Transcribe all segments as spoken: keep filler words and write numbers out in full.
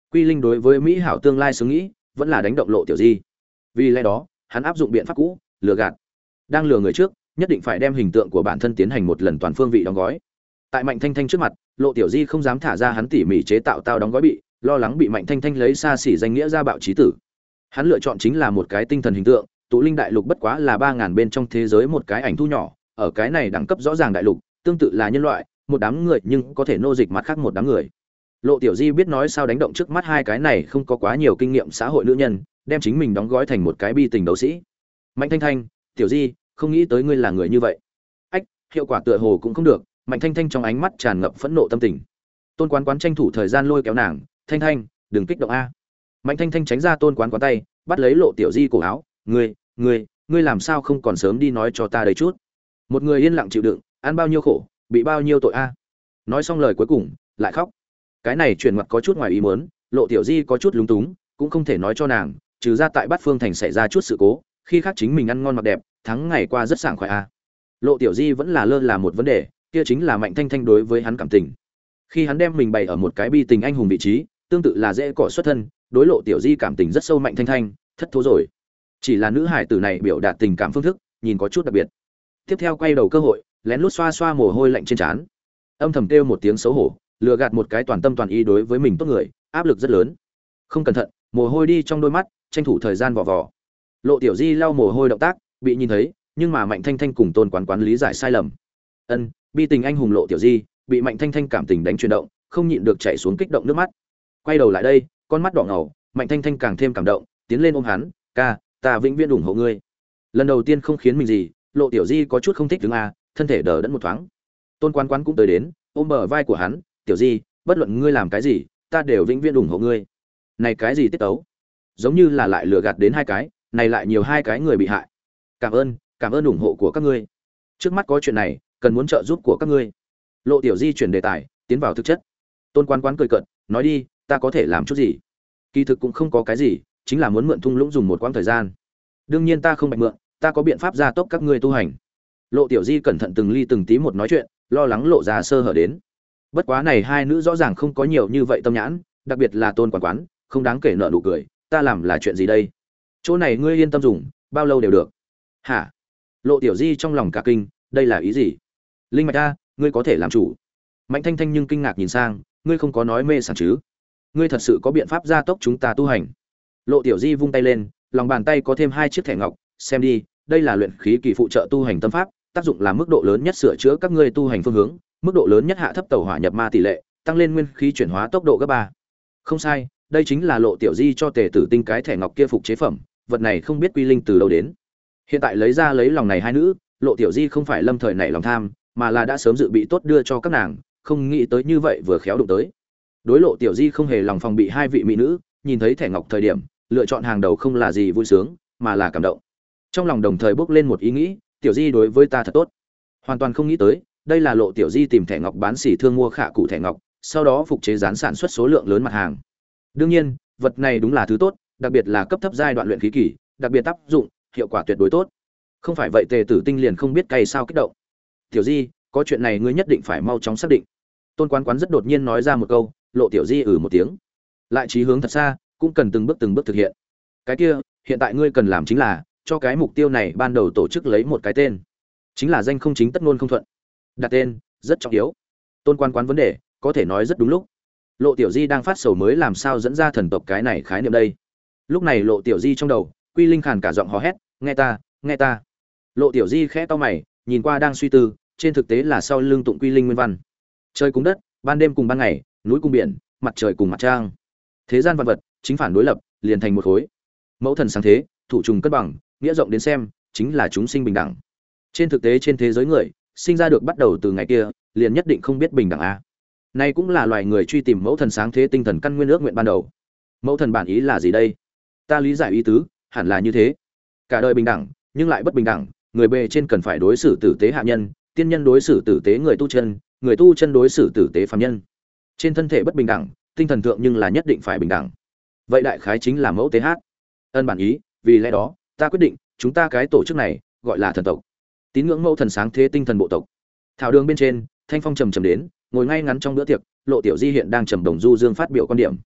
Quy Linh đối với mỹ hảo tương lai sướng nghĩ, vẫn là đánh động Lộ Tiểu Di. Vì lẽ đó, hắn áp dụng biện pháp cũ, lừa gạt. Đang lừa người trước, nhất định phải đem hình tượng của bản thân tiến hành một lần toàn phương vị đóng gói. Tại Mạnh Thanh Thanh trước mặt, Lộ Tiểu Di không dám thả ra hắn tỉ mỉ chế tạo tao đóng gói bị, lo lắng bị Mạnh Thanh Thanh lấy xa xỉ danh nghĩa ra bạo chí tử. Hắn lựa chọn chính là một cái tinh thần hình tượng, tụ linh đại lục bất quá là ba ngàn bên trong thế giới một cái ảnh thu nhỏ, ở cái này đẳng cấp rõ ràng đại lục, tương tự là nhân loại, một đám người nhưng có thể nô dịch mặt khác một đám người. Lộ Tiểu Di biết nói sao đánh động trước mắt hai cái này không có quá nhiều kinh nghiệm xã hội nữ nhân, đem chính mình đóng gói thành một cái bi tình đấu sĩ. Mạnh Thanh Thanh, Tiểu Di, không nghĩ tới ngươi là người như vậy. Ách, hiệu quả tựa hồ cũng không được. Mạnh Thanh Thanh trong ánh mắt tràn ngập phẫn nộ tâm tình. Tôn Quán Quán tranh thủ thời gian lôi kéo nàng, "Thanh Thanh, đừng kích động a." Mạnh Thanh Thanh tránh ra Tôn Quán Quán tay, bắt lấy Lộ Tiểu Di cổ áo, "Ngươi, ngươi, ngươi làm sao không còn sớm đi nói cho ta đây chút? Một người yên lặng chịu đựng, ăn bao nhiêu khổ, bị bao nhiêu tội a." Nói xong lời cuối cùng, lại khóc. Cái này chuyển ngoặt có chút ngoài ý muốn, Lộ Tiểu Di có chút lúng túng, cũng không thể nói cho nàng, trừ ra tại Bát Phương thành xảy ra chút sự cố, khi khác chính mình ăn ngon mặc đẹp, tháng ngày qua rất sảng khoái a. Lộ Tiểu Di vẫn là lơ là một vấn đề, kia chính là Mạnh Thanh Thanh đối với hắn cảm tình. Khi hắn đem mình bày ở một cái bi tình anh hùng vị trí, tương tự là dễ cỏ xuất thân, đối Lộ Tiểu Di cảm tình rất sâu. Mạnh Thanh Thanh thất thố rồi. Chỉ là nữ hải tử này biểu đạt tình cảm phương thức, nhìn có chút đặc biệt. Tiếp theo quay đầu cơ hội, lén lút xoa xoa mồ hôi lạnh trên trán, âm thầm kêu một tiếng xấu hổ, lừa gạt một cái toàn tâm toàn ý đối với mình tốt người, áp lực rất lớn. Không cẩn thận, mồ hôi đi trong đôi mắt, tranh thủ thời gian vò vò. Lộ Tiểu Di lau mồ hôi động tác, bị nhìn thấy, nhưng mà Mạnh Thanh Thanh cùng Tôn Quán Quán lý giải sai lầm. Ân, bi tình anh hùng Lộ Tiểu Di, bị Mạnh Thanh Thanh cảm tình đánh chuyển động, không nhịn được chảy xuống kích động nước mắt. Quay đầu lại đây, con mắt đỏ ngầu, Mạnh Thanh Thanh càng thêm cảm động, tiến lên ôm hắn, "Ca, ta vĩnh viễn ủng hộ ngươi." Lần đầu tiên không khiến mình gì, Lộ Tiểu Di có chút không thích đứng a, thân thể đờ đẫn một thoáng. Tôn Quán Quán cũng tới đến, ôm bờ vai của hắn, "Tiểu Di, bất luận ngươi làm cái gì, ta đều vĩnh viễn ủng hộ ngươi." Này cái gì tiết tấu? Giống như là lại lừa gạt đến hai cái, này lại nhiều hai cái người bị hại. "Cảm ơn, cảm ơn ủng hộ của các ngươi. Trước mắt có chuyện này, cần muốn trợ giúp của các ngươi." Lộ Tiểu Di chuyển đề tài, tiến vào thực chất. Tôn Quán Quán cười cợt, "Nói đi, ta có thể làm chút gì?" Kỳ thực cũng không có cái gì, chính là muốn mượn thung lũng dùng một quãng thời gian. "Đương nhiên ta không bạch mượn, ta có biện pháp gia tốc các ngươi tu hành." Lộ Tiểu Di cẩn thận từng ly từng tí một nói chuyện, lo lắng lộ ra sơ hở đến. Bất quá này hai nữ rõ ràng không có nhiều như vậy tâm nhãn, đặc biệt là Tôn Quán Quán, không đáng kể nợ nụ cười, "Ta làm là chuyện gì đây? Chỗ này ngươi yên tâm dùng, bao lâu đều được." "Hả?" Lộ Tiểu Di trong lòng cả kinh, đây là ý gì? "Linh mạch a, ngươi có thể làm chủ." Mạnh Thanh Thanh nhưng kinh ngạc nhìn sang, "Ngươi không có nói mê sảng chứ? Ngươi thật sự có biện pháp gia tốc chúng ta tu hành?" Lộ Tiểu Di vung tay lên, lòng bàn tay có thêm hai chiếc thẻ ngọc, "Xem đi, đây là luyện khí kỳ phụ trợ tu hành tâm pháp, tác dụng là mức độ lớn nhất sửa chữa các ngươi tu hành phương hướng, mức độ lớn nhất hạ thấp tẩu hỏa nhập ma tỷ lệ, tăng lên nguyên khí chuyển hóa tốc độ gấp ba." Không sai, đây chính là Lộ Tiểu Di cho Tề Tử Tinh cái thẻ ngọc kia phục chế phẩm, vật này không biết Quy Linh từ đâu đến. Hiện tại lấy ra lấy lòng này hai nữ, Lộ Tiểu Di không phải lâm thời nảy lòng tham, mà là đã sớm dự bị tốt đưa cho các nàng, không nghĩ tới như vậy vừa khéo đụng tới. Đối Lộ Tiểu Di không hề lòng phòng bị hai vị mỹ nữ, nhìn thấy thẻ ngọc thời điểm, lựa chọn hàng đầu không là gì vui sướng, mà là cảm động. Trong lòng đồng thời bốc lên một ý nghĩ, Tiểu Di đối với ta thật tốt. Hoàn toàn không nghĩ tới, đây là Lộ Tiểu Di tìm thẻ ngọc bán sỉ thương mua khả cụ thẻ ngọc, sau đó phục chế dán sản xuất số lượng lớn mặt hàng. Đương nhiên, vật này đúng là thứ tốt, đặc biệt là cấp thấp giai đoạn luyện khí kỳ, đặc biệt áp dụng, hiệu quả tuyệt đối tốt. Không phải vậy Tề Tử Tinh liền không biết cay sao kích động. "Tiểu Di, có chuyện này ngươi nhất định phải mau chóng xác định." Tôn Quán Quán rất đột nhiên nói ra một câu, Lộ Tiểu Di ừ một tiếng. Lại chí hướng thật xa, cũng cần từng bước từng bước thực hiện. "Cái kia, hiện tại ngươi cần làm chính là cho cái mục tiêu này ban đầu tổ chức lấy một cái tên, chính là danh không chính tất ngôn không thuận. Đặt tên rất trọng yếu." Tôn Quán Quán vấn đề, có thể nói rất đúng lúc. Lộ Tiểu Di đang phát sầu mới làm sao dẫn ra thần tộc cái này khái niệm đây. Lúc này Lộ Tiểu Di trong đầu, Quy Linh khàn cả giọng hò hét, "Nghe ta, nghe ta." Lộ Tiểu Di khẽ to mày, nhìn qua đang suy tư, trên thực tế là sau lưng tụng Quy Linh nguyên văn. Trời cùng đất, ban đêm cùng ban ngày, núi cùng biển, mặt trời cùng mặt trăng. Thế gian vạn vật, chính phản đối lập, liền thành một khối. Mẫu thần sáng thế, thủ trùng cân bằng, nghĩa rộng đến xem, chính là chúng sinh bình đẳng. Trên thực tế trên thế giới người, sinh ra được bắt đầu từ ngày kia, liền nhất định không biết bình đẳng a. Này cũng là loài người truy tìm mẫu thần sáng thế tinh thần căn nguyên ước nguyện ban đầu. Mẫu thần bản ý là gì đây? Ta lý giải ý tứ, hẳn là như thế. Cả đời bình đẳng, nhưng lại bất bình đẳng, người bề trên cần phải đối xử tử tế hạ nhân, tiên nhân đối xử tử tế người tu chân, người tu chân đối xử tử tế phàm nhân. Trên thân thể bất bình đẳng, tinh thần thượng nhưng là nhất định phải bình đẳng. Vậy đại khái chính là mẫu tế hát. Ân bản ý, vì lẽ đó, ta quyết định, chúng ta cái tổ chức này gọi là thần tộc. Tín ngưỡng mẫu thần sáng thế tinh thần bộ tộc. Thảo đường bên trên, Thanh Phong trầm trầm đến, ngồi ngay ngắn trong bữa tiệc, Lộ Tiểu Di hiện đang trầm đồng du dương phát biểu quan điểm.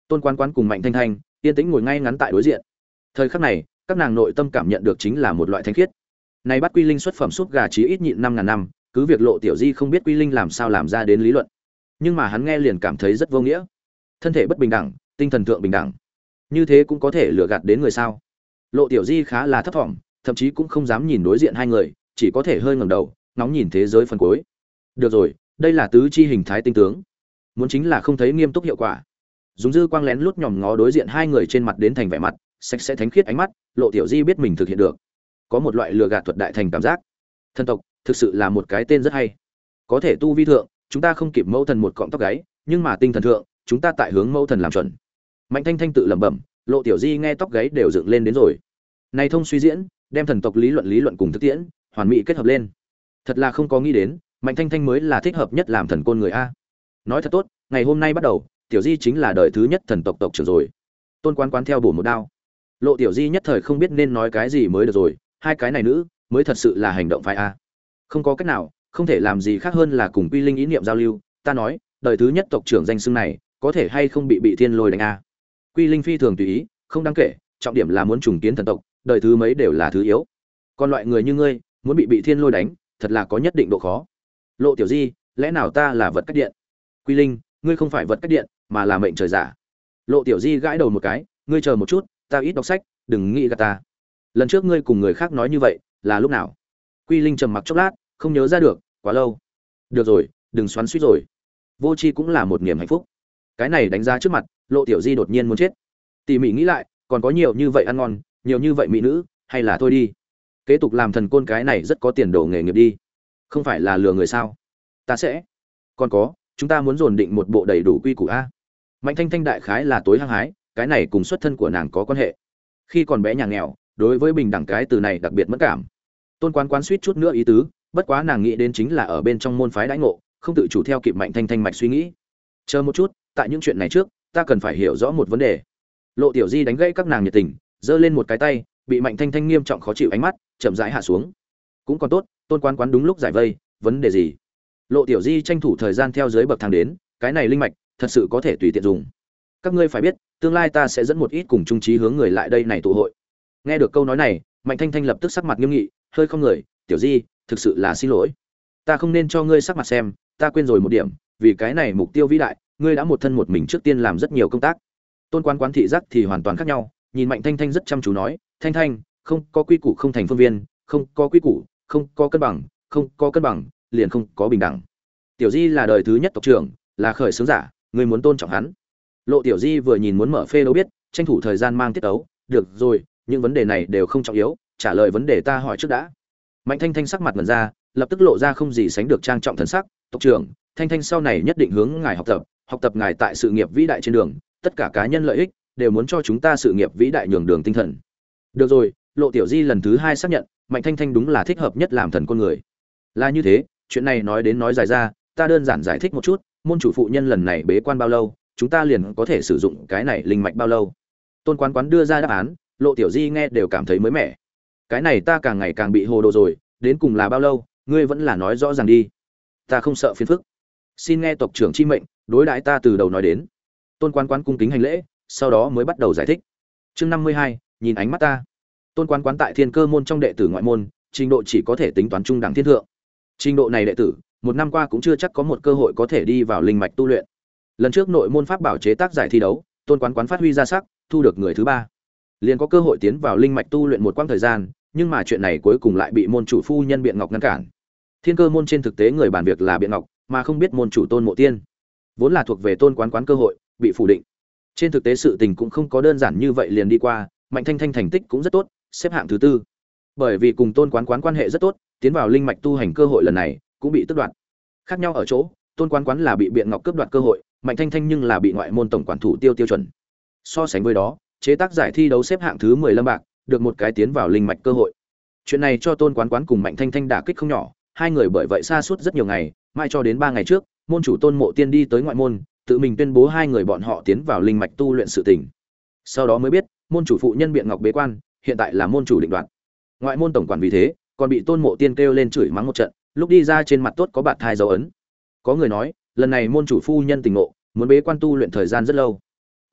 Tôn Quán Quán cùng Mạnh Thanh Thanh yên tĩnh ngồi ngay ngắn tại đối diện. Thời khắc này, các nàng nội tâm cảm nhận được chính là một loại thanh khiết. Này bắt quy linh xuất phẩm súp gà chí ít nhịn năm ngàn năm, cứ việc Lộ Tiểu Di không biết quy linh làm sao làm ra đến lý luận, nhưng mà hắn nghe liền cảm thấy rất vô nghĩa. Thân thể bất bình đẳng, tinh thần thượng bình đẳng, như thế cũng có thể lừa gạt đến người sao? Lộ Tiểu Di khá là thấp thỏm, thậm chí cũng không dám nhìn đối diện hai người, chỉ có thể hơi ngẩng đầu, ngóng nhìn thế giới phần cuối. Được rồi, đây là tứ chi hình thái tinh tướng, muốn chính là không thấy nghiêm túc hiệu quả. Dùng dư quang lén lút nhòm ngó đối diện hai người trên mặt đến thành vẻ mặt sạch sẽ thánh khiết ánh mắt, Lộ Tiểu Di biết mình thực hiện được, có một loại lừa gạt thuật đại thành cảm giác. Thần tộc thực sự là một cái tên rất hay. Có thể tu vi thượng, chúng ta không kịp mẫu thần một cọng tóc gáy, nhưng mà tinh thần thượng, chúng ta tại hướng mẫu thần làm chuẩn. Mạnh Thanh Thanh tự lẩm bẩm, Lộ Tiểu Di nghe tóc gáy đều dựng lên đến rồi. Này thông suy diễn, đem thần tộc lý luận lý luận cùng thực tiễn, hoàn mỹ kết hợp lên. Thật là không có nghĩ đến, Mạnh Thanh Thanh mới là thích hợp nhất làm thần côn người a. Nói thật tốt, ngày hôm nay bắt đầu, Tiểu Di chính là đời thứ nhất thần tộc tộc trưởng rồi. Tôn Quán Quán theo bổ một đao. Lộ Tiểu Di nhất thời không biết nên nói cái gì mới được rồi, hai cái này nữ mới thật sự là hành động phái a. Không có cách nào, không thể làm gì khác hơn là cùng Quy Linh ý niệm giao lưu, ta nói, đời thứ nhất tộc trưởng danh xưng này, có thể hay không bị bị thiên lôi đánh a. Quy Linh phi thường tùy ý, không đáng kể, trọng điểm là muốn trùng kiến thần tộc, đời thứ mấy đều là thứ yếu. Còn loại người như ngươi, muốn bị bị thiên lôi đánh, thật là có nhất định độ khó. Lộ Tiểu Di, lẽ nào ta là vật cách điện? Quy Linh, ngươi không phải vật cách điện, mà là mệnh trời giả. Lộ Tiểu Di gãi đầu một cái, ngươi chờ một chút, ta ít đọc sách, đừng nghĩ gạt ta. Lần trước ngươi cùng người khác nói như vậy, là lúc nào? Quy Linh trầm mặc chốc lát, không nhớ ra được, quá lâu. Được rồi, đừng xoắn xuýt rồi. Vô tri cũng là một niềm hạnh phúc. Cái này đánh giá trước mặt, Lộ Tiểu Di đột nhiên muốn chết. Tỉ mỉ nghĩ lại, còn có nhiều như vậy ăn ngon, nhiều như vậy mỹ nữ, hay là thôi đi. Kế tục làm thần côn cái này rất có tiền đồ nghề nghiệp đi. Không phải là lừa người sao? Ta sẽ. Còn có, chúng ta muốn dồn định một bộ đầy đủ quy củ a. Mạnh Thanh Thanh đại khái là tối hăng hái, cái này cùng xuất thân của nàng có quan hệ. Khi còn bé nhà nghèo, đối với bình đẳng cái từ này đặc biệt mất cảm. Tôn Quán Quán suýt chút nữa ý tứ, bất quá nàng nghĩ đến chính là ở bên trong môn phái đãi ngộ, không tự chủ theo kịp Mạnh Thanh Thanh mạch suy nghĩ. Chờ một chút, tại những chuyện này trước, ta cần phải hiểu rõ một vấn đề. Lộ Tiểu Di đánh gãy các nàng nhiệt tình, giơ lên một cái tay, bị Mạnh Thanh Thanh nghiêm trọng khó chịu ánh mắt, chậm rãi hạ xuống. Cũng còn tốt, Tôn Quán Quán đúng lúc giải vây, vấn đề gì? Lộ Tiểu Di tranh thủ thời gian theo dưới bậc thang đến, cái này linh mạch, thật sự có thể tùy tiện dùng. Các ngươi phải biết, tương lai ta sẽ dẫn một ít cùng chung chí hướng người lại đây này tụ hội. Nghe được câu nói này, Mạnh Thanh Thanh lập tức sắc mặt nghiêm nghị, hơi không người, Tiểu Di, thực sự là xin lỗi. Ta không nên cho ngươi sắc mặt xem, ta quên rồi một điểm, vì cái này mục tiêu vĩ đại, ngươi đã một thân một mình trước tiên làm rất nhiều công tác. Tôn Quán Quán thị giác thì hoàn toàn khác nhau, nhìn Mạnh Thanh Thanh rất chăm chú nói, Thanh Thanh, không có quy củ không thành phương viên, không có quy củ, không có cân bằng, không có cân bằng, liền không có bình đẳng. Tiểu Di là đời thứ nhất tộc trưởng, là khởi xướng giả, ngươi muốn tôn trọng hắn. Lộ Tiểu Di vừa nhìn muốn mở phê đâu biết, tranh thủ thời gian mang tiết ấu, được rồi, những vấn đề này đều không trọng yếu, trả lời vấn đề ta hỏi trước đã. Mạnh Thanh Thanh sắc mặt mẩn ra, lập tức lộ ra không gì sánh được trang trọng thần sắc, tộc trưởng, Thanh Thanh sau này nhất định hướng ngài học tập, học tập ngài tại sự nghiệp vĩ đại trên đường, tất cả cá nhân lợi ích đều muốn cho chúng ta sự nghiệp vĩ đại nhường đường tinh thần. Được rồi, Lộ Tiểu Di lần thứ hai xác nhận, Mạnh Thanh Thanh đúng là thích hợp nhất làm thần con người. Là như thế, chuyện này nói đến nói dài ra, ta đơn giản giải thích một chút, môn chủ phụ nhân lần này bế quan bao lâu, chúng ta liền có thể sử dụng cái này linh mạch bao lâu. Tôn Quán Quán đưa ra đáp án, Lộ Tiểu Di nghe đều cảm thấy mới mẻ. Cái này ta càng ngày càng bị hồ đồ rồi, đến cùng là bao lâu, ngươi vẫn là nói rõ ràng đi. Ta không sợ phiền phức. Xin nghe tộc trưởng chi mệnh, đối đãi ta từ đầu nói đến. Tôn Quán Quán cung kính hành lễ, sau đó mới bắt đầu giải thích. Chương năm mươi hai, nhìn ánh mắt ta. Tôn Quán Quán tại Thiên Cơ môn trong đệ tử ngoại môn, trình độ chỉ có thể tính toán trung đẳng thiên thượng. Trình độ này đệ tử, một năm qua cũng chưa chắc có một cơ hội có thể đi vào linh mạch tu luyện. Lần trước nội môn pháp bảo chế tác giải thi đấu, Tôn Quán Quán phát huy ra sắc, thu được người thứ ba, liền có cơ hội tiến vào linh mạch tu luyện một quãng thời gian, nhưng mà chuyện này cuối cùng lại bị môn chủ phu nhân Biện Ngọc ngăn cản. Thiên Cơ môn trên thực tế người bàn việc là Biện Ngọc, mà không biết môn chủ Tôn Mộ Tiên, vốn là thuộc về Tôn Quán Quán cơ hội, bị phủ định. Trên thực tế sự tình cũng không có đơn giản như vậy liền đi qua, Mạnh Thanh Thanh thành tích cũng rất tốt, xếp hạng thứ tư. Bởi vì cùng Tôn Quán Quán quan hệ rất tốt, tiến vào linh mạch tu hành cơ hội lần này cũng bị tước đoạt. Khác nhau ở chỗ, Tôn Quán Quán là bị Biện Ngọc cướp đoạt cơ hội, Mạnh Thanh Thanh nhưng là bị ngoại môn tổng quản thủ tiêu tiêu chuẩn. So sánh với đó, chế tác giải thi đấu xếp hạng thứ mười Lâm Bạc, được một cái tiến vào linh mạch cơ hội. Chuyện này cho Tôn Quán Quán cùng Mạnh Thanh Thanh đả kích không nhỏ, hai người bởi vậy xa suốt rất nhiều ngày, mãi cho đến ba ngày trước, môn chủ Tôn Mộ Tiên đi tới ngoại môn, tự mình tuyên bố hai người bọn họ tiến vào linh mạch tu luyện sự tình. Sau đó mới biết, môn chủ phụ nhân Biện Ngọc bế quan, hiện tại là môn chủ định đoạt. Ngoại môn tổng quản vì thế, còn bị Tôn Mộ Tiên kêu lên chửi mắng một trận, lúc đi ra trên mặt tốt có bạt thai dấu ấn. Có người nói, lần này môn chủ phu nhân tình ngộ, muốn bế quan tu luyện thời gian rất lâu.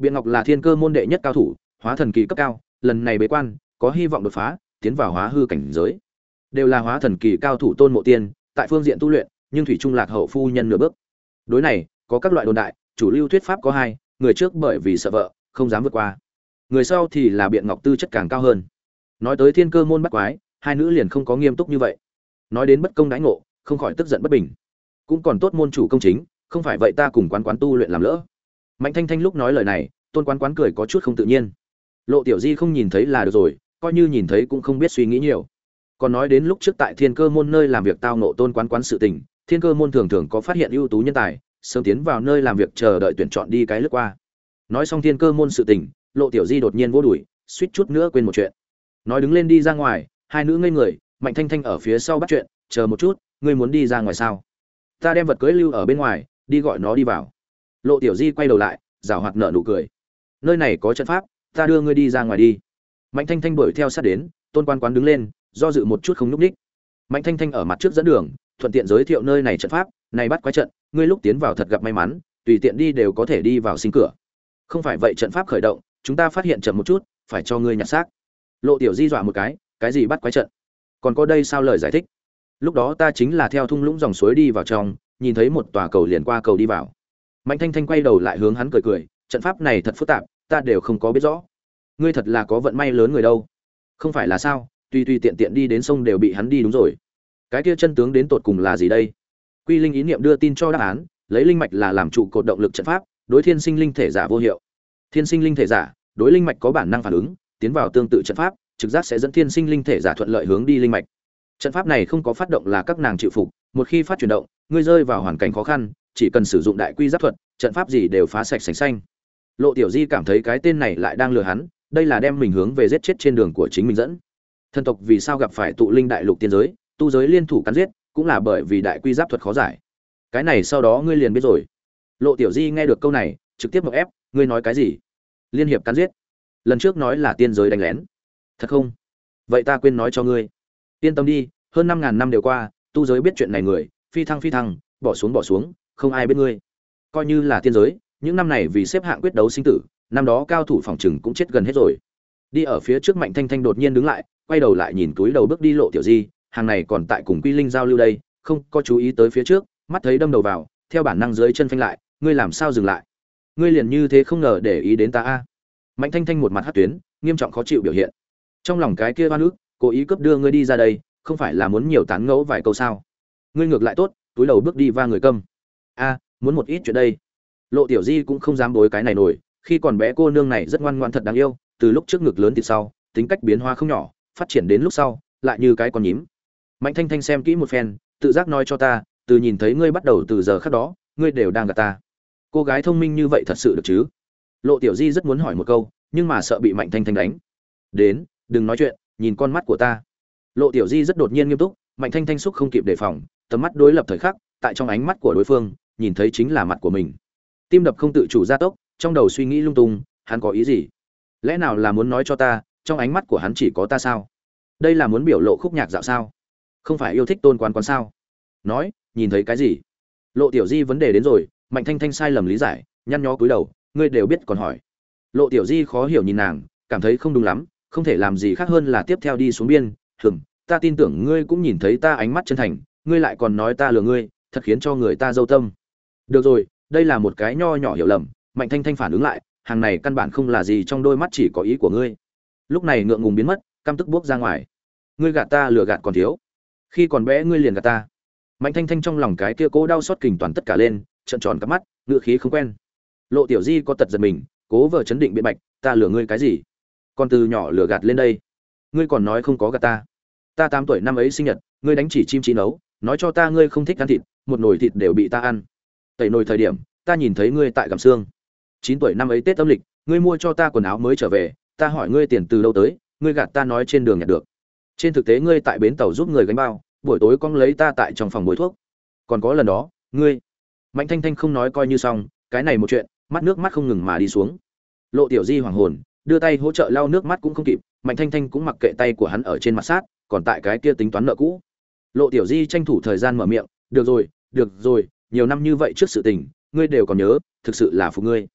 Biện Ngọc là thiên cơ môn đệ nhất cao thủ, hóa thần kỳ cấp cao, lần này bế quan, có hy vọng đột phá, tiến vào hóa hư cảnh giới. Đều là hóa thần kỳ cao thủ Tôn Mộ Tiên, tại phương diện tu luyện, nhưng thủy trung lạc hậu phu nhân nửa bước. Đối này, có các loại đồn đại, chủ lưu thuyết pháp có hai, người trước bởi vì sợ vợ, không dám vượt qua. Người sau thì là Biện Ngọc tư chất càng cao hơn. Nói tới thiên cơ môn bắt quái, hai nữ liền không có nghiêm túc như vậy. Nói đến bất công đãi ngộ, không khỏi tức giận bất bình. Cũng còn tốt môn chủ công chính, không phải vậy ta cùng quán quán tu luyện làm lỡ. Mạnh Thanh Thanh lúc nói lời này, Tôn Quán Quán cười có chút không tự nhiên. Lộ Tiểu Di không nhìn thấy là được rồi, coi như nhìn thấy cũng không biết suy nghĩ nhiều. Còn nói đến lúc trước tại Thiên Cơ môn nơi làm việc tao nộ Tôn Quán Quán sự tình, Thiên Cơ môn thường thường có phát hiện ưu tú nhân tài, sớm tiến vào nơi làm việc chờ đợi tuyển chọn đi cái lướt qua. Nói xong Thiên Cơ môn sự tình, Lộ Tiểu Di đột nhiên vô đuổi, suýt chút nữa quên một chuyện. Nói đứng lên đi ra ngoài, hai nữ ngây người, Mạnh Thanh Thanh ở phía sau bắt chuyện, chờ một chút, ngươi muốn đi ra ngoài sao? Ta đem vật cưới lưu ở bên ngoài, đi gọi nó đi vào. Lộ Tiểu Di quay đầu lại, giảo hoạt nở nụ cười. Nơi này có trận pháp, ta đưa ngươi đi ra ngoài đi. Mạnh Thanh Thanh đuổi theo sát đến, Tôn Quan Quán đứng lên, do dự một chút không nhúc nhích. Mạnh Thanh Thanh ở mặt trước dẫn đường, thuận tiện giới thiệu nơi này trận pháp, này bắt quái trận, ngươi lúc tiến vào thật gặp may mắn, tùy tiện đi đều có thể đi vào sinh cửa. Không phải vậy trận pháp khởi động, chúng ta phát hiện chậm một chút, phải cho ngươi nhặt xác. Lộ Tiểu Di dọa một cái, cái gì bắt quái trận? Còn có đây sao lời giải thích? Lúc đó ta chính là theo thung lũng dòng suối đi vào trong, nhìn thấy một tòa cầu liền qua cầu đi vào. Mạnh Thanh Thanh quay đầu lại hướng hắn cười cười, trận pháp này thật phức tạp, ta đều không có biết rõ. Ngươi thật là có vận may lớn người đâu. Không phải là sao, tùy tùy tiện tiện đi đến sông đều bị hắn đi đúng rồi. Cái kia chân tướng đến tột cùng là gì đây? Quy Linh ý niệm đưa tin cho đáp án, lấy linh mạch là làm trụ cột động lực trận pháp, đối thiên sinh linh thể giả vô hiệu. Thiên sinh linh thể giả, đối linh mạch có bản năng phản ứng, tiến vào tương tự trận pháp, trực giác sẽ dẫn thiên sinh linh thể giả thuận lợi hướng đi linh mạch. Trận pháp này không có phát động là các nàng chịu phục, một khi phát chuyển động, ngươi rơi vào hoàn cảnh khó khăn, chỉ cần sử dụng đại quy giáp thuật, trận pháp gì đều phá sạch sành xanh. Lộ Tiểu Di cảm thấy cái tên này lại đang lừa hắn, đây là đem mình hướng về giết chết trên đường của chính mình dẫn. Thần tộc vì sao gặp phải tụ linh đại lục tiên giới, tu giới liên thủ cắn giết, cũng là bởi vì đại quy giáp thuật khó giải. Cái này sau đó ngươi liền biết rồi. Lộ Tiểu Di nghe được câu này, trực tiếp ngậm ép, ngươi nói cái gì? Liên hiệp cắn giết? Lần trước nói là tiên giới đánh lén. Thật không? Vậy ta quên nói cho ngươi. Yên tâm đi, hơn năm ngàn năm đều qua, tu giới biết chuyện này người, phi thăng phi thăng, bỏ xuống bỏ xuống, không ai biết ngươi. Coi như là tiên giới, những năm này vì xếp hạng quyết đấu sinh tử, năm đó cao thủ phòng trừng cũng chết gần hết rồi. Đi ở phía trước Mạnh Thanh Thanh đột nhiên đứng lại, quay đầu lại nhìn túi đầu bước đi Lộ Tiểu Di, hàng này còn tại cùng Quy Linh giao lưu đây, không có chú ý tới phía trước, mắt thấy đâm đầu vào, theo bản năng dưới chân phanh lại, ngươi làm sao dừng lại? Ngươi liền như thế không ngờ để ý đến ta a? Mạnh Thanh Thanh một mặt hất tuyến, nghiêm trọng khó chịu biểu hiện. Trong lòng cái kia oan ức, cố ý cướp đưa ngươi đi ra đây, không phải là muốn nhiều tán ngẫu vài câu sao? Ngươi ngược lại tốt, túi đầu bước đi va người câm. A, muốn một ít chuyện đây. Lộ Tiểu Di cũng không dám đối cái này nổi, khi còn bé cô nương này rất ngoan ngoãn thật đáng yêu, từ lúc trước ngực lớn thì sau, tính cách biến hóa không nhỏ, phát triển đến lúc sau, lại như cái con nhím. Mạnh Thanh Thanh xem kỹ một phen, tự giác nói cho ta, từ nhìn thấy ngươi bắt đầu từ giờ khắc đó, ngươi đều đang gạt ta. Cô gái thông minh như vậy thật sự được chứ? Lộ Tiểu Di rất muốn hỏi một câu, nhưng mà sợ bị Mạnh Thanh Thanh đánh. Đến, đừng nói chuyện, nhìn con mắt của ta. Lộ Tiểu Di rất đột nhiên nghiêm túc, Mạnh Thanh Thanh xúc không kịp đề phòng, tầm mắt đối lập thời khắc, tại trong ánh mắt của đối phương, nhìn thấy chính là mặt của mình. Tim đập không tự chủ gia tốc, trong đầu suy nghĩ lung tung, hắn có ý gì? Lẽ nào là muốn nói cho ta, trong ánh mắt của hắn chỉ có ta sao? Đây là muốn biểu lộ khúc nhạc dạo sao? Không phải yêu thích Tôn Quán Quán sao? Nói, nhìn thấy cái gì? Lộ Tiểu Di vấn đề đến rồi, Mạnh Thanh Thanh sai lầm lý giải, nhăn nhó cúi đầu, ngươi đều biết còn hỏi. Lộ Tiểu Di khó hiểu nhìn nàng, cảm thấy không đúng lắm, không thể làm gì khác hơn là tiếp theo đi xuống biên, "Ừm, ta tin tưởng ngươi cũng nhìn thấy ta ánh mắt chân thành, ngươi lại còn nói ta lừa ngươi, thật khiến cho người ta dâu tâm." Được rồi, đây là một cái nho nhỏ hiểu lầm, Mạnh Thanh Thanh phản ứng lại, hàng này căn bản không là gì trong đôi mắt chỉ có ý của ngươi. Lúc này ngượng ngùng biến mất, căm tức bước ra ngoài. Ngươi gạt ta lừa gạt còn thiếu. Khi còn bé ngươi liền gạt ta. Mạnh Thanh Thanh trong lòng cái kia cố đau xót kình toàn tất cả lên, trợn tròn cả mắt, ngựa khí không quen. Lộ Tiểu Di có tật giật mình, cố vờ chấn định biện bạch, ta lừa ngươi cái gì? Con từ nhỏ lừa gạt lên đây. Ngươi còn nói không có gạt ta. Ta tám tuổi năm ấy sinh nhật, ngươi đánh chỉ chim chín nấu, nói cho ta ngươi không thích ăn thịt, một nồi thịt đều bị ta ăn. Tẩy nồi thời điểm, ta nhìn thấy ngươi tại gặm xương. Chín tuổi năm ấy Tết âm lịch, ngươi mua cho ta quần áo mới trở về, ta hỏi ngươi tiền từ đâu tới, ngươi gạt ta nói trên đường nhặt được. Trên thực tế ngươi tại bến tàu giúp người gánh bao, buổi tối con lấy ta tại trong phòng bồi thuốc. Còn có lần đó, ngươi. Mạnh Thanh Thanh không nói coi như xong, cái này một chuyện, mắt nước mắt không ngừng mà đi xuống. Lộ Tiểu Di hoảng hồn, đưa tay hỗ trợ lau nước mắt cũng không kịp, Mạnh Thanh Thanh cũng mặc kệ tay của hắn ở trên mặt sát, còn tại cái kia tính toán nợ cũ. Lộ Tiểu Di tranh thủ thời gian mở miệng, "Được rồi, được rồi, nhiều năm như vậy trước sự tình, ngươi đều còn nhớ, thực sự là phụ ngươi."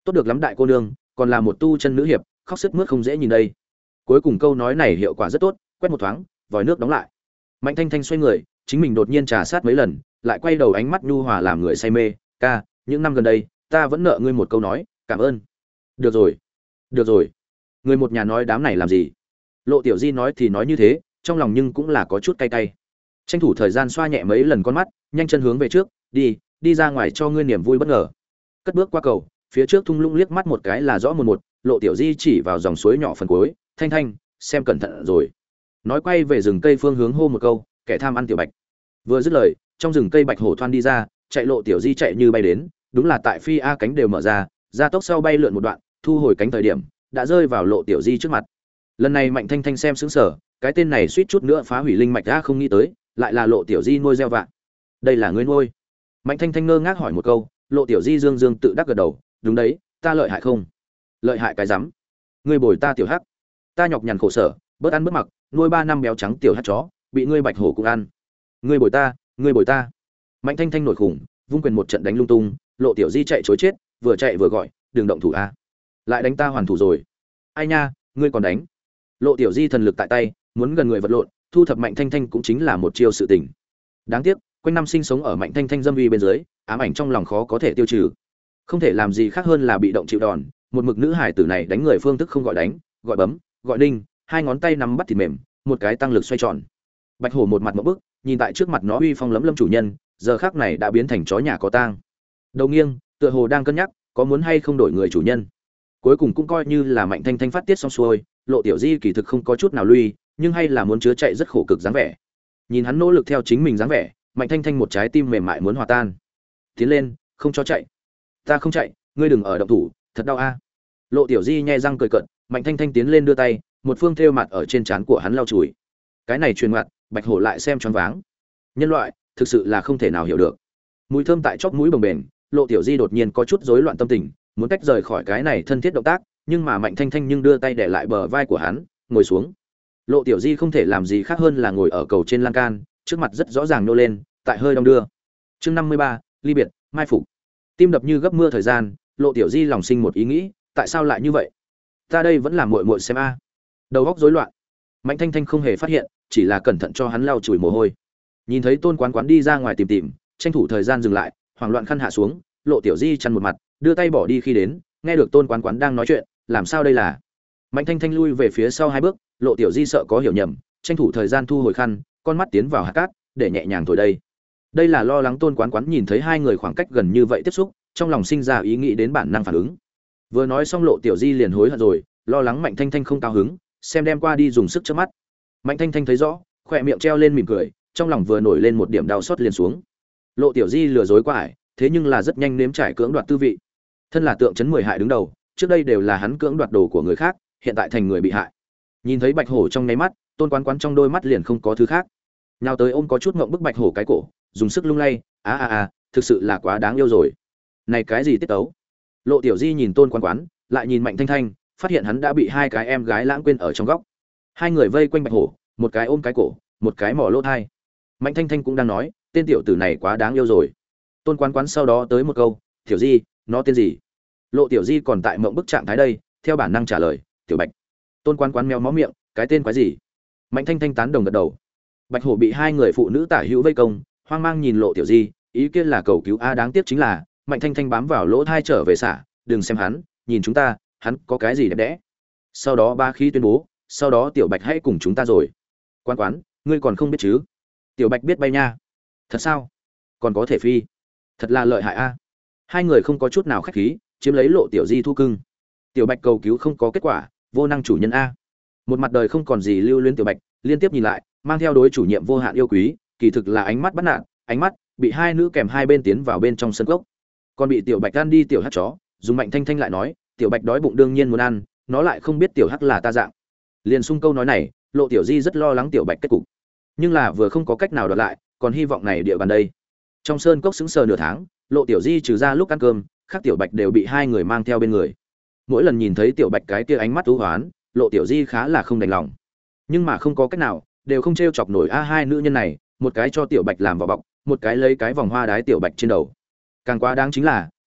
Tốt được lắm đại cô nương, còn là một tu chân nữ hiệp, khóc sướt mướt không dễ nhìn đây. Cuối cùng câu nói này hiệu quả rất tốt, quét một thoáng, vòi nước đóng lại. Mạnh Thanh Thanh xoay người, chính mình đột nhiên trà sát mấy lần, lại quay đầu ánh mắt nhu hòa làm người say mê, "Ca, những năm gần đây, ta vẫn nợ ngươi một câu nói, cảm ơn." "Được rồi, được rồi." Người một nhà nói đám này làm gì? Lộ Tiểu Di nói thì nói như thế, trong lòng nhưng cũng là có chút cay cay. Tranh thủ thời gian xoa nhẹ mấy lần con mắt, nhanh chân hướng về trước, "Đi, đi ra ngoài cho ngươi niềm vui bất ngờ." Cất bước qua cầu, phía trước thung lũng liếc mắt một cái là rõ mồn một, Lộ Tiểu Di chỉ vào dòng suối nhỏ phần cuối, "Thanh Thanh, xem cẩn thận rồi." Nói quay về rừng cây phương hướng hô một câu, "Kẻ tham ăn tiểu bạch." Vừa dứt lời, trong rừng cây bạch hổ thoăn đi ra, chạy Lộ Tiểu Di chạy như bay đến, đúng là tại phi a cánh đều mở ra, ra tốc sau bay lượn một đoạn, thu hồi cánh thời điểm, đã rơi vào Lộ Tiểu Di trước mặt. Lần này Mạnh Thanh Thanh xem sững sờ, cái tên này suýt chút nữa phá hủy linh mạch đã không nghĩ tới, lại là Lộ Tiểu Di nuôi gieo vạ. "Đây là ngươi nuôi?" Mạnh Thanh Thanh ngơ ngác hỏi một câu, Lộ Tiểu Di dương dương tự đắc gật đầu, "Đúng đấy, ta lợi hại không?" "Lợi hại cái rắm. Ngươi bồi ta tiểu hắc, ta nhọc nhằn khổ sở, bớt ăn bớt mặc, nuôi ba năm béo trắng tiểu hắc chó, bị ngươi bạch hổ cũng ăn. Ngươi bồi ta, ngươi bồi ta." Mạnh Thanh Thanh nổi khủng, vung quyền một trận đánh lung tung, Lộ Tiểu Di chạy trối chết, vừa chạy vừa gọi, "Đừng động thủ a." "Lại đánh ta hoàn thủ rồi." "Ai nha, ngươi còn đánh." Lộ Tiểu Di thần lực tại tay, muốn gần người vật lộn, thu thập Mạnh Thanh Thanh cũng chính là một chiêu sự tình. Đáng tiếc, quanh năm sinh sống ở Mạnh Thanh Thanh dâm uy bên dưới, ám ảnh trong lòng khó có thể tiêu trừ. Không thể làm gì khác hơn là bị động chịu đòn, một mực nữ hải tử này đánh người phương thức không gọi đánh, gọi bấm, gọi đinh, hai ngón tay nắm bắt thịt mềm, một cái tăng lực xoay tròn. Bạch hổ một mặt ngộp bức, nhìn tại trước mặt nó uy phong lấm lâm chủ nhân, giờ khắc này đã biến thành chó nhà có tang. Đầu nghiêng, tựa hồ đang cân nhắc, có muốn hay không đổi người chủ nhân. Cuối cùng cũng coi như là Mạnh Thanh Thanh phát tiết xong xuôi, Lộ Tiểu Di kỳ thực không có chút nào lui, nhưng hay là muốn chứa chạy rất khổ cực dáng vẻ. Nhìn hắn nỗ lực theo chính mình dáng vẻ, Mạnh Thanh Thanh một trái tim mềm mại muốn hòa tan. "Tiến lên, không cho chạy." "Ta không chạy, ngươi đừng ở động thủ, thật đau a." Lộ Tiểu Di nhe răng cười cợt, Mạnh Thanh Thanh tiến lên đưa tay, một phương thêu mặt ở trên trán của hắn lau chùi. Cái này truyền mặt, Bạch hổ lại xem choáng váng. Nhân loại, thực sự là không thể nào hiểu được. Mùi thơm tại chóp mũi bồng bềnh, Lộ Tiểu Di đột nhiên có chút rối loạn tâm tình, muốn tách rời khỏi cái này thân thiết động tác, nhưng mà Mạnh Thanh Thanh nhưng đưa tay để lại bờ vai của hắn, ngồi xuống. Lộ Tiểu Di không thể làm gì khác hơn là ngồi ở cầu trên lan can, trước mặt rất rõ ràng nô lên, tại hơi đong đưa. Chương năm mươi ba, ly biệt, mai phục. Tim đập như gấp mưa thời gian, Lộ Tiểu Di lòng sinh một ý nghĩ, tại sao lại như vậy? Ta đây vẫn là muội muội xem a. Đầu óc rối loạn. Mạnh Thanh Thanh không hề phát hiện, chỉ là cẩn thận cho hắn lau chùi mồ hôi. Nhìn thấy Tôn Quán Quán đi ra ngoài tìm tìm, tranh thủ thời gian dừng lại, hoảng loạn khăn hạ xuống, Lộ Tiểu Di chăn một mặt, đưa tay bỏ đi khi đến, nghe được Tôn Quán Quán đang nói chuyện, làm sao đây là? Mạnh Thanh Thanh lui về phía sau hai bước, Lộ Tiểu Di sợ có hiểu nhầm, tranh thủ thời gian thu hồi khăn, con mắt tiến vào hạt cát, để nhẹ nhàng thổi đây. Đây là lo lắng Tôn Quán Quán nhìn thấy hai người khoảng cách gần như vậy tiếp xúc, trong lòng sinh ra ý nghĩ đến bản năng phản ứng. Vừa nói xong Lộ Tiểu Di liền hối hận rồi, lo lắng Mạnh Thanh Thanh không cao hứng, xem đem qua đi dùng sức chớp mắt. Mạnh Thanh Thanh thấy rõ, khóe miệng treo lên mỉm cười, trong lòng vừa nổi lên một điểm đau xót liền xuống. Lộ Tiểu Di lừa dối quá ải, thế nhưng là rất nhanh nếm trải cưỡng đoạt tư vị. Thân là tượng trấn mười hại đứng đầu, trước đây đều là hắn cưỡng đoạt đồ của người khác, hiện tại thành người bị hại. Nhìn thấy Bạch hổ trong nháy mắt, Tôn Quán Quán trong đôi mắt liền không có thứ khác. Nhào tới ôm có chút ngậm bức Bạch hổ cái cổ, dùng sức lung lay, a a a, thực sự là quá đáng yêu rồi. Này cái gì tiết tấu? Lộ Tiểu Di nhìn Tôn Quán Quán, lại nhìn Mạnh Thanh Thanh, phát hiện hắn đã bị hai cái em gái lãng quên ở trong góc. Hai người vây quanh Bạch hổ, một cái ôm cái cổ, một cái mỏ lỗ thai. Mạnh Thanh Thanh cũng đang nói, tên tiểu tử này quá đáng yêu rồi. Tôn Quán Quán sau đó tới một câu, "Tiểu Di, nó tên gì?" Lộ Tiểu Di còn tại mộng bức trạng thái đây, theo bản năng trả lời, "Tiểu Bạch." Tôn Quán Quán méo mó miệng, "Cái tên quái gì?" Mạnh Thanh Thanh tán đồng gật đầu. Bạch hổ bị hai người phụ nữ tả hữu vây công, hoang mang nhìn Lộ Tiểu Di, ý kiến là cầu cứu a, đáng tiếc chính là Mạnh Thanh Thanh bám vào lỗ thai trở về xả, "Đừng xem hắn, nhìn chúng ta, hắn có cái gì đẹp đẽ." Sau đó ba khí tuyên bố, "Sau đó Tiểu Bạch hãy cùng chúng ta rồi." "Quán Quán, ngươi còn không biết chứ? Tiểu Bạch biết bay nha." "Thật sao? Còn có thể phi? Thật là lợi hại a." Hai người không có chút nào khách khí, chiếm lấy Lộ Tiểu Di thu cưng. Tiểu Bạch cầu cứu không có kết quả, vô năng chủ nhân a. Một mặt đời không còn gì lưu luyến Tiểu Bạch, liên tiếp nhìn lại, mang theo đối chủ nhiệm vô hạn yêu quý, kỳ thực là ánh mắt bắt nạt, ánh mắt bị hai nữ kèm hai bên tiến vào bên trong sân cốc. Còn bị Tiểu Bạch ăn đi tiểu hắc chó, dùng Mạnh Thanh Thanh lại nói, Tiểu Bạch đói bụng đương nhiên muốn ăn, nó lại không biết tiểu hắc là ta dạng. Liền xung câu nói này, Lộ Tiểu Di rất lo lắng Tiểu Bạch kết cục. Nhưng là vừa không có cách nào đoạt lại, còn hy vọng này địa bàn đây. Trong sơn cốc sững sờ nửa tháng, Lộ Tiểu Di trừ ra lúc ăn cơm, khác Tiểu Bạch đều bị hai người mang theo bên người. Mỗi lần nhìn thấy Tiểu Bạch cái kia ánh mắt u hoán, Lộ Tiểu Di khá là không đành lòng. Nhưng mà không có cách nào, đều không trêu chọc nổi a hai nữ nhân này, một cái cho Tiểu Bạch làm vỏ bọc, một cái lấy cái vòng hoa đái Tiểu Bạch trên đầu. Càng quá đáng chính là,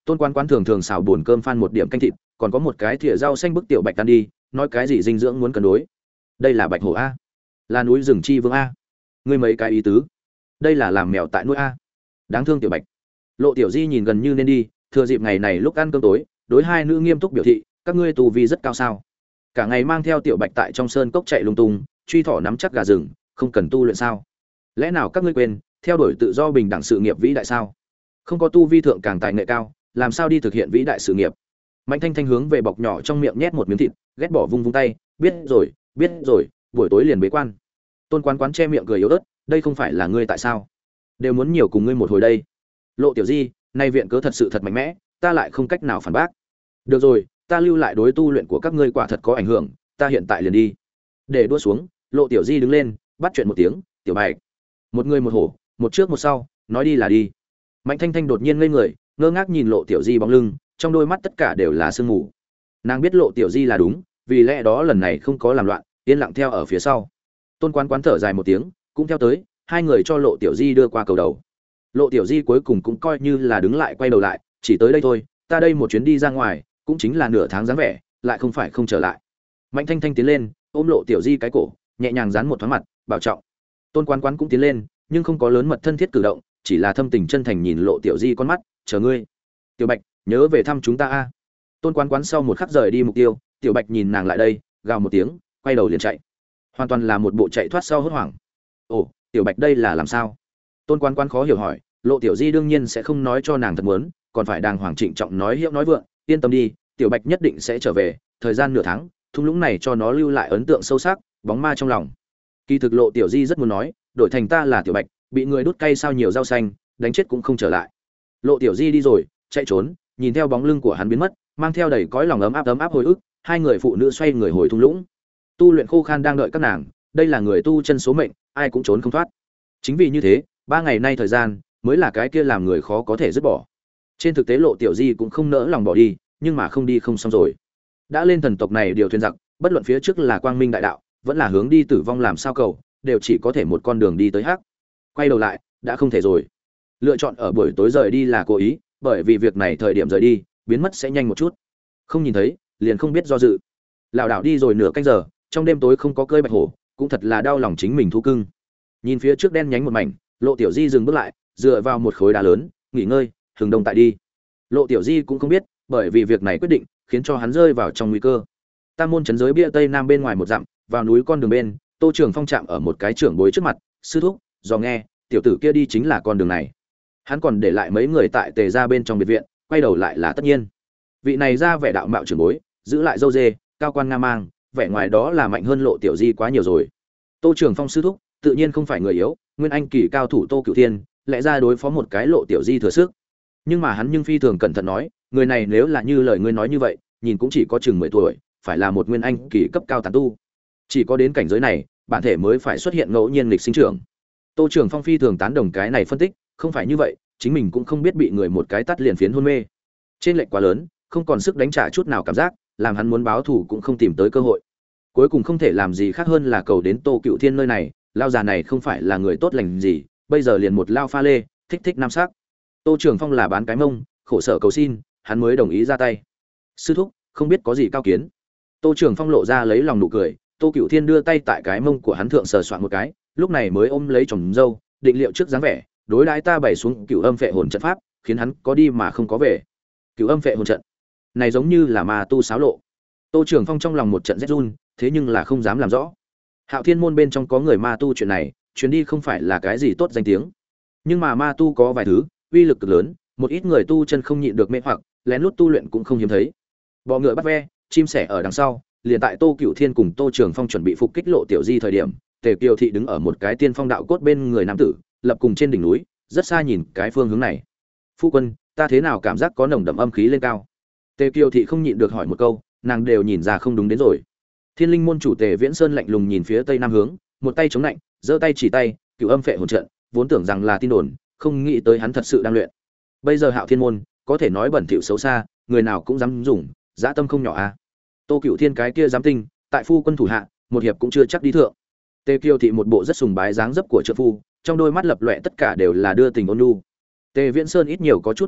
Tôn Quán Quán thường thường xào buồn cơm phan một điểm canh thịt, còn có một cái thìa rau xanh bức tiểu Bạch tan đi, nói cái gì dinh dưỡng muốn cân đối. Đây là Bạch hổ a, là núi rừng chi vương a. Ngươi mấy cái ý tứ? Đây là làm mèo tại núi a. Đáng thương tiểu Bạch. Lộ Tiểu Di nhìn gần như nên đi, thừa dịp ngày này lúc ăn cơm tối, đối hai nữ nghiêm túc biểu thị, các ngươi tu vi rất cao sao? Cả ngày mang theo tiểu Bạch tại trong sơn cốc chạy lung tung, truy thỏ nắm chắc gà rừng, không cần tu luyện sao? Lẽ nào các ngươi quên, theo đuổi tự do bình đẳng sự nghiệp vĩ đại sao? Không có tu vi thượng càng tài nghệ cao, làm sao đi thực hiện vĩ đại sự nghiệp? Mạnh Thanh Thanh hướng về bọc nhỏ trong miệng nhét một miếng thịt, ghét bỏ vung vung tay, biết rồi, biết rồi, buổi tối liền bế quan. Tôn Quán Quán che miệng cười yếu ớt, đây không phải là ngươi tại sao? Đều muốn nhiều cùng ngươi một hồi đây. Lộ Tiểu Di, nay viện cớ thật sự thật mạnh mẽ, ta lại không cách nào phản bác. Được rồi, ta lưu lại đối tu luyện của các ngươi quả thật có ảnh hưởng, ta hiện tại liền đi. Để đua xuống, Lộ Tiểu Di đứng lên, bắt chuyện một tiếng, "Tiểu Bạch." Một người một hổ, một trước một sau, nói đi là đi. Mạnh Thanh Thanh đột nhiên ngây người, ngơ ngác nhìn Lộ Tiểu Di bóng lưng, trong đôi mắt tất cả đều là sương mù. Nàng biết Lộ Tiểu Di là đúng, vì lẽ đó lần này không có làm loạn, yên lặng theo ở phía sau. Tôn Quán Quán thở dài một tiếng, cũng theo tới, hai người cho Lộ Tiểu Di đưa qua cầu đầu. Lộ Tiểu Di cuối cùng cũng coi như là đứng lại quay đầu lại, chỉ tới đây thôi, ta đây một chuyến đi ra ngoài, cũng chính là nửa tháng dáng vẻ, lại không phải không trở lại. Mạnh Thanh Thanh tiến lên, ôm Lộ Tiểu Di cái cổ, nhẹ nhàng dán một thoáng mặt, bảo trọng. Tôn Quán Quán cũng tiến lên, nhưng không có lớn mật thân thiết cử động, chỉ là thâm tình chân thành nhìn Lộ Tiểu Di con mắt, chờ ngươi. Tiểu Bạch, nhớ về thăm chúng ta a. Tôn Quán Quán sau một khắc rời đi mục tiêu, Tiểu Bạch nhìn nàng lại đây, gào một tiếng, quay đầu liền chạy. Hoàn toàn là một bộ chạy thoát sau hốt hoảng. Ồ, Tiểu Bạch đây là làm sao? Tôn Quán Quán khó hiểu hỏi, Lộ Tiểu Di đương nhiên sẽ không nói cho nàng thật muốn, còn phải đàng hoàng trịnh trọng nói hiệu nói vượng, yên tâm đi, Tiểu Bạch nhất định sẽ trở về, thời gian nửa tháng, thung lũng này cho nó lưu lại ấn tượng sâu sắc, bóng ma trong lòng. Kỳ thực Lộ Tiểu Di rất muốn nói, đổi thành ta là Tiểu Bạch, bị người đút cay sao nhiều rau xanh, đánh chết cũng không trở lại. Lộ Tiểu Di đi rồi, chạy trốn, nhìn theo bóng lưng của hắn biến mất, mang theo đầy cõi lòng ấm áp ấm áp hồi ức, hai người phụ nữ xoay người hồi thung lũng. Tu luyện khô khan đang đợi các nàng, đây là người tu chân số mệnh, ai cũng trốn không thoát. Chính vì như thế, ba ngày nay thời gian mới là cái kia làm người khó có thể dứt bỏ. Trên thực tế Lộ Tiểu Di cũng không nỡ lòng bỏ đi, nhưng mà không đi không xong rồi. Đã lên thần tộc này điều thuyền giặc, bất luận phía trước là quang minh đại đạo, vẫn là hướng đi tử vong làm sao cầu, đều chỉ có thể một con đường đi tới hắc. Quay đầu lại, đã không thể rồi. Lựa chọn ở buổi tối rời đi là cố ý, bởi vì việc này thời điểm rời đi, biến mất sẽ nhanh một chút. Không nhìn thấy, liền không biết do dự. Lão đảo đi rồi nửa canh giờ, trong đêm tối không có cơi bạch hổ, cũng thật là đau lòng chính mình thú cưng. Nhìn phía trước đen nhánh một mảnh, Lộ Tiểu Di dừng bước lại, dựa vào một khối đá lớn, nghỉ ngơi, hừng đông tại đi. Lộ Tiểu Di cũng không biết, bởi vì việc này quyết định, khiến cho hắn rơi vào trong nguy cơ. Tam môn trấn giới bia tây nam bên ngoài một dặm, vào núi con đường bên, Tô Trường Phong chạm ở một cái trưởng bối trước mặt, sư thúc, do nghe, tiểu tử kia đi chính là con đường này. Hắn còn để lại mấy người tại Tề gia bên trong biệt viện, quay đầu lại là tất nhiên. Vị này ra vẻ đạo mạo trưởng bối, giữ lại dâu dê, cao quan nga mang, vẻ ngoài đó là mạnh hơn Lộ Tiểu Di quá nhiều rồi. Tô Trường Phong sư thúc, tự nhiên không phải người yếu, nguyên anh kỳ cao thủ Tô Cửu Thiên, lẽ ra đối phó một cái Lộ Tiểu Di thừa sức. Nhưng mà hắn nhưng phi thường cẩn thận nói, người này nếu là như lời ngươi nói như vậy, nhìn cũng chỉ có chừng mười tuổi, phải là một nguyên anh kỳ cấp cao tán tu. Chỉ có đến cảnh giới này, bản thể mới phải xuất hiện ngẫu nhiên lịch sinh trưởng. Tô Trường Phong phi thường tán đồng cái này phân tích, không phải như vậy, chính mình cũng không biết bị người một cái tát liền phiến hôn mê. Trên lệch quá lớn, không còn sức đánh trả chút nào cảm giác, làm hắn muốn báo thù cũng không tìm tới cơ hội. Cuối cùng không thể làm gì khác hơn là cầu đến Tô Cựu Thiên nơi này, lao già này không phải là người tốt lành gì, bây giờ liền một lao pha lê, thích thích nam sắc. Tô Trường Phong là bán cái mông, khổ sở cầu xin, hắn mới đồng ý ra tay. Sư thúc, không biết có gì cao kiến. Tô Trường Phong lộ ra lấy lòng nụ cười, Tô Cựu Thiên đưa tay tại cái mông của hắn thượng sờ soạn một cái, lúc này mới ôm lấy chồng dâu, định liệu trước dáng vẻ, đối đãi ta bày xuống Cửu Âm Phệ Hồn trận pháp, khiến hắn có đi mà không có về. Cửu Âm Phệ Hồn trận, này giống như là ma tu xáo lộ. Tô Trường Phong trong lòng một trận rét run, thế nhưng là không dám làm rõ. Hạo Thiên môn bên trong có người ma tu chuyện này, chuyến đi không phải là cái gì tốt danh tiếng. Nhưng mà ma tu có vài thứ, uy lực cực lớn, một ít người tu chân không nhịn được mê hoặc, lén lút tu luyện cũng không hiếm thấy. Bọ ngựa bắt ve, chim sẻ ở đằng sau, liền tại Tô Cửu Thiên cùng Tô Trường Phong chuẩn bị phục kích Lộ Tiểu Di thời điểm, Tề Kiều thị đứng ở một cái tiên phong đạo cốt bên người nam tử, lập cùng trên đỉnh núi, rất xa nhìn cái phương hướng này. Phu quân, ta thế nào cảm giác có nồng đậm âm khí lên cao? Tề Kiều thị không nhịn được hỏi một câu, nàng đều nhìn ra không đúng đến rồi. Thiên Linh môn chủ Tề Viễn Sơn lạnh lùng nhìn phía tây nam hướng, một tay chống lạnh, giơ tay chỉ tay, Cửu Âm Phệ Hồn trận, vốn tưởng rằng là tin đồn, không nghĩ tới hắn thật sự đang luyện. Bây giờ Hạo Thiên môn, có thể nói bẩn thỉu xấu xa, người nào cũng dám dùng, dã tâm không nhỏ a. À. Tô Cửu Thiên cái kia dám tinh, tại phu quân thủ hạ, một hiệp cũng chưa chắc đi thượng. Tề Kiều thị một bộ rất sùng bái dáng dấp của trợ phu, trong đôi mắt lập lòe tất cả đều là đưa tình ôn nhu. Tề Viễn Sơn ít nhiều có chút đắc ý,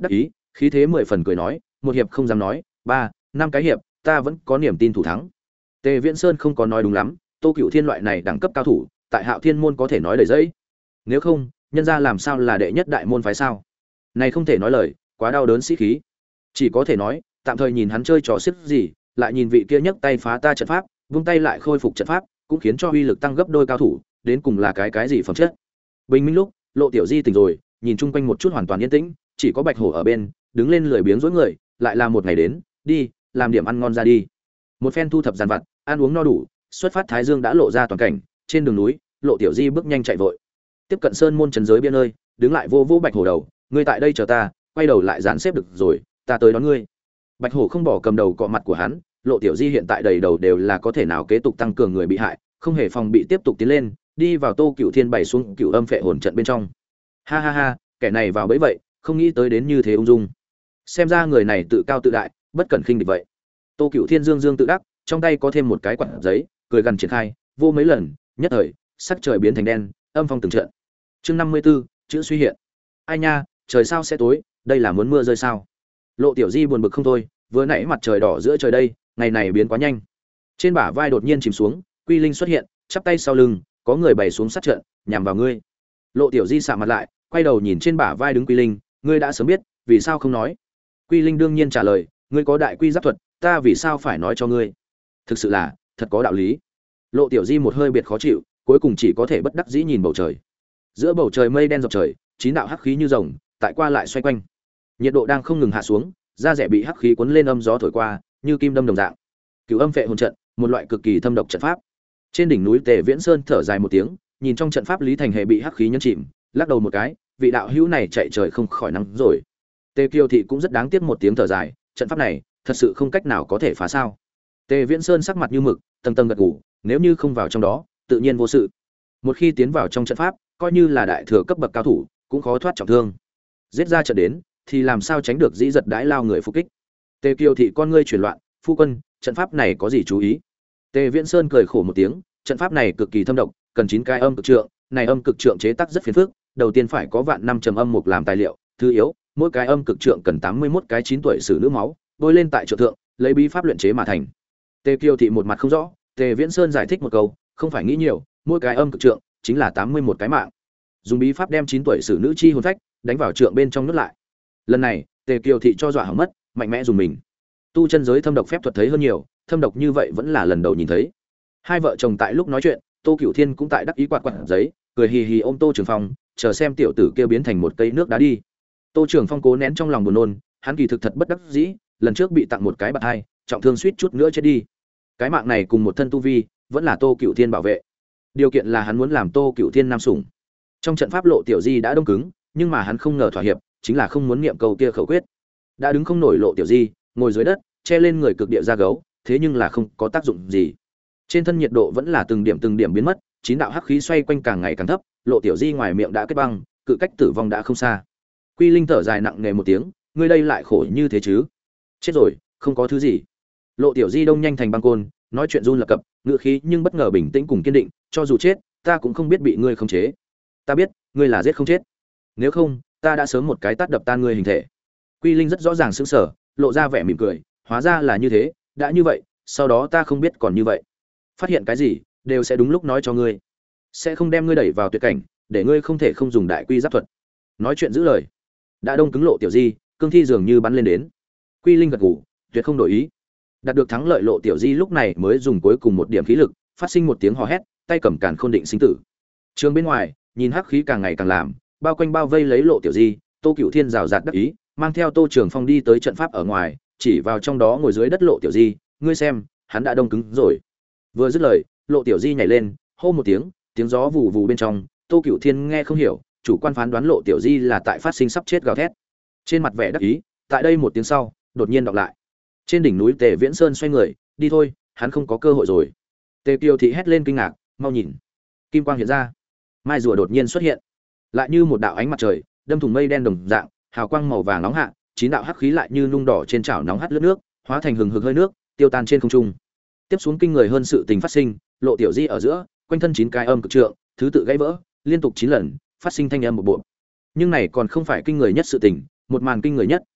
khí thế mười phần cười nói, một hiệp không dám nói, ba năm cái hiệp ta vẫn có niềm tin thủ thắng. Tề Viễn Sơn không có nói đúng lắm, Tô Cựu Thiên loại này đẳng cấp cao thủ tại Hạo Thiên môn có thể nói đầy dẫy, nếu không nhân ra làm sao là đệ nhất đại môn phái sao? Này không thể nói lời, quá đau đớn sĩ khí, chỉ có thể nói tạm thời nhìn hắn chơi trò xiếc gì, lại nhìn vị kia nhấc tay phá ta trận pháp, vung tay lại khôi phục trận pháp, cũng khiến cho uy lực tăng gấp đôi cao thủ, đến cùng là cái cái gì phẩm chất. Bình minh lúc, Lộ Tiểu Di tỉnh rồi, nhìn chung quanh một chút hoàn toàn yên tĩnh, chỉ có Bạch Hổ ở bên, đứng lên lười biếng rỗi người, lại là một ngày đến, đi, làm điểm ăn ngon ra đi. Một phen thu thập dàn vặt, ăn uống no đủ, xuất phát Thái Dương đã lộ ra toàn cảnh, trên đường núi, Lộ Tiểu Di bước nhanh chạy vội. Tiếp cận sơn môn trấn giới biên nơi, đứng lại vô vô Bạch Hổ đầu, ngươi tại đây chờ ta, quay đầu lại dàn xếp được rồi, ta tới đón ngươi. Bạch Hổ không bỏ cầm đầu cọ mặt của hắn, Lộ Tiểu Di hiện tại đầy đầu đều là có thể nào kế tục tăng cường người bị hại, không hề phòng bị tiếp tục tiến lên, đi vào Tô Cựu Thiên bày xuống Cựu Âm Phệ Hồn trận bên trong. Ha ha ha, kẻ này vào bẫy vậy, không nghĩ tới đến như thế ung dung. Xem ra người này tự cao tự đại, bất cẩn khinh địch vậy. Tô Cựu Thiên dương dương tự đắc, trong tay có thêm một cái quạt giấy, cười gần triển khai, vô mấy lần, nhất thời, sắc trời biến thành đen, âm phong từng trận. Chương năm mươi 54, chữ suy hiện. Ai nha, trời sao sẽ tối, đây là muốn mưa rơi sao? Lộ Tiểu Di buồn bực không thôi, vừa nãy mặt trời đỏ giữa trời đây, ngày này biến quá nhanh. Trên bả vai đột nhiên chìm xuống, Quy Linh xuất hiện, chắp tay sau lưng, có người bày xuống sát trận, nhằm vào ngươi. Lộ Tiểu Di sạm mặt lại, quay đầu nhìn trên bả vai đứng Quy Linh, ngươi đã sớm biết, vì sao không nói? Quy Linh đương nhiên trả lời, ngươi có đại quy giáp thuật, ta vì sao phải nói cho ngươi? Thực sự là, thật có đạo lý. Lộ Tiểu Di một hơi biệt khó chịu, cuối cùng chỉ có thể bất đắc dĩ nhìn bầu trời. Giữa bầu trời mây đen dọc trời, chín đạo hắc khí như rồng, tại qua lại xoay quanh. Nhiệt độ đang không ngừng hạ xuống, da rẻ bị hắc khí cuốn lên, âm gió thổi qua, như kim đâm đồng dạng. Cửu Âm Phệ Hồn trận, một loại cực kỳ thâm độc trận pháp. Trên đỉnh núi Tề Viễn Sơn thở dài một tiếng, nhìn trong trận pháp Lý Thành Hệ bị hắc khí nhấn chìm, lắc đầu một cái, vị đạo hữu này chạy trời không khỏi nắng rồi. Tề Kiều Thị cũng rất đáng tiếc một tiếng thở dài, trận pháp này thật sự không cách nào có thể phá sao? Tề Viễn Sơn sắc mặt như mực, tầng tầng gật gù, nếu như không vào trong đó, tự nhiên vô sự. Một khi tiến vào trong trận pháp, coi như là đại thừa cấp bậc cao thủ, cũng khó thoát trọng thương. Giết ra trận đến, thì làm sao tránh được dĩ giật đãi lao người phục kích. Tề Kiều Thị con ngươi chuyển loạn, phu quân, trận pháp này có gì chú ý? Tề Viễn Sơn cười khổ một tiếng, trận pháp này cực kỳ thâm độc, cần chín cái âm cực trượng, này âm cực trượng chế tác rất phiền phức, đầu tiên phải có vạn năm trầm âm mục làm tài liệu, thứ yếu, mỗi cái âm cực trượng cần tám mươi mốt cái chín tuổi sử nữ máu, bôi lên tại trượng thượng, lấy bí pháp luyện chế mà thành. Tề Kiều Thị một mặt không rõ, Tề Viễn Sơn giải thích một câu, không phải nghĩ nhiều, mỗi cái âm cực trượng chính là tám mươi mốt cái mạng. Dùng bí pháp đem chín tuổi sử nữ chi hồn phách đánh vào trượng bên trong nuốt lại. Lần này, Tề Kiều Thị cho dọa hỏng mất, mạnh mẽ dùng mình. Tu chân giới thâm độc phép thuật thấy hơn nhiều, thâm độc như vậy vẫn là lần đầu nhìn thấy. Hai vợ chồng tại lúc nói chuyện, Tô Cửu Thiên cũng tại đắc ý quạt quạt giấy, cười hì hì ôm Tô Trường Phong, chờ xem tiểu tử kia biến thành một cây nước đá đi. Tô Trường Phong cố nén trong lòng buồn nôn, hắn kỳ thực thật bất đắc dĩ, lần trước bị tặng một cái bạt hai, trọng thương suýt chút nữa chết đi. Cái mạng này cùng một thân tu vi, vẫn là Tô Cửu Thiên bảo vệ. Điều kiện là hắn muốn làm Tô Cửu Thiên nam sủng. Trong trận pháp Lộ Tiểu Di đã đông cứng, nhưng mà hắn không ngờ thỏa hiệp, chính là không muốn niệm câu kia khẩu quyết. Đã đứng không nổi Lộ Tiểu Di, ngồi dưới đất, che lên người cực địa ra gấu, thế nhưng là không có tác dụng gì. Trên thân nhiệt độ vẫn là từng điểm từng điểm biến mất, chín đạo hắc khí xoay quanh càng ngày càng thấp, Lộ Tiểu Di ngoài miệng đã kết băng, cự cách tử vong đã không xa. Quy Linh thở dài nặng nề một tiếng, ngươi đây lại khổ như thế chứ? Chết rồi, không có thứ gì. Lộ Tiểu Di đông nhanh thành băng côn, nói chuyện run lập cập, ngựa khí nhưng bất ngờ bình tĩnh cùng kiên định, cho dù chết, ta cũng không biết bị ngươi khống chế. Ta biết, ngươi là giết không chết. Nếu không, ta đã sớm một cái tát đập tan ngươi hình thể. Quy Linh rất rõ ràng sững sờ, lộ ra vẻ mỉm cười, hóa ra là như thế, đã như vậy, sau đó ta không biết còn như vậy. Phát hiện cái gì, đều sẽ đúng lúc nói cho ngươi. Sẽ không đem ngươi đẩy vào tuyệt cảnh, để ngươi không thể không dùng đại quy giáp thuật. Nói chuyện giữ lời. Đã đông cứng Lộ Tiểu Di, cương thi dường như bắn lên đến. Quy Linh gật gù, tuyệt không đổi ý. Đạt được thắng lợi Lộ Tiểu Di lúc này mới dùng cuối cùng một điểm khí lực, phát sinh một tiếng hò hét, tay cầm càn khôn định sinh tử. Trường bên ngoài, nhìn hắc khí càng ngày càng làm, bao quanh bao vây lấy Lộ Tiểu Di, Tô Cửu Thiên rào rạt đắc ý, mang theo Tô Trường Phong đi tới trận pháp ở ngoài, chỉ vào trong đó ngồi dưới đất Lộ Tiểu Di, ngươi xem, hắn đã đông cứng rồi. Vừa dứt lời, Lộ Tiểu Di nhảy lên, hô một tiếng, tiếng gió vù vù bên trong, Tô Cửu Thiên nghe không hiểu, chủ quan phán đoán Lộ Tiểu Di là tại phát sinh sắp chết gào thét. Trên mặt vẻ đắc ý, tại đây một tiếng sau, đột nhiên đọc lại. Trên đỉnh núi Tề Viễn Sơn xoay người, đi thôi, hắn không có cơ hội rồi. Tề Kiều Thị hét lên kinh ngạc, mau nhìn. Kim quang hiện ra, mai rùa đột nhiên xuất hiện, lại như một đạo ánh mặt trời, đâm thủng mây đen đồng dạng, hào quang màu vàng nóng hạ, chín đạo hắc khí lại như nung đỏ trên chảo nóng hắt lướt nước, hóa thành hừng hực hơi nước, tiêu tan trên không trung. Tiếp xuống kinh người hơn sự tình phát sinh, Lộ Tiểu Di ở giữa, quanh thân chín cái âm cực trượng, thứ tự gãy vỡ, liên tục chín lần, phát sinh thanh âm một bộ. Nhưng này còn không phải kinh người nhất sự tình, một màn kinh người nhất,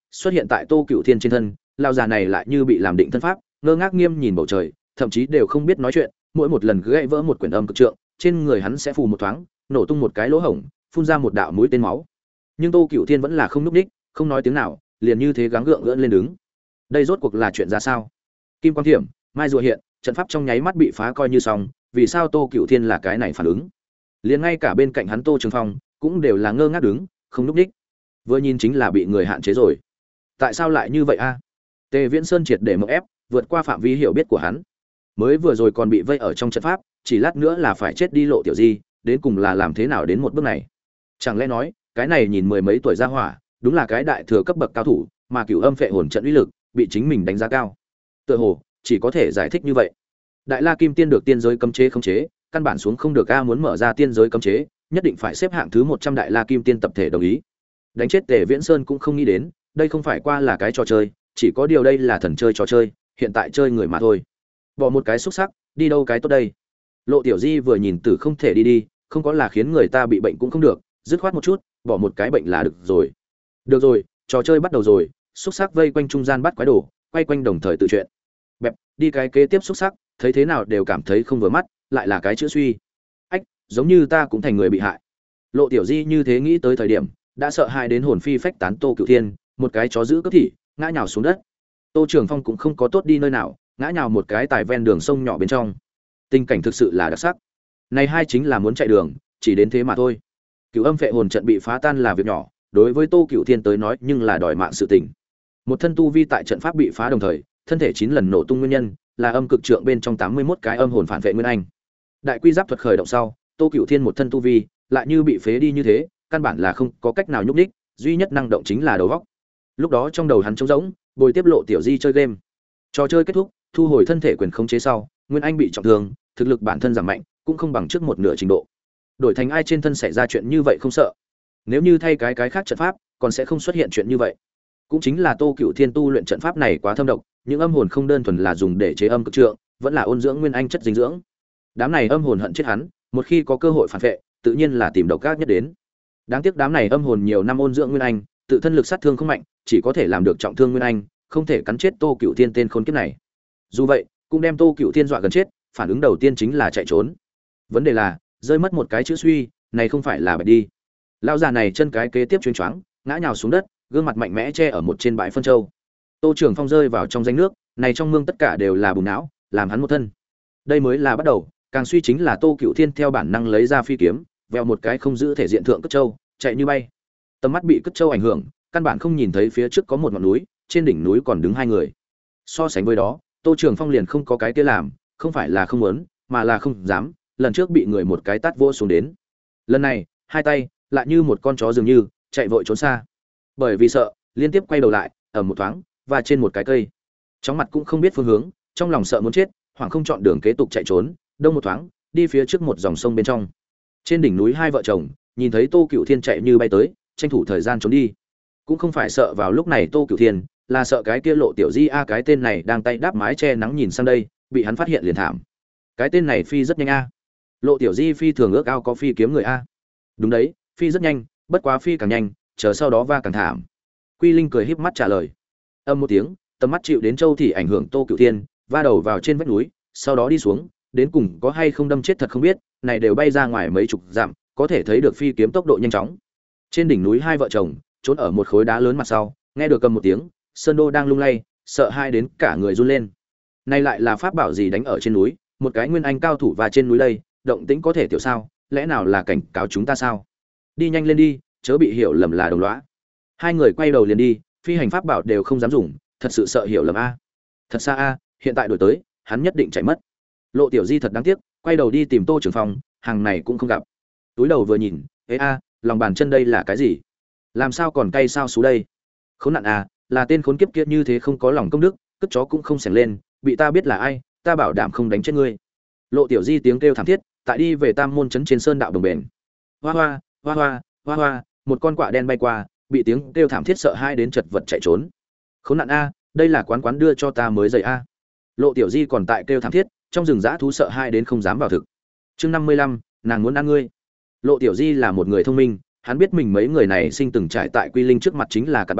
xuất hiện tại Tô Cựu Thiên trên thân, lão già này lại như bị làm định thân pháp, ngơ ngác nghiêm nhìn bầu trời, thậm chí đều không biết nói chuyện, mỗi một lần gãy vỡ một quyển âm cực trượng, trên người hắn sẽ phù một thoáng, nổ tung một cái lỗ hổng, phun ra một đạo mũi tên máu. Nhưng Tô Cựu Thiên vẫn là không nhúc nhích, không nói tiếng nào, liền như thế gắng gượng gượng lên đứng. Đây rốt cuộc là chuyện ra sao? Kim quang thiểm, mai rùa hiện, trận pháp trong nháy mắt bị phá coi như xong, vì sao Tô Cựu Thiên là cái này phản ứng? Liền ngay cả bên cạnh hắn Tô Trường Phong cũng đều là ngơ ngác đứng, không nhúc nhích. Vừa nhìn chính là bị người hạn chế rồi. Tại sao lại như vậy a? Tề Viễn Sơn triệt để mộng ép, vượt qua phạm vi hiểu biết của hắn. Mới vừa rồi còn bị vây ở trong trận pháp, chỉ lát nữa là phải chết đi Lộ Tiểu Di, đến cùng là làm thế nào đến một bước này? Chẳng lẽ nói, cái này nhìn mười mấy tuổi ra hỏa, đúng là cái đại thừa cấp bậc cao thủ, mà Cửu Âm Phệ Hồn trận uy lực bị chính mình đánh giá cao. Tựa hồ chỉ có thể giải thích như vậy. Đại La Kim Tiên được tiên giới cấm chế khống chế, căn bản xuống không được a, muốn mở ra tiên giới cấm chế, nhất định phải xếp hạng thứ một trăm Đại La Kim Tiên tập thể đồng ý. Đánh chết Tề Viễn Sơn cũng không nghĩ đến, đây không phải qua là cái trò chơi, chỉ có điều đây là thần chơi trò chơi, hiện tại chơi người mà thôi. Bỏ một cái xúc sắc, đi đâu cái tốt đây? Lộ Tiểu Di vừa nhìn tử không thể đi đi, không có là khiến người ta bị bệnh cũng không được, dứt khoát một chút, bỏ một cái bệnh là được rồi. Được rồi, trò chơi bắt đầu rồi, xúc sắc vây quanh trung gian bắt quái đồ, quay quanh đồng thời tự chuyện. Bẹp, đi cái kế tiếp xúc sắc, thấy thế nào đều cảm thấy không vừa mắt, lại là cái chữ suy. Ách, giống như ta cũng thành người bị hại. Lộ Tiểu Di như thế nghĩ tới thời điểm, đã sợ hãi đến hồn phi phách tán. Tô Cựu Thiên, một cái chó giữ cướp thị, ngã nhào xuống đất. Tô Trường Phong cũng không có tốt đi nơi nào, ngã nhào một cái tại ven đường sông nhỏ bên trong. Tình cảnh thực sự là đặc sắc. Này hai chính là muốn chạy đường, chỉ đến thế mà thôi. Cửu Âm Phệ Hồn trận bị phá tan là việc nhỏ, đối với Tô Cựu Thiên tới nói nhưng là đòi mạng sự tình. Một thân tu vi tại trận pháp bị phá đồng thời, thân thể chín lần nổ tung nguyên nhân là âm cực trượng bên trong tám mươi mốt cái âm hồn phản vệ nguyên anh. Đại quy giáp thuật khởi động sau, Tô Cựu Thiên một thân tu vi lại như bị phế đi như thế, căn bản là không có cách nào nhúc nhích, duy nhất năng động chính là đầu óc. Lúc đó trong đầu hắn trống rỗng, bồi tiếp Lộ Tiểu Di chơi game. Trò chơi kết thúc, thu hồi thân thể quyền khống chế sau, nguyên anh bị trọng thương, thực lực bản thân giảm mạnh, cũng không bằng trước một nửa trình độ. Đổi thành ai trên thân xảy ra chuyện như vậy không sợ. Nếu như thay cái cái khác trận pháp, còn sẽ không xuất hiện chuyện như vậy. Cũng chính là Tô Cựu Thiên tu luyện trận pháp này quá thâm độc, những âm hồn không đơn thuần là dùng để chế âm cực trượng, vẫn là ôn dưỡng nguyên anh chất dinh dưỡng. Đám này âm hồn hận chết hắn, một khi có cơ hội phản vệ, tự nhiên là tìm độc ác nhất đến. Đáng tiếc đám này âm hồn nhiều năm ôn dưỡng nguyên anh, tự thân lực sát thương không mạnh, chỉ có thể làm được trọng thương nguyên anh, không thể cắn chết Tô Cựu Thiên tên khốn kiếp này. Dù vậy, cũng đem Tô Cựu Thiên dọa gần chết, phản ứng đầu tiên chính là chạy trốn. Vấn đề là, rơi mất một cái chữ suy, này không phải là bạch đi. Lão già này chân cái kế tiếp chuyến choáng, ngã nhào xuống đất, gương mặt mạnh mẽ che ở một trên bãi phân châu. Tô Trường Phong rơi vào trong danh nước, này trong mương tất cả đều là bùn não, làm hắn một thân. Đây mới là bắt đầu, càng suy chính là Tô Cựu Thiên theo bản năng lấy ra phi kiếm, vèo một cái không giữ thể diện thượng cất châu, chạy như bay. Tầm mắt bị cất châu ảnh hưởng, căn bản không nhìn thấy phía trước có một ngọn núi, trên đỉnh núi còn đứng hai người. So sánh với đó, Tô Trường Phong liền không có cái kia làm, không phải là không muốn, mà là không dám, lần trước bị người một cái tát vỗ xuống đến. Lần này, hai tay lại như một con chó dường như, chạy vội trốn xa. Bởi vì sợ, liên tiếp quay đầu lại, ở một thoáng và trên một cái cây. Chóng mặt cũng không biết phương hướng, trong lòng sợ muốn chết, hoảng không chọn đường kế tục chạy trốn, đông một thoáng, đi phía trước một dòng sông bên trong. Trên đỉnh núi hai vợ chồng, nhìn thấy Tô Cựu Thiên chạy như bay tới, tranh thủ thời gian trốn đi. Cũng không phải sợ vào lúc này Tô Cựu Thiên, là sợ cái kia Lộ Tiểu Di a, cái tên này đang tay đáp mái che nắng nhìn sang đây, bị hắn phát hiện liền thảm. Cái tên này phi rất nhanh a. Lộ Tiểu Di phi thường ước ao có phi kiếm người a. Đúng đấy, phi rất nhanh, bất quá phi càng nhanh, chờ sau đó va càng thảm. Quy Linh cười híp mắt trả lời. Âm một tiếng, tầm mắt chịu đến châu thì ảnh hưởng Tô Cựu Thiên, va đầu vào trên vách núi, sau đó đi xuống, đến cùng có hay không đâm chết thật không biết, này đều bay ra ngoài mấy chục dặm, có thể thấy được phi kiếm tốc độ nhanh chóng. Trên đỉnh núi hai vợ chồng, trốn ở một khối đá lớn mặt sau, nghe được cầm một tiếng, sơn đô đang lung lay, sợ hai đến cả người run lên. Này lại là pháp bảo gì đánh ở trên núi, một cái nguyên anh cao thủ và trên núi đây, động tĩnh có thể tiểu sao, lẽ nào là cảnh cáo chúng ta sao? Đi nhanh lên đi, chớ bị hiểu lầm là đồng lõa. Hai người quay đầu liền đi, phi hành pháp bảo đều không dám dùng, thật sự sợ hiểu lầm a. Thật xa a, hiện tại đổi tới, hắn nhất định chạy mất. Lộ Tiểu Di thật đáng tiếc, quay đầu đi tìm Tô Trường Phong, hàng này cũng không gặp. Túi đầu vừa nhìn, ê a, lòng bàn chân đây là cái gì? Làm sao còn cay sao xuống đây? Khốn nạn a, là tên khốn kiếp kia như thế không có lòng công đức, cất chó cũng không xẻng lên, bị ta biết là ai, ta bảo đảm không đánh chết ngươi. Lộ Tiểu Di tiếng kêu thảm thiết, tại đi về Tam môn trấn trên sơn đạo đồng bền. Hoa hoa, hoa hoa, hoa hoa, một con quạ đen bay qua, bị tiếng kêu thảm thiết sợ hai đến chật vật chạy trốn. Khốn nạn a, đây là quán quán đưa cho ta mới giày a. Lộ Tiểu Di còn tại kêu thảm thiết, trong rừng dã thú sợ hai đến không dám vào thực. Chương năm mươi lăm, nàng muốn ăn ngươi. Lộ Tiểu Di là một người thông minh, hắn biết mình mấy người này sinh từng trải tại Quy Linh trước mặt chính là cặn bã,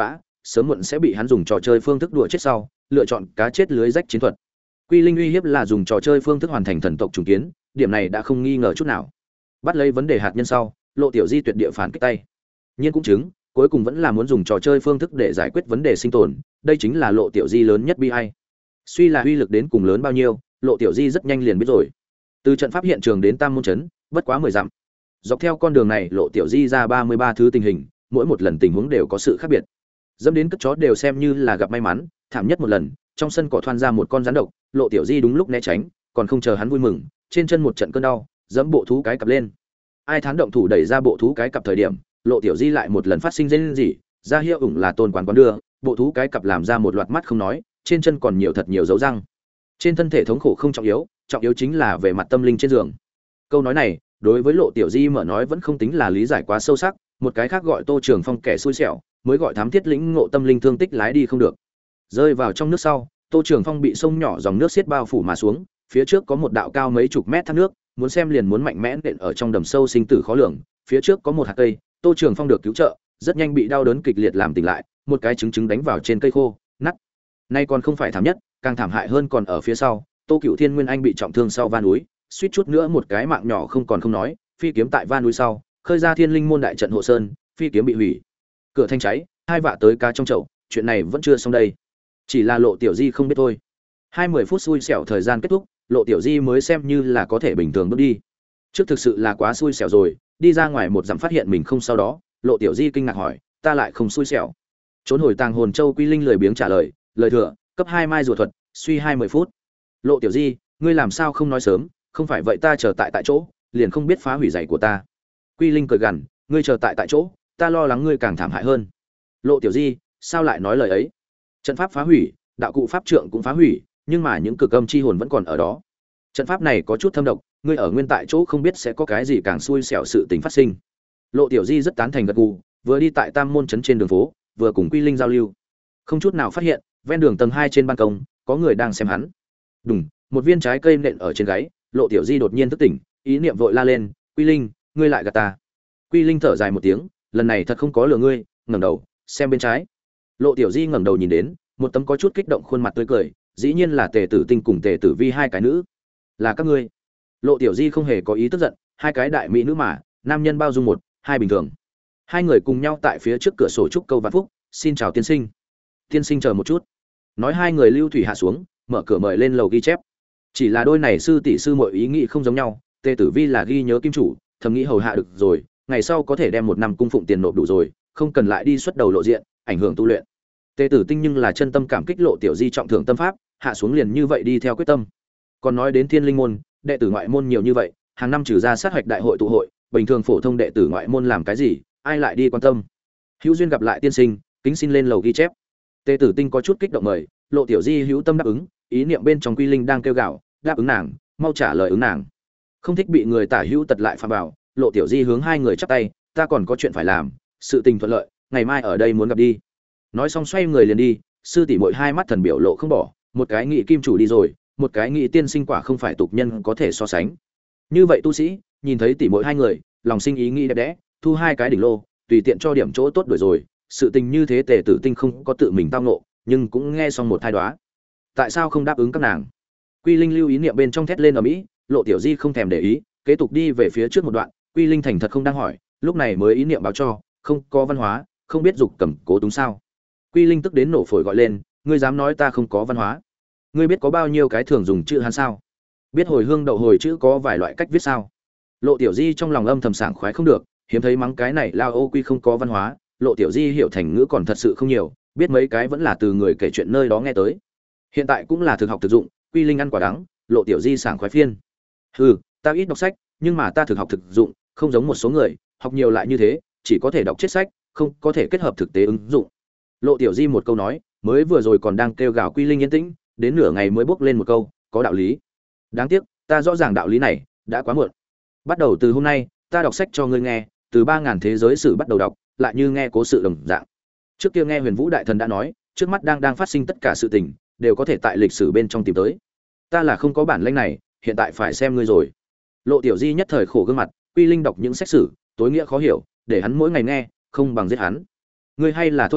sớm muộn sẽ bị hắn dùng trò chơi phương thức đùa chết sau, lựa chọn cá chết lưới rách chiến thuật. Quy Linh uy hiếp là dùng trò chơi phương thức hoàn thành thần tộc trùng kiến, điểm này đã không nghi ngờ chút nào. Bắt lấy vấn đề hạt nhân sau, Lộ Tiểu Di tuyệt địa phản kích tay. Nhưng cũng chứng, cuối cùng vẫn là muốn dùng trò chơi phương thức để giải quyết vấn đề sinh tồn, đây chính là Lộ Tiểu Di lớn nhất bi ai. Suy là uy lực đến cùng lớn bao nhiêu, Lộ Tiểu Di rất nhanh liền biết rồi. Từ trận pháp hiện trường đến Tam môn trấn, bất quá mười dặm. Dọc theo con đường này, Lộ Tiểu Di ra ba mươi ba thứ tình hình, mỗi một lần tình huống đều có sự khác biệt. Dẫm đến cất chó đều xem như là gặp may mắn, thảm nhất một lần, trong sân cỏ thoăn ra một con rắn độc, Lộ Tiểu Di đúng lúc né tránh, còn không chờ hắn vui mừng, trên chân một trận cơn đau, dẫm bộ thú cái cặp lên. Ai thán động thủ đẩy ra bộ thú cái cặp thời điểm, Lộ Tiểu Di lại một lần phát sinh rên rỉ, ra hiệu ủng là tôn quán quán đưa, bộ thú cái cặp làm ra một loạt mắt không nói, trên chân còn nhiều thật nhiều dấu răng. Trên thân thể thống khổ không trọng yếu, trọng yếu chính là về mặt tâm linh trên giường. Câu nói này, đối với Lộ Tiểu Di mở nói vẫn không tính là lý giải quá sâu sắc, một cái khác gọi Tô Trường Phong kẻ xui xẻo, mới gọi thám thiết lĩnh ngộ tâm linh thương tích lái đi không được. Rơi vào trong nước sau, Tô Trường Phong bị sông nhỏ dòng nước xiết bao phủ mà xuống, phía trước có một đạo cao mấy chục mét thác nước, muốn xem liền muốn mạnh mẽ nện ở trong đầm sâu sinh tử khó lường, phía trước có một hạt cây, Tô Trường Phong được cứu trợ, rất nhanh bị đau đớn kịch liệt làm tỉnh lại, một cái trứng trứng đánh vào trên cây khô, nát. Nay còn không phải thảm nhất, càng thảm hại hơn còn ở phía sau, Tô Cựu Thiên Nguyên Anh bị trọng thương sau van núi, suýt chút nữa một cái mạng nhỏ không còn không nói, phi kiếm tại van núi sau, khơi ra Thiên Linh môn đại trận hộ sơn, phi kiếm bị hủy. Cửa thanh cháy, hai vạ tới cá trong chậu, chuyện này vẫn chưa xong đây. Chỉ là Lộ Tiểu Di không biết thôi. Hai mươi phút xui xẻo thời gian kết thúc, Lộ Tiểu Di mới xem như là có thể bình thường bước đi. Trước thực sự là quá xui xẻo rồi, đi ra ngoài một dặm phát hiện mình không sau đó, Lộ Tiểu Di kinh ngạc hỏi, ta lại không xui xẻo. Trốn hồi tàng hồn châu Quy Linh lười biếng trả lời, lời thừa, cấp hai mai rùa thuật, suy hai mươi phút. Lộ Tiểu Di, ngươi làm sao không nói sớm, không phải vậy ta chờ tại tại chỗ, liền không biết phá hủy giày của ta. Quy Linh cười gằn, ngươi chờ tại tại chỗ, ta lo lắng ngươi càng thảm hại hơn. Lộ Tiểu Di, sao lại nói lời ấy? Trận pháp phá hủy, đạo cụ pháp trượng cũng phá hủy, nhưng mà những cực âm chi hồn vẫn còn ở đó. Trận pháp này có chút thâm độc, ngươi ở nguyên tại chỗ không biết sẽ có cái gì càng xui xẻo sự tình phát sinh. Lộ Tiểu Di rất tán thành gật gù, vừa đi tại Tam môn trấn trên đường phố, vừa cùng Quy Linh giao lưu. Không chút nào phát hiện, ven đường tầng hai trên ban công, có người đang xem hắn. Đùng, một viên trái cây nện ở trên gáy, Lộ Tiểu Di đột nhiên thức tỉnh, ý niệm vội la lên, "Quy Linh, ngươi lại gạt ta." Quy Linh thở dài một tiếng, lần này thật không có lừa ngươi, ngẩng đầu, xem bên trái. Lộ Tiểu Di ngẩng đầu nhìn đến, một tấm có chút kích động khuôn mặt tươi cười, dĩ nhiên là Tề Tử Tinh cùng Tề Tử Vi hai cái nữ. Là các ngươi? Lộ Tiểu Di không hề có ý tức giận, hai cái đại mỹ nữ mà, nam nhân bao dung một, hai bình thường. Hai người cùng nhau tại phía trước cửa sổ chúc câu vạn phúc, "Xin chào tiên sinh." Tiên sinh chờ một chút. Nói hai người lưu thủy hạ xuống, mở cửa mời lên lầu ghi chép. Chỉ là đôi này sư tỷ sư mọi ý nghĩ không giống nhau, Tề Tử Vi là ghi nhớ kim chủ, thầm nghĩ hầu hạ được rồi, ngày sau có thể đem một năm cung phụng tiền nộp đủ rồi, không cần lại đi xuất đầu lộ diện, ảnh hưởng tu luyện. Tề Tử Tinh nhưng là chân tâm cảm kích Lộ Tiểu Di trọng thưởng tâm pháp, hạ xuống liền như vậy đi theo quyết tâm. Còn nói đến Thiên Linh môn, đệ tử ngoại môn nhiều như vậy, hàng năm trừ ra sát hoạch đại hội tụ hội, bình thường phổ thông đệ tử ngoại môn làm cái gì, ai lại đi quan tâm. Hữu duyên gặp lại tiên sinh, kính xin lên lầu ghi chép. Tề Tử Tinh có chút kích động mời, Lộ Tiểu Di hữu tâm đáp ứng, ý niệm bên trong Quy Linh đang kêu gào, đáp ứng nàng, mau trả lời ứng nàng. Không thích bị người tả hữu tật lại phạm vào, Lộ Tiểu Di hướng hai người chắp tay, ta còn có chuyện phải làm, sự tình thuận lợi, ngày mai ở đây muốn gặp đi. Nói xong xoay người liền đi, sư tỷ muội hai mắt thần biểu lộ không bỏ, một cái nghị kim chủ đi rồi, một cái nghị tiên sinh quả không phải tục nhân có thể so sánh. Như vậy tu sĩ, nhìn thấy tỷ muội hai người, lòng sinh ý nghĩ đẹp đẽ, thu hai cái đỉnh lô, tùy tiện cho điểm chỗ tốt đổi rồi, sự tình như thế Tề Tử Tinh không có tự mình tao ngộ, nhưng cũng nghe xong một thai đoá. Tại sao không đáp ứng các nàng? Quy Linh lưu ý niệm bên trong thét lên ở mỹ, Lộ Tiểu Di không thèm để ý, kế tục đi về phía trước một đoạn, Quy Linh thành thật không đang hỏi, lúc này mới ý niệm báo cho, không có văn hóa, không biết dục cầm cố túng sao? Quy Linh tức đến nổ phổi gọi lên, ngươi dám nói ta không có văn hóa? Ngươi biết có bao nhiêu cái thường dùng chữ Hán sao? Biết hồi hương đậu hồi chữ có vài loại cách viết sao? Lộ Tiểu Di trong lòng âm thầm sảng khoái không được, hiếm thấy mắng cái này lao ô quy không có văn hóa, Lộ Tiểu Di hiểu thành ngữ còn thật sự không nhiều, biết mấy cái vẫn là từ người kể chuyện nơi đó nghe tới. Hiện tại cũng là thực học thực dụng, Quy Linh ăn quả đắng, Lộ Tiểu Di sảng khoái phiên. Hừ, ta ít đọc sách, nhưng mà ta thực học thực dụng, không giống một số người, học nhiều lại như thế, chỉ có thể đọc chết sách, không có thể kết hợp thực tế ứng dụng. Lộ Tiểu Di một câu nói, mới vừa rồi còn đang kêu gào Quy Linh yên tĩnh, đến nửa ngày mới bốc lên một câu, có đạo lý. Đáng tiếc, ta rõ ràng đạo lý này, đã quá muộn. Bắt đầu từ hôm nay, ta đọc sách cho ngươi nghe, từ ba ngàn thế giới sử bắt đầu đọc, lại như nghe cố sự đồng dạng. Trước kia nghe Huyền Vũ đại thần đã nói, trước mắt đang đang phát sinh tất cả sự tình, đều có thể tại lịch sử bên trong tìm tới. Ta là không có bản lĩnh này, hiện tại phải xem ngươi rồi. Lộ Tiểu Di nhất thời khổ gương mặt, Quy Linh đọc những sách sử, tối nghĩa khó hiểu, để hắn mỗi ngày nghe, không bằng giết hắn. Ngươi hay là thôi đi,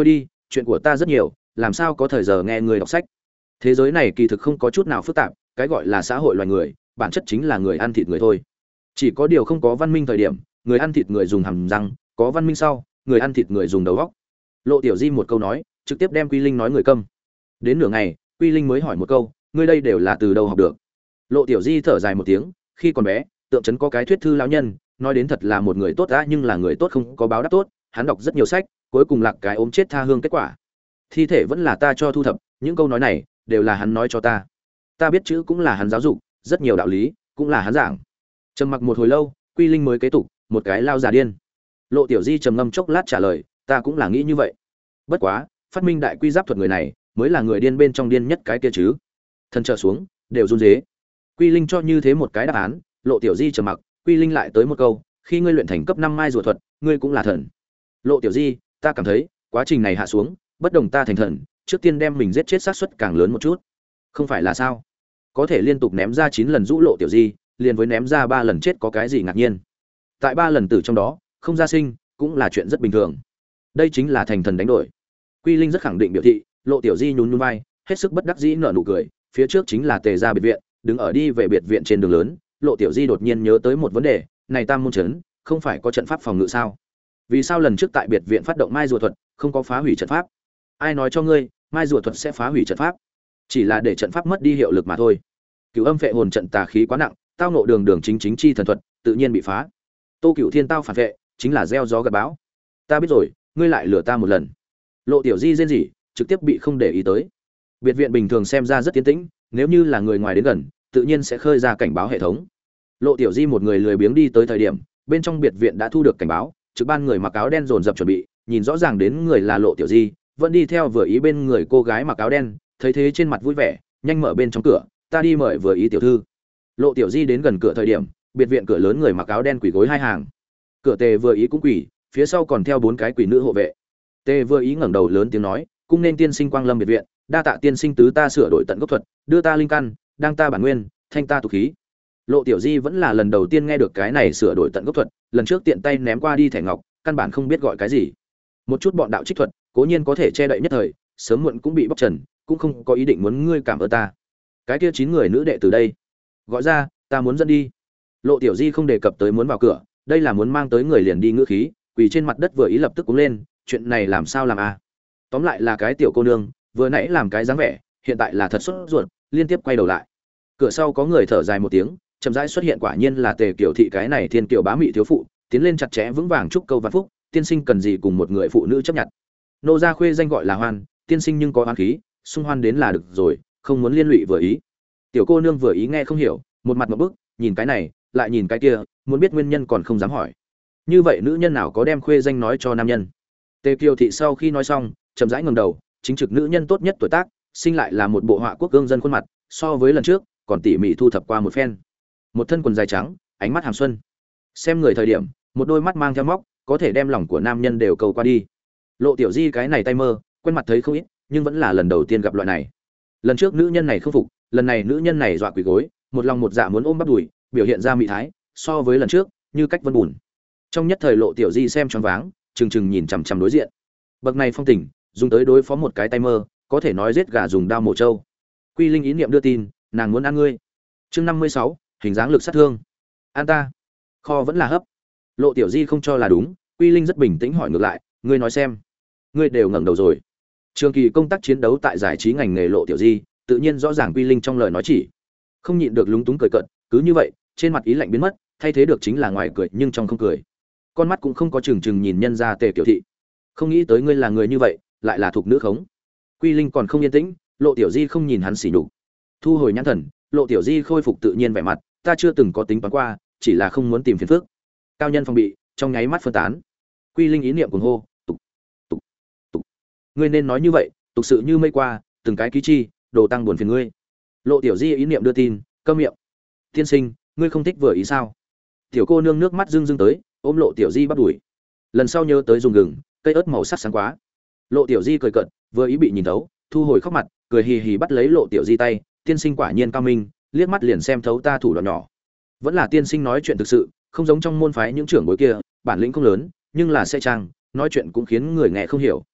chuyện của ta rất nhiều, làm sao có thời giờ nghe người đọc sách. Thế giới này kỳ thực không có chút nào phức tạp, cái gọi là xã hội loài người bản chất chính là người ăn thịt người thôi. Chỉ có điều không có văn minh thời điểm, người ăn thịt người dùng hàm răng, có văn minh sau, người ăn thịt người dùng đầu óc. Lộ Tiểu Di một câu nói trực tiếp đem Quy Linh nói người câm. Đến nửa ngày, Quy Linh mới hỏi một câu, ngươi đây đều là từ đâu học được? Lộ Tiểu Di thở dài một tiếng, khi còn bé, tượng trấn có cái thuyết thư lão nhân, nói đến thật là một người tốt đã, nhưng là người tốt không có báo đáp tốt, hắn đọc rất nhiều sách, cuối cùng lạc cái ốm chết tha hương kết quả. Thi thể vẫn là ta cho thu thập, những câu nói này đều là hắn nói cho ta. Ta biết chữ cũng là hắn giáo dục, rất nhiều đạo lý cũng là hắn giảng. Trầm mặc một hồi lâu, Quy Linh mới kế tục, một cái lao già điên. Lộ Tiểu Di trầm ngâm chốc lát trả lời, ta cũng là nghĩ như vậy. Bất quá, phát minh đại quy giáp thuật người này, mới là người điên bên trong điên nhất cái kia chứ. Thân trở xuống, đều run rế. Quy Linh cho như thế một cái đáp án, Lộ Tiểu Di trầm mặc, Quy Linh lại tới một câu, khi ngươi luyện thành cấp năm mai rùa thuật, ngươi cũng là thần. Lộ Tiểu Di, ta cảm thấy, quá trình này hạ xuống, bất đồng ta thành thần, trước tiên đem mình giết chết xác suất càng lớn một chút. Không phải là sao? Có thể liên tục ném ra chín lần rũ Lộ Tiểu Di, liền với ném ra ba lần chết có cái gì ngạc nhiên? Tại ba lần tử trong đó, không ra sinh, cũng là chuyện rất bình thường. Đây chính là thành thần đánh đổi. Quy Linh rất khẳng định biểu thị, Lộ Tiểu Di nhún nhún vai, hết sức bất đắc dĩ nở nụ cười, phía trước chính là Tề gia biệt viện, đứng ở đi về biệt viện trên đường lớn, Lộ Tiểu Di đột nhiên nhớ tới một vấn đề, này Tam môn trấn, không phải có trận pháp phòng ngự sao? Vì sao lần trước tại biệt viện phát động mai rùa thuật, không có phá hủy trận pháp? Ai nói cho ngươi, mai rùa thuật sẽ phá hủy trận pháp? Chỉ là để trận pháp mất đi hiệu lực mà thôi. Cửu Âm Phệ Hồn trận tà khí quá nặng, tao nộ đường đường chính chính chi thần thuật, tự nhiên bị phá. Tô Cửu Thiên tao phản vệ, chính là gieo gió gặt bão. Ta biết rồi, ngươi lại lừa ta một lần. Lộ Tiểu Di rên rỉ, trực tiếp bị không để ý tới. Biệt viện bình thường xem ra rất tiến tĩnh, nếu như là người ngoài đến gần, tự nhiên sẽ khơi ra cảnh báo hệ thống. Lộ Tiểu Di một người lười biếng đi tới thời điểm, bên trong biệt viện đã thu được cảnh báo, trực ban người mặc áo đen dồn dập chuẩn bị, nhìn rõ ràng đến người là Lộ Tiểu Di, vẫn đi theo vừa ý bên người cô gái mặc áo đen, thấy thế trên mặt vui vẻ, nhanh mở bên trong cửa, ta đi mời vừa ý tiểu thư. Lộ Tiểu Di đến gần cửa thời điểm, biệt viện cửa lớn người mặc áo đen quỳ gối hai hàng. Cửa Tề vừa ý cũng quỳ, phía sau còn theo bốn cái quỷ nữ hộ vệ. Tề vừa ý ngẩng đầu lớn tiếng nói, cung nên tiên sinh quang lâm biệt viện, đa tạ tiên sinh tứ ta sửa đổi tận gốc thuật, đưa ta linh căn, đang ta bản nguyên, thanh ta tục khí. Lộ Tiểu Di vẫn là lần đầu tiên nghe được cái này sửa đổi tận gốc thuật, lần trước tiện tay ném qua đi thẻ ngọc, căn bản không biết gọi cái gì. Một chút bọn đạo trích thuật, cố nhiên có thể che đậy nhất thời, sớm muộn cũng bị bóc trần, cũng không có ý định muốn ngươi cảm ơn ta. Cái kia chín người nữ đệ từ đây, gọi ra, ta muốn dẫn đi. Lộ Tiểu Di không đề cập tới muốn vào cửa, đây là muốn mang tới người liền đi ngữ khí, quỳ trên mặt đất vừa ý lập tức cũng lên, chuyện này làm sao làm à? Tóm lại là cái tiểu cô nương, vừa nãy làm cái dáng vẻ, hiện tại là thật sốt ruột, liên tiếp quay đầu lại. Cửa sau có người thở dài một tiếng, chậm rãi xuất hiện, quả nhiên là Tề Kiều thị cái này thiên kiều bá mị thiếu phụ, tiến lên chặt chẽ vững vàng chúc câu văn phúc, tiên sinh cần gì cùng một người phụ nữ chấp nhận. Nô gia khuê danh gọi là Hoan, tiên sinh nhưng có oán khí, xung hoan đến là được rồi, không muốn liên lụy vừa ý. Tiểu cô nương vừa ý nghe không hiểu, một mặt một bức, nhìn cái này, lại nhìn cái kia, muốn biết nguyên nhân còn không dám hỏi. Như vậy nữ nhân nào có đem khuê danh nói cho nam nhân? Tề Kiều thị sau khi nói xong, chậm rãi ngẩng đầu, chính trực nữ nhân tốt nhất tuổi tác, sinh lại là một bộ họa quốc cương dân khuôn mặt, so với lần trước, còn tỉ mỉ thu thập qua một phen. Một thân quần dài trắng, ánh mắt hàm xuân. Xem người thời điểm, một đôi mắt mang theo móc, có thể đem lòng của nam nhân đều cầu qua đi. Lộ Tiểu Di cái này tay mơ, quen mặt thấy không ít, nhưng vẫn là lần đầu tiên gặp loại này. Lần trước nữ nhân này không phục, lần này nữ nhân này dọa quỳ gối, một lòng một dạ muốn ôm bắp đùi, biểu hiện ra mị thái, so với lần trước, như cách vân bùn. Trong nhất thời Lộ Tiểu Di xem choáng váng, trừng trừng nhìn chằm chằm đối diện. Bậc này phong tình, dùng tới đối phó một cái tay mơ, có thể nói giết gà dùng đao mổ trâu. Quy Linh ý niệm đưa tin, nàng muốn ăn ngươi. Chương năm mươi sáu, hình dáng lực sát thương. An ta. Kho vẫn là hấp. Lộ Tiểu Di không cho là đúng, Quy Linh rất bình tĩnh hỏi ngược lại, ngươi nói xem. Ngươi đều ngẩng đầu rồi. Trường kỳ công tác chiến đấu tại giải trí ngành nghề Lộ Tiểu Di, tự nhiên rõ ràng Quy Linh trong lời nói chỉ. Không nhịn được lúng túng cười cợt, cứ như vậy, trên mặt ý lạnh biến mất, thay thế được chính là ngoài cười nhưng trong không cười. Con mắt cũng không có chừng chừng nhìn nhân ra Tề Kiều thị. Không nghĩ tới ngươi là người như vậy, lại là thuộc nữ khống. Quy Linh còn không yên tĩnh, Lộ Tiểu Di không nhìn hắn xỉ nhục. Thu hồi nhãn thần, Lộ Tiểu Di khôi phục tự nhiên vẻ mặt, ta chưa từng có tính toán qua, chỉ là không muốn tìm phiền phức. Cao nhân phòng bị, trong nháy mắt phân tán. Quy Linh ý niệm cuồng hô, tục, tục, tục. Ngươi nên nói như vậy, tục sự như mây qua, từng cái ký chi, đồ tăng buồn phiền ngươi. Lộ Tiểu Di ý niệm đưa tin, câm miệng. Tiên sinh, ngươi không thích vừa ý sao? Tiểu cô nương nước mắt rưng rưng tới, ôm Lộ Tiểu Di bắt đuổi. Lần sau nhớ tới dùng gừng, cây ớt màu sắc sáng quá. Lộ Tiểu Di cười cợt, vừa ý bị nhìn thấu, thu hồi khóc mặt, cười hì hì bắt lấy Lộ Tiểu Di tay, tiên sinh quả nhiên cao minh, liếc mắt liền xem thấu ta thủ đoạn nhỏ. Vẫn là tiên sinh nói chuyện thực sự, không giống trong môn phái những trưởng bối kia, bản lĩnh không lớn, nhưng là sẽ trang, nói chuyện cũng khiến người nghe không hiểu.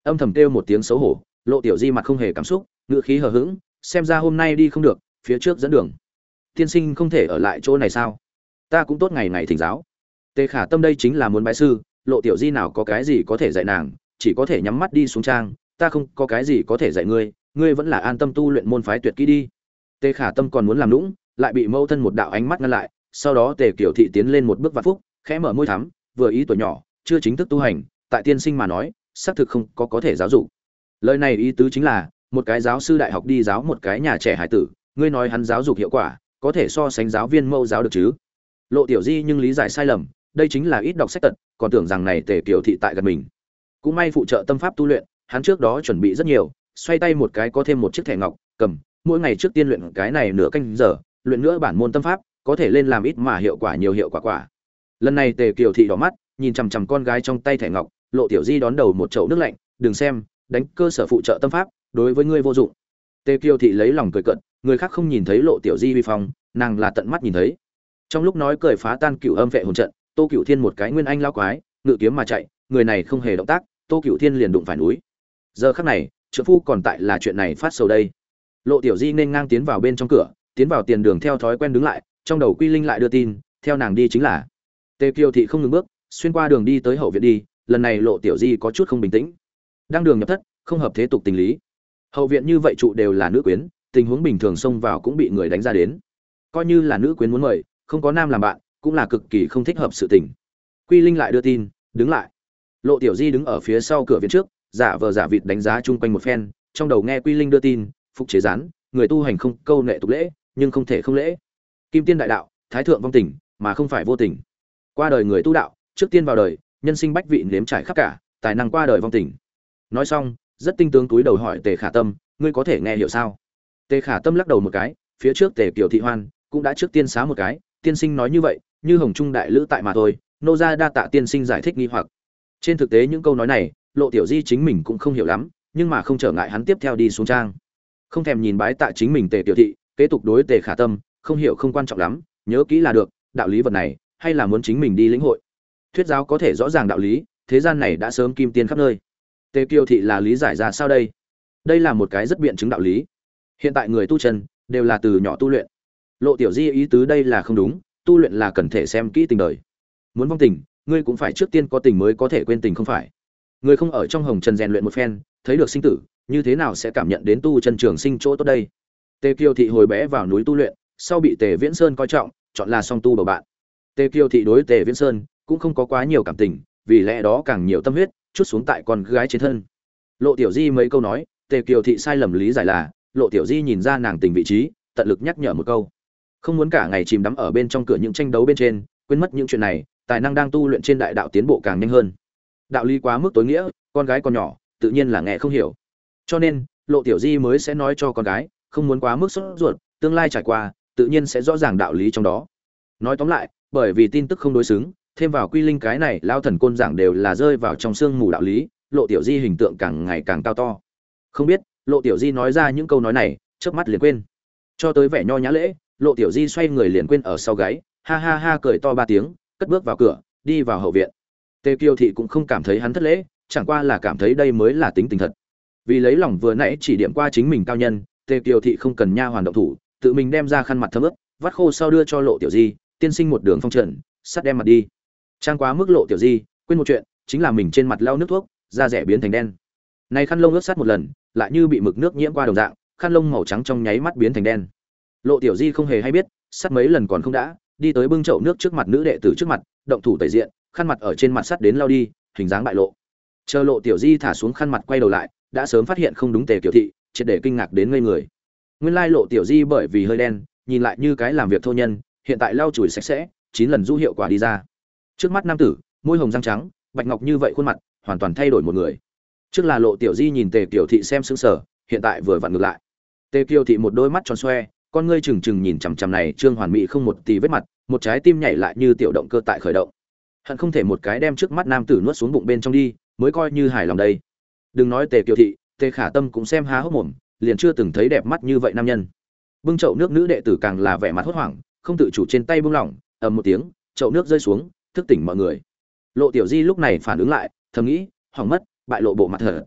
Âm thầm kêu một tiếng xấu hổ, Lộ Tiểu Di mặt không hề cảm xúc, ngữ khí hờ hững, xem ra hôm nay đi không được, phía trước dẫn đường. Tiên sinh không thể ở lại chỗ này sao? Ta cũng tốt ngày ngày thỉnh giáo. Tề Khả Tâm đây chính là muốn bái sư, Lộ Tiểu Di nào có cái gì có thể dạy nàng, chỉ có thể nhắm mắt đi xuống trang, ta không có cái gì có thể dạy ngươi, ngươi vẫn là an tâm tu luyện môn phái tuyệt kỹ đi. Tề Khả Tâm còn muốn làm nũng, lại bị mâu thân một đạo ánh mắt ngăn lại, sau đó Tề Kiều Thị tiến lên một bước vạn phúc, khẽ mở môi thắm, vừa ý tuổi nhỏ, chưa chính thức tu hành, tại tiên sinh mà nói, xác thực không có có thể giáo dục. Lời này ý tứ chính là, một cái giáo sư đại học đi giáo một cái nhà trẻ hải tử, ngươi nói hắn giáo dục hiệu quả, có thể so sánh giáo viên mẫu giáo được chứ? Lộ Tiểu Di nhưng lý giải sai lầm, đây chính là ít đọc sách tật, còn tưởng rằng này Tề Kiều Thị tại gần mình. Cũng may phụ trợ tâm pháp tu luyện, hắn trước đó chuẩn bị rất nhiều, xoay tay một cái có thêm một chiếc thẻ ngọc, cầm, mỗi ngày trước tiên luyện cái này nửa canh giờ, luyện nữa bản môn tâm pháp, có thể lên làm ít mà hiệu quả nhiều hiệu quả quả. Lần này Tề Kiều Thị đỏ mắt, nhìn chằm chằm con gái trong tay thẻ ngọc, Lộ Tiểu Di đón đầu một chậu nước lạnh, đừng xem, đánh cơ sở phụ trợ tâm pháp, đối với ngươi vô dụng. Tề Kiều Thị lấy lòng cười cợt, người khác không nhìn thấy Lộ Tiểu Di uy phong, nàng là tận mắt nhìn thấy. Trong lúc nói cười phá tan cửu âm vệ hồn trận, Tô Cửu Thiên một cái nguyên anh lao quái, ngự kiếm mà chạy, người này không hề động tác, Tô Cửu Thiên liền đụng phải núi. Giờ khắc này, trợ phu còn tại là chuyện này phát sầu đây. Lộ Tiểu Di nên ngang tiến vào bên trong cửa, tiến vào tiền đường theo thói quen đứng lại, trong đầu Quy Linh lại đưa tin, theo nàng đi chính là. Tề Kiều Thị không ngừng bước, xuyên qua đường đi tới hậu viện đi, lần này Lộ Tiểu Di có chút không bình tĩnh. Đang đường nhập thất, không hợp thế tục tình lý. Hậu viện như vậy trụ đều là nữ quyến, tình huống bình thường xông vào cũng bị người đánh ra đến. Coi như là nữ quyến muốn mời, không có nam làm bạn, cũng là cực kỳ không thích hợp sự tình. Quy Linh lại đưa tin, đứng lại. Lộ Tiểu Di đứng ở phía sau cửa viện trước, giả vờ giả vịt đánh giá chung quanh một phen, trong đầu nghe Quy Linh đưa tin, phục chế gián, người tu hành không câu nệ tục lễ, nhưng không thể không lễ. Kim tiên đại đạo, thái thượng vong tình, mà không phải vô tình. Qua đời người tu đạo, trước tiên vào đời, nhân sinh bách vị nếm trải khắp cả, tài năng qua đời vong tình. Nói xong, rất tinh tướng túi đầu hỏi Tề Khả Tâm, ngươi có thể nghe hiểu sao? Tề Khả Tâm lắc đầu một cái, phía trước Tề Kiều Thị Hoan cũng đã trước tiên xá một cái, tiên sinh nói như vậy, như hồng trung đại lữ tại mà thôi, nô gia đa tạ tiên sinh giải thích nghi hoặc. Trên thực tế những câu nói này, Lộ Tiểu Di chính mình cũng không hiểu lắm, nhưng mà không trở ngại hắn tiếp theo đi xuống trang. Không thèm nhìn bái tạ chính mình Tề Kiều Thị, kế tục đối Tề Khả Tâm, không hiểu không quan trọng lắm, nhớ kỹ là được, đạo lý vật này, hay là muốn chính mình đi lĩnh hội. Thuyết giáo có thể rõ ràng đạo lý, thế gian này đã sớm kim tiên khắp nơi. Tề Kiều Thị là lý giải ra sao đây? Đây là một cái rất biện chứng đạo lý. Hiện tại người tu chân đều là từ nhỏ tu luyện. Lộ Tiểu Di ý tứ đây là không đúng, tu luyện là cần thể xem kỹ tình đời. Muốn vong tình, ngươi cũng phải trước tiên có tình mới có thể quên tình không phải? Người không ở trong hồng trần rèn luyện một phen, thấy được sinh tử, như thế nào sẽ cảm nhận đến tu chân trường sinh chỗ tốt đây? Tề Kiều Thị hồi bé vào núi tu luyện, sau bị Tề Viễn Sơn coi trọng, chọn là song tu bầu bạn. Tề Kiều Thị đối Tề Viễn Sơn cũng không có quá nhiều cảm tình, vì lẽ đó càng nhiều tâm huyết chút xuống tại con gái trên thân. Lộ Tiểu Di mấy câu nói, Tề Kiều Thị sai lầm lý giải là, Lộ Tiểu Di nhìn ra nàng tình vị trí, tận lực nhắc nhở một câu. Không muốn cả ngày chìm đắm ở bên trong cửa những tranh đấu bên trên, quên mất những chuyện này, tài năng đang tu luyện trên đại đạo tiến bộ càng nhanh hơn. Đạo lý quá mức tối nghĩa, con gái còn nhỏ, tự nhiên là nghe không hiểu. Cho nên, Lộ Tiểu Di mới sẽ nói cho con gái, không muốn quá mức sốt ruột, tương lai trải qua, tự nhiên sẽ rõ ràng đạo lý trong đó. Nói tóm lại, bởi vì tin tức không đối xứng, thêm vào Quy Linh cái này lao thần côn giảng đều là rơi vào trong xương mù đạo lý, Lộ Tiểu Di hình tượng càng ngày càng cao to. Không biết, Lộ Tiểu Di nói ra những câu nói này, chớp mắt liền quên. Cho tới vẻ nho nhã lễ, Lộ Tiểu Di xoay người liền quên ở sau gáy, ha ha ha cười to ba tiếng, cất bước vào cửa, đi vào hậu viện. Tề Kiều Thị cũng không cảm thấy hắn thất lễ, chẳng qua là cảm thấy đây mới là tính tình thật. Vì lấy lòng vừa nãy chỉ điểm qua chính mình cao nhân, Tề Kiều Thị không cần nha hoàn động thủ, tự mình đem ra khăn mặt thấm ướt, vắt khô sau đưa cho Lộ Tiểu Di, tiên sinh một đường phong trần, sắt đem mặt đi. Trang quá mức Lộ Tiểu Di, quên một chuyện, chính là mình trên mặt lau nước thuốc, da rẻ biến thành đen. Này khăn lông ướt sát một lần, lại như bị mực nước nhiễm qua đồng dạng, khăn lông màu trắng trong nháy mắt biến thành đen. Lộ Tiểu Di không hề hay biết, sắt mấy lần còn không đã, đi tới bưng chậu nước trước mặt nữ đệ tử trước mặt, động thủ tẩy diện, khăn mặt ở trên mặt sắt đến lau đi, hình dáng bại lộ. Chờ Lộ Tiểu Di thả xuống khăn mặt quay đầu lại, đã sớm phát hiện không đúng Tề Kiều Thị, triệt để kinh ngạc đến ngây người. Nguyên lai Lộ Tiểu Di bởi vì hơi đen, nhìn lại như cái làm việc thô nhân, hiện tại lau chùi sạch sẽ, chín lần du hiệu quả đi ra. Trước mắt nam tử, môi hồng răng trắng, bạch ngọc như vậy khuôn mặt, hoàn toàn thay đổi một người. Trước là Lộ Tiểu Di nhìn Tề Kiều Thị xem sững sờ, hiện tại vừa vặn ngược lại. Tề Kiều Thị một đôi mắt tròn xoe, con ngươi trừng trừng nhìn chằm chằm này trương hoàn mỹ không một tì vết mặt, một trái tim nhảy lại như tiểu động cơ tại khởi động. Hận không thể một cái đem trước mắt nam tử nuốt xuống bụng bên trong đi, mới coi như hài lòng đây. Đừng nói Tề Kiều Thị, Tề Khả Tâm cũng xem há hốc mồm, liền chưa từng thấy đẹp mắt như vậy nam nhân. Bưng chậu nước nữ đệ tử càng là vẻ mặt hốt hoảng, không tự chủ trên tay buông lỏng, ầm một tiếng, chậu nước rơi xuống, thức tỉnh mọi người. Lộ Tiểu Di lúc này phản ứng lại, thầm nghĩ, hỏng mất, bại lộ bộ mặt thật.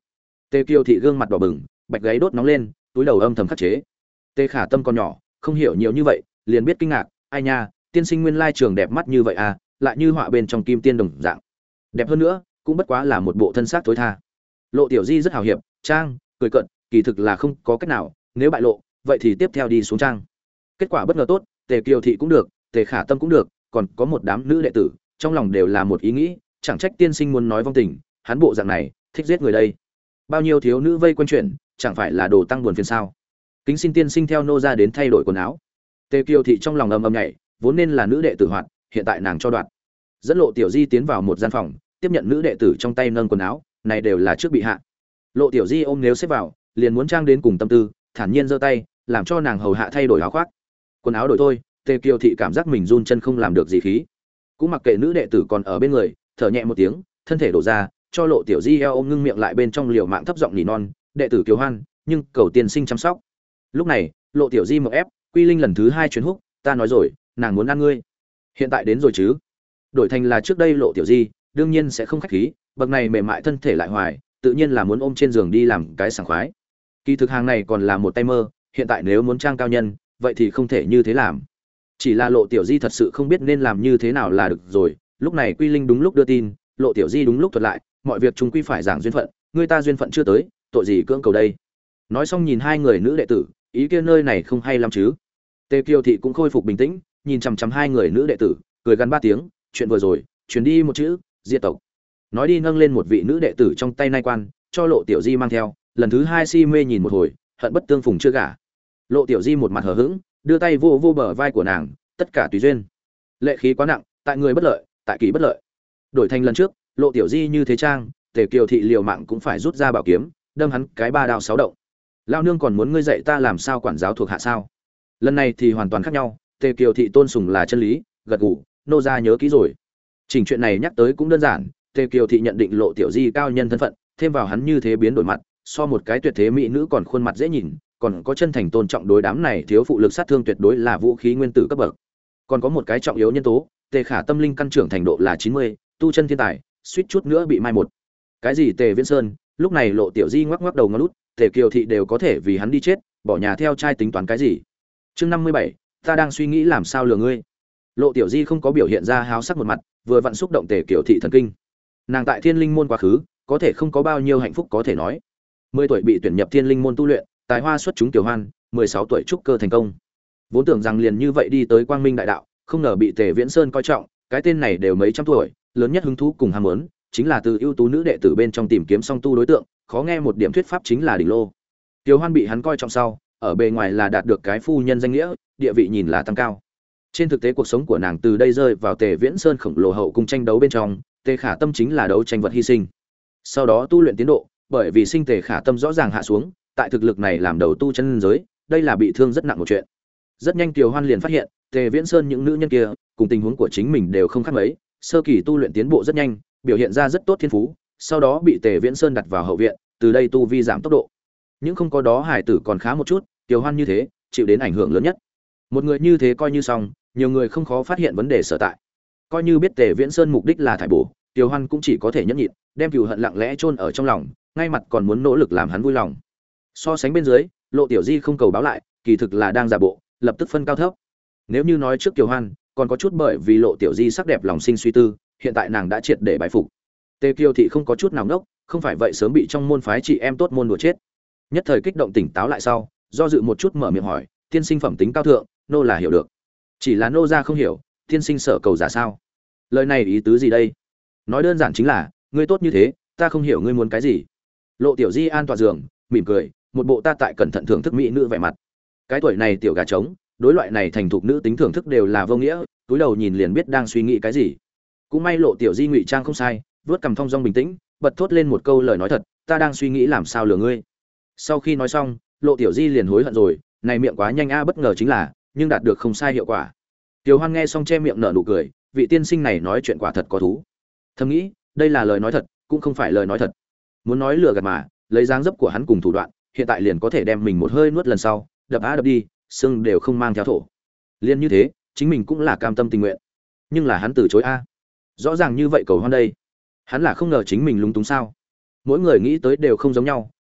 Tề Kiều thị gương mặt đỏ bừng, bạch gáy đốt nóng lên, túi đầu âm thầm khắc chế. Tề Khả Tâm còn nhỏ, không hiểu nhiều như vậy, liền biết kinh ngạc, ai nha, tiên sinh nguyên lai trường đẹp mắt như vậy à, lại như họa bên trong kim tiên đồng dạng. Đẹp hơn nữa, cũng bất quá là một bộ thân xác tối tha. Lộ Tiểu Di rất hào hiệp, trang, cười cận, kỳ thực là không có cách nào, nếu bại lộ, vậy thì tiếp theo đi xuống trang. Kết quả bất ngờ tốt, Tề Kiều thị cũng được, Tề Khả Tâm cũng được, còn có một đám nữ đệ tử, trong lòng đều là một ý nghĩ, chẳng trách tiên sinh muốn nói vong tình, hắn bộ dạng này, thích giết người đây. Bao nhiêu thiếu nữ vây quanh chuyện, chẳng phải là đồ tăng buồn phiền sao? Kính xin tiên sinh theo nô ra đến thay đổi quần áo. Tề Kiều thị trong lòng ầm ầm nhảy, vốn nên là nữ đệ tử hoạt, hiện tại nàng cho đoạt. Dẫn Lộ Tiểu Di tiến vào một gian phòng, tiếp nhận nữ đệ tử trong tay nâng quần áo, này đều là trước bị hạ. Lộ Tiểu Di ôm nếu xếp vào, liền muốn trang đến cùng tâm tư, thản nhiên giơ tay, làm cho nàng hầu hạ thay đổi áo khoác. Quần áo đổi thôi, Tề Kiều thị cảm giác mình run chân không làm được gì khí. Cũng mặc kệ nữ đệ tử còn ở bên người, thở nhẹ một tiếng, thân thể đổ ra, cho Lộ Tiểu Di eo ôm ngưng miệng lại bên trong liều mạng thấp giọng nỉ non, đệ tử Kiều Hoan, nhưng cầu tiên sinh chăm sóc. Lúc này, Lộ Tiểu Di mở ép, Quy Linh lần thứ hai truyền húc, ta nói rồi, nàng muốn ăn ngươi. Hiện tại đến rồi chứ? Đổi thành là trước đây Lộ Tiểu Di, đương nhiên sẽ không khách khí, bậc này mềm mại thân thể lại hoài, tự nhiên là muốn ôm trên giường đi làm cái sảng khoái. Kỳ thực hàng này còn là một tay mơ, hiện tại nếu muốn trang cao nhân, vậy thì không thể như thế làm. Chỉ là Lộ Tiểu Di thật sự không biết nên làm như thế nào là được rồi, lúc này Quy Linh đúng lúc đưa tin, Lộ Tiểu Di đúng lúc thuật lại, mọi việc chúng quy phải giảng duyên phận, người ta duyên phận chưa tới, tội gì cưỡng cầu đây. Nói xong nhìn hai người nữ đệ tử, ý kia nơi này không hay lắm chứ. Tề Kiều thị cũng khôi phục bình tĩnh, nhìn chằm chằm hai người nữ đệ tử, cười gằn ba tiếng, chuyện vừa rồi, truyền đi một chữ, diệt tộc. Nói đi nâng lên một vị nữ đệ tử trong tay nai quan, cho Lộ Tiểu Di mang theo, lần thứ hai si mê nhìn một hồi, hận bất tương phùng chưa gả. Lộ Tiểu Di một mặt hờ hững, đưa tay vô vô bờ vai của nàng, tất cả tùy duyên. Lệ khí quá nặng, tại người bất lợi, tại kỳ bất lợi. Đổi thành lần trước, Lộ Tiểu Di như thế trang, Tề Kiều thị liều mạng cũng phải rút ra bảo kiếm, đâm hắn cái ba đao sáu động. Lao nương còn muốn ngươi dạy ta làm sao quản giáo thuộc hạ sao? Lần này thì hoàn toàn khác nhau, Tề Kiều thị tôn sùng là chân lý, gật gù, nô gia nhớ kỹ rồi. Chỉnh chuyện này nhắc tới cũng đơn giản, Tề Kiều thị nhận định Lộ Tiểu Di cao nhân thân phận, thêm vào hắn như thế biến đổi mặt, so một cái tuyệt thế mỹ nữ còn khuôn mặt dễ nhìn, còn có chân thành tôn trọng đối đám này thiếu phụ lực sát thương tuyệt đối là vũ khí nguyên tử cấp bậc. Còn có một cái trọng yếu nhân tố, Tề Khả Tâm linh căn trưởng thành độ là chín mươi, tu chân thiên tài, suýt chút nữa bị mai một. Cái gì Tề Viễn Sơn, lúc này Lộ Tiểu Di ngoắc ngoắc đầu ngón út, Tề Kiều thị đều có thể vì hắn đi chết, bỏ nhà theo trai tính toán cái gì. Chương năm mươi bảy, ta đang suy nghĩ làm sao lừa ngươi. Lộ Tiểu Di không có biểu hiện ra háo sắc một mặt, vừa vặn xúc động Tề Kiều thị thần kinh. Nàng tại Thiên Linh môn quá khứ, có thể không có bao nhiêu hạnh phúc có thể nói. mười tuổi bị tuyển nhập Thiên Linh môn tu luyện, tài hoa xuất chúng tiểu hoan, mười sáu tuổi trúc cơ thành công. Vốn tưởng rằng liền như vậy đi tới Quang Minh đại đạo, không ngờ bị Tề Viễn Sơn coi trọng, cái tên này đều mấy trăm tuổi, lớn nhất hứng thú cùng ham muốn, chính là từ ưu tú nữ đệ tử bên trong tìm kiếm song tu đối tượng, khó nghe một điểm thuyết pháp chính là đỉnh lô. Tiểu Hoan bị hắn coi trọng sau, ở bề ngoài là đạt được cái phu nhân danh nghĩa, địa vị nhìn là tăng cao. Trên thực tế cuộc sống của nàng từ đây rơi vào Tề Viễn Sơn khổng lồ hậu cung tranh đấu bên trong, Tề Khả Tâm chính là đấu tranh vật hy sinh. Sau đó tu luyện tiến độ, bởi vì sinh Tề Khả Tâm rõ ràng hạ xuống, tại thực lực này làm đầu tu chân giới, đây là bị thương rất nặng một chuyện. Rất nhanh Tiểu Hoan liền phát hiện, Tề Viễn Sơn những nữ nhân kia, cùng tình huống của chính mình đều không khác mấy, sơ kỳ tu luyện tiến bộ rất nhanh, biểu hiện ra rất tốt thiên phú, sau đó bị Tề Viễn Sơn đặt vào hậu viện, từ đây tu vi giảm tốc độ. Những không có đó hải tử còn khá một chút, Tiểu Hoan như thế, chịu đến ảnh hưởng lớn nhất. Một người như thế coi như xong, nhiều người không khó phát hiện vấn đề sở tại. Coi như biết Tề Viễn Sơn mục đích là thải bổ, Tiểu Hoan cũng chỉ có thể nhẫn nhịn, đem cừu hận lặng lẽ chôn ở trong lòng, ngay mặt còn muốn nỗ lực làm hắn vui lòng. So sánh bên dưới, Lộ Tiểu Di không cầu báo lại, kỳ thực là đang giả bộ, lập tức phân cao thấp. Nếu như nói trước Tiểu Hoan, còn có chút bởi vì Lộ Tiểu Di sắc đẹp lòng sinh suy tư, hiện tại nàng đã triệt để bái phục. Tề Kiều thị không có chút nào ngốc, không phải vậy sớm bị trong môn phái chị em tốt môn đùa chết. Nhất thời kích động tỉnh táo lại sau, do dự một chút mở miệng hỏi, tiên sinh phẩm tính cao thượng, nô là hiểu được. Chỉ là nô gia không hiểu, tiên sinh sở cầu giả sao? Lời này ý tứ gì đây? Nói đơn giản chính là, ngươi tốt như thế, ta không hiểu ngươi muốn cái gì. Lộ Tiểu Di an tọa giường, mỉm cười, một bộ ta tại cẩn thận thưởng thức mỹ nữ vẻ mặt. Cái tuổi này tiểu gà trống, đối loại này thành thục nữ tính thưởng thức đều là vô nghĩa, túi đầu nhìn liền biết đang suy nghĩ cái gì. Cũng may Lộ Tiểu Di ngụy trang không sai, vớt cằm thong dong bình tĩnh, bật thốt lên một câu lời nói thật, ta đang suy nghĩ làm sao lừa ngươi. Sau khi nói xong, Lộ Tiểu Di liền hối hận rồi, này miệng quá nhanh a, bất ngờ chính là, nhưng đạt được không sai hiệu quả. Tiểu Hoan nghe xong che miệng nở nụ cười, vị tiên sinh này nói chuyện quả thật có thú. Thầm nghĩ, đây là lời nói thật, cũng không phải lời nói thật. Muốn nói lừa gạt mà, lấy dáng dấp của hắn cùng thủ đoạn, hiện tại liền có thể đem mình một hơi nuốt lần sau, đập á đập đi, xương đều không mang theo thổ. Liên như thế, chính mình cũng là cam tâm tình nguyện. Nhưng là hắn từ chối a. Rõ ràng như vậy cầu hoan đây. Hắn là không ngờ chính mình lúng túng sao? Mỗi người nghĩ tới đều không giống nhau,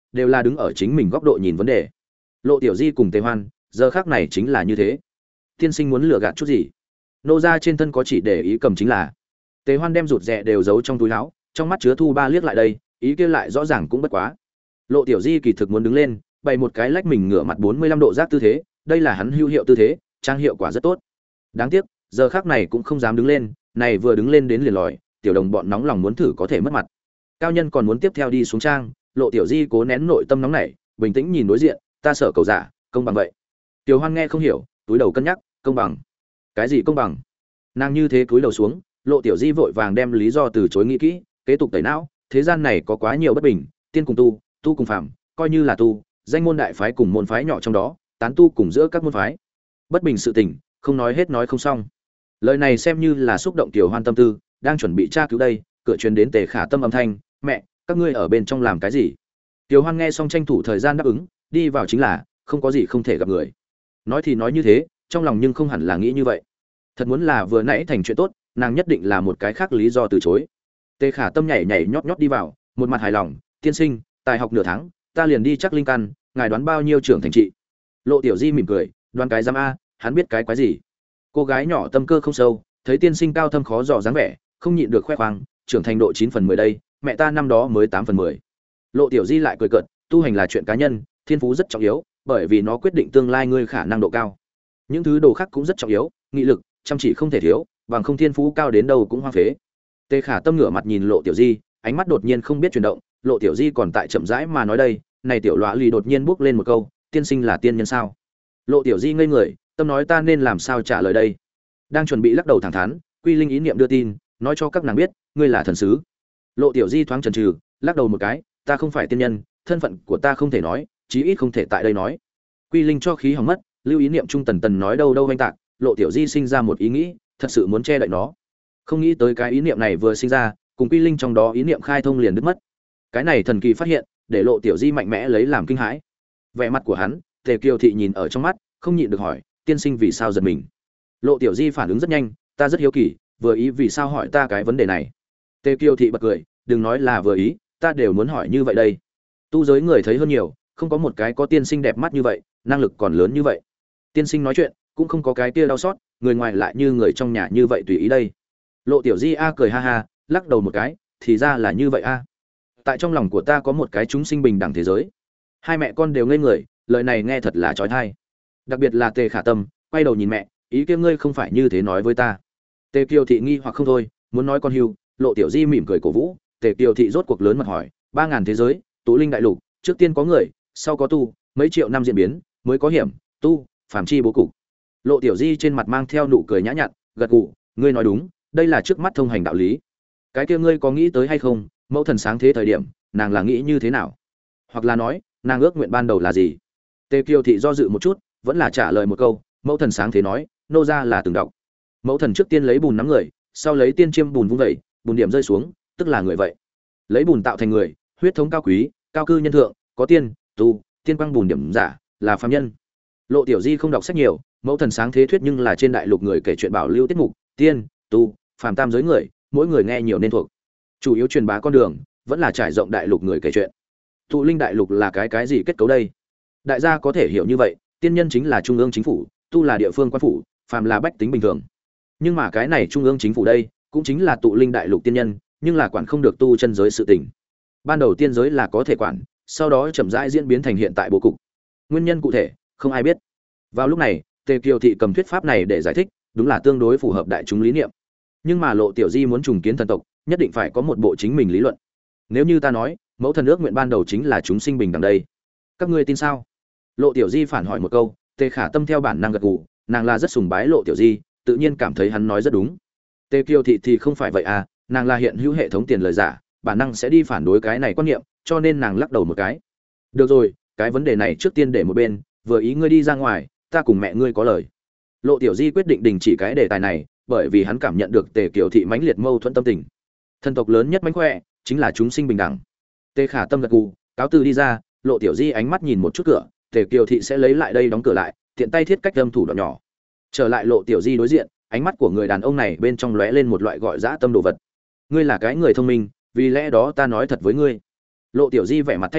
đều là đứng ở chính mình góc độ nhìn vấn đề. Lộ Tiểu Di cùng Tề Hoan giờ khác này chính là như thế. Tiên sinh muốn lừa gạt chút gì? Nô gia trên thân có chỉ để ý cầm chính là. Tề Hoan đem rụt rè đều giấu trong túi áo, trong mắt chứa thu ba liếc lại đây, ý kia lại rõ ràng cũng bất quá. Lộ Tiểu Di kỳ thực muốn đứng lên, bày một cái lách mình ngửa mặt bốn mươi lăm độ giác tư thế, đây là hắn hữu hiệu tư thế, trang hiệu quả rất tốt. Đáng tiếc, giờ khắc này cũng không dám đứng lên, này vừa đứng lên đến liền lòi, tiểu đồng bọn nóng lòng muốn thử có thể mất mặt. Cao nhân còn muốn tiếp theo đi xuống trang, Lộ Tiểu Di cố nén nội tâm nóng nảy, bình tĩnh nhìn đối diện, ta sợ cầu giả, công bằng vậy. Tiểu Hoan nghe không hiểu, túi đầu cân nhắc, công bằng? Cái gì công bằng? Nàng như thế cúi đầu xuống, Lộ Tiểu Di vội vàng đem lý do từ chối nghĩ kỹ, kế tục tẩy não, thế gian này có quá nhiều bất bình, tiên cùng tu, tu cùng phàm, coi như là tu, danh môn đại phái cùng môn phái nhỏ trong đó, tán tu cùng giữa các môn phái. Bất bình sự tình, không nói hết nói không xong. Lời này xem như là xúc động Tiểu Hoan tâm tư, đang chuẩn bị tra cứu đây, cửa truyền đến Tề Khả Tâm âm thanh, "Mẹ, các ngươi ở bên trong làm cái gì?" Tiểu Hoan nghe xong tranh thủ thời gian đáp ứng, đi vào chính là, không có gì không thể gặp người. Nói thì nói như thế, trong lòng nhưng không hẳn là nghĩ như vậy. Thật muốn là vừa nãy thành chuyện tốt, nàng nhất định là một cái khác lý do từ chối. Tề Khả Tâm nhảy nhảy nhót nhót đi vào, một mặt hài lòng, "Tiên sinh, tài học nửa tháng, ta liền đi chắc linh căn, ngài đoán bao nhiêu trưởng thành trị?" Lộ Tiểu Di mỉm cười, "Đoán cái giám a, hắn biết cái quái gì?" Cô gái nhỏ tâm cơ không sâu, thấy tiên sinh cao thâm khó dò dáng vẻ, không nhịn được khoe khoang, "Trưởng thành độ chín phần mười đây, mẹ ta năm đó mới tám phần mười." Lộ Tiểu Di lại cười cợt, "Tu hành là chuyện cá nhân, thiên phú rất trọng yếu, bởi vì nó quyết định tương lai ngươi khả năng độ cao. Những thứ đồ khác cũng rất trọng yếu, nghị lực, chăm chỉ không thể thiếu, bằng không thiên phú cao đến đâu cũng hoang phế." Tề Khả Tâm ngửa mặt nhìn Lộ Tiểu Di, ánh mắt đột nhiên không biết chuyển động, Lộ Tiểu Di còn tại chậm rãi mà nói đây, này tiểu lóa lì đột nhiên bước lên một câu, "Tiên sinh là tiên nhân sao?" Lộ Tiểu Di ngây người, tâm nói ta nên làm sao trả lời đây. Đang chuẩn bị lắc đầu thẳng thắn, Quy Linh ý niệm đưa tin, nói cho các nàng biết, ngươi là thần sứ. Lộ Tiểu Di thoáng chần chừ, lắc đầu một cái, "Ta không phải tiên nhân, thân phận của ta không thể nói, chí ít không thể tại đây nói." Quy Linh cho khí hỏng mất, lưu ý niệm trung tần tần nói đâu đâu vênh tạc, Lộ Tiểu Di sinh ra một ý nghĩ, thật sự muốn che đậy nó. Không nghĩ tới cái ý niệm này vừa sinh ra, cùng Quy Linh trong đó ý niệm khai thông liền đứt mất. Cái này thần kỳ phát hiện, để Lộ Tiểu Di mạnh mẽ lấy làm kinh hãi. Vẻ mặt của hắn, Tề Kiều Thị nhìn ở trong mắt, không nhịn được hỏi, "Tiên sinh vì sao giật mình?" Lộ Tiểu Di phản ứng rất nhanh, "Ta rất hiếu kỳ, vừa ý vì sao hỏi ta cái vấn đề này." Tề Kiều Thị bật cười, "Đừng nói là vừa ý, ta đều muốn hỏi như vậy đây. Tu giới người thấy hơn nhiều, không có một cái có tiên sinh đẹp mắt như vậy, năng lực còn lớn như vậy. Tiên sinh nói chuyện, cũng không có cái kia đau xót, người ngoài lại như người trong nhà như vậy tùy ý đây." Lộ Tiểu Di a cười ha ha, lắc đầu một cái, "Thì ra là như vậy a. Tại trong lòng của ta có một cái chúng sinh bình đẳng thế giới." Hai mẹ con đều ngây người, lời này nghe thật là chói tai. Đặc biệt là Tề Khả Tâm, quay đầu nhìn mẹ, "Ý kia ngươi không phải như thế nói với ta." Tề Kiều Thị nghi hoặc không thôi, muốn nói con hưu, Lộ Tiểu Di mỉm cười cổ vũ, Tề Kiều Thị rốt cuộc lớn mật hỏi, ba ngàn thế giới, tụ linh đại lục, trước tiên có người, sau có tu, mấy triệu năm diễn biến, mới có hiểm, tu, phàm chi bố cục." Lộ Tiểu Di trên mặt mang theo nụ cười nhã nhặn, gật gù, "Ngươi nói đúng, đây là trước mắt thông hành đạo lý. Cái kia ngươi có nghĩ tới hay không, mẫu thần sáng thế thời điểm, nàng là nghĩ như thế nào? Hoặc là nói, nàng ước nguyện ban đầu là gì?" Tề Kiều Thị do dự một chút, vẫn là trả lời một câu, "Mẫu thần sáng thế nói, nô gia là từng đọc. Mẫu thần trước tiên lấy bùn nắm người, sau lấy tiên chiêm bùn vung vẩy, bùn điểm rơi xuống, tức là người vậy. Lấy bùn tạo thành người, huyết thống cao quý, cao cư nhân thượng, có tiên, tu, tiên quang bùn điểm giả, là phàm nhân." Lộ Tiểu Di không đọc sách nhiều, mẫu thần sáng thế thuyết nhưng là trên đại lục người kể chuyện bảo lưu tiết mục, tiên, tu, phàm tam giới người, mỗi người nghe nhiều nên thuộc. Chủ yếu truyền bá con đường, vẫn là trải rộng đại lục người kể chuyện. Tụ linh đại lục là cái cái gì kết cấu đây? Đại gia có thể hiểu như vậy, tiên nhân chính là trung ương chính phủ, tu là địa phương quan phủ, phàm là bách tính bình thường. Nhưng mà cái này trung ương chính phủ đây, cũng chính là tụ linh đại lục tiên nhân, nhưng là quản không được tu chân giới sự tình. Ban đầu tiên giới là có thể quản, sau đó chậm rãi diễn biến thành hiện tại bố cục. Nguyên nhân cụ thể, không ai biết. Vào lúc này, Tề Kiều Thị cầm thuyết pháp này để giải thích, đúng là tương đối phù hợp đại chúng lý niệm. Nhưng mà Lộ Tiểu Di muốn trùng kiến thần tộc, nhất định phải có một bộ chính mình lý luận. Nếu như ta nói, mẫu thần ước nguyện ban đầu chính là chúng sinh bình đẳng đây, các ngươi tin sao? Lộ Tiểu Di phản hỏi một câu, Tề Khả Tâm theo bản năng gật gù, nàng là rất sùng bái Lộ Tiểu Di, tự nhiên cảm thấy hắn nói rất đúng. Tề Kiều Thị thì không phải vậy à, nàng là hiện hữu hệ thống tiền lời giả, bản năng sẽ đi phản đối cái này quan niệm, cho nên nàng lắc đầu một cái. Được rồi, cái vấn đề này trước tiên để một bên, vừa ý ngươi đi ra ngoài, ta cùng mẹ ngươi có lời. Lộ Tiểu Di quyết định đình chỉ cái đề tài này, bởi vì hắn cảm nhận được Tề Kiều Thị mãnh liệt mâu thuẫn tâm tình. Thần tộc lớn nhất mánh khỏe, chính là chúng sinh bình đẳng. Tề Khả Tâm gật gù, cáo từ đi ra, Lộ Tiểu Di ánh mắt nhìn một chút cửa, Tề Kiều Thị sẽ lấy lại đây đóng cửa lại, tiện tay thiết cách âm thủ đoạn nhỏ. Trở lại Lộ Tiểu Di đối diện, ánh mắt của người đàn ông này bên trong lóe lên một loại gọi dã tâm đồ vật. Ngươi là cái người thông minh, vì lẽ đó ta nói thật với ngươi. Lộ Tiểu Di vẻ mặt thay đổi,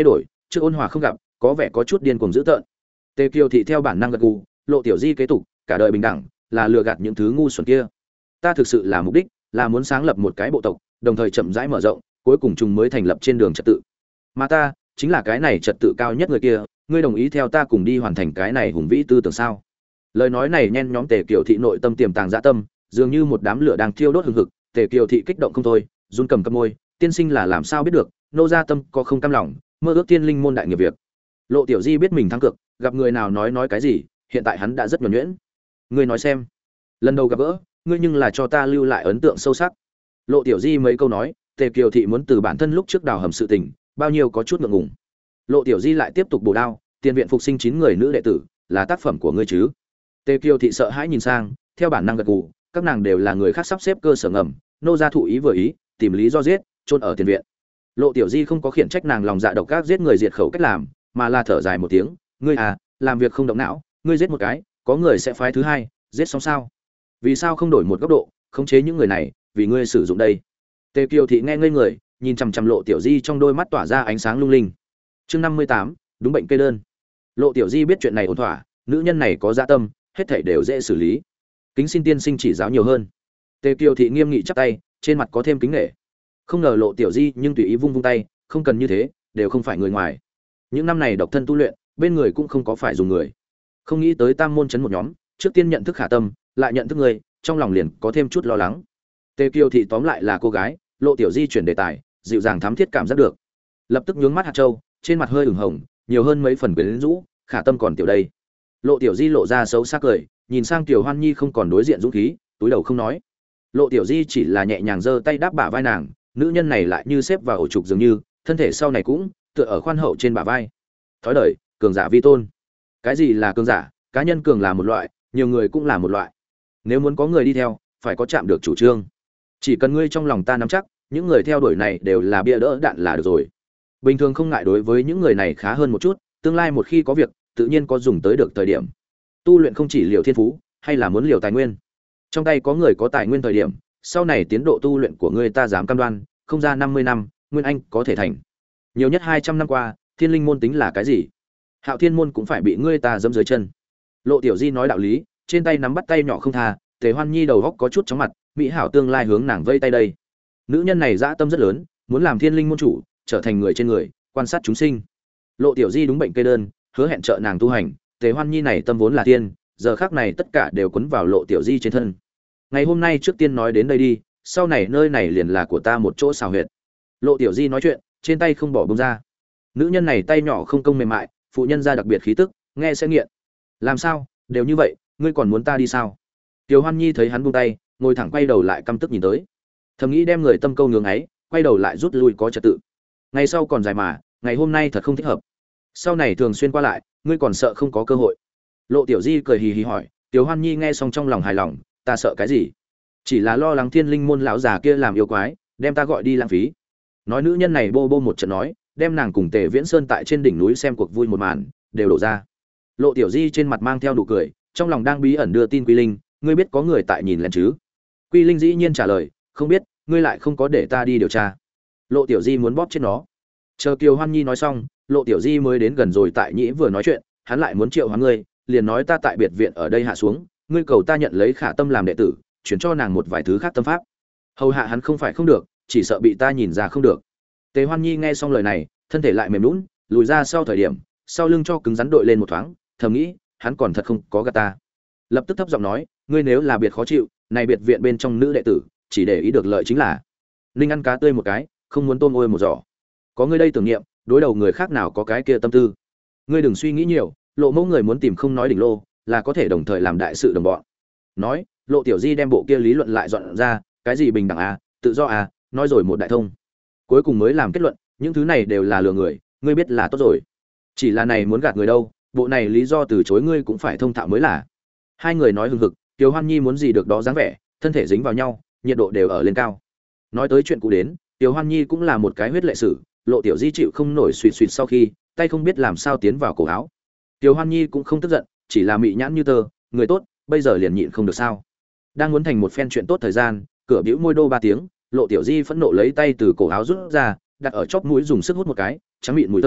trước ôn hòa không gặp, có vẻ có chút điên cuồng dữ tợn. Tề Kiều thị theo bản năng gật gù, Lộ Tiểu Di kế tục, cả đời bình đẳng, là lừa gạt những thứ ngu xuẩn kia. Ta thực sự là mục đích, là muốn sáng lập một cái bộ tộc, đồng thời chậm rãi mở rộng, cuối cùng chúng mới thành lập trên đường trật tự. Mà ta, chính là cái này trật tự cao nhất người kia, ngươi đồng ý theo ta cùng đi hoàn thành cái này hùng vĩ tư tưởng sao? Lời nói này nhen nhóm Tề Kiều thị nội tâm tiềm tàng dã tâm, dường như một đám lửa đang thiêu đốt hừng hực. Tề Kiều thị kích động không thôi, run cầm cập môi, tiên sinh là làm sao biết được, nô gia tâm có không cam lòng, mơ ước tiên linh môn đại nghiệp việc. Lộ Tiểu Di biết mình thắng cược, gặp người nào nói nói cái gì, hiện tại hắn đã rất nhuần nhuyễn. Ngươi nói xem, lần đầu gặp gỡ, ngươi nhưng là cho ta lưu lại ấn tượng sâu sắc. Lộ Tiểu Di mấy câu nói, Tề Kiều thị muốn từ bản thân lúc trước đào hầm sự tình, bao nhiêu có chút ngượng ngùng. Lộ Tiểu Di lại tiếp tục bổ đao, tiền viện phục sinh chín người nữ đệ tử, là tác phẩm của ngươi chứ? Tề Kiều thị sợ hãi nhìn sang, theo bản năng gật gù, các nàng đều là người khác sắp xếp cơ sở ngầm, nô gia thụ ý vừa ý, tìm lý do giết, chôn ở tiền viện. Lộ Tiểu Di không có khiển trách nàng lòng dạ độc ác giết người diệt khẩu cách làm, mà là thở dài một tiếng, ngươi à, làm việc không động não, ngươi giết một cái, có người sẽ phái thứ hai, giết xong sao? Vì sao không đổi một góc độ, khống chế những người này, vì ngươi sử dụng đây. Tề Kiều thị nghe ngây người, nhìn chằm chằm Lộ Tiểu Di trong đôi mắt tỏa ra ánh sáng lung linh. Chương năm mươi tám, đúng bệnh kê đơn. Lộ Tiểu Di biết chuyện này ổn thỏa, nữ nhân này có dạ tâm, hết thảy đều dễ xử lý. Kính xin tiên sinh chỉ giáo nhiều hơn. Tề Kiều thị nghiêm nghị chắp tay, trên mặt có thêm kính nể. Không ngờ Lộ Tiểu Di nhưng tùy ý vung vung tay, không cần như thế, đều không phải người ngoài. Những năm này độc thân tu luyện, bên người cũng không có phải dùng người. Không nghĩ tới Tam môn trấn một nhóm, trước tiên nhận thức Khả Tâm, lại nhận thức người, trong lòng liền có thêm chút lo lắng. Tề Kiều thị tóm lại là cô gái, Lộ Tiểu Di chuyển đề tài, dịu dàng thắm thiết cảm giác được. Lập tức nhướng mắt hạt châu, trên mặt hơi ửng hồng, nhiều hơn mấy phần quyến rũ, Khả Tâm còn tiểu đây. Lộ Tiểu Di lộ ra xấu sắc cười, nhìn sang Tiểu Hoan Nhi không còn đối diện dũng khí, túi đầu không nói. Lộ Tiểu Di chỉ là nhẹ nhàng giơ tay đáp bả vai nàng, nữ nhân này lại như xếp vào ổ trục dường như, thân thể sau này cũng tựa ở khoan hậu trên bả vai. Thói đời, cường giả vi tôn. Cái gì là cường giả? Cá nhân cường là một loại, nhiều người cũng là một loại. Nếu muốn có người đi theo, phải có chạm được chủ trương. Chỉ cần ngươi trong lòng ta nắm chắc, những người theo đuổi này đều là bia đỡ đạn là được rồi. Bình thường không ngại đối với những người này khá hơn một chút, tương lai một khi có việc, tự nhiên có dùng tới được thời điểm. Tu luyện không chỉ liều thiên phú, hay là muốn liều tài nguyên. Trong tay có người có tài nguyên thời điểm, sau này tiến độ tu luyện của ngươi ta dám cam đoan, không ra năm mươi năm, nguyên anh có thể thành. Nhiều nhất hai trăm năm qua, Thiên Linh môn tính là cái gì? Hạo Thiên môn cũng phải bị ngươi ta giẫm dưới chân. Lộ Tiểu Di nói đạo lý, trên tay nắm bắt tay nhỏ không tha, Tề Hoan Nhi đầu góc có chút chóng mặt, mỹ hảo tương lai hướng nàng vây tay đây. Nữ nhân này dã tâm rất lớn, muốn làm Thiên Linh môn chủ, trở thành người trên người, quan sát chúng sinh. Lộ Tiểu Di đúng bệnh kê đơn, hứa hẹn trợ nàng tu hành, Tề Hoan Nhi này tâm vốn là tiên, giờ khắc này tất cả đều cuốn vào Lộ Tiểu Di trên thân. Ngày hôm nay trước tiên nói đến đây đi, sau này nơi này liền là của ta một chỗ xào huyệt. Lộ Tiểu Di nói chuyện, trên tay không bỏ bông ra. Nữ nhân này tay nhỏ không công mềm mại, phụ nhân ra đặc biệt khí tức, nghe sẽ nghiện. Làm sao, đều như vậy, ngươi còn muốn ta đi sao? Tiểu Hoan Nhi thấy hắn buông tay, ngồi thẳng quay đầu lại căm tức nhìn tới. Thầm nghĩ đem người tâm câu ngưỡng ấy, quay đầu lại rút lui có trật tự. Ngày sau còn dài mà, ngày hôm nay thật không thích hợp. Sau này thường xuyên qua lại, ngươi còn sợ không có cơ hội. Lộ Tiểu Di cười hì hì hỏi, Tiểu Hoan Nhi nghe xong trong lòng hài lòng, ta sợ cái gì? Chỉ là lo lắng Thiên Linh môn lão già kia làm yêu quái, đem ta gọi đi lãng phí. Nói nữ nhân này bô bô một trận nói, đem nàng cùng Tề Viễn Sơn tại trên đỉnh núi xem cuộc vui một màn, đều đổ ra. Lộ Tiểu Di trên mặt mang theo nụ cười, trong lòng đang bí ẩn đưa tin Quy Linh, ngươi biết có người tại nhìn lén chứ? Quy Linh dĩ nhiên trả lời, không biết, ngươi lại không có để ta đi điều tra. Lộ Tiểu Di muốn bóp chết nó. Chờ Kiều Hoan Nhi nói xong, Lộ Tiểu Di mới đến gần rồi tại nhĩ vừa nói chuyện, hắn lại muốn triệu hoán ngươi, liền nói ta tại biệt viện ở đây hạ xuống, ngươi cầu ta nhận lấy Khả Tâm làm đệ tử, chuyển cho nàng một vài thứ khác tâm pháp. Hầu hạ hắn không phải không được, chỉ sợ bị ta nhìn ra không được. Tề Hoan Nhi nghe xong lời này, thân thể lại mềm nhũn, lùi ra sau thời điểm, sau lưng cho cứng rắn đội lên một thoáng, thầm nghĩ, hắn còn thật không có gạt ta. Lập tức thấp giọng nói, ngươi nếu là biệt khó chịu, này biệt viện bên trong nữ đệ tử, chỉ để ý được lợi chính là. Ninh ăn cá tươi một cái, không muốn tôm ôi một giỏ. Có ngươi đây tưởng niệm, đối đầu người khác nào có cái kia tâm tư. Ngươi đừng suy nghĩ nhiều, Lộ mẫu người muốn tìm không nói đỉnh lô, là có thể đồng thời làm đại sự đồng bọn. Nói, Lộ Tiểu Di đem bộ kia lý luận lại dọn ra, cái gì bình đẳng à, tự do à, nói rồi một đại thông. Cuối cùng mới làm kết luận, những thứ này đều là lừa người, ngươi biết là tốt rồi. Chỉ là này muốn gạt người đâu, bộ này lý do từ chối ngươi cũng phải thông thạo mới là. Hai người nói hừng hực, Tiểu Hoan Nhi muốn gì được đó dáng vẻ, thân thể dính vào nhau, nhiệt độ đều ở lên cao. Nói tới chuyện cũ đến, Tiểu Hoan Nhi cũng là một cái huyết lệ sử, Lộ Tiểu Di chịu không nổi suýt suýt sau khi, tay không biết làm sao tiến vào cổ áo. Tiểu Hoan Nhi cũng không tức giận, chỉ là mị nhãn như tơ, người tốt, bây giờ liền nhịn không được sao? Đang muốn thành một phen chuyện tốt thời gian, cửa bĩu môi đô ba tiếng, Lộ Tiểu Di phẫn nộ lấy tay từ cổ áo rút ra, đặt ở chóp mũi dùng sức hút một cái, trắng mịn mùi thơm,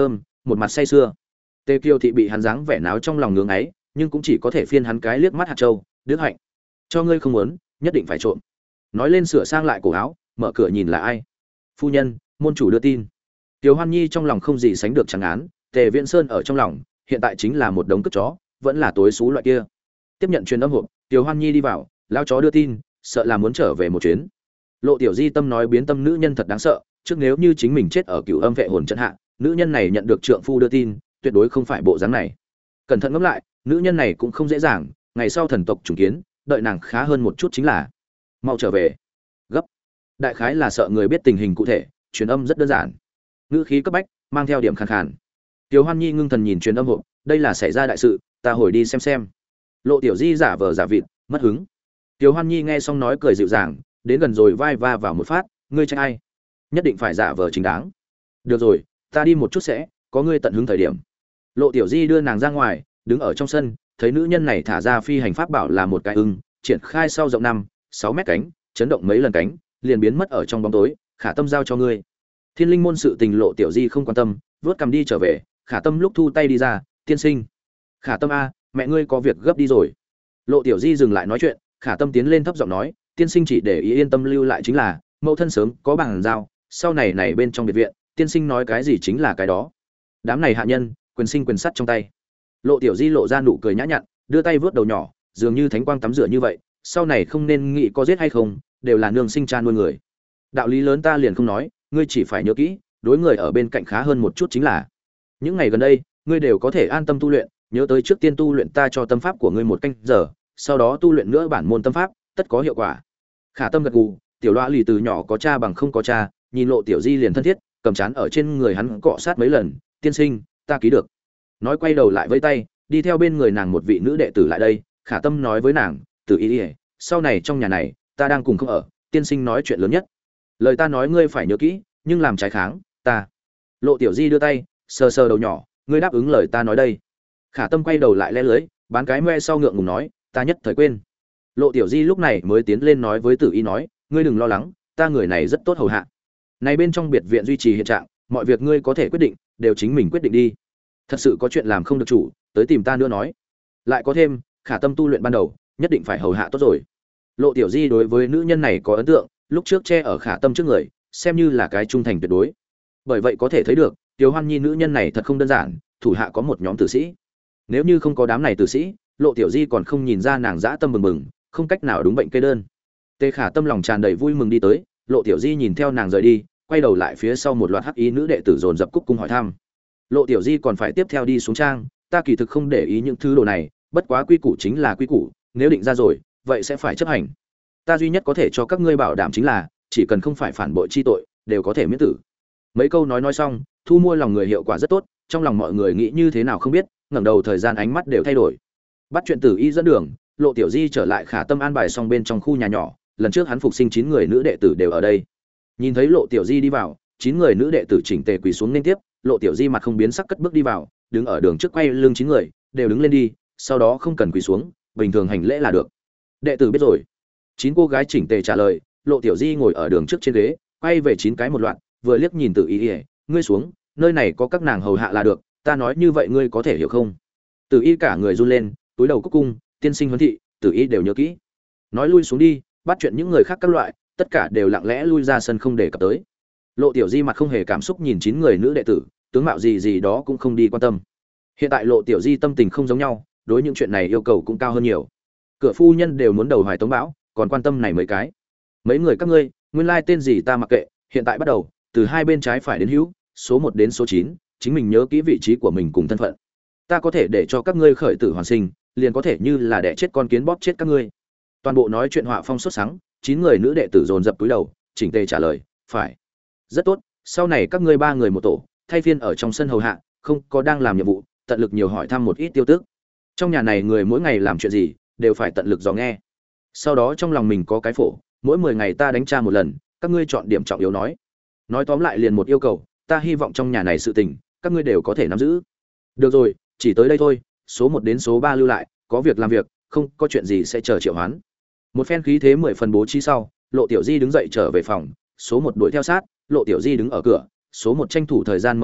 một mặt say sưa. Tề Kiều thị bị hắn dáng vẻ náo trong lòng ngưỡng ấy, nhưng cũng chỉ có thể phiên hắn cái liếc mắt hạt châu, "Đức Hạnh, cho ngươi không muốn, nhất định phải trộm." Nói lên sửa sang lại cổ áo, mở cửa nhìn là ai. "Phu nhân, môn chủ đưa tin." Tiêu Hoan Nhi trong lòng không gì sánh được trắng án, Tề Viễn Sơn ở trong lòng, hiện tại chính là một đống cất chó, vẫn là tối xú loại kia. Tiếp nhận truyền âm hộp, Tiêu Hoan Nhi đi vào, lao chó đưa tin, sợ là muốn trở về một chuyến. Lộ Tiểu Di tâm nói biến tâm nữ nhân thật đáng sợ, trước nếu như chính mình chết ở Cửu Âm vệ hồn trận hạ, nữ nhân này nhận được trượng phu đưa tin, tuyệt đối không phải bộ dáng này. Cẩn thận ngẫm lại, nữ nhân này cũng không dễ dàng, ngày sau thần tộc trùng kiến, đợi nàng khá hơn một chút chính là mau trở về. Gấp. Đại khái là sợ người biết tình hình cụ thể, truyền âm rất đơn giản. Ngữ khí cấp bách, mang theo điểm khàn khàn. Tiểu Hoan Nhi ngưng thần nhìn truyền âm hộp, đây là xảy ra đại sự, ta hồi đi xem xem. Lộ Tiểu Di giả vờ giả vịt, mất hứng. Tiểu Hoan Nhi nghe xong nói cười dịu dàng, đến gần rồi vai va vào một phát, ngươi trách ai? Nhất định phải giả vờ chính đáng. Được rồi, ta đi một chút sẽ, có ngươi tận hứng thời điểm. Lộ Tiểu Di đưa nàng ra ngoài, đứng ở trong sân, thấy nữ nhân này thả ra phi hành pháp bảo là một cái ưng, triển khai sau rộng năm, sáu mét cánh, chấn động mấy lần cánh, liền biến mất ở trong bóng tối, Khả Tâm giao cho ngươi. Thiên Linh môn sự tình Lộ Tiểu Di không quan tâm, vớt cầm đi trở về, Khả Tâm lúc thu tay đi ra, tiên sinh. Khả Tâm a, mẹ ngươi có việc gấp đi rồi. Lộ Tiểu Di dừng lại nói chuyện, Khả Tâm tiến lên thấp giọng nói, tiên sinh chỉ để ý yên tâm lưu lại chính là, mẫu thân sớm có bằng giao, sau này này bên trong biệt viện, tiên sinh nói cái gì chính là cái đó. Đám này hạ nhân, quyền sinh quyền sắt trong tay. Lộ Tiểu Di lộ ra nụ cười nhã nhặn, đưa tay vớt đầu nhỏ, dường như thánh quang tắm rửa như vậy, sau này không nên nghĩ có giết hay không, đều là nương sinh cha nuôi người. Đạo lý lớn ta liền không nói, ngươi chỉ phải nhớ kỹ, đối người ở bên cạnh khá hơn một chút chính là. Những ngày gần đây, ngươi đều có thể an tâm tu luyện, nhớ tới trước tiên tu luyện ta cho tâm pháp của ngươi một canh giờ, sau đó tu luyện nữa bản môn tâm pháp, tất có hiệu quả. Khả Tâm gật gù, tiểu Loa lì từ nhỏ có cha bằng không có cha, nhìn Lộ Tiểu Di liền thân thiết, cầm chán ở trên người hắn cọ sát mấy lần, tiên sinh, ta ký được. Nói quay đầu lại với tay, đi theo bên người nàng một vị nữ đệ tử lại đây, Khả Tâm nói với nàng, Tử Y, sau này trong nhà này, ta đang cùng không ở, tiên sinh nói chuyện lớn nhất. Lời ta nói ngươi phải nhớ kỹ, nhưng làm trái kháng, ta. Lộ Tiểu Di đưa tay, sờ sờ đầu nhỏ, ngươi đáp ứng lời ta nói đây. Khả Tâm quay đầu lại lẽ lưới, bán cái moe sau ngượng ngùng nói, ta nhất thời quên. Lộ Tiểu Di lúc này mới tiến lên nói với Tử Y nói, ngươi đừng lo lắng, ta người này rất tốt hầu hạ. Này bên trong biệt viện duy trì hiện trạng, mọi việc ngươi có thể quyết định, đều chính mình quyết định đi. Thật sự có chuyện làm không được chủ, tới tìm ta nữa nói. Lại có thêm, Khả Tâm tu luyện ban đầu, nhất định phải hầu hạ tốt rồi. Lộ Tiểu Di đối với nữ nhân này có ấn tượng, lúc trước che ở Khả Tâm trước người, xem như là cái trung thành tuyệt đối. Bởi vậy có thể thấy được, Tiểu Hoan Nhi nữ nhân này thật không đơn giản, thủ hạ có một nhóm tử sĩ. Nếu như không có đám này tử sĩ, Lộ Tiểu Di còn không nhìn ra nàng dã tâm bừng bừng, không cách nào đúng bệnh kê đơn. Tề Khả Tâm lòng tràn đầy vui mừng đi tới, Lộ Tiểu Di nhìn theo nàng rời đi, quay đầu lại phía sau một loạt hắc ý nữ đệ tử dồn dập cúc cung hỏi thăm. Lộ Tiểu Di còn phải tiếp theo đi xuống trang, ta kỳ thực không để ý những thứ đồ này, bất quá quy củ chính là quy củ, nếu định ra rồi, vậy sẽ phải chấp hành. Ta duy nhất có thể cho các ngươi bảo đảm chính là, chỉ cần không phải phản bội chi tội, đều có thể miễn tử. Mấy câu nói nói xong, thu mua lòng người hiệu quả rất tốt, trong lòng mọi người nghĩ như thế nào không biết, ngẩng đầu thời gian ánh mắt đều thay đổi. Bắt chuyện Tử Y dẫn đường, Lộ Tiểu Di trở lại Khả Tâm an bài xong bên trong khu nhà nhỏ, lần trước hắn phục sinh chín người nữ đệ tử đều ở đây. Nhìn thấy Lộ Tiểu Di đi vào, chín người nữ đệ tử chỉnh tề quỳ xuống nên tiếp, Lộ Tiểu Di mặt không biến sắc cất bước đi vào, đứng ở đường trước quay lưng chín người, đều đứng lên đi, sau đó không cần quỳ xuống, bình thường hành lễ là được. Đệ tử biết rồi. Chín cô gái chỉnh tề trả lời, Lộ Tiểu Di ngồi ở đường trước trên ghế, quay về chín cái một loạt, vừa liếc nhìn Tử Y, ngươi xuống, nơi này có các nàng hầu hạ là được, ta nói như vậy ngươi có thể hiểu không? Tử Y cả người run lên, túi đầu cúc cung, tiên sinh huấn thị, Tử Y đều nhớ kỹ. Nói lui xuống đi, bắt chuyện những người khác các loại, tất cả đều lặng lẽ lui ra sân không để cập tới. Lộ Tiểu Di mặt không hề cảm xúc nhìn chín người nữ đệ tử, tướng mạo gì gì đó cũng không đi quan tâm. Hiện tại Lộ Tiểu Di tâm tình không giống nhau, đối những chuyện này yêu cầu cũng cao hơn nhiều. Cửa phu nhân đều muốn đầu hoài tống bão, còn quan tâm này mấy cái. Mấy người các ngươi, nguyên lai tên gì ta mặc kệ, hiện tại bắt đầu, từ hai bên trái phải đến hữu, số một đến số chín, chính mình nhớ kỹ vị trí của mình cùng thân phận. Ta có thể để cho các ngươi khởi tử hoàn sinh, liền có thể như là đẻ chết con kiến bóp chết các ngươi. Toàn bộ nói chuyện họa phong xuất sáng, chín người nữ đệ tử dồn dập túi đầu, chỉnh tề trả lời, phải. Rất tốt, sau này các ngươi ba người một tổ, thay phiên ở trong sân hầu hạ, không có đang làm nhiệm vụ, tận lực nhiều hỏi thăm một ít tiêu tức. Trong nhà này người mỗi ngày làm chuyện gì, đều phải tận lực dò nghe. Sau đó trong lòng mình có cái phổ, mỗi mười ngày ta đánh tra một lần, các ngươi chọn điểm trọng yếu nói. Nói tóm lại liền một yêu cầu, ta hy vọng trong nhà này sự tình, các ngươi đều có thể nắm giữ. Được rồi, chỉ tới đây thôi, số một đến số ba lưu lại, có việc làm việc, không có chuyện gì sẽ chờ triệu hoán. Một phen khí thế mười phần bố trí sau, Lộ Tiểu Di đứng dậy trở về phòng, số một đuổi theo sát, Lộ Tiểu Di đứng ở cửa, số một tranh thủ thời gian mở cửa,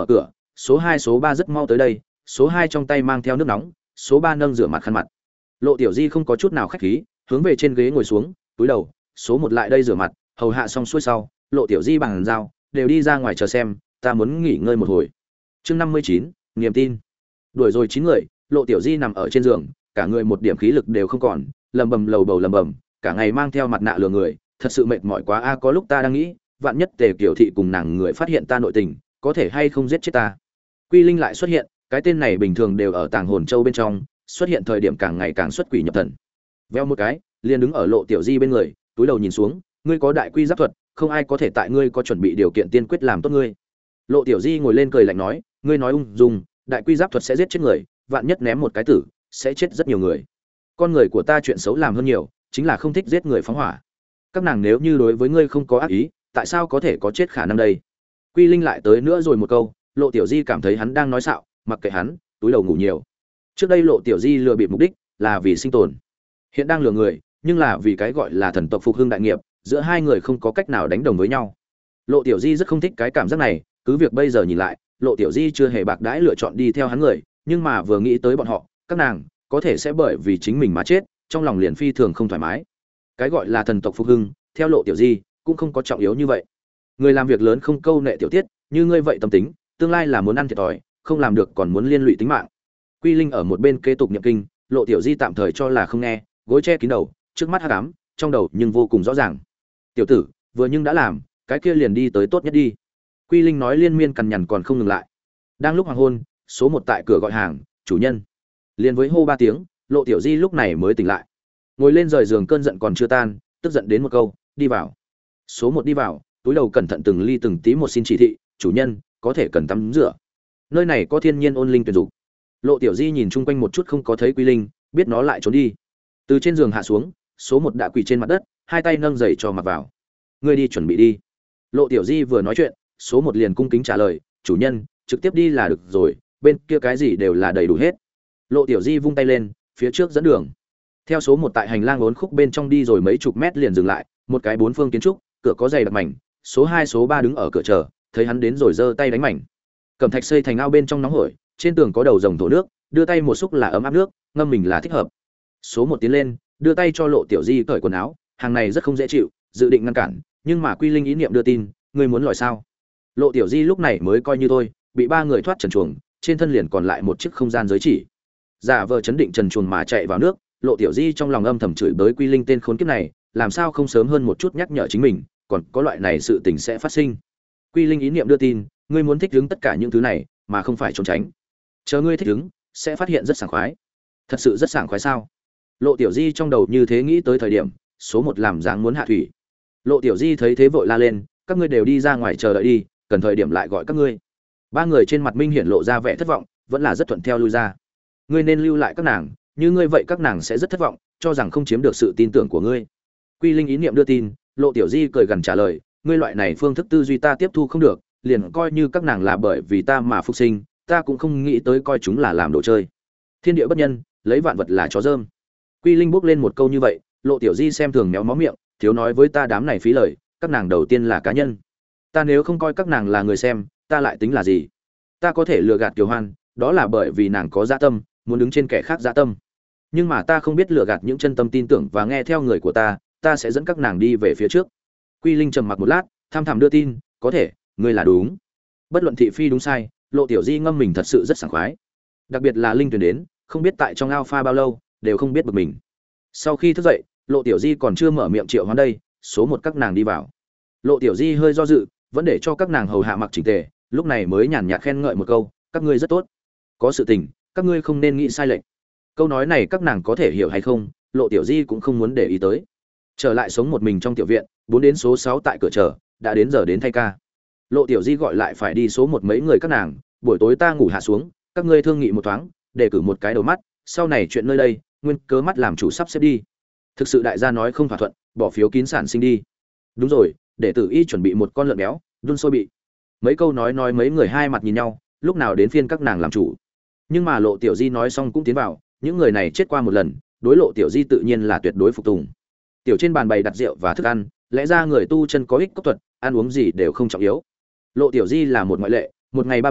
số hai số ba rất mau tới đây, số hai trong tay mang theo nước nóng, số ba nâng rửa mặt khăn mặt. Lộ Tiểu Di không có chút nào khách khí, hướng về trên ghế ngồi xuống, túi đầu, số một lại đây rửa mặt, hầu hạ xong xuôi sau, Lộ Tiểu Di bằng dao, đều đi ra ngoài chờ xem, ta muốn nghỉ ngơi một hồi. Chương năm mươi chín, niềm tin. Đuổi rồi chín người, Lộ Tiểu Di nằm ở trên giường, cả người một điểm khí lực đều không còn, lầm bầm lầu bầu lầm bầm, cả ngày mang theo mặt nạ lừa người, thật sự mệt mỏi quá a. Có lúc ta đang nghĩ, vạn nhất Tề Kiều thị cùng nàng người phát hiện ta nội tình, có thể hay không giết chết ta. Quy Linh lại xuất hiện, cái tên này bình thường đều ở Tàng Hồn Châu bên trong, xuất hiện thời điểm càng ngày càng xuất quỷ nhập thần. Veo một cái, liền đứng ở Lộ Tiểu Di bên người, túi đầu nhìn xuống, ngươi có đại quy giáp thuật, không ai có thể tại ngươi có chuẩn bị điều kiện tiên quyết làm tốt ngươi. Lộ Tiểu Di ngồi lên cười lạnh nói, ngươi nói ung dung, đại quy giáp thuật sẽ giết chết người, vạn nhất ném một cái tử, sẽ chết rất nhiều người. Con người của ta chuyện xấu làm hơn nhiều, chính là không thích giết người phóng hỏa. Các nàng nếu như đối với ngươi không có ác ý, tại sao có thể có chết khả năng đây? Quy Linh lại tới nữa rồi một câu, Lộ Tiểu Di cảm thấy hắn đang nói xạo, mặc kệ hắn, túi đầu ngủ nhiều. Trước đây Lộ Tiểu Di lừa bịp mục đích là vì sinh tồn, hiện đang lừa người, nhưng là vì cái gọi là thần tộc phục hưng đại nghiệp, giữa hai người không có cách nào đánh đồng với nhau. Lộ Tiểu Di rất không thích cái cảm giác này, cứ việc bây giờ nhìn lại, Lộ Tiểu Di chưa hề bạc đãi lựa chọn đi theo hắn người, nhưng mà vừa nghĩ tới bọn họ, các nàng có thể sẽ bởi vì chính mình mà chết, trong lòng liền phi thường không thoải mái. Cái gọi là thần tộc phục hưng, theo Lộ Tiểu Di cũng không có trọng yếu như vậy. Người làm việc lớn không câu nệ tiểu tiết, như ngươi vậy tâm tính, tương lai là muốn ăn thiệt thòi, không làm được còn muốn liên lụy tính mạng. Quy Linh ở một bên kế tục niệm kinh, Lộ Tiểu Di tạm thời cho là không nghe, gối che kín đầu, trước mắt hắc ám, trong đầu nhưng vô cùng rõ ràng. Tiểu tử, vừa nhưng đã làm, cái kia liền đi tới tốt nhất đi. Quy Linh nói liên miên cằn nhằn còn không ngừng lại. Đang lúc hoàng hôn, số một tại cửa gọi hàng, chủ nhân. Liên với hô ba tiếng, Lộ Tiểu Di lúc này mới tỉnh lại. Ngồi lên rời giường cơn giận còn chưa tan, tức giận đến một câu, đi vào. Số một đi vào, túi đầu cẩn thận từng ly từng tí một xin chỉ thị, chủ nhân, có thể cần tắm rửa. Nơi này có thiên nhiên ôn linh tuyển dục. Lộ Tiểu Di nhìn chung quanh một chút không có thấy Quy Linh, biết nó lại trốn đi. Từ trên giường hạ xuống, số một đã quỳ trên mặt đất, hai tay nâng giày cho mặc vào. Ngươi đi chuẩn bị đi. Lộ Tiểu Di vừa nói chuyện, số một liền cung kính trả lời, chủ nhân, trực tiếp đi là được rồi, bên kia cái gì đều là đầy đủ hết. Lộ Tiểu Di vung tay lên, phía trước dẫn đường. Theo số một tại hành lang uốn khúc bên trong đi rồi mấy chục mét liền dừng lại, một cái bốn phương kiến trúc, cửa có dày đặc mảnh, số hai số ba đứng ở cửa chờ, thấy hắn đến rồi giơ tay đánh mảnh. Cẩm thạch xây thành ao bên trong nóng hổi, trên tường có đầu rồng thổ nước, đưa tay một xúc là ấm áp nước, ngâm mình là thích hợp. Số một tiến lên, đưa tay cho Lộ Tiểu Di cởi quần áo, hàng này rất không dễ chịu, dự định ngăn cản, nhưng mà Quy Linh ý niệm đưa tin, ngươi muốn lòi sao? Lộ Tiểu Di lúc này mới coi như thôi, bị ba người thoát trần chuồng, trên thân liền còn lại một chiếc không gian giới chỉ. Giả vờ chấn định trần chuồng mà chạy vào nước, Lộ Tiểu Di trong lòng âm thầm chửi bới Quy Linh tên khốn kiếp này, làm sao không sớm hơn một chút nhắc nhở chính mình, còn có loại này sự tình sẽ phát sinh. Quy Linh ý niệm đưa tin, ngươi muốn thích ứng tất cả những thứ này, mà không phải trốn tránh. Chờ ngươi thích ứng, sẽ phát hiện rất sảng khoái. Thật sự rất sảng khoái sao? Lộ Tiểu Di trong đầu như thế nghĩ tới thời điểm, số một làm dáng muốn hạ thủy. Lộ Tiểu Di thấy thế vội la lên, các ngươi đều đi ra ngoài chờ đợi đi, cần thời điểm lại gọi các ngươi. Ba người trên mặt minh hiển lộ ra vẻ thất vọng, vẫn là rất thuận theo lui ra. Ngươi nên lưu lại các nàng, như ngươi vậy các nàng sẽ rất thất vọng, cho rằng không chiếm được sự tin tưởng của ngươi. Quy Linh ý niệm đưa tin, Lộ Tiểu Di cười gần trả lời, ngươi loại này phương thức tư duy ta tiếp thu không được, liền coi như các nàng là bởi vì ta mà phục sinh, ta cũng không nghĩ tới coi chúng là làm đồ chơi. Thiên địa bất nhân, lấy vạn vật là chó dơm. Quy Linh bước lên một câu như vậy, Lộ Tiểu Di xem thường méo mó miệng, thiếu nói với ta đám này phí lời, các nàng đầu tiên là cá nhân. Ta nếu không coi các nàng là người xem, ta lại tính là gì? Ta có thể lừa gạt Kiều Hoan, đó là bởi vì nàng có dạ tâm, muốn đứng trên kẻ khác dạ tâm. Nhưng mà ta không biết lừa gạt những chân tâm tin tưởng và nghe theo người của ta, ta sẽ dẫn các nàng đi về phía trước. Quy Linh trầm mặc một lát, tham thẳm đưa tin, có thể, ngươi là đúng. Bất luận thị phi đúng sai, Lộ Tiểu Di ngâm mình thật sự rất sảng khoái. Đặc biệt là Linh Tuyền đến, không biết tại trong alpha bao lâu, đều không biết bực mình. Sau khi thức dậy, Lộ Tiểu Di còn chưa mở miệng triệu hoán đây, số một các nàng đi vào. Lộ Tiểu Di hơi do dự, vẫn để cho các nàng hầu hạ mặc chỉnh tề, lúc này mới nhàn nhạt khen ngợi một câu, các ngươi rất tốt. Có sự tình, các ngươi không nên nghĩ sai lệch. Câu nói này các nàng có thể hiểu hay không, Lộ Tiểu Di cũng không muốn để ý tới. Trở lại sống một mình trong tiểu viện, bốn đến số sáu tại cửa chờ, đã đến giờ đến thay ca. Lộ Tiểu Di gọi lại phải đi số một mấy người các nàng, buổi tối ta ngủ hạ xuống, các ngươi thương nghị một thoáng, để cử một cái đầu mắt, sau này chuyện nơi đây, nguyên cớ mắt làm chủ sắp xếp đi. Thực sự đại gia nói không thỏa thuận, bỏ phiếu kín sản sinh đi. Đúng rồi, để tử y chuẩn bị một con lợn béo, đun sôi bị. Mấy câu nói nói mấy người hai mặt nhìn nhau, lúc nào đến phiên các nàng làm chủ. Nhưng mà Lộ Tiểu Di nói xong cũng tiến vào, những người này chết qua một lần, đối Lộ Tiểu Di tự nhiên là tuyệt đối phục tùng. Tiểu trên bàn bày đặt rượu và thức ăn, lẽ ra người tu chân có ích cốc thuật, ăn uống gì đều không trọng yếu. Lộ Tiểu Di là một ngoại lệ, một ngày ba bữa,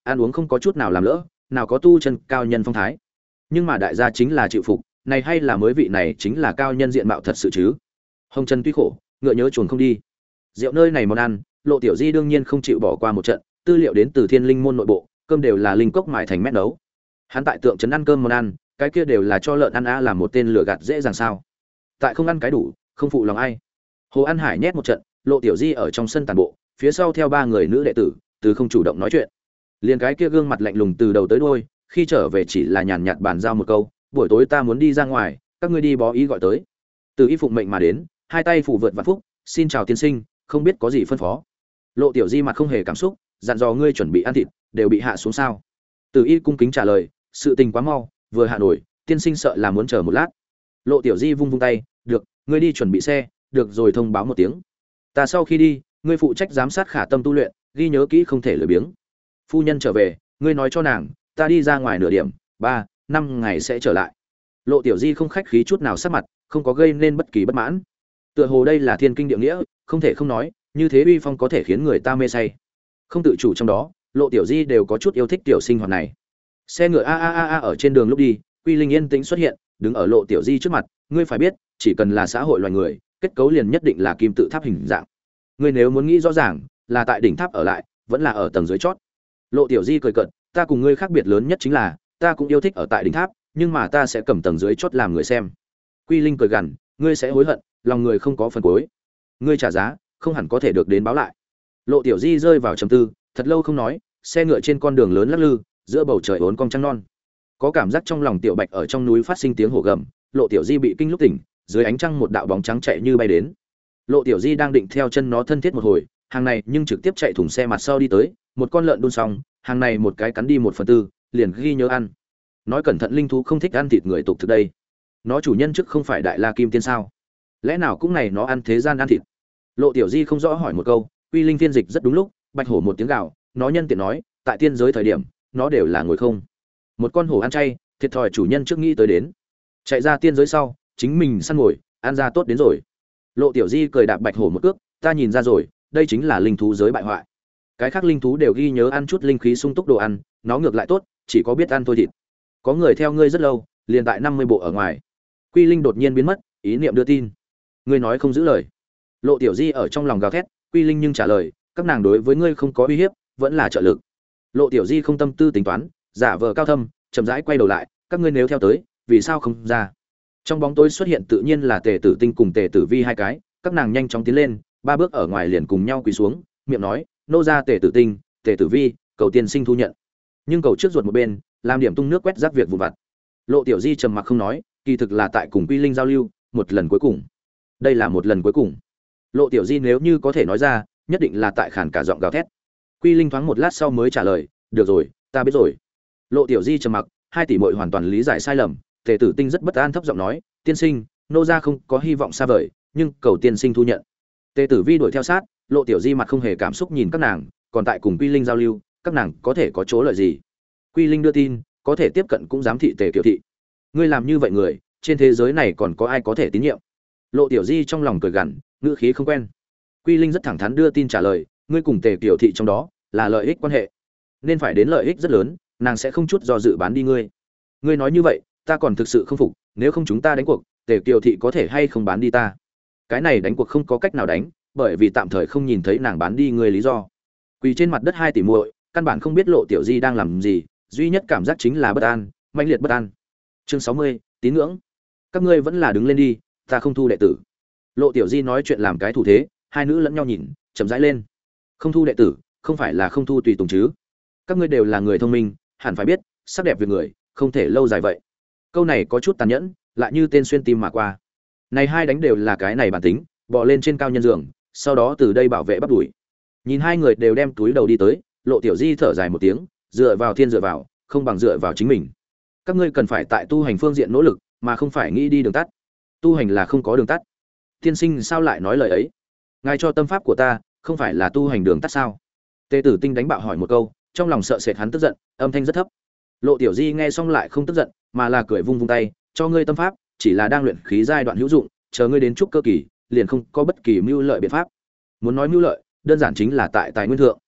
ăn uống không có chút nào làm lỡ, nào có tu chân cao nhân phong thái. Nhưng mà đại gia chính là chịu phục, này hay là mới vị này chính là cao nhân diện mạo thật sự chứ. Hồng Trần tuy khổ, ngựa nhớ chuồn không đi. Rượu nơi này món ăn, Lộ Tiểu Di đương nhiên không chịu bỏ qua một trận, tư liệu đến từ Thiên Linh môn nội bộ, cơm đều là linh cốc mài thành mét nấu. Hắn tại tượng trấn ăn cơm món ăn, cái kia đều là cho lợn ăn a làm một tên lừa gạt dễ dàng sao? Tại không ăn cái đủ, không phụ lòng ai. Hồ An Hải nhét một trận, Lộ Tiểu Di ở trong sân tàn bộ, phía sau theo ba người nữ đệ tử, từ không chủ động nói chuyện. Liền cái kia gương mặt lạnh lùng từ đầu tới đuôi, khi trở về chỉ là nhàn nhạt bàn giao một câu, buổi tối ta muốn đi ra ngoài, các ngươi đi bó ý gọi tới. Từ y phụng mệnh mà đến, hai tay phủ vượt vạn phúc, xin chào tiên sinh, không biết có gì phân phó. Lộ Tiểu Di mặt không hề cảm xúc, dặn dò ngươi chuẩn bị ăn thịt, đều bị hạ xuống sao? Từ y cung kính trả lời, sự tình quá mau, vừa hạ nổi, tiên sinh sợ là muốn chờ một lát. Lộ Tiểu Di vung vung tay, được, ngươi đi chuẩn bị xe, được rồi thông báo một tiếng. Ta sau khi đi, ngươi phụ trách giám sát Khả Tâm tu luyện, ghi nhớ kỹ không thể lười biếng. Phu nhân trở về, ngươi nói cho nàng, ta đi ra ngoài nửa điểm, ba, năm ngày sẽ trở lại. Lộ Tiểu Di không khách khí chút nào sắc mặt, không có gây nên bất kỳ bất mãn. Tựa hồ đây là thiên kinh địa nghĩa, không thể không nói, như thế uy phong có thể khiến người ta mê say. Không tự chủ trong đó, Lộ Tiểu Di đều có chút yêu thích tiểu sinh hoạt này. Xe ngựa a a a a ở trên đường lúc đi, Quy Linh yên tĩnh xuất hiện, đứng ở Lộ Tiểu Di trước mặt, ngươi phải biết, chỉ cần là xã hội loài người, kết cấu liền nhất định là kim tự tháp hình dạng. Ngươi nếu muốn nghĩ rõ ràng, là tại đỉnh tháp ở lại, vẫn là ở tầng dưới chót. Lộ Tiểu Di cười cợt, ta cùng ngươi khác biệt lớn nhất chính là, ta cũng yêu thích ở tại đỉnh tháp, nhưng mà ta sẽ cầm tầng dưới chót làm người xem. Quy Linh cười gằn, ngươi sẽ hối hận, lòng người không có phần cuối. Ngươi trả giá, không hẳn có thể được đến báo lại. Lộ Tiểu Di rơi vào trầm tư, thật lâu không nói, xe ngựa trên con đường lớn lắc lư, giữa bầu trời uốn cong trăng non. Có cảm giác trong lòng Tiểu Bạch ở trong núi phát sinh tiếng hổ gầm, Lộ Tiểu Di bị kinh lúc tỉnh, dưới ánh trăng một đạo bóng trắng chạy như bay đến. Lộ Tiểu Di đang định theo chân nó thân thiết một hồi, hàng này nhưng trực tiếp chạy thủng xe mặt sau đi tới, một con lợn đun xong, hàng này một cái cắn đi một phần tư, liền ghi nhớ ăn. Nói cẩn thận linh thú không thích ăn thịt người tục thực đây. Nó chủ nhân trước không phải Đại La Kim Tiên sao? Lẽ nào cũng này nó ăn thế gian ăn thịt? Lộ Tiểu Di không rõ hỏi một câu, Quy Linh phiên dịch rất đúng lúc, Bạch Hổ một tiếng gào, nó nhân tiện nói, tại tiên giới thời điểm, nó đều là ngồi không. Một con hổ ăn chay, thiệt thòi chủ nhân trước nghĩ tới đến. Chạy ra tiên giới sau, chính mình săn ngồi, ăn ra tốt đến rồi. Lộ Tiểu Di cười đạp Bạch Hổ một cước, ta nhìn ra rồi, đây chính là linh thú giới bại hoại. Cái khác linh thú đều ghi nhớ ăn chút linh khí sung túc đồ ăn, nó ngược lại tốt, chỉ có biết ăn thôi thịt. Có người theo ngươi rất lâu, liền tại năm mươi bộ ở ngoài. Quy Linh đột nhiên biến mất, ý niệm đưa tin. Ngươi nói không giữ lời. Lộ Tiểu Di ở trong lòng gào thét, Quy Linh nhưng trả lời, các nàng đối với ngươi không có uy hiếp, vẫn là trợ lực. Lộ Tiểu Di không tâm tư tính toán, giả vờ cao thâm, chậm rãi quay đầu lại, các ngươi nếu theo tới, vì sao không ra? Trong bóng tối xuất hiện tự nhiên là Tề Tử Tinh cùng Tề Tử Vi hai cái, các nàng nhanh chóng tiến lên, ba bước ở ngoài liền cùng nhau quỳ xuống, miệng nói, nô ra Tề Tử Tinh, Tề Tử Vi, cầu tiên sinh thu nhận. Nhưng cầu trước ruột một bên, làm điểm tung nước quét rác việc vụn vặt. Lộ Tiểu Di trầm mặc không nói, kỳ thực là tại cùng Quy Linh giao lưu, một lần cuối cùng. Đây là một lần cuối cùng. Lộ Tiểu Di nếu như có thể nói ra, nhất định là tại khản cả giọng gào thét. Quy Linh thoáng một lát sau mới trả lời, được rồi, ta biết rồi. Lộ Tiểu Di trầm mặc, hai tỷ muội hoàn toàn lý giải sai lầm. Tề Tử Tinh rất bất an thấp giọng nói, tiên sinh, nô gia không có hy vọng xa vời, nhưng cầu tiên sinh thu nhận. Tề Tử Vi đuổi theo sát, Lộ Tiểu Di mặt không hề cảm xúc nhìn các nàng, còn tại cùng Quy Linh giao lưu, các nàng có thể có chỗ lợi gì? Quy Linh đưa tin, có thể tiếp cận cũng dám thị Tề Kiều thị. Ngươi làm như vậy người, trên thế giới này còn có ai có thể tín nhiệm? Lộ Tiểu Di trong lòng cười gằn, ngữ khí không quen. Quy Linh rất thẳng thắn đưa tin trả lời, ngươi cùng Tề Kiều thị trong đó là lợi ích quan hệ, nên phải đến lợi ích rất lớn, nàng sẽ không chút do dự bán đi ngươi. Ngươi nói như vậy, ta còn thực sự không phục, nếu không chúng ta đánh cuộc, Tề Kiều thị có thể hay không bán đi ta? Cái này đánh cuộc không có cách nào đánh, bởi vì tạm thời không nhìn thấy nàng bán đi ngươi lý do. Quỳ trên mặt đất hai tỷ muội, căn bản không biết Lộ Tiểu Di đang làm gì, duy nhất cảm giác chính là bất an, mãnh liệt bất an. Chương sáu mươi, tín ngưỡng. Các ngươi vẫn là đứng lên đi, ta không thu đệ tử. Lộ Tiểu Di nói chuyện làm cái thủ thế, hai nữ lẫn nhau nhìn, chậm rãi lên. Không thu đệ tử, không phải là không thu tùy tùng chứ? Các ngươi đều là người thông minh, hẳn phải biết, sắc đẹp việc người, không thể lâu dài vậy. Câu này có chút tàn nhẫn, lại như tên xuyên tim mà qua. Này hai đánh đều là cái này bản tính, bò lên trên cao nhân giường, sau đó từ đây bảo vệ bắt đuổi. Nhìn hai người đều đem túi đầu đi tới, Lộ Tiểu Di thở dài một tiếng, dựa vào thiên dựa vào, không bằng dựa vào chính mình. Các ngươi cần phải tại tu hành phương diện nỗ lực, mà không phải nghĩ đi đường tắt. Tu hành là không có đường tắt. Tiên sinh sao lại nói lời ấy? Ngài cho tâm pháp của ta, không phải là tu hành đường tắt sao? Tề Tử Tinh đánh bạo hỏi một câu, trong lòng sợ sệt hắn tức giận, âm thanh rất thấp. Lộ Tiểu Di nghe xong lại không tức giận, mà là cười vung vung tay, cho ngươi tâm pháp, chỉ là đang luyện khí giai đoạn hữu dụng, chờ ngươi đến trúc cơ kỳ, liền không có bất kỳ mưu lợi biện pháp. Muốn nói mưu lợi, đơn giản chính là tại tài nguyên thượng.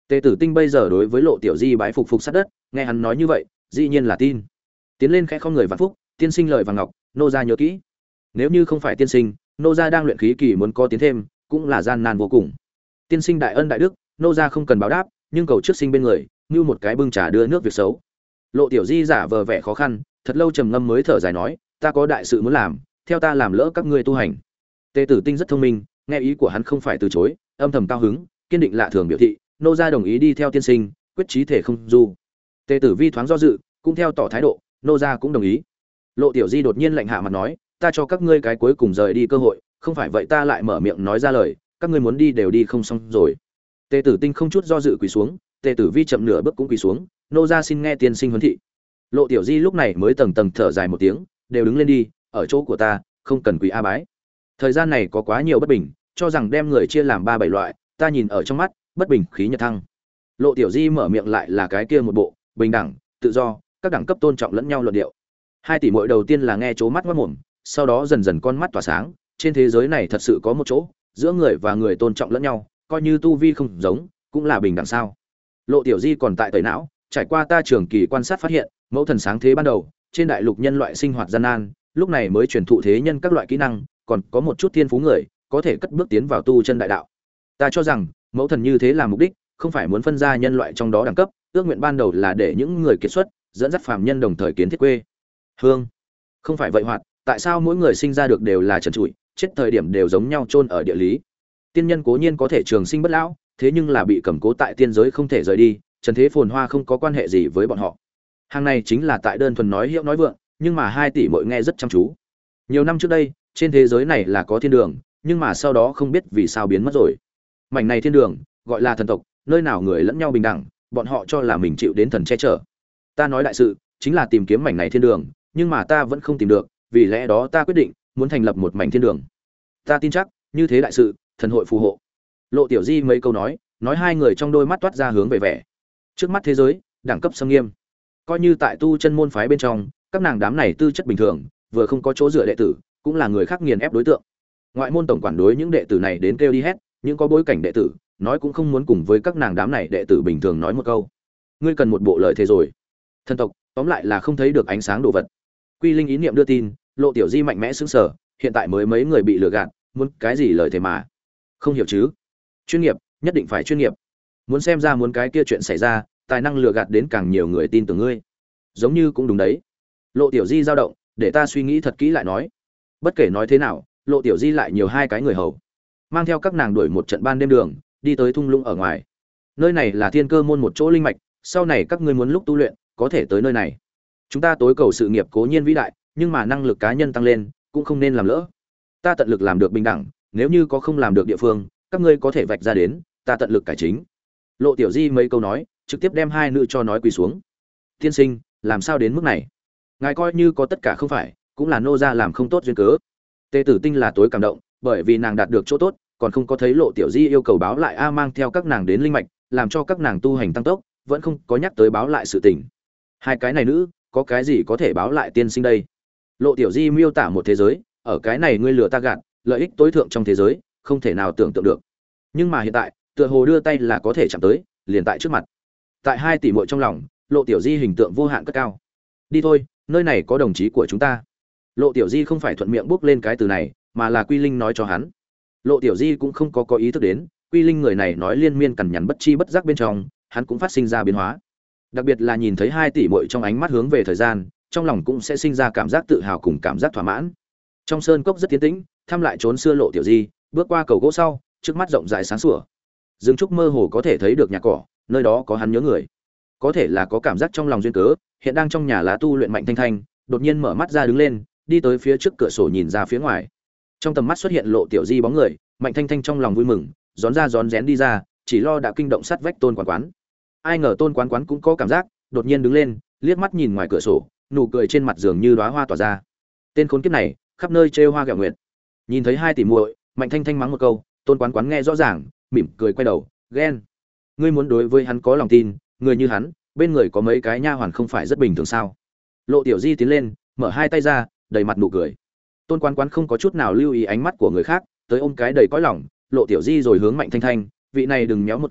Tề Tử Tinh bây giờ đối với Lộ Tiểu Di bái phục phục sát đất, nghe hắn nói như vậy, dĩ nhiên là tin. Tiến lên khẽ không người vạn phúc, tiên sinh lời vàng ngọc, nô gia nhớ kỹ. Nếu như không phải tiên sinh, nô gia đang luyện khí kỳ muốn có tiến thêm, cũng là gian nan vô cùng. Tiên sinh đại ân đại đức, nô gia không cần báo đáp, nhưng cầu trước sinh bên người, như một cái bưng trà đưa nước việc xấu. Lộ Tiểu Di giả vờ vẻ khó khăn, thật lâu trầm ngâm mới thở dài nói, ta có đại sự muốn làm, theo ta làm lỡ các ngươi tu hành. Tề Tử Tinh rất thông minh, nghe ý của hắn không phải từ chối, âm thầm cao hứng, kiên định lạ thường biểu thị, nô gia đồng ý đi theo tiên sinh, quyết chí thể không du. Tề Tử Vi thoáng do dự, cũng theo tỏ thái độ, nô gia cũng đồng ý. Lộ Tiểu Di đột nhiên lạnh hạ mặt nói, ta cho các ngươi cái cuối cùng rời đi cơ hội, không phải vậy ta lại mở miệng nói ra lời, các ngươi muốn đi đều đi không xong rồi. Tề Tử Tinh không chút do dự quỳ xuống, Tề Tử Vi chậm nửa bước cũng quỳ xuống, nô gia xin nghe tiên sinh huấn thị. Lộ Tiểu Di lúc này mới tầng tầng thở dài một tiếng, đều đứng lên đi, ở chỗ của ta, không cần quỳ a bái. Thời gian này có quá nhiều bất bình, cho rằng đem người chia làm ba bảy loại, ta nhìn ở trong mắt, bất bình khí nhật thăng. Lộ Tiểu Di mở miệng lại là cái kia một bộ, bình đẳng, tự do, các đẳng cấp tôn trọng lẫn nhau luận điệu. Hai tỷ muội đầu tiên là nghe chố mắt ngoác mồm, sau đó dần dần con mắt tỏa sáng, trên thế giới này thật sự có một chỗ, giữa người và người tôn trọng lẫn nhau, coi như tu vi không giống, cũng là bình đẳng sao? Lộ Tiểu Di còn tại tẩy não, trải qua ta trường kỳ quan sát phát hiện, mẫu thần sáng thế ban đầu, trên đại lục nhân loại sinh hoạt gian nan, lúc này mới truyền thụ thế nhân các loại kỹ năng, còn có một chút thiên phú người, có thể cất bước tiến vào tu chân đại đạo. Ta cho rằng, mẫu thần như thế là mục đích, không phải muốn phân ra nhân loại trong đó đẳng cấp, ước nguyện ban đầu là để những người kiệt xuất, dẫn dắt phàm nhân đồng thời kiến thiết quê hương. Không phải vậy hoạt, tại sao mỗi người sinh ra được đều là trần trụi, chết thời điểm đều giống nhau chôn ở địa lý. Tiên nhân cố nhiên có thể trường sinh bất lão, thế nhưng là bị cầm cố tại tiên giới không thể rời đi, trần thế phồn hoa không có quan hệ gì với bọn họ. Hàng này chính là tại đơn thuần nói hiệu nói vượng, nhưng mà hai tỷ muội nghe rất chăm chú. Nhiều năm trước đây, trên thế giới này là có thiên đường, nhưng mà sau đó không biết vì sao biến mất rồi. Mảnh này thiên đường, gọi là thần tộc, nơi nào người lẫn nhau bình đẳng, bọn họ cho là mình chịu đến thần che chở. Ta nói đại sự, chính là tìm kiếm mảnh này thiên đường, nhưng mà ta vẫn không tìm được, vì lẽ đó ta quyết định muốn thành lập một mảnh thiên đường. Ta tin chắc, như thế đại sự, thần hội phù hộ. Lộ Tiểu Di mấy câu nói, nói hai người trong đôi mắt toát ra hướng về vẻ. Trước mắt thế giới, đẳng cấp xâm nghiêm. Coi như tại tu chân môn phái bên trong, các nàng đám này tư chất bình thường, vừa không có chỗ dựa đệ tử, cũng là người khác nghiền ép đối tượng. Ngoại môn tổng quản đối những đệ tử này đến kêu đi hết, những có bối cảnh đệ tử, nói cũng không muốn cùng với các nàng đám này đệ tử bình thường nói một câu. Ngươi cần một bộ lời thế rồi. Thần tộc, tóm lại là không thấy được ánh sáng đồ vật. Quy Linh ý niệm đưa tin, Lộ Tiểu Di mạnh mẽ sững sờ, hiện tại mới mấy người bị lừa gạt, muốn cái gì lời thế mà? Không hiểu chứ? Chuyên nghiệp, nhất định phải chuyên nghiệp. Muốn xem ra muốn cái kia chuyện xảy ra, tài năng lừa gạt đến càng nhiều người tin tưởng ngươi. Giống như cũng đúng đấy. Lộ Tiểu Di dao động, để ta suy nghĩ thật kỹ lại nói. Bất kể nói thế nào, Lộ Tiểu Di lại nhiều hai cái người hầu, mang theo các nàng đuổi một trận ban đêm đường, đi tới thung lũng ở ngoài. Nơi này là thiên cơ môn một chỗ linh mạch, sau này các ngươi muốn lúc tu luyện, có thể tới nơi này. Chúng ta tối cầu sự nghiệp cố nhiên vĩ đại, nhưng mà năng lực cá nhân tăng lên, cũng không nên làm lỡ. Ta tận lực làm được bình đẳng, nếu như có không làm được địa phương, các ngươi có thể vạch ra đến, ta tận lực cải chính. Lộ Tiểu Di mấy câu nói, trực tiếp đem hai nữ cho nói quỳ xuống. Tiên sinh, làm sao đến mức này? Ngài coi như có tất cả không phải, cũng là nô gia làm không tốt duyên cớ. Tề Tử Tinh là tối cảm động, bởi vì nàng đạt được chỗ tốt, còn không có thấy Lộ Tiểu Di yêu cầu báo lại a mang theo các nàng đến linh mạch, làm cho các nàng tu hành tăng tốc, vẫn không có nhắc tới báo lại sự tình. Hai cái này nữ, có cái gì có thể báo lại tiên sinh đây? Lộ Tiểu Di miêu tả một thế giới, ở cái này ngươi lừa ta gạt, lợi ích tối thượng trong thế giới, không thể nào tưởng tượng được. Nhưng mà hiện tại, tựa hồ đưa tay là có thể chạm tới, liền tại trước mặt. Tại hai tỷ muội trong lòng, Lộ Tiểu Di hình tượng vô hạn cất cao. Đi thôi, nơi này có đồng chí của chúng ta. Lộ Tiểu Di không phải thuận miệng bước lên cái từ này, mà là Quy Linh nói cho hắn. Lộ Tiểu Di cũng không có có ý thức đến, Quy Linh người này nói liên miên cằn nhằn bất chi bất giác bên trong, hắn cũng phát sinh ra biến hóa. Đặc biệt là nhìn thấy hai tỷ muội trong ánh mắt hướng về thời gian, trong lòng cũng sẽ sinh ra cảm giác tự hào cùng cảm giác thỏa mãn. Trong sơn cốc rất tiến tĩnh, thăm lại trốn xưa Lộ Tiểu Di, bước qua cầu gỗ sau, trước mắt rộng rãi sáng sủa. Dương trúc mơ hồ có thể thấy được nhà cỏ, nơi đó có hắn nhớ người. Có thể là có cảm giác trong lòng duyên cớ, hiện đang trong nhà lá tu luyện Mạnh Thanh Thanh, đột nhiên mở mắt ra đứng lên, đi tới phía trước cửa sổ nhìn ra phía ngoài. Trong tầm mắt xuất hiện Lộ Tiểu Di bóng người, Mạnh Thanh Thanh trong lòng vui mừng, rón ra rón rén đi ra, chỉ lo đã kinh động sát vách Tôn Quán Quán. Ai ngờ Tôn Quán Quán cũng có cảm giác, đột nhiên đứng lên, liếc mắt nhìn ngoài cửa sổ, nụ cười trên mặt dường như đóa hoa tỏa ra. Tên khốn kiếp này, khắp nơi trêu hoa ghẹo nguyệt. Nhìn thấy hai tỷ muội, Mạnh Thanh Thanh mắng một câu, Tôn Quán Quán nghe rõ ràng, mỉm cười quay đầu, ghen. Ngươi muốn đối với hắn có lòng tin, người như hắn, bên người có mấy cái nha hoàn không phải rất bình thường sao? Lộ Tiểu Di tiến lên, mở hai tay ra, đầy mặt nụ cười. Tôn Quán Quán không có chút nào lưu ý ánh mắt của người khác, tới ôm cái đầy cõi lòng, Lộ Tiểu Di rồi hướng Mạnh Thanh Thanh, vị này đừng méo một cái,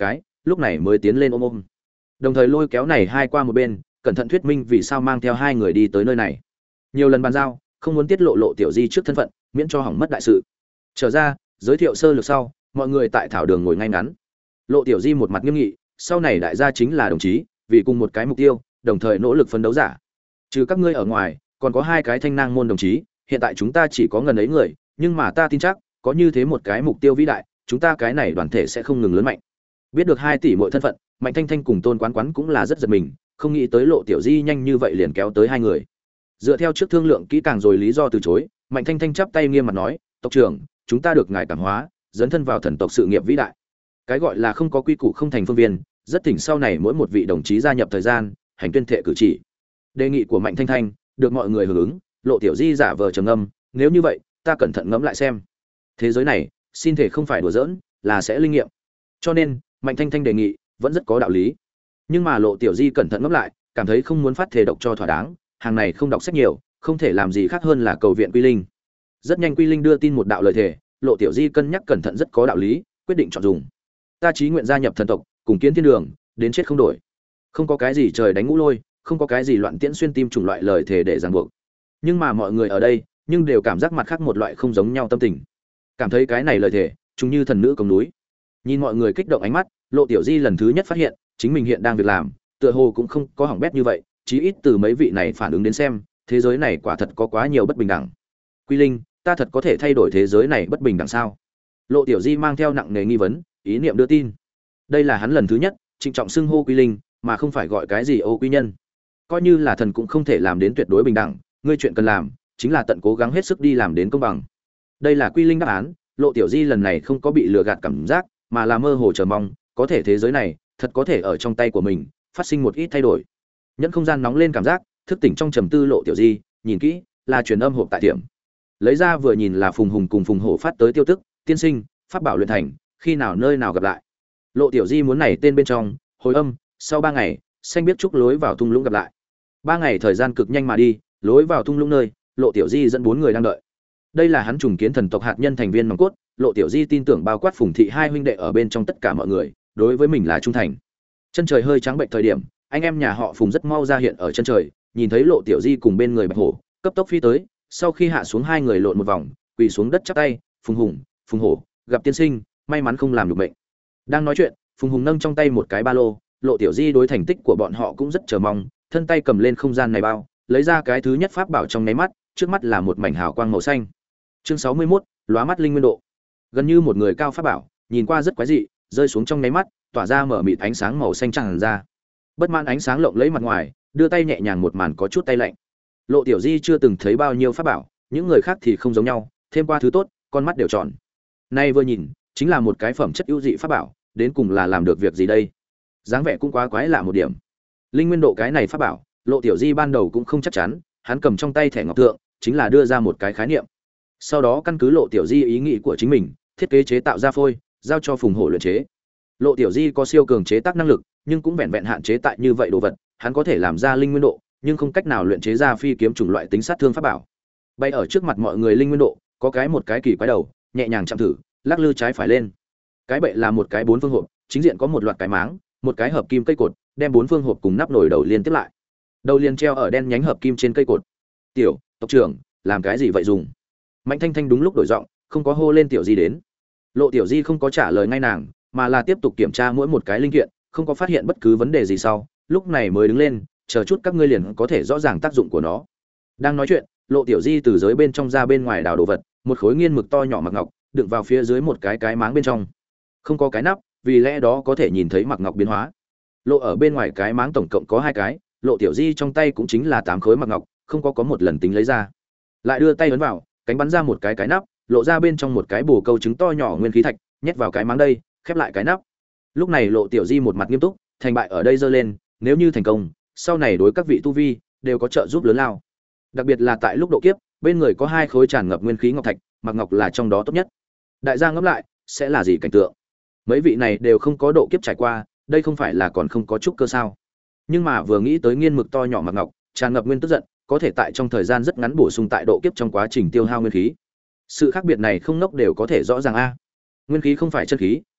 lúc này mới tiến lên ôm ôm, đồng thời lôi kéo này hai qua một bên, cẩn thận thuyết minh vì sao mang theo hai người đi tới nơi này. Nhiều lần bàn giao, không muốn tiết lộ Lộ Tiểu Di trước thân phận, miễn cho hỏng mất đại sự. Trở ra, giới thiệu sơ lược sau, mọi người tại thảo đường ngồi ngay ngắn. Lộ Tiểu Di một mặt nghiêm nghị, sau này đại gia chính là đồng chí, vì cùng một cái mục tiêu, đồng thời nỗ lực phấn đấu giả. Trừ các ngươi ở ngoài, còn có hai cái thanh nang môn đồng chí, hiện tại chúng ta chỉ có ngần ấy người, nhưng mà ta tin chắc, có như thế một cái mục tiêu vĩ đại, chúng ta cái này đoàn thể sẽ không ngừng lớn mạnh. Biết được hai tỷ mỗi thân phận, Mạnh Thanh Thanh cùng Tôn Quán Quán cũng là rất giật mình, không nghĩ tới Lộ Tiểu Di nhanh như vậy liền kéo tới hai người. Dựa theo trước thương lượng kỹ càng rồi lý do từ chối, Mạnh Thanh Thanh chắp tay nghiêm mặt nói, "Tộc trưởng, chúng ta được ngài cảm hóa, dấn thân vào thần tộc sự nghiệp vĩ đại. Cái gọi là không có quy củ không thành phương viên, rất thỉnh sau này mỗi một vị đồng chí gia nhập thời gian, hành tuyên thệ cử chỉ." Đề nghị của Mạnh Thanh Thanh được mọi người hưởng ứng, Lộ Tiểu Di giả vờ trầm ngâm, "Nếu như vậy, ta cẩn thận ngẫm lại xem. Thế giới này, xin thể không phải đùa giỡn, là sẽ linh nghiệm." Cho nên, Mạnh Thanh Thanh đề nghị vẫn rất có đạo lý. Nhưng mà Lộ Tiểu Di cẩn thận ngẫm lại, cảm thấy không muốn phát thể độc cho thỏa đáng, hàng này không đọc sách nhiều, không thể làm gì khác hơn là cầu viện Quy Linh. Rất nhanh Quy Linh đưa tin một đạo lời thề, Lộ Tiểu Di cân nhắc cẩn thận rất có đạo lý, quyết định chọn dùng. "Ta chí nguyện gia nhập thần tộc, cùng kiến thiên đường, đến chết không đổi." Không có cái gì trời đánh ngũ lôi, không có cái gì loạn tiễn xuyên tim chủng loại lời thề để ràng buộc. Nhưng mà mọi người ở đây, nhưng đều cảm giác mặt khác một loại không giống nhau tâm tình. Cảm thấy cái này lời thề, chúng như thần nữ công núi. Nhìn mọi người kích động ánh mắt, Lộ Tiểu Di lần thứ nhất phát hiện, chính mình hiện đang việc làm, tựa hồ cũng không có hỏng bét như vậy, chí ít từ mấy vị này phản ứng đến xem, thế giới này quả thật có quá nhiều bất bình đẳng. "Quy Linh, ta thật có thể thay đổi thế giới này bất bình đẳng sao?" Lộ Tiểu Di mang theo nặng nề nghi vấn, ý niệm đưa tin. Đây là hắn lần thứ nhất trịnh trọng xưng hô Quy Linh, mà không phải gọi cái gì ô quy nhân. Coi như là thần cũng không thể làm đến tuyệt đối bình đẳng, ngươi chuyện cần làm chính là tận cố gắng hết sức đi làm đến công bằng. Đây là Quy Linh đáp án. Lộ Tiểu Di lần này không có bị lừa gạt cảm giác, mà là mơ hồ chờ mong, có thể thế giới này thật có thể ở trong tay của mình phát sinh một ít thay đổi. Nhẫn không gian nóng lên cảm giác, thức tỉnh trong trầm tư Lộ Tiểu Di, nhìn kỹ, là truyền âm hộp tại tiệm. Lấy ra vừa nhìn là Phùng Hùng cùng Phùng Hổ phát tới tiêu tức, "Tiên sinh, pháp bảo luyện thành, khi nào nơi nào gặp lại." Lộ Tiểu Di muốn này tên bên trong, hồi âm, sau ba ngày, xanh biết trúc lối vào thung lũng gặp lại. Ba ngày thời gian cực nhanh mà đi, lối vào thung lũng nơi, Lộ Tiểu Di dẫn bốn người đang đợi. Đây là hắn trùng kiến thần tộc hạt nhân thành viên nòng cốt, Lộ Tiểu Di tin tưởng bao quát Phùng thị hai huynh đệ ở bên trong tất cả mọi người, đối với mình là trung thành. Chân trời hơi trắng bệnh thời điểm, anh em nhà họ Phùng rất mau ra hiện ở chân trời, nhìn thấy Lộ Tiểu Di cùng bên người Bạch Hổ, cấp tốc phi tới, sau khi hạ xuống hai người lộn một vòng, quỳ xuống đất chắp tay, "Phùng Hùng, Phùng Hổ, gặp tiên sinh, may mắn không làm được bệnh." Đang nói chuyện, Phùng Hùng nâng trong tay một cái ba lô, Lộ Tiểu Di đối thành tích của bọn họ cũng rất chờ mong, thân tay cầm lên không gian này bao, lấy ra cái thứ nhất pháp bảo trong nháy mắt, trước mắt là một mảnh hào quang màu xanh. Chương sáu mươi mốt, lóa mắt linh nguyên độ. Gần như một người cao pháp bảo, nhìn qua rất quái dị, rơi xuống trong nháy mắt, tỏa ra mở mịt ánh sáng màu xanh tràn ra. Bất mãn ánh sáng lộng lẫy mặt ngoài, đưa tay nhẹ nhàng một màn có chút tay lạnh. Lộ Tiểu Di chưa từng thấy bao nhiêu pháp bảo, những người khác thì không giống nhau, thêm qua thứ tốt, con mắt đều tròn. Nay vừa nhìn, chính là một cái phẩm chất ưu dị pháp bảo, đến cùng là làm được việc gì đây? Dáng vẻ cũng quá quái lạ một điểm. Linh nguyên độ cái này pháp bảo, Lộ Tiểu Di ban đầu cũng không chắc chắn, hắn cầm trong tay thẻ ngọc tượng, chính là đưa ra một cái khái niệm. Sau đó căn cứ Lộ Tiểu Di ý nghĩ của chính mình, thiết kế chế tạo ra phôi, giao cho Phùng Hổ luyện chế. Lộ Tiểu Di có siêu cường chế tác năng lực, nhưng cũng vẹn vẹn hạn chế tại như vậy đồ vật, hắn có thể làm ra linh nguyên độ, nhưng không cách nào luyện chế ra phi kiếm chủng loại tính sát thương pháp bảo. Bay ở trước mặt mọi người linh nguyên độ, có cái một cái kỳ quái đầu, nhẹ nhàng chạm thử, lắc lư trái phải lên. Cái bệ là một cái bốn phương hộp, chính diện có một loạt cái máng, một cái hợp kim cây cột, đem bốn phương hộp cùng nắp nồi đầu liên tiếp lại. Đầu liền treo ở đen nhánh hợp kim trên cây cột. "Tiểu, tộc trưởng, làm cái gì vậy dùng?" Mạnh Thanh Thanh đúng lúc đổi giọng, không có hô lên Tiểu Di đến. Lộ Tiểu Di không có trả lời ngay nàng, mà là tiếp tục kiểm tra mỗi một cái linh kiện, không có phát hiện bất cứ vấn đề gì sau, lúc này mới đứng lên, chờ chút các ngươi liền có thể rõ ràng tác dụng của nó. Đang nói chuyện, Lộ Tiểu Di từ dưới bên trong ra bên ngoài đào đồ vật, một khối nghiên mực to nhỏ mặc ngọc, đựng vào phía dưới một cái cái máng bên trong. Không có cái nắp, vì lẽ đó có thể nhìn thấy mặc ngọc biến hóa. Lộ ở bên ngoài cái máng tổng cộng có hai cái, Lộ Tiểu Di trong tay cũng chính là tám khối mặc ngọc, không có có một lần tính lấy ra. Lại đưa tay ấn vào, cánh bắn ra một cái cái nắp, lộ ra bên trong một cái bồ câu trứng to nhỏ nguyên khí thạch, nhét vào cái máng đây, khép lại cái nắp. Lúc này Lộ Tiểu Di một mặt nghiêm túc, thành bại ở đây giơ lên, nếu như thành công, sau này đối các vị tu vi đều có trợ giúp lớn lao. Đặc biệt là tại lúc độ kiếp, bên người có hai khối tràn ngập nguyên khí ngọc thạch, mặc ngọc là trong đó tốt nhất. Đại gia ngẫm lại, sẽ là gì cảnh tượng? Mấy vị này đều không có độ kiếp trải qua, đây không phải là còn không có chút cơ sao? Nhưng mà vừa nghĩ tới nghiên mực to nhỏ mặc ngọc, tràn ngập nguyên tức giận, có thể tại trong thời gian rất ngắn bổ sung tại độ kiếp trong quá trình tiêu hao nguyên khí. Sự khác biệt này không nốc đều có thể rõ ràng a. Nguyên khí không phải chân khí,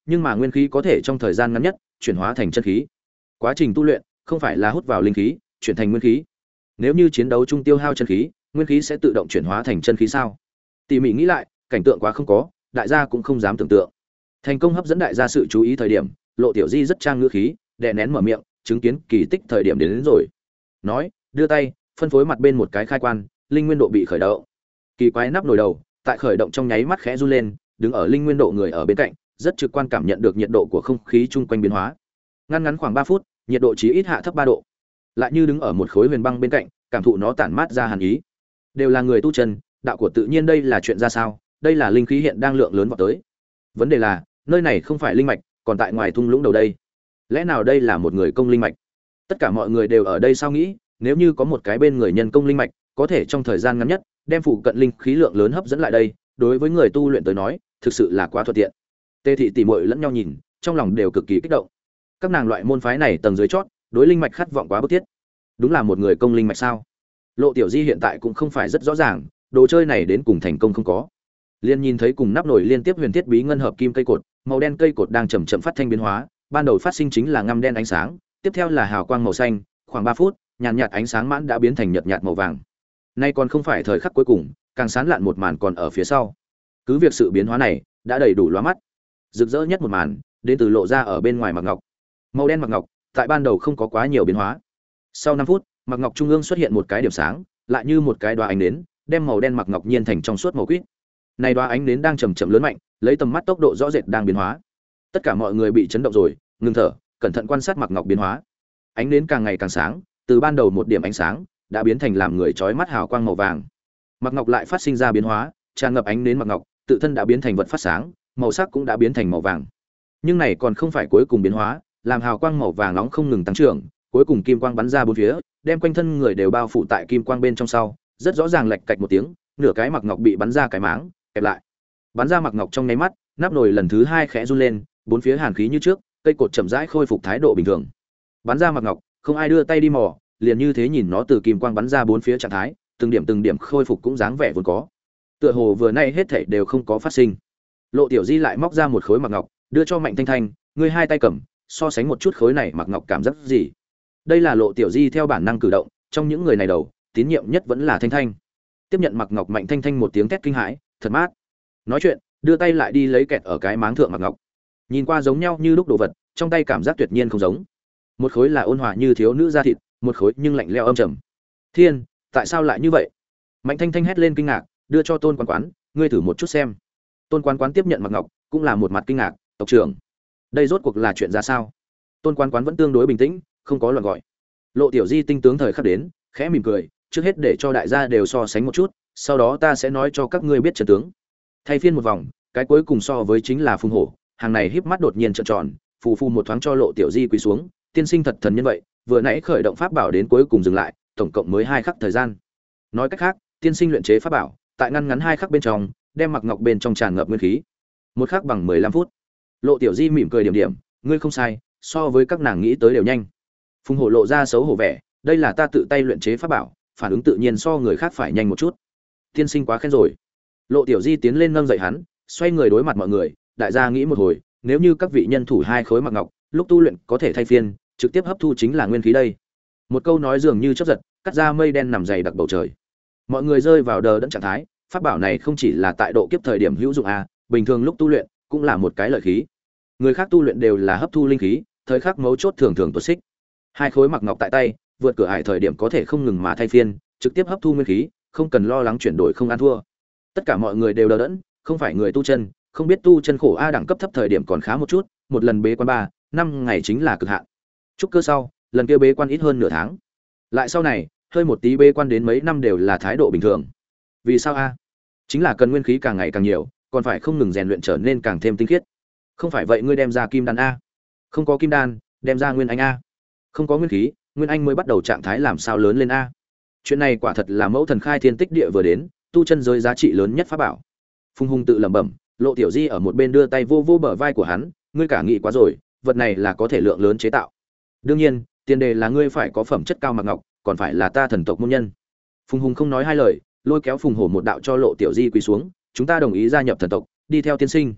nhưng mà nguyên khí có thể trong thời gian ngắn nhất chuyển hóa thành chân khí. Quá trình tu luyện không phải là hút vào linh khí, chuyển thành nguyên khí. Nếu như chiến đấu chung tiêu hao chân khí, nguyên khí sẽ tự động chuyển hóa thành chân khí sao? Tỉ mỉ nghĩ lại, cảnh tượng quá không có, đại gia cũng không dám tưởng tượng. Thành công hấp dẫn đại gia sự chú ý thời điểm, Lộ Tiểu Di rất trang ngữ khí, đè nén mở miệng, chứng kiến kỳ tích thời điểm đến, đến rồi. Nói, đưa tay, phân phối mặt bên một cái khai quan, linh nguyên độ bị khởi động. Kỳ quái nắp nồi đầu, tại khởi động trong nháy mắt khẽ run lên, đứng ở linh nguyên độ người ở bên cạnh, rất trực quan cảm nhận được nhiệt độ của không khí chung quanh biến hóa. Ngắn ngắn khoảng ba phút, nhiệt độ chỉ ít hạ thấp ba độ. Lại như đứng ở một khối huyền băng bên cạnh, cảm thụ nó tản mát ra hàn ý. Đều là người tu chân, đạo của tự nhiên đây là chuyện ra sao? Đây là linh khí hiện đang lượng lớn vào tới. Vấn đề là, nơi này không phải linh mạch, còn tại ngoài thung lũng đầu đây. Lẽ nào đây là một người công linh mạch? Tất cả mọi người đều ở đây sao nghĩ, nếu như có một cái bên người nhân công linh mạch, có thể trong thời gian ngắn nhất đem phụ cận linh khí lượng lớn hấp dẫn lại đây, đối với người tu luyện tới nói, thực sự là quá thuận tiện. Tê thị tỷ muội lẫn nhau nhìn, trong lòng đều cực kỳ kích động. Các nàng loại môn phái này tầng dưới chót, đối linh mạch khát vọng quá bức thiết. Đúng là một người công linh mạch sao? Lộ Tiểu Di hiện tại cũng không phải rất rõ ràng, đồ chơi này đến cùng thành công không có. Liên nhìn thấy cùng nắp nổi liên tiếp huyền thiết bí ngân hợp kim cây cột, màu đen cây cột đang chậm chậm phát thanh biến hóa, ban đầu phát sinh chính là ngăm đen ánh sáng, tiếp theo là hào quang màu xanh, khoảng ba phút, nhàn nhạt ánh sáng mãn đã biến thành nhợt nhạt màu vàng. Nay còn không phải thời khắc cuối cùng, càng sán lạn một màn còn ở phía sau. Cứ việc sự biến hóa này đã đầy đủ lóa mắt. Rực rỡ nhất một màn, đến từ lộ ra ở bên ngoài mặc ngọc. Màu đen mặc ngọc, tại ban đầu không có quá nhiều biến hóa. Sau năm phút, mặc ngọc trung ương xuất hiện một cái điểm sáng, lại như một cái đóa ánh nến, đem màu đen mặc ngọc nhiên thành trong suốt màu quýt. Này đóa ánh nến đang chậm chậm lớn mạnh, lấy tầm mắt tốc độ rõ rệt đang biến hóa. Tất cả mọi người bị chấn động rồi, ngừng thở, cẩn thận quan sát mặc ngọc biến hóa. Ánh nến càng ngày càng sáng, từ ban đầu một điểm ánh sáng, đã biến thành làm người chói mắt hào quang màu vàng. Mặc ngọc lại phát sinh ra biến hóa, tràn ngập ánh nến mặc ngọc, tự thân đã biến thành vật phát sáng, màu sắc cũng đã biến thành màu vàng. Nhưng này còn không phải cuối cùng biến hóa, làm hào quang màu vàng nóng không ngừng tăng trưởng, cuối cùng kim quang bắn ra bốn phía, đem quanh thân người đều bao phủ tại kim quang bên trong sau, rất rõ ràng lệch cạch một tiếng, nửa cái mặc ngọc bị bắn ra cái máng, kẹp lại. Bắn ra mặc ngọc trong nháy mắt, nắp nồi lần thứ hai khẽ run lên, bốn phía hàn khí như trước, cây cột chậm rãi khôi phục thái độ bình thường. Bắn ra mặc ngọc, không ai đưa tay đi mò, liền như thế nhìn nó từ kim quang bắn ra bốn phía trạng thái, từng điểm từng điểm khôi phục cũng dáng vẻ vốn có. Tựa hồ vừa nay hết thảy đều không có phát sinh. Lộ Tiểu Di lại móc ra một khối mặc ngọc, đưa cho Mạnh Thanh Thanh, ngươi hai tay cầm, so sánh một chút khối này mặc ngọc cảm giác gì. Đây là Lộ Tiểu Di theo bản năng cử động, trong những người này đầu, tín nhiệm nhất vẫn là Thanh Thanh. Tiếp nhận mặc ngọc, Mạnh Thanh Thanh một tiếng thét kinh hãi, thật mát. Nói chuyện, đưa tay lại đi lấy kẹt ở cái máng thượng mặc ngọc. Nhìn qua giống nhau như lúc đồ vật, trong tay cảm giác tuyệt nhiên không giống. Một khối là ôn hòa như thiếu nữ da thịt, một khối nhưng lạnh lẽo âm trầm. Thiên, tại sao lại như vậy? Mạnh Thanh Thanh hét lên kinh ngạc, đưa cho Tôn Quán Quán, ngươi thử một chút xem. Tôn Quán Quán tiếp nhận mặc ngọc, cũng là một mặt kinh ngạc, tộc trưởng, đây rốt cuộc là chuyện ra sao? Tôn Quán Quán vẫn tương đối bình tĩnh, không có loạn gọi. Lộ Tiểu Di tinh tướng thời khắc đến, khẽ mỉm cười, trước hết để cho đại gia đều so sánh một chút, sau đó ta sẽ nói cho các ngươi biết trận tướng. Thay phiên một vòng, cái cuối cùng so với chính là Phùng Hổ, hàng này híp mắt đột nhiên trợn tròn, phù phù một thoáng cho Lộ Tiểu Di quỳ xuống, tiên sinh thật thần nhân vậy, vừa nãy khởi động pháp bảo đến cuối cùng dừng lại, tổng cộng mới hai khắc thời gian. Nói cách khác, tiên sinh luyện chế pháp bảo, tại ngăn ngắn hai khắc bên trong, đem mặc ngọc bên trong tràn ngập nguyên khí. Một khắc bằng mười lăm phút. Lộ Tiểu Di mỉm cười điểm điểm, ngươi không sai, so với các nàng nghĩ tới đều nhanh. Phùng Hổ lộ ra xấu hổ vẻ, đây là ta tự tay luyện chế pháp bảo, phản ứng tự nhiên so người khác phải nhanh một chút. Tiên sinh quá khen rồi. Lộ Tiểu Di tiến lên nâng dậy hắn, xoay người đối mặt mọi người, đại gia nghĩ một hồi, nếu như các vị nhân thủ hai khối mặc ngọc, lúc tu luyện có thể thay phiên, trực tiếp hấp thu chính là nguyên khí đây. Một câu nói dường như chớp giật, cắt ra mây đen nằm dày đặc bầu trời. Mọi người rơi vào đờ đẫn trạng thái, pháp bảo này không chỉ là tại độ kiếp thời điểm hữu dụng a, bình thường lúc tu luyện cũng là một cái lợi khí. Người khác tu luyện đều là hấp thu linh khí, thời khắc mấu chốt thường thường tuột xích. Hai khối mặc ngọc tại tay, vượt cửa ải thời điểm có thể không ngừng mà thay phiên, trực tiếp hấp thu nguyên khí, không cần lo lắng chuyển đổi không ăn thua. Tất cả mọi người đều đờ đẫn, không phải người tu chân, không biết tu chân khổ a đẳng cấp thấp thời điểm còn khá một chút, một lần bế quan ba, năm ngày chính là cực hạn. Trúc cơ sau, lần kia bế quan ít hơn nửa tháng. Lại sau này, hơi một tí bế quan đến mấy năm đều là thái độ bình thường. Vì sao a? Chính là cần nguyên khí càng ngày càng nhiều, còn phải không ngừng rèn luyện trở nên càng thêm tinh khiết. Không phải vậy ngươi đem ra kim đan a? Không có kim đan, đem ra nguyên anh a? Không có nguyên khí, nguyên anh mới bắt đầu trạng thái làm sao lớn lên a? Chuyện này quả thật là mẫu thần khai thiên tích địa vừa đến, tu chân giới giá trị lớn nhất pháp bảo. Phùng Hùng tự lẩm bẩm, Lộ Tiểu Di ở một bên đưa tay vô vô bờ vai của hắn, ngươi cả nghĩ quá rồi, vật này là có thể lượng lớn chế tạo. Đương nhiên, tiền đề là ngươi phải có phẩm chất cao mặc ngọc, còn phải là ta thần tộc môn nhân. Phùng Hùng không nói hai lời, lôi kéo Phùng Hổ một đạo cho Lộ Tiểu Di quỳ xuống, chúng ta đồng ý gia nhập thần tộc, đi theo tiên sinh.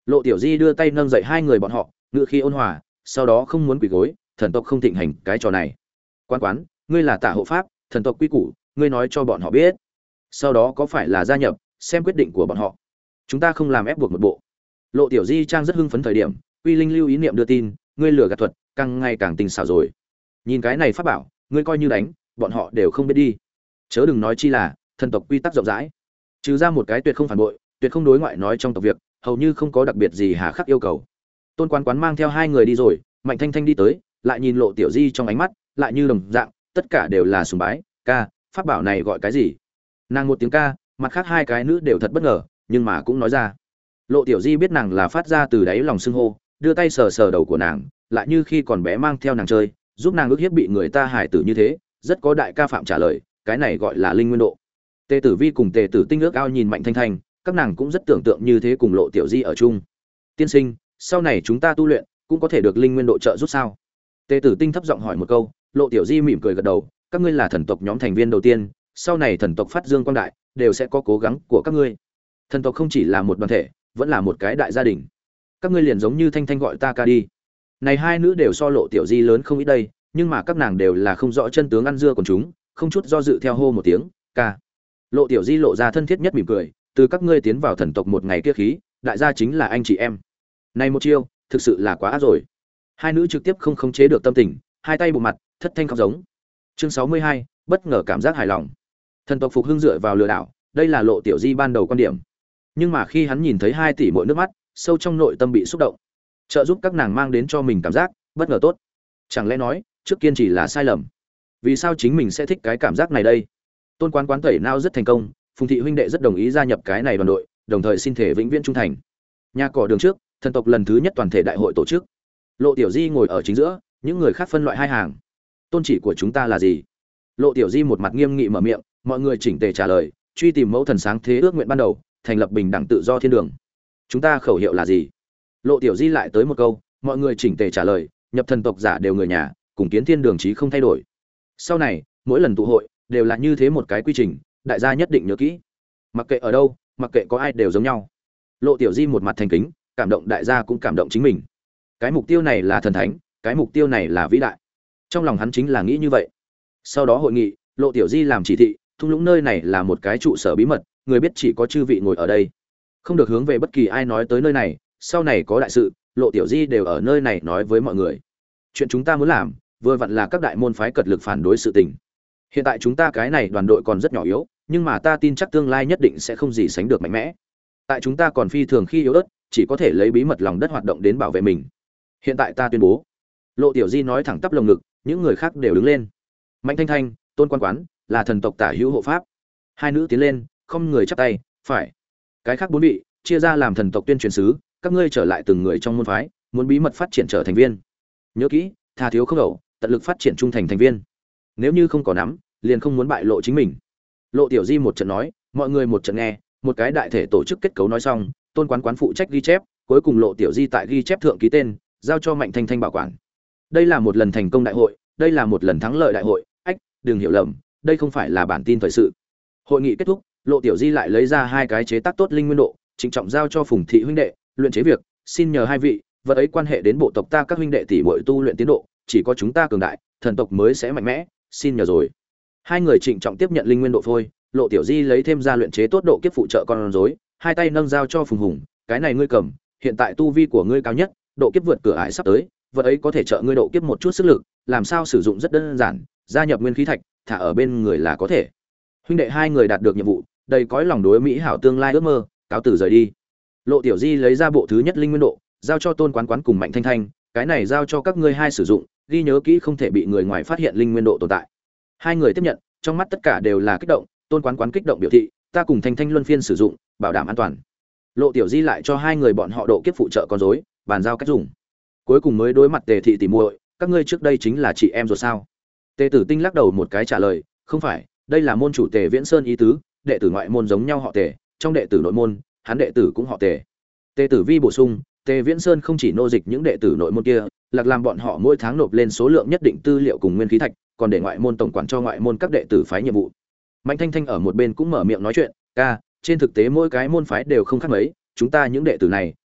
Lộ Tiểu Di đưa tay nâng dậy hai người bọn họ, ngữ khí ôn hòa, sau đó không muốn quỳ gối, thần tộc không thịnh hành cái trò này. Quan quán, ngươi là tả hộ pháp, thần tộc quy củ, ngươi nói cho bọn họ biết. Sau đó có phải là gia nhập, xem quyết định của bọn họ. Chúng ta không làm ép buộc một bộ. Lộ Tiểu Di trang rất hưng phấn thời điểm, Quy Linh lưu ý niệm đưa tin, ngươi lừa gạt thuật, càng ngày càng tinh xảo rồi. Nhìn cái này pháp bảo, ngươi coi như đánh, bọn họ đều không biết đi. Chớ đừng nói chi là thần tộc quy tắc rộng rãi, trừ ra một cái tuyệt không phản bội, tuyệt không đối ngoại nói trong tộc việc, hầu như không có đặc biệt gì hà khắc yêu cầu. Tôn Quán Quán mang theo hai người đi rồi, Mạnh Thanh Thanh đi tới, lại nhìn Lộ Tiểu Di trong ánh mắt, lại như đồng dạng, tất cả đều là sùng bái. Ca, pháp bảo này gọi cái gì? Nàng một tiếng ca, mặt khác hai cái nữ đều thật bất ngờ, nhưng mà cũng nói ra. Lộ Tiểu Di biết nàng là phát ra từ đáy lòng xưng hô, đưa tay sờ sờ đầu của nàng, lại như khi còn bé mang theo nàng chơi, giúp nàng ước hiếp bị người ta hại tử như thế, rất có đại ca phạm trả lời, cái này gọi là linh nguyên độ. Tề Tử Vi cùng Tề Tử Tinh ước ao nhìn Mạnh Thanh Thanh, các nàng cũng rất tưởng tượng như thế cùng Lộ Tiểu Di ở chung. Tiên sinh, sau này chúng ta tu luyện cũng có thể được linh nguyên độ trợ giúp sao? Tề Tử Tinh thấp giọng hỏi một câu, Lộ Tiểu Di mỉm cười gật đầu, các ngươi là thần tộc nhóm thành viên đầu tiên, sau này thần tộc phát dương quang đại, đều sẽ có cố gắng của các ngươi. Thần tộc không chỉ là một đoàn thể, vẫn là một cái đại gia đình. Các ngươi liền giống như Thanh Thanh gọi ta ca đi. Này hai nữ đều so Lộ Tiểu Di lớn không ít đây, nhưng mà các nàng đều là không rõ chân tướng ăn dưa của chúng, không chút do dự theo hô một tiếng, ca. Lộ Tiểu Di lộ ra thân thiết nhất mỉm cười, từ các ngươi tiến vào thần tộc một ngày kia khí, đại gia chính là anh chị em. Này một chiêu, thực sự là quá ác rồi. Hai nữ trực tiếp không khống chế được tâm tình, hai tay bụng mặt, thất thanh khóc giống. Chương sáu mươi hai, bất ngờ cảm giác hài lòng. Thần tộc phục hưng dựa vào lừa đảo, đây là Lộ Tiểu Di ban đầu quan điểm. Nhưng mà khi hắn nhìn thấy hai tỷ muội nước mắt, sâu trong nội tâm bị xúc động. Trợ giúp các nàng mang đến cho mình cảm giác bất ngờ tốt. Chẳng lẽ nói, trước kiên trì là sai lầm? Vì sao chính mình sẽ thích cái cảm giác này đây? Tôn Quán Quán tẩy não rất thành công, Phùng thị huynh đệ rất đồng ý gia nhập cái này đoàn đội, đồng thời xin thể vĩnh viễn trung thành. Nhà cỏ đường trước, thần tộc lần thứ nhất toàn thể đại hội tổ chức. Lộ Tiểu Di ngồi ở chính giữa, những người khác phân loại hai hàng. Tôn chỉ của chúng ta là gì? Lộ Tiểu Di một mặt nghiêm nghị mở miệng, mọi người chỉnh tề trả lời, truy tìm mẫu thần sáng thế ước nguyện ban đầu, thành lập bình đẳng tự do thiên đường. Chúng ta khẩu hiệu là gì? Lộ Tiểu Di lại tới một câu, mọi người chỉnh tề trả lời, nhập thần tộc giả đều người nhà, cùng kiến thiên đường chí không thay đổi. Sau này, mỗi lần tụ hội đều là như thế một cái quy trình, đại gia nhất định nhớ kỹ. Mặc kệ ở đâu, mặc kệ có ai đều giống nhau. Lộ Tiểu Di một mặt thành kính, cảm động đại gia cũng cảm động chính mình. Cái mục tiêu này là thần thánh, cái mục tiêu này là vĩ đại. Trong lòng hắn chính là nghĩ như vậy. Sau đó hội nghị, Lộ Tiểu Di làm chỉ thị, thung lũng nơi này là một cái trụ sở bí mật, người biết chỉ có chư vị ngồi ở đây, không được hướng về bất kỳ ai nói tới nơi này. Sau này có đại sự, Lộ Tiểu Di đều ở nơi này nói với mọi người. Chuyện chúng ta muốn làm, vừa vặn là các đại môn phái cật lực phản đối sự tình. Hiện tại chúng ta cái này đoàn đội còn rất nhỏ yếu, nhưng mà ta tin chắc tương lai nhất định sẽ không gì sánh được mạnh mẽ. Tại chúng ta còn phi thường khi yếu ớt, chỉ có thể lấy bí mật lòng đất hoạt động đến bảo vệ mình. Hiện tại ta tuyên bố. Lộ Tiểu Di nói thẳng tắp lồng ngực, những người khác đều đứng lên. Mạnh Thanh Thanh, Tôn Quán Quán là thần tộc tả hữu hộ pháp. Hai nữ tiến lên, không người chắp tay, phải. Cái khác bốn vị chia ra làm thần tộc tuyên truyền sứ, các ngươi trở lại từng người trong môn phái, muốn bí mật phát triển trở thành viên. Nhớ kỹ, tha thiếu không ẩu, tận lực phát triển trung thành thành viên. Nếu như không có nắm, liền không muốn bại lộ chính mình. Lộ Tiểu Di một trận nói, mọi người một trận nghe, một cái đại thể tổ chức kết cấu nói xong, Tôn Quán Quán phụ trách ghi chép, cuối cùng Lộ Tiểu Di tại ghi chép thượng ký tên, giao cho Mạnh Thanh Thanh bảo quản. Đây là một lần thành công đại hội, đây là một lần thắng lợi đại hội, ách, đừng hiểu lầm, đây không phải là bản tin thời sự. Hội nghị kết thúc, Lộ Tiểu Di lại lấy ra hai cái chế tác tốt linh nguyên độ, trịnh trọng giao cho Phùng thị huynh đệ, luyện chế việc, xin nhờ hai vị, vật ấy quan hệ đến bộ tộc ta các huynh đệ tỷ muội tu luyện tiến độ, chỉ có chúng ta cường đại, thần tộc mới sẽ mạnh mẽ, xin nhờ rồi. Hai người trịnh trọng tiếp nhận linh nguyên độ phôi, Lộ Tiểu Di lấy thêm ra luyện chế tốt độ kiếp phụ trợ con rối, hai tay nâng giao cho Phùng Hùng, cái này ngươi cầm, hiện tại tu vi của ngươi cao nhất, độ kiếp vượt cửa ải sắp tới, vật ấy có thể trợ ngươi độ kiếp một chút sức lực, làm sao sử dụng rất đơn giản, gia nhập nguyên khí thạch, thả ở bên người là có thể. Huynh đệ hai người đạt được nhiệm vụ, đầy cõi lòng đối mỹ hảo tương lai ước mơ, cáo từ rời đi. Lộ Tiểu Di lấy ra bộ thứ nhất linh nguyên độ, giao cho Tôn Quán Quán cùng Mạnh Thanh Thanh, cái này giao cho các ngươi hai sử dụng, ghi nhớ kỹ không thể bị người ngoài phát hiện linh nguyên độ tồn tại. Hai người tiếp nhận, trong mắt tất cả đều là kích động, Tôn Quán Quán kích động biểu thị, ta cùng Thanh Thanh luân phiên sử dụng, bảo đảm an toàn. Lộ Tiểu Di lại cho hai người bọn họ độ kiếp phụ trợ con rối, bàn giao cách dùng. Cuối cùng mới đối mặt Tề thị tỷ muội, các ngươi trước đây chính là chị em rồi sao? Tề Tử Tinh lắc đầu một cái trả lời, không phải, đây là môn chủ Tề Viễn Sơn ý tứ, đệ tử ngoại môn giống nhau họ Tề, trong đệ tử nội môn, hắn đệ tử cũng họ Tề. Tề Tử Vi bổ sung, Tề Viễn Sơn không chỉ nô dịch những đệ tử nội môn kia, lạc làm bọn họ mỗi tháng nộp lên số lượng nhất định tư liệu cùng nguyên khí thạch, còn để ngoại môn tổng quản cho ngoại môn các đệ tử phái nhiệm vụ. Mạnh Thanh Thanh ở một bên cũng mở miệng nói chuyện, ca, trên thực tế mỗi cái môn phái đều không khác mấy, chúng ta những đệ tử này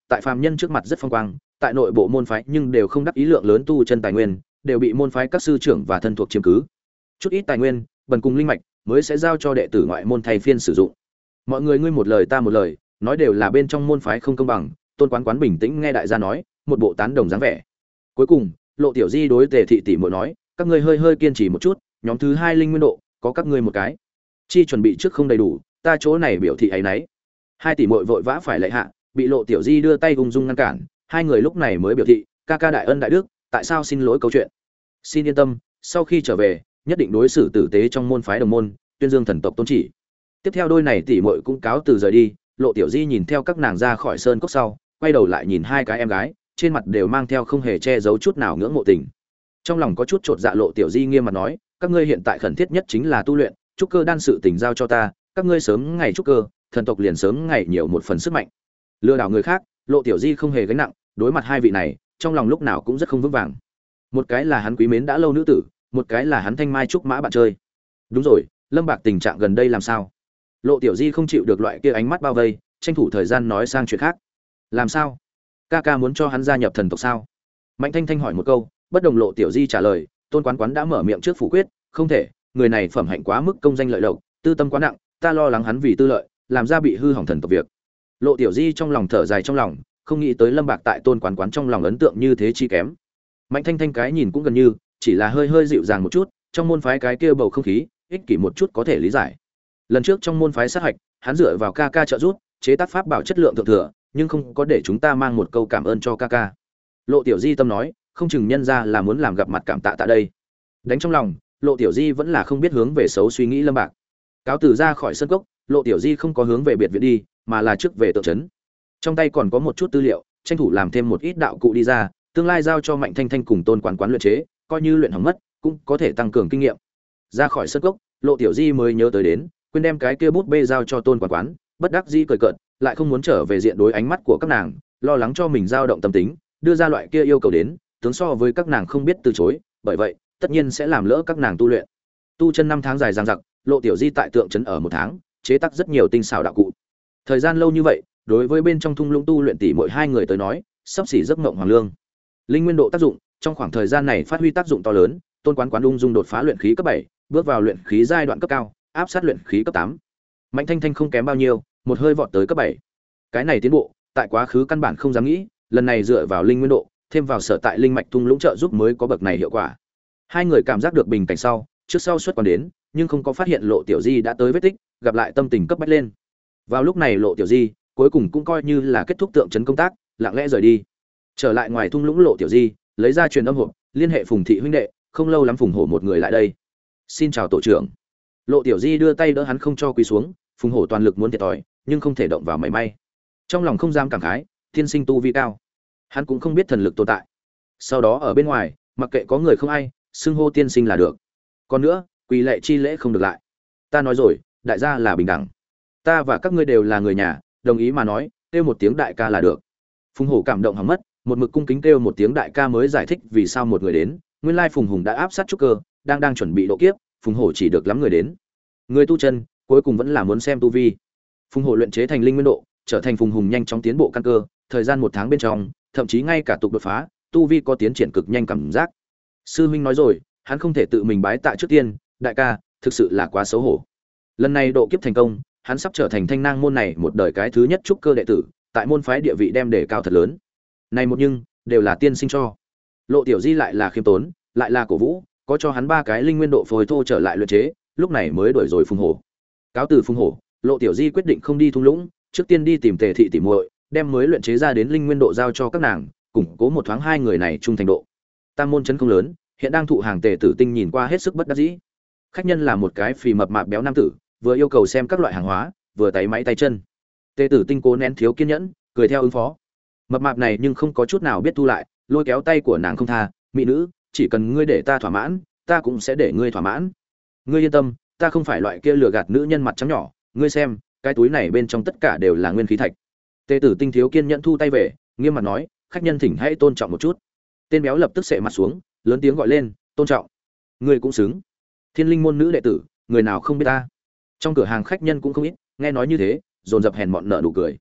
tại phàm nhân trước mặt rất phong quang, tại nội bộ môn phái nhưng đều không đắc ý lượng lớn tu chân tài nguyên, đều bị môn phái các sư trưởng và thân thuộc chiếm cứ. Chút ít tài nguyên, bần cùng linh mạch mới sẽ giao cho đệ tử ngoại môn thay phiên sử dụng. Mọi người ngươi một lời ta một lời, nói đều là bên trong môn phái không công bằng. Tôn Quán Quán bình tĩnh nghe đại gia nói, một bộ tán đồng dáng vẻ. Cuối cùng, Lộ Tiểu Di đối Tề thị tỷ muội nói, các ngươi hơi hơi kiên trì một chút, nhóm thứ hai linh nguyên độ, có các ngươi một cái. Chi chuẩn bị trước không đầy đủ, ta chỗ này biểu thị ấy nấy. Hai tỷ muội vội vã phải lạy hạ, bị Lộ Tiểu Di đưa tay ung dung ngăn cản, hai người lúc này mới biểu thị, ca ca đại ân đại đức, tại sao xin lỗi câu chuyện. Xin yên tâm, sau khi trở về, nhất định đối xử tử tế trong môn phái đồng môn, tuyên dương thần tộc tôn chỉ. Tiếp theo đôi này tỷ muội cũng cáo từ rời đi, Lộ Tiểu Di nhìn theo các nàng ra khỏi sơn cốc sau, quay đầu lại nhìn hai cái em gái, trên mặt đều mang theo không hề che giấu chút nào ngưỡng mộ tình. Trong lòng có chút chột dạ, Lộ Tiểu Di nghiêm mặt nói, các ngươi hiện tại khẩn thiết nhất chính là tu luyện, trúc cơ đan sự tình giao cho ta, các ngươi sớm ngày trúc cơ, thần tộc liền sớm ngày nhiều một phần sức mạnh. Lừa đảo người khác, Lộ Tiểu Di không hề gánh nặng, đối mặt hai vị này, trong lòng lúc nào cũng rất không vững vàng. Một cái là hắn quý mến đã lâu nữ tử, một cái là hắn thanh mai trúc mã bạn chơi. Đúng rồi, Lâm Bạc tình trạng gần đây làm sao? Lộ Tiểu Di không chịu được loại kia ánh mắt bao vây, tranh thủ thời gian nói sang chuyện khác. Làm sao? Ca ca muốn cho hắn gia nhập thần tộc sao? Mạnh Thanh Thanh hỏi một câu, bất đồng. Lộ Tiểu Di trả lời, Tôn Quán Quán đã mở miệng trước phủ quyết, không thể, người này phẩm hạnh quá mức công danh lợi lộc, tư tâm quá nặng, ta lo lắng hắn vì tư lợi, làm ra bị hư hỏng thần tộc việc. Lộ Tiểu Di trong lòng thở dài trong lòng, không nghĩ tới Lâm Bạc tại Tôn Quán Quán trong lòng ấn tượng như thế chi kém. Mạnh Thanh Thanh cái nhìn cũng gần như, chỉ là hơi hơi dịu dàng một chút, trong môn phái cái kia bầu không khí, ích kỷ một chút có thể lý giải. Lần trước trong môn phái sát hạch, hắn dựa vào ca ca trợ giúp, chế tác pháp bảo chất lượng thượng thừa, nhưng không có để chúng ta mang một câu cảm ơn cho ca ca. Lộ Tiểu Di tâm nói, không chừng nhân ra là muốn làm gặp mặt cảm tạ tại đây. Đánh trong lòng, Lộ Tiểu Di vẫn là không biết hướng về xấu suy nghĩ Lâm Bạc. Cáo từ ra khỏi sân cốc, Lộ Tiểu Di không có hướng về biệt viện đi, mà là trước về tượng trấn. Trong tay còn có một chút tư liệu, tranh thủ làm thêm một ít đạo cụ đi ra, tương lai giao cho Mạnh Thanh Thanh cùng Tôn Quán Quán luyện chế, coi như luyện hỏng mất, cũng có thể tăng cường kinh nghiệm. Ra khỏi sân cốc, Lộ Tiểu Di mới nhớ tới đến, quên đem cái kia bút bê giao cho Tôn Quán Quán, bất đắc dĩ cười cợt, lại không muốn trở về diện đối ánh mắt của các nàng, lo lắng cho mình dao động tâm tính, đưa ra loại kia yêu cầu đến, tướng so với các nàng không biết từ chối, bởi vậy, tất nhiên sẽ làm lỡ các nàng tu luyện. Tu chân năm tháng dài dằng dặc, Lộ Tiểu Di tại tượng trấn ở một tháng, chế tác rất nhiều tinh xảo đạo cụ. Thời gian lâu như vậy, đối với bên trong thung lũng tu luyện tỷ muội hai người tới nói, sắp xỉ giấc mộng hoàng lương. Linh nguyên độ tác dụng, trong khoảng thời gian này phát huy tác dụng to lớn, Tôn Quán Quán ung dung đột phá luyện khí cấp bảy, bước vào luyện khí giai đoạn cấp cao, áp sát luyện khí cấp tám. Mạnh Thanh Thanh không kém bao nhiêu, một hơi vọt tới cấp bảy. Cái này tiến bộ, tại quá khứ căn bản không dám nghĩ, lần này dựa vào linh nguyên độ, thêm vào sở tại linh mạch thung lũng trợ giúp mới có bậc này hiệu quả. Hai người cảm giác được bình cảnh sau, trước sau xuất quan đến, nhưng không có phát hiện Lộ Tiểu Di đã tới vết tích, gặp lại tâm tình cấp bách lên. Vào lúc này Lộ Tiểu Di cuối cùng cũng coi như là kết thúc tượng trấn công tác, lặng lẽ rời đi. Trở lại ngoài thung lũng, Lộ Tiểu Di lấy ra truyền âm hộp, liên hệ Phùng thị huynh đệ, không lâu lắm Phùng Hổ một người lại đây. Xin chào tổ trưởng. Lộ Tiểu Di đưa tay đỡ hắn không cho quỳ xuống, Phùng Hổ toàn lực muốn thiệt thòi, nhưng không thể động vào mảy may. Trong lòng không dám cảm khái, tiên sinh tu vi cao, hắn cũng không biết thần lực tồn tại. Sau đó ở bên ngoài, mặc kệ có người không ai, xưng hô tiên sinh là được. Còn nữa, quỳ lệ chi lễ không được lại. Ta nói rồi, đại gia là bình đẳng. Ta và các ngươi đều là người nhà, đồng ý mà nói, kêu một tiếng đại ca là được. Phùng Hổ cảm động hỏng mất, một mực cung kính kêu một tiếng đại ca mới giải thích vì sao một người đến. Nguyên lai Phùng Hùng đã áp sát trúc cơ, đang đang chuẩn bị độ kiếp, Phùng Hổ chỉ được lắm người đến. Người tu chân, cuối cùng vẫn là muốn xem tu vi. Phùng Hổ luyện chế thành linh nguyên độ, trở thành Phùng Hùng nhanh chóng tiến bộ căn cơ, thời gian một tháng bên trong, thậm chí ngay cả tục đột phá, tu vi có tiến triển cực nhanh cảm giác. Sư huynh nói rồi, hắn không thể tự mình bái tạ trước tiên, đại ca, thực sự là quá xấu hổ. Lần này độ kiếp thành công, hắn sắp trở thành Thanh Nang môn này một đời cái thứ nhất trúc cơ đệ tử, tại môn phái địa vị đem đề cao thật lớn. Này một nhưng, đều là tiên sinh cho. Lộ Tiểu Di lại là khiêm tốn, lại là cổ vũ, có cho hắn ba cái linh nguyên độ phôi thô trở lại luyện chế, lúc này mới đuổi rồi Phùng Hổ. Cáo từ Phùng Hổ, Lộ Tiểu Di quyết định không đi thung lũng, trước tiên đi tìm Tề thị tỷ muội, đem mới luyện chế ra đến linh nguyên độ giao cho các nàng, củng cố một thoáng hai người này trung thành độ. Tam môn trấn không lớn, hiện đang thụ hàng Tề Tử Tinh nhìn qua hết sức bất đắc dĩ. Khách nhân là một cái phì mập mạp béo nam tử, vừa yêu cầu xem các loại hàng hóa, vừa tay máy tay chân. Tề Tử Tinh cố nén thiếu kiên nhẫn, cười theo ứng phó. Mập mạp này nhưng không có chút nào biết thu lại, lôi kéo tay của nàng không tha, "Mỹ nữ, chỉ cần ngươi để ta thỏa mãn, ta cũng sẽ để ngươi thỏa mãn. Ngươi yên tâm, ta không phải loại kia lừa gạt nữ nhân mặt trắng nhỏ, ngươi xem, cái túi này bên trong tất cả đều là nguyên khí thạch." Tề Tử Tinh thiếu kiên nhẫn thu tay về, nghiêm mặt nói, "Khách nhân thỉnh hãy tôn trọng một chút." Tên béo lập tức sệ mặt xuống, lớn tiếng gọi lên, "Tôn trọng? Ngươi cũng xứng. Thiên Linh môn nữ đệ tử, người nào không biết ta?" Trong cửa hàng khách nhân cũng không ít, nghe nói như thế, dồn dập hèn mọn nợ nụ cười.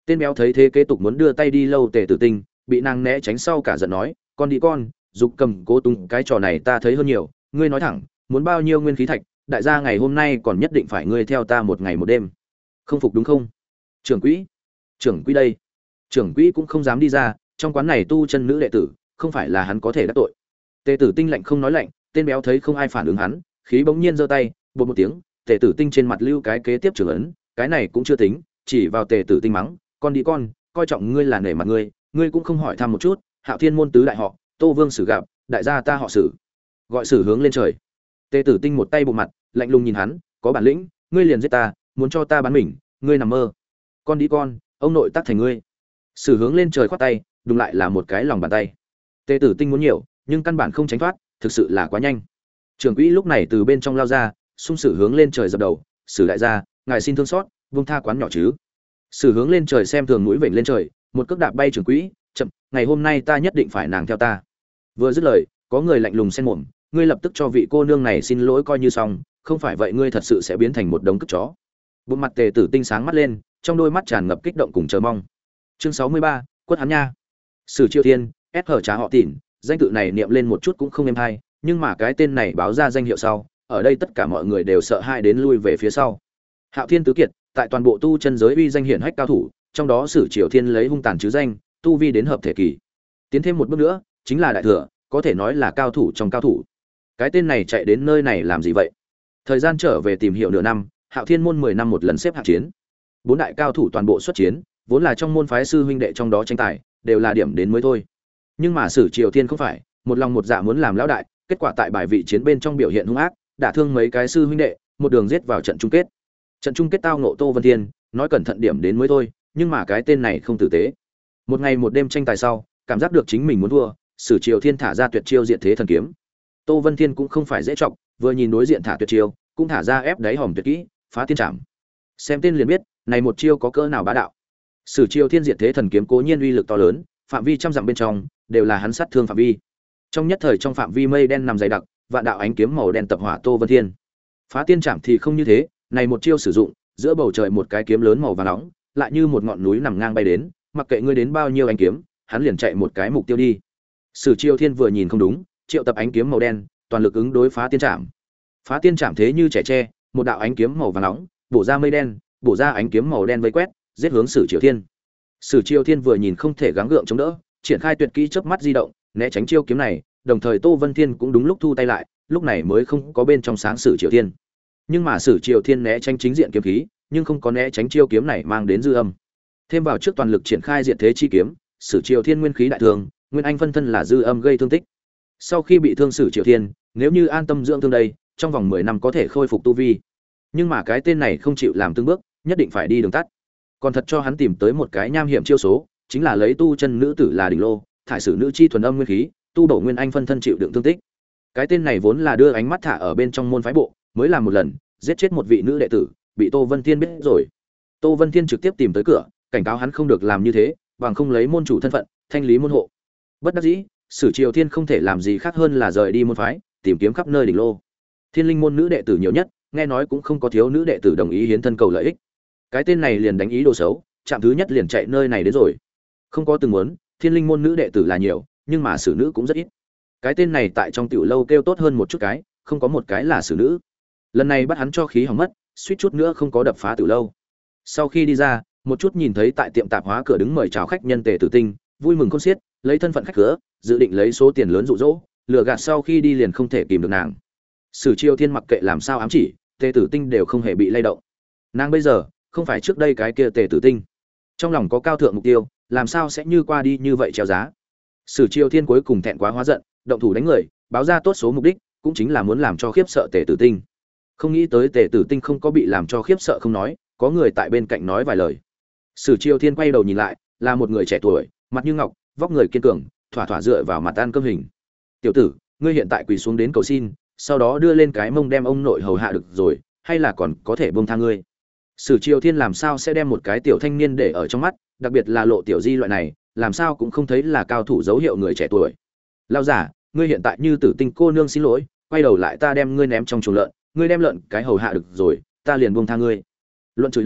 Tên béo thấy thế kế tục muốn đưa tay đi lâu Tề Tử Tinh, bị nàng né tránh sau cả giận nói, con đi con, dục cầm cố tung cái trò này ta thấy hơn nhiều, ngươi nói thẳng, muốn bao nhiêu nguyên khí thạch, đại gia ngày hôm nay còn nhất định phải ngươi theo ta một ngày một đêm. Không phục đúng không? Trưởng quỹ, trưởng quỹ đây. Trưởng quỹ cũng không dám đi ra, trong quán này tu chân nữ đệ tử, không phải là hắn có thể đắc tội. Tề Tử Tinh lạnh không nói lạnh, tên béo thấy không ai phản ứng hắn, khí bỗng nhiên giơ tay, bột một tiếng, Tề Tử Tinh trên mặt lưu cái kế tiếp trưởng ấn, cái này cũng chưa tính, chỉ vào Tề Tử Tinh mắng, con đi con, coi trọng ngươi là nể mặt ngươi, ngươi cũng không hỏi thăm một chút, Hạo Thiên môn tứ đại họ, Tô Vương Sử gặp, đại gia ta họ Sử. Gọi Sử hướng lên trời. Tề Tử Tinh một tay bộ mặt, lạnh lùng nhìn hắn, có bản lĩnh, ngươi liền giết ta, muốn cho ta bán mình, ngươi nằm mơ. Con đi con, ông nội tác thành ngươi. Sử hướng lên trời khoát tay, đùng lại là một cái lòng bàn tay. Tề Tử Tinh muốn nhiều, nhưng căn bản không tránh thoát, thực sự là quá nhanh. Trưởng quỹ lúc này từ bên trong lao ra, xung Sử hướng lên trời dập đầu, Sử đại gia, ngài xin thương xót, vương tha quán nhỏ chứ. Sử hướng lên trời xem thường mũi vểnh lên trời, một cước đạp bay trưởng quỹ, chậm, ngày hôm nay ta nhất định phải nàng theo ta. Vừa dứt lời, có người lạnh lùng xen mồm, ngươi lập tức cho vị cô nương này xin lỗi coi như xong, không phải vậy ngươi thật sự sẽ biến thành một đống cất chó. Bụng mặt Tề Tử Tinh sáng mắt lên, trong đôi mắt tràn ngập kích động cùng chờ mong. Chương sáu mươi ba, quất hắn nha. Sử Triều Thiên, ép hở trá họ Tỉn, danh tự này niệm lên một chút cũng không êm hay, nhưng mà cái tên này báo ra danh hiệu sau, ở đây tất cả mọi người đều sợ hãi đến lui về phía sau. Hạo Thiên tứ kiệt, tại toàn bộ tu chân giới uy danh hiển hách cao thủ, trong đó Sử Triều Thiên lấy hung tàn chứ danh, tu vi đến hợp thể kỳ. Tiến thêm một bước nữa, chính là đại thừa, có thể nói là cao thủ trong cao thủ. Cái tên này chạy đến nơi này làm gì vậy? Thời gian trở về tìm hiểu nửa năm, Hạo Thiên môn mười năm một lần xếp hạng chiến. Bốn đại cao thủ toàn bộ xuất chiến, vốn là trong môn phái sư huynh đệ trong đó tranh tài, đều là điểm đến mới thôi. Nhưng mà Sử Triều Thiên không phải, một lòng một dạ muốn làm lão đại, kết quả tại bài vị chiến bên trong biểu hiện hung ác, đả thương mấy cái sư huynh đệ, một đường giết vào trận chung kết. Trận chung kết tao ngộ Tô Vân Thiên, nói cẩn thận điểm đến mới thôi, nhưng mà cái tên này không tử tế. Một ngày một đêm tranh tài sau, cảm giác được chính mình muốn thua, Sử Triều Thiên thả ra tuyệt chiêu diện thế thần kiếm. Tô Vân Thiên cũng không phải dễ trọng, vừa nhìn đối diện thả tuyệt chiêu, cũng thả ra ép đáy hòm tuyệt kỹ, phá tiên trảm. Xem tên liền biết, này một chiêu có cỡ nào bá đạo. Sử Triều Thiên diệt thế thần kiếm cố nhiên uy lực to lớn, phạm vi trăm dặm bên trong đều là hắn sát thương phạm vi. Trong nhất thời trong phạm vi mây đen nằm dày đặc, vạn đạo ánh kiếm màu đen tập hỏa Tô Vân Thiên. Phá tiên trảm thì không như thế, này một chiêu sử dụng, giữa bầu trời một cái kiếm lớn màu vàng nóng, lại như một ngọn núi nằm ngang bay đến, mặc kệ ngươi đến bao nhiêu ánh kiếm, hắn liền chạy một cái mục tiêu đi. Sử Triều Thiên vừa nhìn không đúng, triệu tập ánh kiếm màu đen, toàn lực ứng đối phá tiên trảm. Phá tiên trảm thế như trẻ tre, một đạo ánh kiếm màu vàng nóng, bổ ra mây đen, bổ ra ánh kiếm màu đen vây quét, giết hướng Sử Triều Thiên. Sử Triều Thiên vừa nhìn không thể gắng gượng chống đỡ, triển khai tuyệt kỹ chớp mắt di động, né tránh chiêu kiếm này, đồng thời Tô Vân Thiên cũng đúng lúc thu tay lại, lúc này mới không có bên trong sáng Sử Triều Thiên. Nhưng mà Sử Triều Thiên né tránh chính diện kiếm khí, nhưng không có né tránh chiêu kiếm này mang đến dư âm. Thêm vào trước toàn lực triển khai diện thế chi kiếm, Sử Triều Thiên nguyên khí đại thương, nguyên anh phân thân là dư âm gây thương tích. Sau khi bị thương Sử Triều Thiên, nếu như an tâm dưỡng thương đây, trong vòng mười năm có thể khôi phục tu vi. Nhưng mà cái tên này không chịu làm từng bước, nhất định phải đi đường tắt. Còn thật cho hắn tìm tới một cái nham hiểm chiêu số, chính là lấy tu chân nữ tử là đỉnh lô, thải sử nữ chi thuần âm nguyên khí, tu bổ nguyên anh phân thân chịu đựng thương tích. Cái tên này vốn là đưa ánh mắt thả ở bên trong môn phái bộ, mới làm một lần, giết chết một vị nữ đệ tử, bị Tô Vân Thiên biết rồi. Tô Vân Thiên trực tiếp tìm tới cửa, cảnh cáo hắn không được làm như thế, bằng không lấy môn chủ thân phận, thanh lý môn hộ. Bất đắc dĩ, Sử Triều Thiên không thể làm gì khác hơn là rời đi môn phái, tìm kiếm khắp nơi đỉnh lô. Thiên Linh môn nữ đệ tử nhiều nhất, nghe nói cũng không có thiếu nữ đệ tử đồng ý hiến thân cầu lợi ích. Cái tên này liền đánh ý đồ xấu, chạm thứ nhất liền chạy nơi này đến rồi. Không có từng muốn, Thiên Linh môn nữ đệ tử là nhiều, nhưng mà sử nữ cũng rất ít. Cái tên này tại trong tiểu lâu kêu tốt hơn một chút cái, không có một cái là sử nữ. Lần này bắt hắn cho khí hỏng mất, suýt chút nữa không có đập phá tiểu lâu. Sau khi đi ra, một chút nhìn thấy tại tiệm tạp hóa cửa đứng mời chào khách nhân Tề Tử Tinh, vui mừng khôn xiết, lấy thân phận khách cửa, dự định lấy số tiền lớn dụ dỗ, lừa gạt sau khi đi liền không thể kìm được nàng. Sử Triều Thiên mặc kệ làm sao ám chỉ, Tề Tử Tinh đều không hề bị lay động. Nàng bây giờ không phải trước đây cái kia Tề Tử Tinh, trong lòng có cao thượng mục tiêu, làm sao sẽ như qua đi như vậy treo giá. Sử Triều Thiên cuối cùng thẹn quá hóa giận, động thủ đánh người, báo ra tốt số mục đích, cũng chính là muốn làm cho khiếp sợ Tề Tử Tinh. Không nghĩ tới Tề Tử Tinh không có bị làm cho khiếp sợ không nói, có người tại bên cạnh nói vài lời. Sử Triều Thiên quay đầu nhìn lại, là một người trẻ tuổi, mặt như ngọc, vóc người kiên cường, thỏa thỏa dựa vào mặt ăn cơm hình. "Tiểu tử, ngươi hiện tại quỳ xuống đến cầu xin, sau đó đưa lên cái mông đem ông nội hầu hạ được rồi, hay là còn có thể buông tha ngươi?" Sử Triều Thiên làm sao sẽ đem một cái tiểu thanh niên để ở trong mắt, đặc biệt là Lộ Tiểu Di loại này, làm sao cũng không thấy là cao thủ dấu hiệu người trẻ tuổi. "Lão giả, ngươi hiện tại như Tử Tinh cô nương xin lỗi, quay đầu lại ta đem ngươi ném trong chuồng lợn, ngươi đem lợn cái hầu hạ được rồi, ta liền buông tha ngươi." Luận chửi đồng,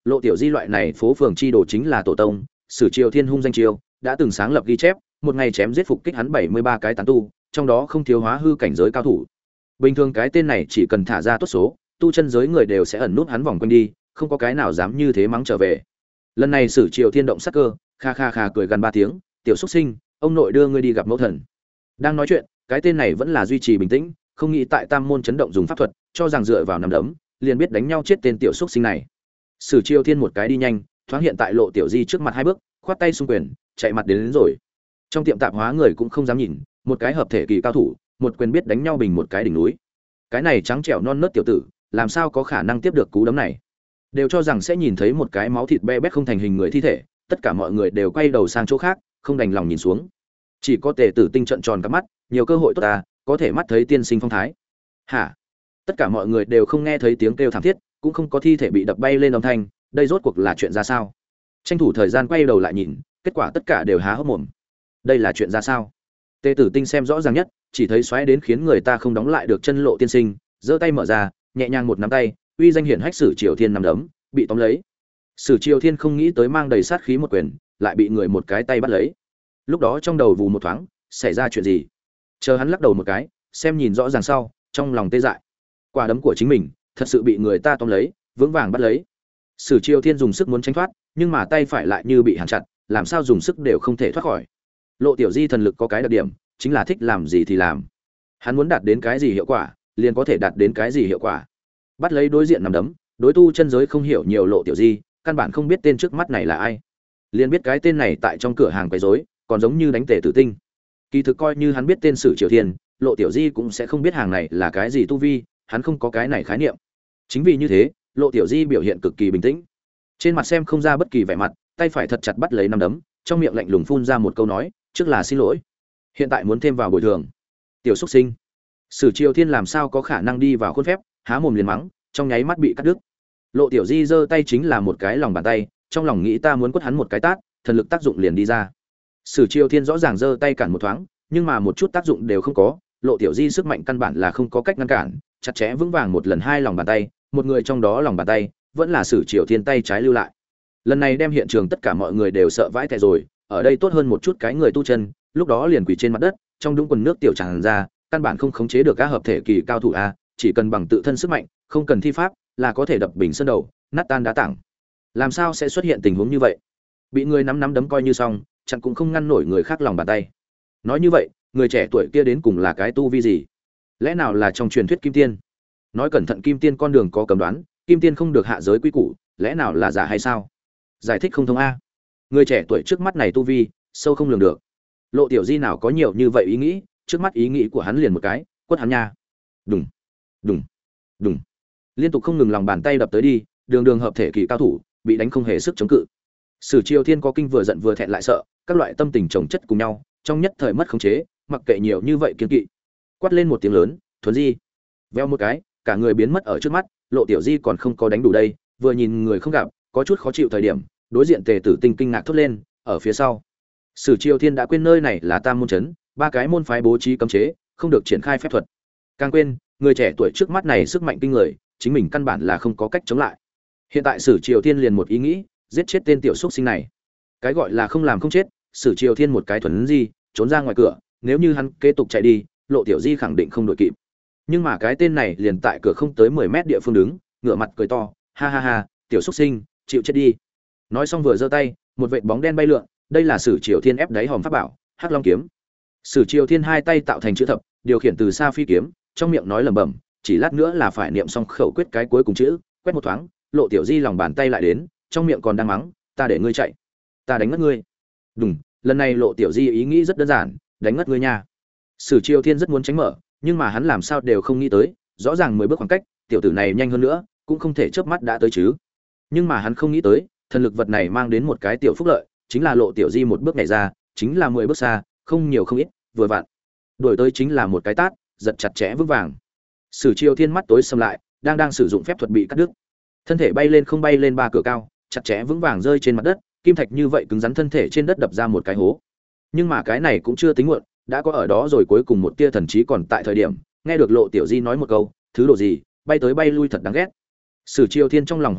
Lộ Tiểu Di loại này phố phường chi đồ chính là tổ tông, Sử Triều Thiên hung danh chiêu, đã từng sáng lập ghi chép, một ngày chém giết phục kích hắn bảy mươi ba cái tán tu, trong đó không thiếu hóa hư cảnh giới cao thủ. Bình thường cái tên này chỉ cần thả ra tốt số, tu chân giới người đều sẽ ẩn nút hắn vòng quanh đi, không có cái nào dám như thế mắng trở về. Lần này Sử Triều Thiên động sắc cơ, kha kha kha cười gần ba tiếng, "Tiểu xuất sinh, ông nội đưa ngươi đi gặp mẫu thần." Đang nói chuyện, cái tên này vẫn là duy trì bình tĩnh, không nghĩ tại Tam môn chấn động dùng pháp thuật, cho rằng dựa vào nằm đấm, liền biết đánh nhau chết tên tiểu xuất sinh này. Sử Triều Thiên một cái đi nhanh, thoáng hiện tại Lộ Tiểu Di trước mặt hai bước, khoát tay xung quyền, chạy mặt đến, đến rồi. Trong tiệm tạp hóa người cũng không dám nhìn, một cái hợp thể kỳ cao thủ, một quyền biết đánh nhau bình một cái đỉnh núi. Cái này trắng trẻo non nớt tiểu tử, làm sao có khả năng tiếp được cú đấm này? Đều cho rằng sẽ nhìn thấy một cái máu thịt be bét không thành hình người thi thể, tất cả mọi người đều quay đầu sang chỗ khác, không đành lòng nhìn xuống. Chỉ có Tề Tử Tinh trợn tròn cả mắt, nhiều cơ hội tốt ta, có thể mắt thấy tiên sinh phong thái. Hả? Tất cả mọi người đều không nghe thấy tiếng kêu thảm thiết, cũng không có thi thể bị đập bay lên âm thanh, đây rốt cuộc là chuyện ra sao? Tranh thủ thời gian quay đầu lại nhìn, kết quả tất cả đều há hốc mồm. Đây là chuyện ra sao? Tề Tử Tinh xem rõ ràng nhất, chỉ thấy xoáy đến khiến người ta không đóng lại được chân Lộ tiên sinh, giơ tay mở ra, nhẹ nhàng một nắm tay, uy danh hiển hách Sử Triều Thiên nắm đấm, bị tóm lấy. Sử Triều Thiên không nghĩ tới mang đầy sát khí một quyền, lại bị người một cái tay bắt lấy. Lúc đó trong đầu vù một thoáng, xảy ra chuyện gì? Chờ hắn lắc đầu một cái, xem nhìn rõ ràng sau, trong lòng tê dại. Quả đấm của chính mình, thật sự bị người ta tóm lấy, vững vàng bắt lấy. Sử Triều Thiên dùng sức muốn tránh thoát, nhưng mà tay phải lại như bị hàn chặt, làm sao dùng sức đều không thể thoát khỏi. Lộ Tiểu Di thần lực có cái đặc điểm, chính là thích làm gì thì làm. Hắn muốn đạt đến cái gì hiệu quả, liền có thể đạt đến cái gì hiệu quả. Bắt lấy đối diện nằm đấm, đối tu chân giới không hiểu nhiều Lộ Tiểu Di, căn bản không biết tên trước mắt này là ai. Liền biết cái tên này tại trong cửa hàng quấy rối, còn giống như đánh Tề Tử Tinh. Kỳ thực coi như hắn biết tên Sử Triều Thiên, Lộ Tiểu Di cũng sẽ không biết hàng này là cái gì tu vi, hắn không có cái này khái niệm. Chính vì như thế, Lộ Tiểu Di biểu hiện cực kỳ bình tĩnh, trên mặt xem không ra bất kỳ vẻ mặt, tay phải thật chặt bắt lấy nắm đấm, trong miệng lạnh lùng phun ra một câu nói, trước là xin lỗi, hiện tại muốn thêm vào bồi thường. Tiểu xuất sinh. Sử Triều Thiên làm sao có khả năng đi vào khuôn phép, há mồm liền mắng, trong nháy mắt bị cắt đứt. Lộ Tiểu Di giơ tay chính là một cái lòng bàn tay, trong lòng nghĩ ta muốn quất hắn một cái tát, thần lực tác dụng liền đi ra. Sử Triều Thiên rõ ràng giơ tay cản một thoáng, nhưng mà một chút tác dụng đều không có, Lộ Tiểu Di sức mạnh căn bản là không có cách ngăn cản, chặt chẽ vững vàng một lần hai lòng bàn tay, một người trong đó lòng bàn tay vẫn là Sử Triều Thiên tay trái lưu lại. Lần này đem hiện trường tất cả mọi người đều sợ vãi tè rồi, ở đây tốt hơn một chút cái người tu chân, lúc đó liền quỳ trên mặt đất, trong đũng quần nước tiểu tràn ra, căn bản không khống chế được các hợp thể kỳ cao thủ a, chỉ cần bằng tự thân sức mạnh, không cần thi pháp, là có thể đập bình sơn đầu, nát tan đá tảng. Làm sao sẽ xuất hiện tình huống như vậy? Bị người nắm nắm đấm coi như xong, chẳng cũng không ngăn nổi người khác lòng bàn tay. Nói như vậy, người trẻ tuổi kia đến cùng là cái tu vi gì? Lẽ nào là trong truyền thuyết kim tiên? Nói cẩn thận kim tiên con đường có cấm đoán, kim tiên không được hạ giới quy củ, lẽ nào là giả hay sao? Giải thích không thông a. Người trẻ tuổi trước mắt này tu vi, sâu không lường được. Lộ Tiểu Di nào có nhiều như vậy ý nghĩ, trước mắt ý nghĩ của hắn liền một cái, quất hắn nha. Đùng, đùng, đùng. Liên tục không ngừng lòng bàn tay đập tới đi, đường đường hợp thể kỳ cao thủ, bị đánh không hề sức chống cự. Sử Triều Thiên có kinh vừa giận vừa thẹn lại sợ, các loại tâm tình chồng chất cùng nhau, trong nhất thời mất khống chế, mặc kệ nhiều như vậy kiên kỵ. Quát lên một tiếng lớn, "Thuần Di!" Veo một cái, cả người biến mất ở trước mắt, Lộ Tiểu Di còn không có đánh đủ đây, vừa nhìn người không gặp, có chút khó chịu thời điểm, đối diện Tề Tử Tinh kinh ngạc thốt lên, ở phía sau. Sử Triều Thiên đã quên nơi này là Tam môn trấn, ba cái môn phái bố trí cấm chế, không được triển khai phép thuật. Càng quên, người trẻ tuổi trước mắt này sức mạnh kinh người, chính mình căn bản là không có cách chống lại. Hiện tại Sử Triều Thiên liền một ý nghĩ, giết chết tên tiểu xuất sinh này. Cái gọi là không làm không chết, Sử Triều Thiên một cái thuần di, trốn ra ngoài cửa, nếu như hắn kế tục chạy đi, Lộ Tiểu Di khẳng định không đuổi kịp. Nhưng mà cái tên này liền tại cửa không tới mười mét địa phương đứng, ngửa mặt cười to, ha ha ha, tiểu xuất sinh, chịu chết đi. Nói xong vừa giơ tay, một vệt bóng đen bay lượn, đây là Sử Triều Thiên ép đáy hòm pháp bảo, Hắc Long kiếm. Sử Triều Thiên hai tay tạo thành chữ thập, điều khiển từ xa phi kiếm, trong miệng nói lẩm bẩm, chỉ lát nữa là phải niệm xong khẩu quyết cái cuối cùng chữ, quét một thoáng, Lộ Tiểu Di lòng bàn tay lại đến, trong miệng còn đang mắng, ta để ngươi chạy, ta đánh ngất ngươi. Đùng, lần này Lộ Tiểu Di ý nghĩ rất đơn giản, đánh ngất ngươi nha. Sử Triều Thiên rất muốn tránh mở, nhưng mà hắn làm sao đều không nghĩ tới, rõ ràng mười bước khoảng cách, tiểu tử này nhanh hơn nữa, cũng không thể chớp mắt đã tới chứ. Nhưng mà hắn không nghĩ tới, thần lực vật này mang đến một cái tiểu phúc lợi, chính là Lộ Tiểu Di một bước nhảy ra, chính là mười bước xa, không nhiều không ít, vừa vặn. Đuổi tới chính là một cái tát, giật chặt chẽ vững vàng. Sử Triều Thiên mắt tối sầm lại, đang đang sử dụng phép thuật bị cắt đứt. Thân thể bay lên không bay lên ba cửa cao, chặt chẽ vững vàng rơi trên mặt đất, kim thạch như vậy cứng rắn thân thể trên đất đập ra một cái hố. Nhưng mà cái này cũng chưa tính muộn, đã có ở đó rồi cuối cùng một tia thần trí còn tại thời điểm, nghe được Lộ Tiểu Di nói một câu, thứ đồ gì, bay tới bay lui thật đáng ghét. Sử Triều Thiên trong lòng hoảng hốt,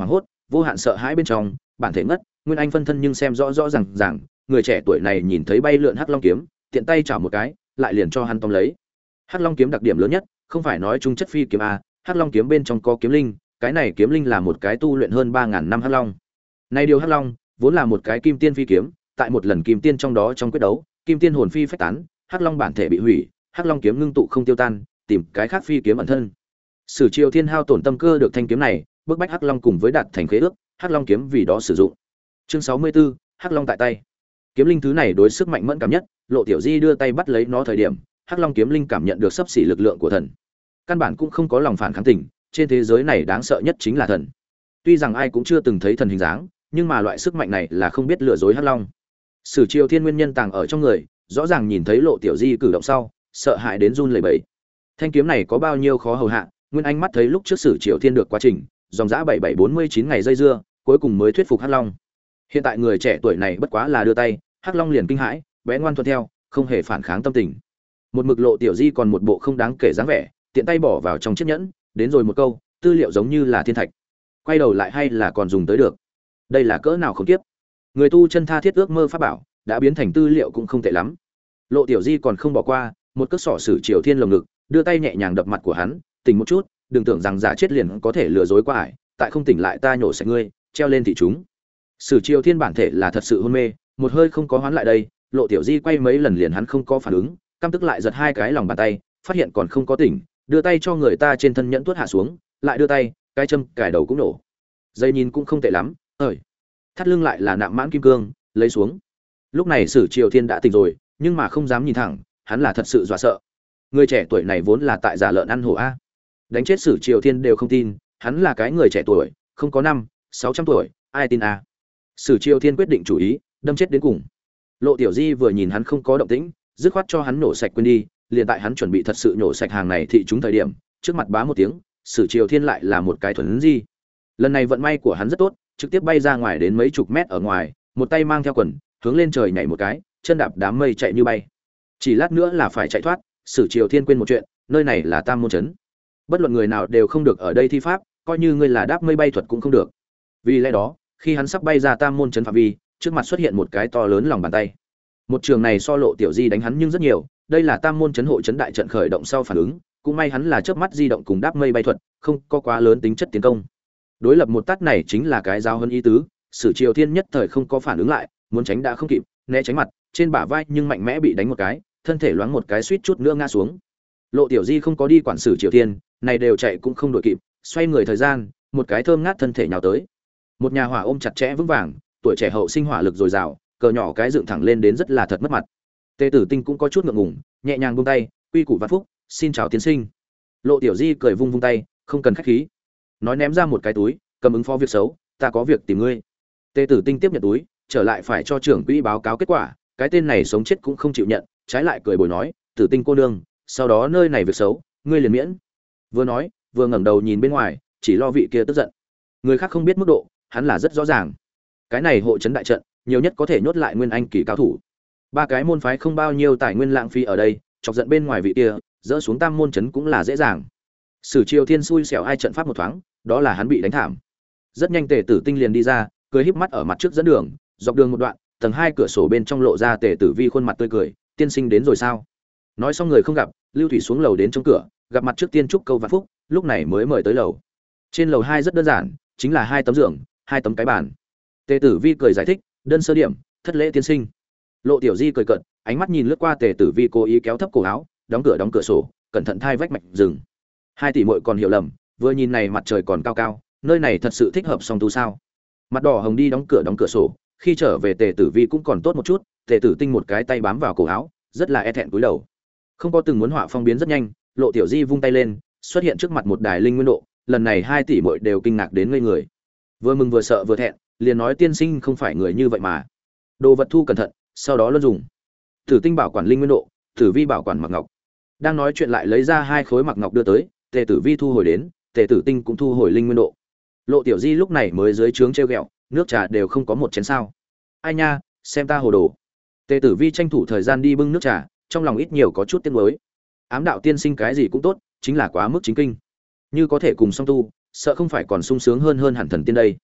vô hạn sợ hãi bên trong, bản thể ngất, Nguyên Anh phân thân nhưng xem rõ rõ ràng ràng, người trẻ tuổi này nhìn thấy bay lượn Hắc Long kiếm, tiện tay chảo một cái, lại liền cho hắn tóm lấy. Hắc Long kiếm đặc điểm lớn nhất, không phải nói trung chất phi kiếm a, Hắc Long kiếm bên trong có kiếm linh, cái này kiếm linh là một cái tu luyện hơn ba ngàn năm Hắc Long. Nay điều Hắc Long, vốn là một cái kim tiên phi kiếm, tại một lần kim tiên trong đó trong quyết đấu, kim tiên hồn phi phách tán, Hắc Long bản thể bị hủy, Hắc Long kiếm ngưng tụ không tiêu tan, tìm cái khác phi kiếm ẩn thân. Sử Triều Thiên hao tổn tâm cơ được thanh kiếm này, bức bách Hắc Long cùng với đạt thành khế ước, Hắc Long kiếm vì đó sử dụng. Chương sáu mươi tư, Hắc Long tại tay. Kiếm linh thứ này đối sức mạnh mẫn cảm nhất, Lộ Tiểu Di đưa tay bắt lấy nó thời điểm, Hắc Long kiếm linh cảm nhận được sắp xỉ lực lượng của thần. Căn bản cũng không có lòng phản kháng tình, trên thế giới này đáng sợ nhất chính là thần. Tuy rằng ai cũng chưa từng thấy thần hình dáng, nhưng mà loại sức mạnh này là không biết lừa dối Hắc Long. Sử Triều Thiên nguyên nhân tàng ở trong người, rõ ràng nhìn thấy Lộ Tiểu Di cử động sau, sợ hãi đến run lẩy bẩy. Thanh kiếm này có bao nhiêu khó hầu hạ, Nguyên Anh mắt thấy lúc trước Sử Triều Thiên được quá trình, dòng dã bảy bảy bốn mươi chín ngày dây dưa, cuối cùng mới thuyết phục Hắc Long. Hiện tại người trẻ tuổi này bất quá là đưa tay, Hắc Long liền kinh hãi, bé ngoan thuận theo, không hề phản kháng tâm tình. Một mực Lộ Tiểu Di còn một bộ không đáng kể dáng vẻ, tiện tay bỏ vào trong chiếc nhẫn, đến rồi một câu, tư liệu giống như là thiên thạch. Quay đầu lại hay là còn dùng tới được. Đây là cỡ nào khủng khiếp. Người tu chân tha thiết ước mơ pháp bảo, đã biến thành tư liệu cũng không tệ lắm. Lộ Tiểu Di còn không bỏ qua, một cước sỏ Sử Triều Thiên lồng ngực, đưa tay nhẹ nhàng đập mặt của hắn, tỉnh một chút, đừng tưởng rằng giả chết liền có thể lừa dối qua ải, tại không tỉnh lại ta nhổ sạch ngươi, treo lên thị chúng. Sử Triều Thiên bản thể là thật sự hôn mê, một hơi không có hoán lại đây, Lộ Tiểu Di quay mấy lần liền hắn không có phản ứng, căm tức lại giật hai cái lòng bàn tay, phát hiện còn không có tỉnh, đưa tay cho người ta trên thân nhẫn tuốt hạ xuống, lại đưa tay, cái châm cài đầu cũng nổ. Dây nhìn cũng không tệ lắm, ơi. Thắt lưng lại là nạm mãn kim cương, lấy xuống. Lúc này Sử Triều Thiên đã tỉnh rồi, nhưng mà không dám nhìn thẳng, hắn là thật sự dọa sợ. Người trẻ tuổi này vốn là tại giả lợn ăn hổ a. Đánh chết Sử Triều Thiên đều không tin, hắn là cái người trẻ tuổi, không có năm, sáu trăm tuổi, ai tin a. Sử Triều Thiên quyết định chủ ý, đâm chết đến cùng. Lộ Tiểu Di vừa nhìn hắn không có động tĩnh, dứt khoát cho hắn nổ sạch quên đi, liền tại hắn chuẩn bị thật sự nổ sạch hàng này thị chúng thời điểm, trước mặt bá một tiếng, Sử Triều Thiên lại là một cái thuần di. Lần này vận may của hắn rất tốt, trực tiếp bay ra ngoài đến mấy chục mét ở ngoài, một tay mang theo quần, hướng lên trời nhảy một cái, chân đạp đám mây chạy như bay. Chỉ lát nữa là phải chạy thoát, Sử Triều Thiên quên một chuyện, nơi này là Tam môn trấn. Bất luận người nào đều không được ở đây thi pháp, coi như ngươi là đáp mây bay thuật cũng không được. Vì lẽ đó, khi hắn sắp bay ra Tam môn trấn phạm vi, trước mặt xuất hiện một cái to lớn lòng bàn tay. Một trường này so Lộ Tiểu Di đánh hắn nhưng rất nhiều, đây là Tam môn trấn hộ trấn đại trận khởi động sau phản ứng, cũng may hắn là chớp mắt di động cùng đáp mây bay thuật, không có quá lớn tính chất tiến công. Đối lập một tát này chính là cái giao hơn ý tứ, Sử Triều Thiên nhất thời không có phản ứng lại, muốn tránh đã không kịp, né tránh mặt, trên bả vai nhưng mạnh mẽ bị đánh một cái, thân thể loáng một cái suýt chút nữa ngã xuống. Lộ Tiểu Di không có đi quản Sử Triều Thiên, này đều chạy cũng không đội kịp, xoay người thời gian, một cái thơm ngát thân thể nhào tới. Một nhà hỏa ôm chặt chẽ vững vàng, tuổi trẻ hậu sinh hỏa lực dồi dào, cờ nhỏ cái dựng thẳng lên đến rất là thật mất mặt. Tề Tử Tinh cũng có chút ngượng ngùng, nhẹ nhàng buông tay, quy củ vạn phúc, xin chào tiên sinh. Lộ Tiểu Di cười vung vung tay, không cần khách khí. Nói ném ra một cái túi, cầm ứng phó việc xấu, ta có việc tìm ngươi. Tề Tử Tinh tiếp nhận túi, trở lại phải cho trưởng quỹ báo cáo kết quả, cái tên này sống chết cũng không chịu nhận, trái lại cười bồi nói, Tử Tinh cô nương, sau đó nơi này việc xấu, ngươi liền miễn. Vừa nói, vừa ngẩng đầu nhìn bên ngoài, chỉ lo vị kia tức giận. Người khác không biết mức độ, hắn là rất rõ ràng. Cái này hộ trấn đại trận, nhiều nhất có thể nhốt lại nguyên anh kỳ cao thủ. Ba cái môn phái không bao nhiêu tài nguyên lãng phí ở đây, chọc giận bên ngoài vị kia, dỡ xuống Tam môn trấn cũng là dễ dàng. Sử Triều Thiên xui xẻo ai trận pháp một thoáng, đó là hắn bị đánh thảm. Rất nhanh Tề Tử Tinh liền đi ra, cười híp mắt ở mặt trước dẫn đường, dọc đường một đoạn, tầng hai cửa sổ bên trong lộ ra Tề Tử Vi khuôn mặt tươi cười, tiên sinh đến rồi sao? Nói xong người không gặp, Lưu Thủy xuống lầu đến trong cửa, gặp mặt trước tiên chúc câu vạn phúc, lúc này mới mời tới lầu. Trên lầu hai rất đơn giản, chính là hai tấm giường, hai tấm cái bàn. Tề Tử Vi cười giải thích, đơn sơ điểm, thất lễ tiên sinh. Lộ Tiểu Di cười cợt, ánh mắt nhìn lướt qua Tề Tử Vi cố ý kéo thấp cổ áo, đóng cửa đóng cửa sổ, cẩn thận thai vách mạch rừng. Hai tỷ muội còn hiểu lầm, vừa nhìn này mặt trời còn cao cao, nơi này thật sự thích hợp song tu sao? Mặt đỏ hồng đi đóng cửa đóng cửa sổ, khi trở về Tề Tử Vi cũng còn tốt một chút, Tề Tử Tinh một cái tay bám vào cổ áo, rất là e thẹn cúi đầu. Không có từng muốn họa phong biến rất nhanh, Lộ Tiểu Di vung tay lên, xuất hiện trước mặt một đài linh nguyên độ, lần này hai tỷ muội đều kinh ngạc đến ngây người. Vừa mừng vừa sợ vừa thẹn, liền nói tiên sinh không phải người như vậy mà. Đồ vật thu cẩn thận, sau đó luân dùng. Tử Tinh bảo quản linh nguyên độ, Tử Vi bảo quản mặc ngọc. Đang nói chuyện lại lấy ra hai khối mặc ngọc đưa tới, Tề Tử Vi thu hồi đến, Tề Tử Tinh cũng thu hồi linh nguyên độ. Lộ Tiểu Di lúc này mới dưới trướng trêu ghẹo, nước trà đều không có một chén sao? Ai nha, xem ta hồ đồ. Tề Tử Vi tranh thủ thời gian đi bưng nước trà, trong lòng ít nhiều có chút tiếc nuối. Ám đạo tiên sinh cái gì cũng tốt, chính là quá mức chính kinh. Như có thể cùng song tu, sợ không phải còn sung sướng hơn hơn hẳn thần tiên đây.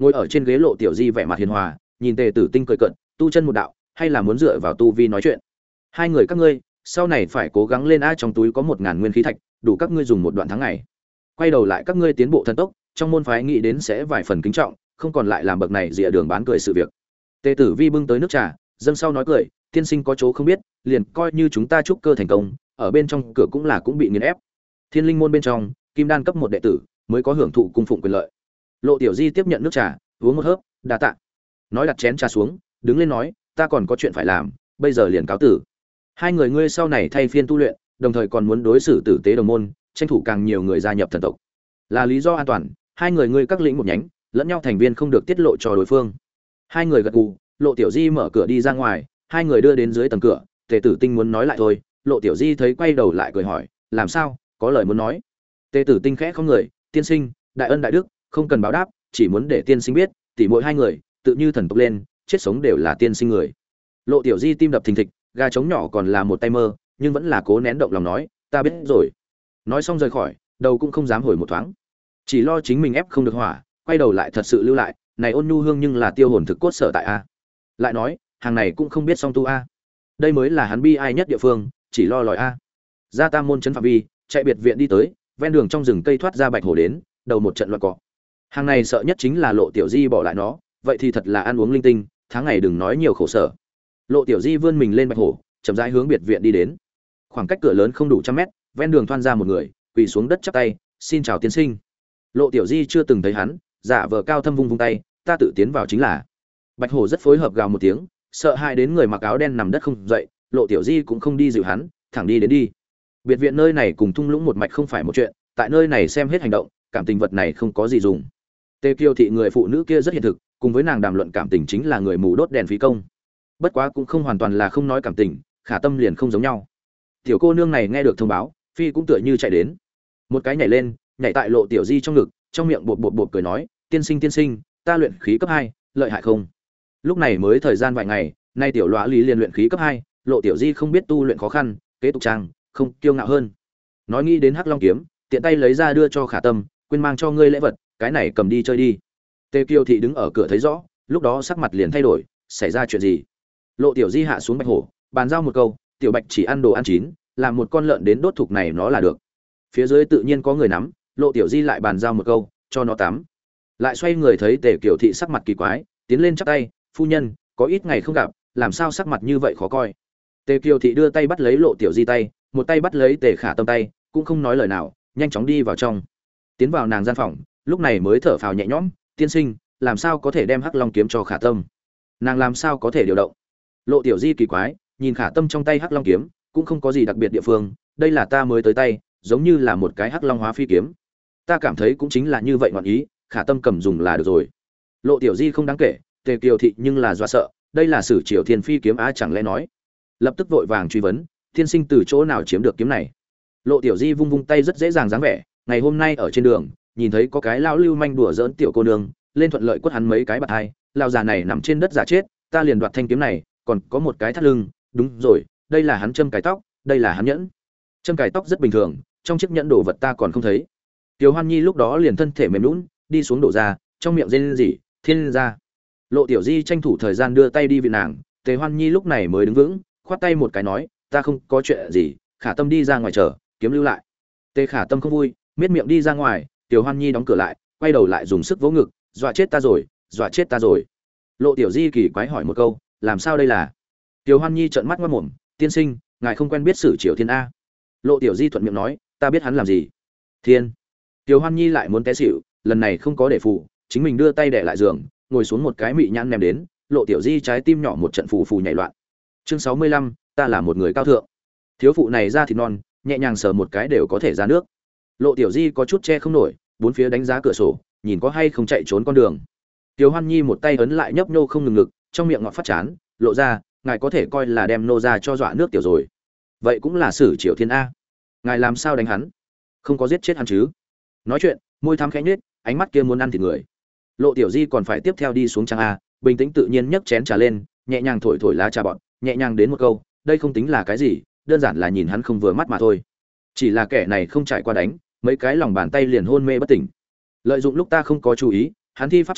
Ngồi ở trên ghế Lộ Tiểu Di vẻ mặt hiền hòa, nhìn Tề Tử Tinh cười cợt, tu chân một đạo, hay là muốn dựa vào tu vi nói chuyện. Hai người các ngươi, sau này phải cố gắng lên a, trong túi có một ngàn nguyên khí thạch, đủ các ngươi dùng một đoạn tháng ngày. Quay đầu lại các ngươi tiến bộ thần tốc, trong môn phái nghĩ đến sẽ vài phần kính trọng, không còn lại làm bậc này dịa đường bán cười sự việc. Tề Tử Vi bưng tới nước trà, dâng sau nói cười, tiên sinh có chỗ không biết, liền coi như chúng ta chúc cơ thành công, ở bên trong cửa cũng là cũng bị nghiền ép. Thiên Linh môn bên trong, kim đan cấp một đệ tử mới có hưởng thụ cung phụng quyền lợi. Lộ Tiểu Di tiếp nhận nước trà, uống một hớp, đa tạ. Nói đặt chén trà xuống, đứng lên nói, ta còn có chuyện phải làm, bây giờ liền cáo tử. Hai người ngươi sau này thay phiên tu luyện, đồng thời còn muốn đối xử tử tế đồng môn, tranh thủ càng nhiều người gia nhập thần tộc. Là lý do an toàn, hai người ngươi các lĩnh một nhánh, lẫn nhau thành viên không được tiết lộ cho đối phương. Hai người gật gù, Lộ Tiểu Di mở cửa đi ra ngoài, hai người đưa đến dưới tầng cửa, Tề Tử Tinh muốn nói lại thôi, Lộ Tiểu Di thấy quay đầu lại cười hỏi, làm sao, có lời muốn nói. Tề Tử Tinh khẽ không người, tiên sinh, đại ân đại đức, không cần báo đáp, chỉ muốn để tiên sinh biết, tỉ mỗi hai người, tự như thần tộc lên, chết sống đều là tiên sinh người. Lộ Tiểu Di tim đập thình thịch, gà trống nhỏ còn là một tay mơ, nhưng vẫn là cố nén động lòng nói, ta biết rồi. Nói xong rời khỏi, đầu cũng không dám hồi một thoáng, chỉ lo chính mình ép không được hỏa, quay đầu lại thật sự lưu lại, này Ôn Nhu Hương nhưng là tiêu hồn thực cốt sở tại a. Lại nói, hàng này cũng không biết song tu a. Đây mới là hắn bi ai nhất địa phương, chỉ lo lòi a. Ra Tam môn trấn phạm vi, chạy biệt viện đi tới, ven đường trong rừng cây thoát ra bạch hổ đến, đầu một trận loạn cọ. Hàng này sợ nhất chính là Lộ Tiểu Di bỏ lại nó, vậy thì thật là ăn uống linh tinh, tháng ngày đừng nói nhiều khổ sở. Lộ Tiểu Di vươn mình lên bạch hổ, chậm rãi hướng biệt viện đi đến. Khoảng cách cửa lớn không đủ trăm mét, ven đường thoăn ra một người, quỳ xuống đất chắp tay, xin chào tiên sinh. Lộ Tiểu Di chưa từng thấy hắn, giả vờ cao thâm vung vung tay, ta tự tiến vào chính là. Bạch hổ rất phối hợp gào một tiếng, sợ hãi đến người mặc áo đen nằm đất không dậy, Lộ Tiểu Di cũng không đi dịu hắn, thẳng đi đến đi. Biệt viện nơi này cùng thung lũng một mạch không phải một chuyện, tại nơi này xem hết hành động, cảm tình vật này không có gì dùng. Tề Kiêu thị người phụ nữ kia rất hiện thực, cùng với nàng đàm luận cảm tình chính là người mù đốt đèn phí công. Bất quá cũng không hoàn toàn là không nói cảm tình, khả tâm liền không giống nhau. Tiểu cô nương này nghe được thông báo, phi cũng tựa như chạy đến, một cái nhảy lên, nhảy tại Lộ Tiểu Di trong ngực, trong miệng bột bột bột cười nói, tiên sinh tiên sinh, ta luyện khí cấp hai, lợi hại không? Lúc này mới thời gian vài ngày, nay tiểu lóa lý liền luyện khí cấp hai, Lộ Tiểu Di không biết tu luyện khó khăn, kế tục trang, không kiêu ngạo hơn. Nói nghĩ đến Hắc Long kiếm, tiện tay lấy ra đưa cho Khả Tâm, quên mang cho ngươi lễ vật, cái này cầm đi chơi đi. Tề Kiêu thị đứng ở cửa thấy rõ, lúc đó sắc mặt liền thay đổi, xảy ra chuyện gì? Lộ Tiểu Di hạ xuống bạch hổ, bàn giao một câu, tiểu bạch chỉ ăn đồ ăn chín, làm một con lợn đến đốt thục này nó là được. Phía dưới tự nhiên có người nắm, Lộ Tiểu Di lại bàn giao một câu, cho nó tắm. Lại xoay người thấy Tề Kiều thị sắc mặt kỳ quái, tiến lên chắp tay, phu nhân, có ít ngày không gặp, làm sao sắc mặt như vậy khó coi. Tề Kiều thị đưa tay bắt lấy Lộ Tiểu Di tay, một tay bắt lấy Tề Khả Tâm tay, cũng không nói lời nào, nhanh chóng đi vào trong. Tiến vào nàng gian phòng, lúc này mới thở phào nhẹ nhõm, tiên sinh, làm sao có thể đem Hắc Long kiếm cho Khả Tâm? Nàng làm sao có thể điều động? Lộ Tiểu Di kỳ quái, nhìn Khả Tâm trong tay Hắc Long kiếm, cũng không có gì đặc biệt địa phương, đây là ta mới tới tay, giống như là một cái Hắc Long hóa phi kiếm. Ta cảm thấy cũng chính là như vậy ngọn ý, Khả Tâm cầm dùng là được rồi. Lộ Tiểu Di không đáng kể, Tề Kiều thị nhưng là do sợ, đây là Sử Triều Thiên phi kiếm á, chẳng lẽ nói. Lập tức vội vàng truy vấn, tiên sinh từ chỗ nào chiếm được kiếm này? Lộ Tiểu Di vung vung tay rất dễ dàng dáng vẻ, ngày hôm nay ở trên đường, nhìn thấy có cái lão lưu manh đùa giỡn tiểu cô nương, lên thuận lợi quất hắn mấy cái bạt hai, lão già này nằm trên đất giả chết, ta liền đoạt thanh kiếm này, còn có một cái thắt lưng, đúng rồi, đây là hắn châm cài tóc, đây là hắn nhẫn. Châm cài tóc rất bình thường, trong chiếc nhẫn đồ vật ta còn không thấy. Tiểu Hoan Nhi lúc đó liền thân thể mềm nhũn, đi xuống đổ ra, trong miệng rên rỉ, thiên ra. Lộ Tiểu Di tranh thủ thời gian đưa tay đi viện nàng, Tề Hoan Nhi lúc này mới đứng vững, khoát tay một cái nói, ta không có chuyện gì, Khả Tâm đi ra ngoài chờ, kiếm lưu lại. Tề Khả Tâm không vui, miết miệng đi ra ngoài, Tiểu Hoan Nhi đóng cửa lại, quay đầu lại dùng sức vỗ ngực, dọa chết ta rồi, dọa chết ta rồi. Lộ Tiểu Di kỳ quái hỏi một câu, làm sao đây là? Tiểu Hoan Nhi trợn mắt ngoác mồm, tiên sinh, ngài không quen biết Sử Triều Thiên a? Lộ Tiểu Di thuận miệng nói, ta biết hắn làm gì. Thiên. Tiểu Hoan Nhi lại muốn té xỉu, lần này không có để phụ, chính mình đưa tay đè lại giường, ngồi xuống một cái mị nhãn ném đến, Lộ Tiểu Di trái tim nhỏ một trận phù phù nhảy loạn. Chương sáu mươi lăm, ta là một người cao thượng. Thiếu phụ này ra thịt non, nhẹ nhàng sờ một cái đều có thể ra nước. Lộ Tiểu Di có chút che không nổi, bốn phía đánh giá cửa sổ, nhìn có hay không chạy trốn con đường. Tiểu Hoan Nhi một tay ấn lại nhấp nhô không ngừng ngực, trong miệng ngọt phát chán, lộ ra, ngài có thể coi là đem nô ra cho dọa nước tiểu rồi. Vậy cũng là Sử Triều Thiên a. Ngài làm sao đánh hắn? Không có giết chết hắn chứ? Nói chuyện, môi thắm khẽ nhếch, ánh mắt kia muốn ăn thịt người. Lộ Tiểu Di còn phải tiếp theo đi xuống trang a, bình tĩnh tự nhiên nhấc chén trà lên, nhẹ nhàng thổi thổi lá trà bọn, nhẹ nhàng đến một câu, đây không tính là cái gì, đơn giản là nhìn hắn không vừa mắt mà thôi. Chỉ là kẻ này không trải qua đánh, mấy cái lòng bàn tay liền hôn mê bất tỉnh. Lợi dụng lúc ta không có chú ý, hắn thi pháp chạy,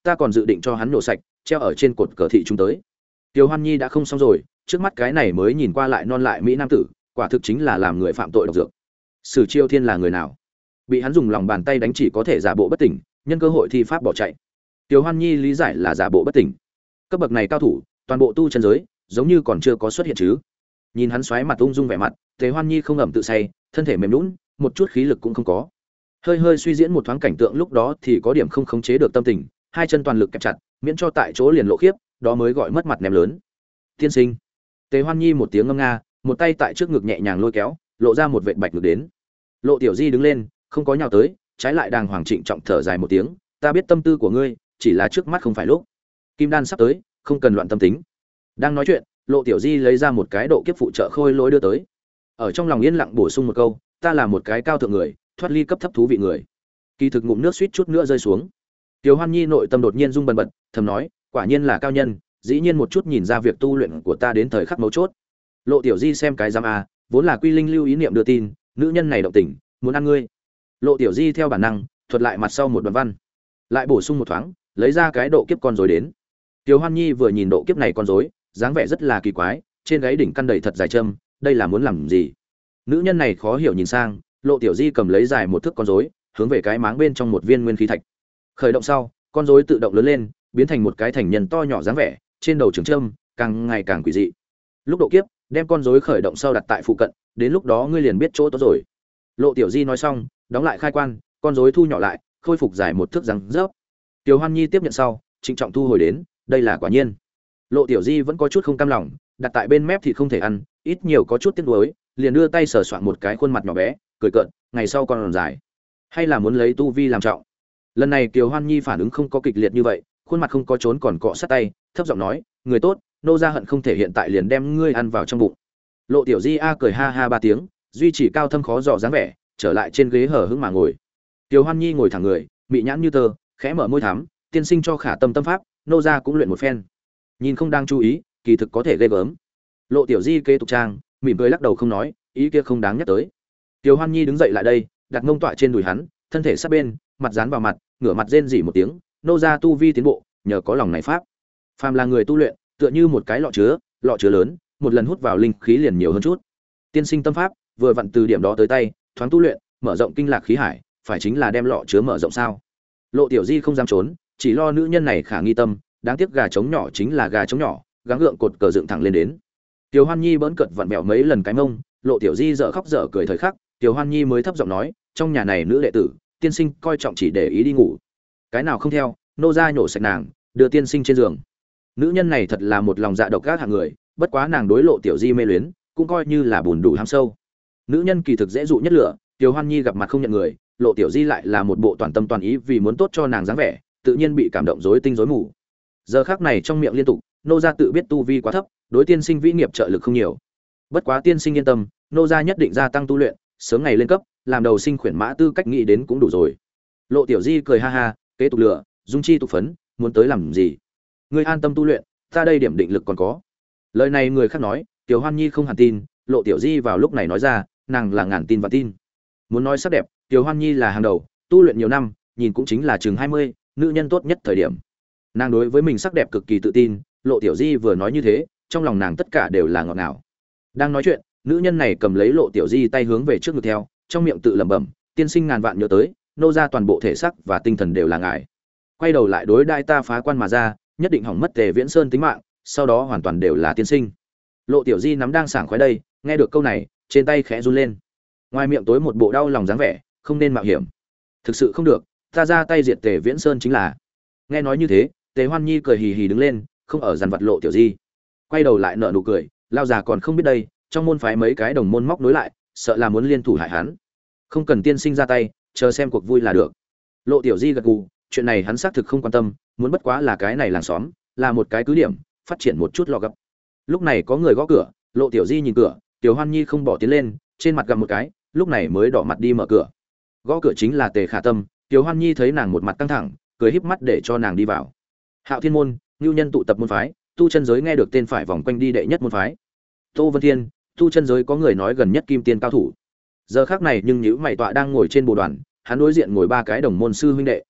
ta còn dự định cho hắn nổ sạch treo ở trên cột cờ thị chúng tới. Tiêu Hoan Nhi đã không xong rồi, trước mắt cái này mới nhìn qua lại non lại mỹ nam tử, quả thực chính là làm người phạm tội độc dược. Sử Chiêu Thiên là người nào? Bị hắn dùng lòng bàn tay đánh chỉ có thể giả bộ bất tỉnh, nhân cơ hội thi pháp bỏ chạy. Tiêu Hoan Nhi lý giải là giả bộ bất tỉnh. Cấp bậc này cao thủ, toàn bộ tu chân giới, giống như còn chưa có xuất hiện chứ. Nhìn hắn xoáy mặt ung dung vẻ mặt, Tề Hoan Nhi không ẩm tự say, thân thể mềm nhũn, một chút khí lực cũng không có. Hơi hơi suy diễn một thoáng cảnh tượng lúc đó thì có điểm không khống chế được tâm tình, hai chân toàn lực kẹp chặt, miễn cho tại chỗ liền lộ khiếp, đó mới gọi mất mặt ném lớn. Tiên sinh. Tề Hoan Nhi một tiếng ngâm nga, một tay tại trước ngực nhẹ nhàng lôi kéo, lộ ra một vệt bạch ngực đến. Lộ Tiểu Di đứng lên, không có nhào tới, trái lại đàng hoàng trịnh trọng thở dài một tiếng, ta biết tâm tư của ngươi, chỉ là trước mắt không phải lúc. Kim đan sắp tới, không cần loạn tâm tính. Đang nói chuyện, Lộ Tiểu Di lấy ra một cái độ kiếp phụ trợ khôi lỗi đưa tới. Ở trong lòng yên lặng bổ sung một câu, ta là một cái cao thượng người, thoát ly cấp thấp thú vị người. Kỳ thực ngụm nước suýt chút nữa rơi xuống. Tiểu Hoan Nhi nội tâm đột nhiên rung bần bật, thầm nói, quả nhiên là cao nhân, dĩ nhiên một chút nhìn ra việc tu luyện của ta đến thời khắc mấu chốt. Lộ Tiểu Di xem cái giám a, vốn là Quy Linh lưu ý niệm đưa tin, nữ nhân này động tình, muốn ăn ngươi. Lộ Tiểu Di theo bản năng, thuật lại mặt sau một đoạn văn, lại bổ sung một thoáng, lấy ra cái độ kiếp con rối đến. Tiểu Hoan Nhi vừa nhìn độ kiếp này con rối, dáng vẻ rất là kỳ quái, trên gáy đỉnh căn đầy thật dài châm, đây là muốn làm gì? Nữ nhân này khó hiểu nhìn sang, Lộ Tiểu Di cầm lấy dài một thước con rối, hướng về cái máng bên trong một viên nguyên khí thạch. Khởi động sau, con rối tự động lớn lên, biến thành một cái thành nhân to nhỏ dáng vẻ, trên đầu trường châm, càng ngày càng quỷ dị. Lúc độ kiếp, đem con rối khởi động sau đặt tại phụ cận, đến lúc đó ngươi liền biết chỗ tốt rồi. Lộ Tiểu Di nói xong, đóng lại khai quan, con rối thu nhỏ lại, khôi phục dài một thước dáng dấp. Tiểu Hoan Nhi tiếp nhận sau, trịnh trọng thu hồi đến, đây là quả nhiên. Lộ Tiểu Di vẫn có chút không cam lòng, đặt tại bên mép thì không thể ăn, ít nhiều có chút tiếc nuối, liền đưa tay sờ soạn một cái khuôn mặt nhỏ bé, cười cợt, ngày sau còn dài, hay là muốn lấy tu vi làm trọng. Lần này Kiều Hoan Nhi phản ứng không có kịch liệt như vậy, khuôn mặt không có trốn còn cọ sát tay, thấp giọng nói, người tốt, nô gia hận không thể hiện tại liền đem ngươi ăn vào trong bụng. Lộ Tiểu Di a cười ha ha ba tiếng, duy trì cao thâm khó dò dáng vẻ, trở lại trên ghế hở hững mà ngồi. Kiều Hoan Nhi ngồi thẳng người, mị nhãn như tơ, khẽ mở môi thắm, tiên sinh cho khả tâm tâm pháp, nô gia cũng luyện một phen. Nhìn không đang chú ý, kỳ thực có thể ghê gớm. Lộ Tiểu Di kế tục trang, mỉm cười lắc đầu không nói, ý kia không đáng nhắc tới. Kiều Hoan Nhi đứng dậy lại đây, đặt mông tọa trên đùi hắn, thân thể sát bên, mặt dán vào mặt, ngửa mặt rên rỉ một tiếng, nô gia tu vi tiến bộ, nhờ có lòng này pháp. Phàm là người tu luyện, tựa như một cái lọ chứa, lọ chứa lớn, một lần hút vào linh khí liền nhiều hơn chút. Tiên sinh tâm pháp, vừa vặn từ điểm đó tới tay, thoáng tu luyện, mở rộng kinh lạc khí hải, phải chính là đem lọ chứa mở rộng sao? Lộ Tiểu Di không dám trốn, chỉ lo nữ nhân này khả nghi tâm, đáng tiếc gà trống nhỏ chính là gà trống nhỏ, gắng gượng cột cờ dựng thẳng lên đến. Tiểu Hoan Nhi bỡn cợt vặn vẹo mấy lần cái mông, Lộ Tiểu Di dở khóc dở cười thời khắc, Tiểu Hoan Nhi mới thấp giọng nói, trong nhà này nữ đệ tử, tiên sinh coi trọng chỉ để ý đi ngủ. Cái nào không theo, nô gia nhổ sạch nàng, đưa tiên sinh trên giường. Nữ nhân này thật là một lòng dạ độc ác hạng người, bất quá nàng đối Lộ Tiểu Di mê luyến, cũng coi như là bùn đủ ham sâu. Nữ nhân kỳ thực dễ dụ nhất lửa, Tiểu Hoan Nhi gặp mặt không nhận người, Lộ Tiểu Di lại là một bộ toàn tâm toàn ý vì muốn tốt cho nàng dáng vẻ, tự nhiên bị cảm động rối tinh rối mù. Giờ khắc này trong miệng liên tục, nô gia tự biết tu vi quá thấp, đối tiên sinh vĩ nghiệp trợ lực không nhiều. Bất quá tiên sinh yên tâm, nô gia nhất định gia tăng tu luyện, sớm ngày lên cấp, làm đầu sinh khuyển mã tư cách nghĩ đến cũng đủ rồi. Lộ Tiểu Di cười ha ha, kế tục lửa, dung chi tục phấn, muốn tới làm gì? Ngươi an tâm tu luyện, ta đây điểm định lực còn có. Lời này người khác nói, Tiểu Hoan Nhi không hẳn tin, Lộ Tiểu Di vào lúc này nói ra, nàng là ngàn tin và tin. Muốn nói sắc đẹp, Tiểu Hoan Nhi là hàng đầu, tu luyện nhiều năm, nhìn cũng chính là chừng hai mươi, nữ nhân tốt nhất thời điểm. Nàng đối với mình sắc đẹp cực kỳ tự tin, Lộ Tiểu Di vừa nói như thế, trong lòng nàng tất cả đều là ngọt ngào. Đang nói chuyện, nữ nhân này cầm lấy Lộ Tiểu Di tay hướng về trước ngực theo, trong miệng tự lẩm bẩm, tiên sinh ngàn vạn nhớ tới, nô gia toàn bộ thể xác và tinh thần đều là ngài. Quay đầu lại đối đai ta phá quan mà ra, nhất định hỏng mất Tề Viễn Sơn tính mạng, sau đó hoàn toàn đều là tiên sinh. Lộ Tiểu Di nắm đang sảng khoái đây, nghe được câu này, trên tay khẽ run lên. Ngoài miệng tối một bộ đau lòng dáng vẻ, không nên mạo hiểm. Thực sự không được, ta ra tay diệt Tề Viễn Sơn chính là. Nghe nói như thế, Tề Hoan Nhi cười hì hì đứng lên, không ở dằn vặt Lộ Tiểu Di. Quay đầu lại nở nụ cười, lao già còn không biết đây, trong môn phái mấy cái đồng môn móc nối lại, sợ là muốn liên thủ hại hắn. Không cần tiên sinh ra tay, chờ xem cuộc vui là được. Lộ Tiểu Di gật gù, chuyện này hắn xác thực không quan tâm, muốn bất quá là cái này làng xóm, là một cái cứ điểm, phát triển một chút lọ gấp. Lúc này có người gõ cửa, Lộ Tiểu Di nhìn cửa, Tiểu Hoan Nhi không bỏ tiến lên, trên mặt gầm một cái, lúc này mới đỏ mặt đi mở cửa. Gõ cửa chính là Tề Khả Tâm, Tiểu Hoan Nhi thấy nàng một mặt căng thẳng, cười híp mắt để cho nàng đi vào. Hạo Thiên môn, nhu nhân tụ tập môn phái, tu chân giới nghe được tên phải vòng quanh đi đệ nhất môn phái. Tô Vân Thiên, tu chân giới có người nói gần nhất kim tiên cao thủ. Giờ khắc này nhưng nhíu mày tọa đang ngồi trên bồ đoàn, hắn đối diện ngồi ba cái đồng môn sư huynh đệ.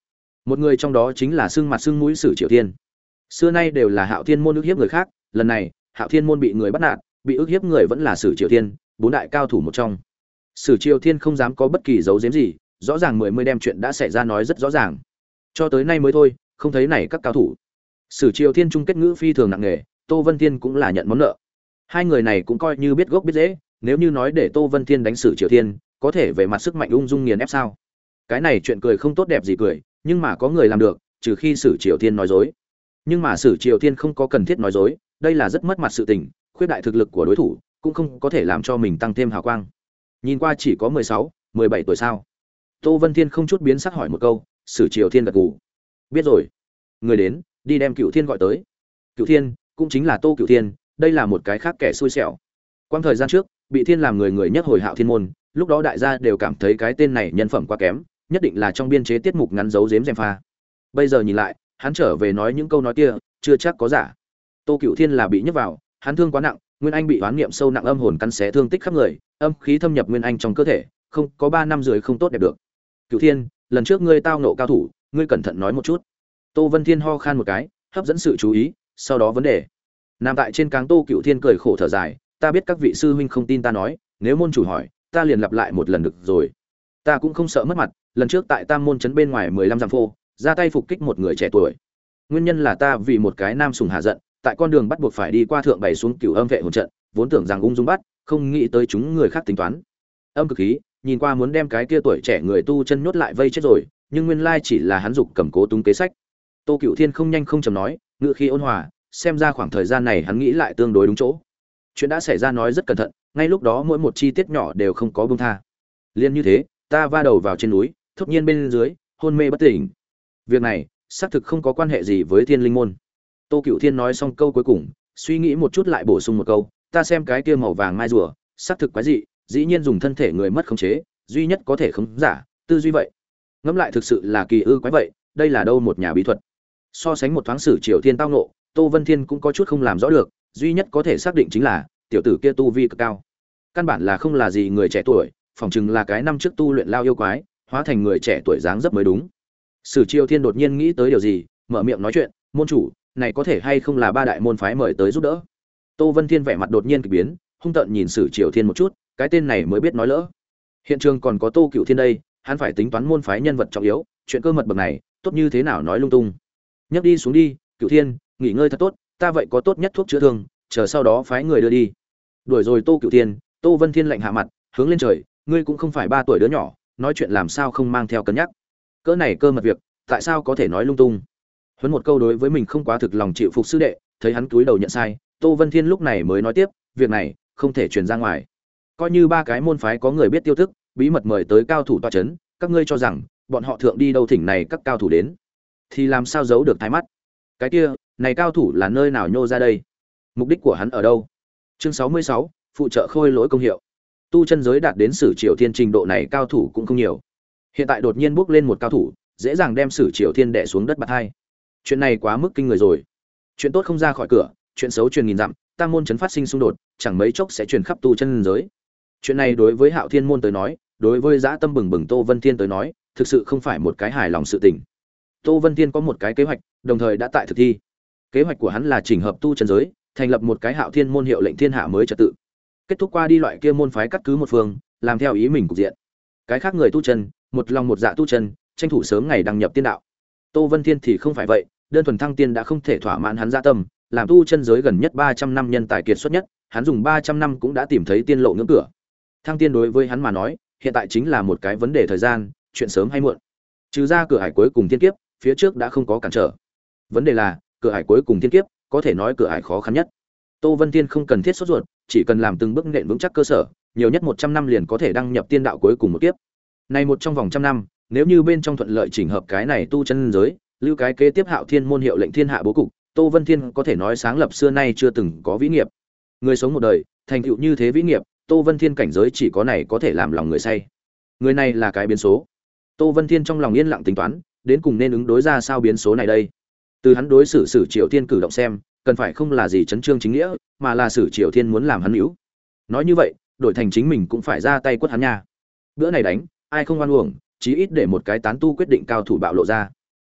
Một người trong đó chính là xương mặt xương mũi Sử Triều Thiên. Xưa nay đều là Hạo Thiên môn ức hiếp người khác, lần này, Hạo Thiên môn bị người bắt nạt, bị ức hiếp người vẫn là Sử Triều Thiên, bốn đại cao thủ một trong. Sử Triều Thiên không dám có bất kỳ dấu giếm gì, rõ ràng mười mươi đem chuyện đã xảy ra nói rất rõ ràng. Cho tới nay mới thôi, không thấy này các cao thủ. Sử Triều Thiên chung kết ngữ phi thường nặng nề, Tô Vân Thiên cũng là nhận món nợ. Hai người này cũng coi như biết gốc biết rễ, nếu như nói để Tô Vân Thiên đánh Sử Triều Thiên, có thể về mặt sức mạnh ung dung nghiền ép sao? Cái này chuyện cười không tốt đẹp gì cười, nhưng mà có người làm được, trừ khi Sử Triều Thiên nói dối. Nhưng mà Sử Triều Thiên không có cần thiết nói dối, đây là rất mất mặt sự tình, khuyết đại thực lực của đối thủ, cũng không có thể làm cho mình tăng thêm hào quang. Nhìn qua chỉ có mười sáu, mười bảy tuổi sao? Tô Vân Thiên không chút biến sắc hỏi một câu, Sử Triều Thiên gật gù. Biết rồi. Người đến, đi đem Cựu Thiên gọi tới. Cựu Thiên, cũng chính là Tô Cựu Thiên, đây là một cái khác kẻ xui xẻo. Quang thời gian trước, bị Thiên làm người người nhất hồi Hạo Thiên môn, lúc đó đại gia đều cảm thấy cái tên này nhân phẩm quá kém, nhất định là trong biên chế tiết mục ngắn giấu giếm gièm pha. Bây giờ nhìn lại, hắn trở về nói những câu nói kia, chưa chắc có giả. Tô Cựu Thiên là bị nhức vào, hắn thương quá nặng, Nguyên Anh bị oán niệm sâu nặng âm hồn cắn xé thương tích khắp người, âm khí thâm nhập Nguyên Anh trong cơ thể, không, có ba năm rưỡi không tốt đẹp được. Cựu Thiên, lần trước ngươi tao nộ cao thủ, ngươi cẩn thận nói một chút. Tô Vân Thiên ho khan một cái, hấp dẫn sự chú ý, sau đó vấn đề. Nằm tại trên cáng Tô Cựu Thiên cười khổ thở dài, ta biết các vị sư huynh không tin ta nói, nếu môn chủ hỏi, ta liền lặp lại một lần được rồi. Ta cũng không sợ mất mặt, lần trước tại Tam môn trấn bên ngoài mười lăm dặm phô, ra tay phục kích một người trẻ tuổi. Nguyên nhân là ta vì một cái nam sùng hạ giận, tại con đường bắt buộc phải đi qua thượng bảy xuống Cửu Âm vệ hồn trận, vốn tưởng rằng ung dung bắt, không nghĩ tới chúng người khác tính toán. Âm cực khí, nhìn qua muốn đem cái kia tuổi trẻ người tu chân nhốt lại vây chết rồi, nhưng nguyên lai chỉ là hắn dục cầm cố túng kế sách. Tô Cựu Thiên không nhanh không chậm nói, ngữ khí ôn hòa, xem ra khoảng thời gian này hắn nghĩ lại tương đối đúng chỗ. Chuyện đã xảy ra nói rất cẩn thận, ngay lúc đó mỗi một chi tiết nhỏ đều không có buông tha. Liên như thế, ta va đầu vào trên núi, thốt nhiên bên dưới, hôn mê bất tỉnh. Việc này, xác thực không có quan hệ gì với Thiên Linh môn. Tô Cựu Thiên nói xong câu cuối cùng, suy nghĩ một chút lại bổ sung một câu, ta xem cái kia màu vàng mai rùa, xác thực quái dị, dĩ nhiên dùng thân thể người mất khống chế, duy nhất có thể khống giả, tư duy vậy. Ngẫm lại thực sự là kỳ ư quái vậy, đây là đâu một nhà bí thuật. So sánh một thoáng Sử Triều Thiên tao nộ, Tô Vân Thiên cũng có chút không làm rõ được, duy nhất có thể xác định chính là tiểu tử kia tu vi cực cao. Căn bản là không là gì người trẻ tuổi, phỏng chừng là cái năm trước tu luyện lao yêu quái, hóa thành người trẻ tuổi dáng dấp mới đúng. Sử Triều Thiên đột nhiên nghĩ tới điều gì, mở miệng nói chuyện, môn chủ, này có thể hay không là ba đại môn phái mời tới giúp đỡ. Tô Vân Thiên vẻ mặt đột nhiên kỳ biến, hung tợn nhìn Sử Triều Thiên một chút, cái tên này mới biết nói lỡ. Hiện trường còn có Tô Cựu Thiên đây, hắn phải tính toán môn phái nhân vật trọng yếu, chuyện cơ mật bậc này, tốt như thế nào nói lung tung. Nhấc đi xuống đi, Cựu Thiên, nghỉ ngơi thật tốt, ta vậy có tốt nhất thuốc chữa thương, chờ sau đó phái người đưa đi. Đuổi rồi Tô Cựu Thiên, Tô Vân Thiên lạnh hạ mặt, hướng lên trời, ngươi cũng không phải ba tuổi đứa nhỏ, nói chuyện làm sao không mang theo cân nhắc. Cỡ này cơ mật việc, tại sao có thể nói lung tung. Huấn một câu đối với mình không quá thực lòng chịu phục sư đệ, thấy hắn cúi đầu nhận sai, Tô Vân Thiên lúc này mới nói tiếp, việc này không thể truyền ra ngoài. Coi như ba cái môn phái có người biết tiêu thức, bí mật mời tới cao thủ tọa chấn, các ngươi cho rằng bọn họ thượng đi đâu thỉnh này các cao thủ đến, thì làm sao giấu được thái mắt. Cái kia, này cao thủ là nơi nào nhô ra đây? Mục đích của hắn ở đâu? Chương sáu mươi sáu, phụ trợ khôi lỗi công hiệu. Tu chân giới đạt đến Sử Triều Thiên trình độ này cao thủ cũng không nhiều. Hiện tại đột nhiên bước lên một cao thủ, dễ dàng đem Sử Triều Thiên đè xuống đất bạt hai. Chuyện này quá mức kinh người rồi. Chuyện tốt không ra khỏi cửa, chuyện xấu truyền nghìn dặm, tam môn chấn phát sinh xung đột, chẳng mấy chốc sẽ truyền khắp tu chân giới. Chuyện này đối với Hạo Thiên môn tới nói, đối với dã tâm bừng bừng Tô Vân Thiên tới nói, thực sự không phải một cái hài lòng sự tình. Tô Vân Thiên có một cái kế hoạch, đồng thời đã tại thực thi. Kế hoạch của hắn là chỉnh hợp tu chân giới, thành lập một cái Hạo Thiên môn hiệu lệnh thiên hạ mới trật tự. Kết thúc qua đi loại kia môn phái cắt cứ một phương, làm theo ý mình cục diện. Cái khác người tu chân, một lòng một dạ tu chân, tranh thủ sớm ngày đăng nhập tiên đạo. Tô Vân Thiên thì không phải vậy, đơn thuần thăng tiên đã không thể thỏa mãn hắn dạ tâm, làm tu chân giới gần nhất ba trăm năm nhân tài kiệt xuất nhất, hắn dùng ba trăm năm cũng đã tìm thấy tiên lộ ngưỡng cửa. Thăng tiên đối với hắn mà nói, hiện tại chính là một cái vấn đề thời gian, chuyện sớm hay muộn. Trừ ra cửa hải cuối cùng thiên kiếp, phía trước đã không có cản trở. Vấn đề là, cửa hải cuối cùng thiên kiếp, có thể nói cửa hải khó khăn nhất. Tô Vân Thiên không cần thiết sốt ruột, chỉ cần làm từng bước nện vững chắc cơ sở, nhiều nhất một trăm năm liền có thể đăng nhập tiên đạo cuối cùng một kiếp. Này một trong vòng trăm năm, nếu như bên trong thuận lợi chỉnh hợp cái này tu chân giới, lưu cái kế tiếp Hạo Thiên môn hiệu lệnh thiên hạ bố cục, Tô Vân Thiên có thể nói sáng lập xưa nay chưa từng có vĩ nghiệp. Người sống một đời, thành tựu như thế vĩ nghiệp, Tô Vân Thiên cảnh giới chỉ có này có thể làm lòng người say. Người này là cái biến số. Tô Vân Thiên trong lòng yên lặng tính toán, đến cùng nên ứng đối ra sao biến số này đây. Từ hắn đối xử Sử Triều Thiên cử động xem, cần phải không là gì chấn trương chính nghĩa, mà là Sử Triều Thiên muốn làm hắn hữu. Nói như vậy, đổi thành chính mình cũng phải ra tay quất hắn nha. Bữa này đánh, ai không oan uổng, chí ít để một cái tán tu quyết định cao thủ bạo lộ ra.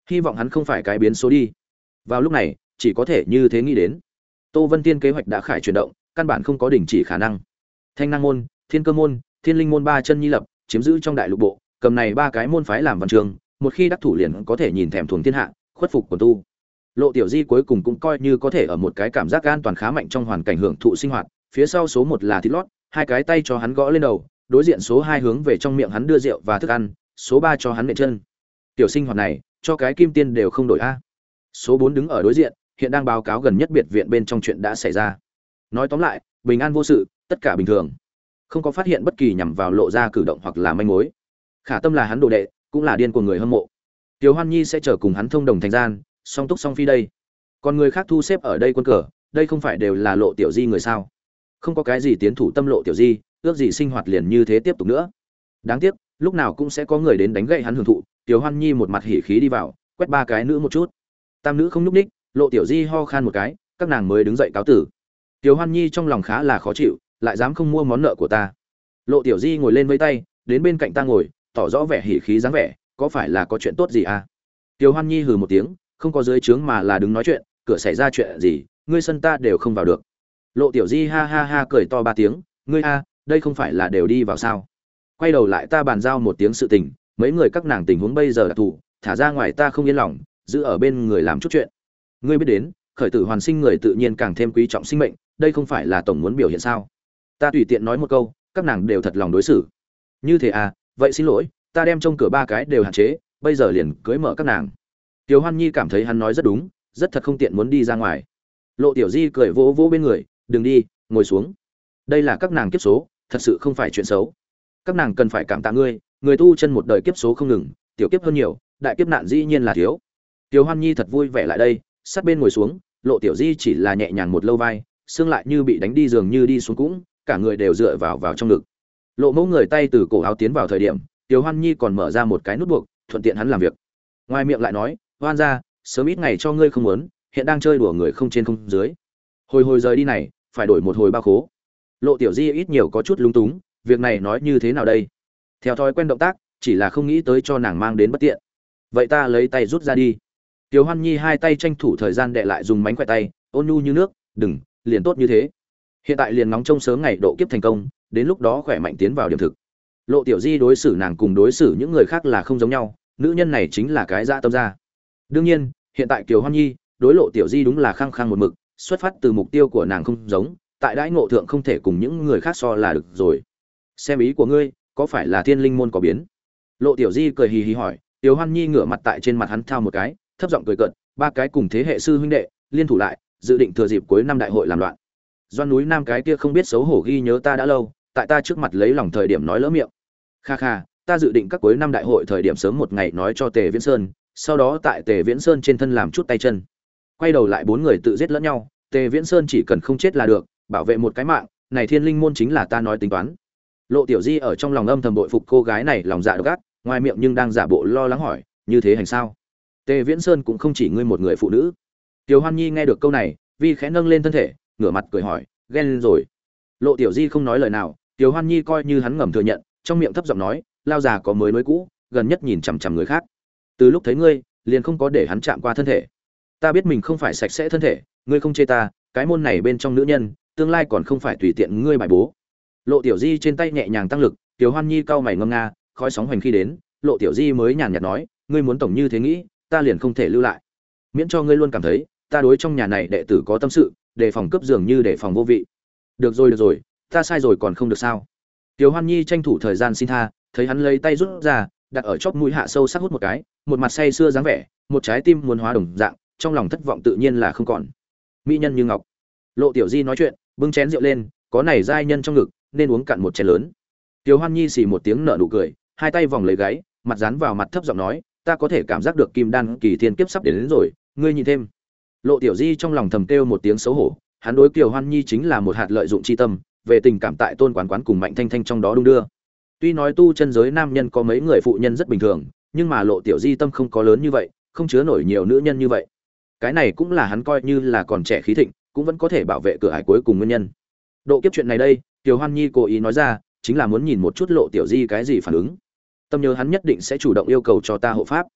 Hy vọng hắn không phải cái biến số đi. Vào lúc này, chỉ có thể như thế nghĩ đến. Tô Vân Tiên kế hoạch đã khải chuyển động, căn bản không có đình chỉ khả năng. Thanh năng môn, Thiên Cơ môn, Thiên Linh môn ba chân nhi lập, chiếm giữ trong đại lục bộ, cầm này ba cái môn phái làm văn trường, một khi đắc thủ liền có thể nhìn thèm thuồng thiên hạ, khuất phục quần tu. Lộ Tiểu Di cuối cùng cũng coi như có thể ở một cái cảm giác an toàn khá mạnh trong hoàn cảnh hưởng thụ sinh hoạt, phía sau số một là thịt lót, hai cái tay cho hắn gõ lên đầu, đối diện số hai hướng về trong miệng hắn đưa rượu và thức ăn, số ba cho hắn nện chân. Tiểu sinh hoạt này, cho cái kim tiên đều không đổi a. Số bốn đứng ở đối diện, hiện đang báo cáo gần nhất biệt viện bên trong chuyện đã xảy ra. Nói tóm lại, bình an vô sự, tất cả bình thường. Không có phát hiện bất kỳ nhằm vào lộ ra cử động hoặc là manh mối. Khả Tâm là hắn đồ đệ, cũng là điên của người hâm mộ. Tiểu Hoan Nhi sẽ chờ cùng hắn thông đồng thành gian, song túc song phi đây. Còn người khác thu xếp ở đây quân cờ, đây không phải đều là Lộ Tiểu Di người sao? Không có cái gì tiến thủ tâm Lộ Tiểu Di, ước gì sinh hoạt liền như thế tiếp tục nữa. Đáng tiếc, lúc nào cũng sẽ có người đến đánh gậy hắn hưởng thụ. Tiểu Hoan Nhi một mặt hỉ khí đi vào, quét ba cái nữ một chút. Tam nữ không nhúc ních, Lộ Tiểu Di ho khan một cái, các nàng mới đứng dậy cáo tử. Tiểu Hoan Nhi trong lòng khá là khó chịu, lại dám không mua món nợ của ta. Lộ Tiểu Di ngồi lên với tay, đến bên cạnh ta ngồi, tỏ rõ vẻ hỉ khí dáng vẻ, có phải là có chuyện tốt gì à? Tiểu Hoan Nhi hừ một tiếng, không có dưới trướng mà là đứng nói chuyện, cửa xảy ra chuyện gì, ngươi sân ta đều không vào được. Lộ Tiểu Di ha ha ha cười to ba tiếng, ngươi a, đây không phải là đều đi vào sao? Quay đầu lại ta bàn giao một tiếng sự tình, mấy người các nàng tình huống bây giờ đặc thù, thả ra ngoài ta không yên lòng, giữ ở bên người làm chút chuyện. Ngươi biết đến, khởi tử hoàn sinh người tự nhiên càng thêm quý trọng sinh mệnh, đây không phải là tổng muốn biểu hiện sao? Ta tùy tiện nói một câu, các nàng đều thật lòng đối xử. Như thế à, vậy xin lỗi, ta đem trông cửa ba cái đều hạn chế, bây giờ liền cưới mở các nàng. Tiểu Hoan Nhi cảm thấy hắn nói rất đúng, rất thật không tiện muốn đi ra ngoài. Lộ Tiểu Di cười vỗ vỗ bên người, đừng đi, ngồi xuống. Đây là các nàng kiếp số, thật sự không phải chuyện xấu. Các nàng cần phải cảm tạ ngươi, người tu chân một đời kiếp số không ngừng, tiểu kiếp hơn nhiều, đại kiếp nạn dĩ nhiên là thiếu. Tiểu Hoan Nhi thật vui vẻ lại đây, sát bên ngồi xuống, Lộ Tiểu Di chỉ là nhẹ nhàng một lâu vai, xương lại như bị đánh đi giường như đi xuống cũng, cả người đều dựa vào vào trong ngực. Lộ Mẫu người tay từ cổ áo tiến vào thời điểm, Tiểu Hoan Nhi còn mở ra một cái nút buộc, thuận tiện hắn làm việc. Ngoài miệng lại nói, "Hoan gia, sớm ít ngày cho ngươi không muốn, hiện đang chơi đùa người không trên không dưới. Hồi hồi rời đi này, phải đổi một hồi bao khố." Lộ Tiểu Di ít nhiều có chút lung túng, việc này nói như thế nào đây? Theo thói quen động tác, chỉ là không nghĩ tới cho nàng mang đến bất tiện. Vậy ta lấy tay rút ra đi. Tiểu Hoan Nhi hai tay tranh thủ thời gian đệ lại dùng mánh khỏe tay, ôn nhu như nước, "Đừng, liền tốt như thế. Hiện tại liền nóng trông sớm ngày độ kiếp thành công, đến lúc đó khỏe mạnh tiến vào điểm thực." Lộ Tiểu Di đối xử nàng cùng đối xử những người khác là không giống nhau, nữ nhân này chính là cái dã tâm ra. Đương nhiên, hiện tại Kiều Hoan Nhi đối Lộ Tiểu Di đúng là khăng khăng một mực, xuất phát từ mục tiêu của nàng không giống, tại đãi ngộ thượng không thể cùng những người khác so là được rồi. Xem ý của ngươi, có phải là Thiên Linh môn có biến? Lộ Tiểu Di cười hì hì hỏi, Kiều Hoan Nhi ngửa mặt tại trên mặt hắn thao một cái, thấp giọng cười cợt, ba cái cùng thế hệ sư huynh đệ, liên thủ lại, dự định thừa dịp cuối năm đại hội làm loạn. Doan núi Nam cái kia không biết xấu hổ ghi nhớ ta đã lâu, tại ta trước mặt lấy lòng thời điểm nói lỡ miệng. Kha kha, ta dự định các cuối năm đại hội thời điểm sớm một ngày nói cho Tề Viễn Sơn, sau đó tại Tề Viễn Sơn trên thân làm chút tay chân. Quay đầu lại bốn người tự giết lẫn nhau, Tề Viễn Sơn chỉ cần không chết là được, bảo vệ một cái mạng, này Thiên Linh môn chính là ta nói tính toán. Lộ Tiểu Di ở trong lòng âm thầm bội phục cô gái này lòng dạ độc ác, ngoài miệng nhưng đang giả bộ lo lắng hỏi, như thế hành sao? Tề Viễn Sơn cũng không chỉ ngươi một người phụ nữ. Tiểu Hoan Nhi nghe được câu này, vi khẽ nâng lên thân thể, ngửa mặt cười hỏi, ghen rồi? Lộ Tiểu Di không nói lời nào, Tiểu Hoan Nhi coi như hắn ngầm thừa nhận, trong miệng thấp giọng nói, lao già có mới nối cũ, gần nhất nhìn chằm chằm người khác. Từ lúc thấy ngươi, liền không có để hắn chạm qua thân thể. Ta biết mình không phải sạch sẽ thân thể, ngươi không chê ta, cái môn này bên trong nữ nhân, tương lai còn không phải tùy tiện ngươi bài bố. Lộ Tiểu Di trên tay nhẹ nhàng tăng lực, Tiểu Hoan Nhi cau mày ngâm nga, khói sóng hoành khi đến, Lộ Tiểu Di mới nhàn nhạt nói, ngươi muốn tổng như thế nghĩ, ta liền không thể lưu lại. Miễn cho ngươi luôn cảm thấy, ta đối trong nhà này đệ tử có tâm sự, đề phòng cướp dường như đề phòng vô vị. Được rồi được rồi, ta sai rồi còn không được sao? Tiểu Hoan Nhi tranh thủ thời gian xin tha, thấy hắn lấy tay rút ra, đặt ở chóp mũi hạ sâu sắc hút một cái, một mặt say sưa dáng vẻ, một trái tim muốn hóa đồng dạng, trong lòng thất vọng tự nhiên là không còn. Mỹ nhân như ngọc. Lộ Tiểu Di nói chuyện, bưng chén rượu lên, có này giai nhân trong ngực, nên uống cạn một chén lớn. Tiểu Hoan Nhi xì một tiếng nở nụ cười, hai tay vòng lấy gáy, mặt dán vào mặt thấp giọng nói, ta có thể cảm giác được kim đan kỳ thiên kiếp sắp đến, đến rồi, ngươi nhìn thêm. Lộ Tiểu Di trong lòng thầm kêu một tiếng xấu hổ, hắn đối Kiều Hoan Nhi chính là một hạt lợi dụng chi tâm, về tình cảm tại Tôn Quán Quán cùng Mạnh Thanh Thanh trong đó đung đưa. Tuy nói tu chân giới nam nhân có mấy người phụ nhân rất bình thường, nhưng mà Lộ Tiểu Di tâm không có lớn như vậy, không chứa nổi nhiều nữ nhân như vậy. Cái này cũng là hắn coi như là còn trẻ khí thịnh, cũng vẫn có thể bảo vệ cửa ải cuối cùng nguyên nhân. Độ kiếp chuyện này đây, Tiểu Hoan Nhi cố ý nói ra, chính là muốn nhìn một chút Lộ Tiểu Di cái gì phản ứng. Tâm nhớ hắn nhất định sẽ chủ động yêu cầu cho ta hộ pháp.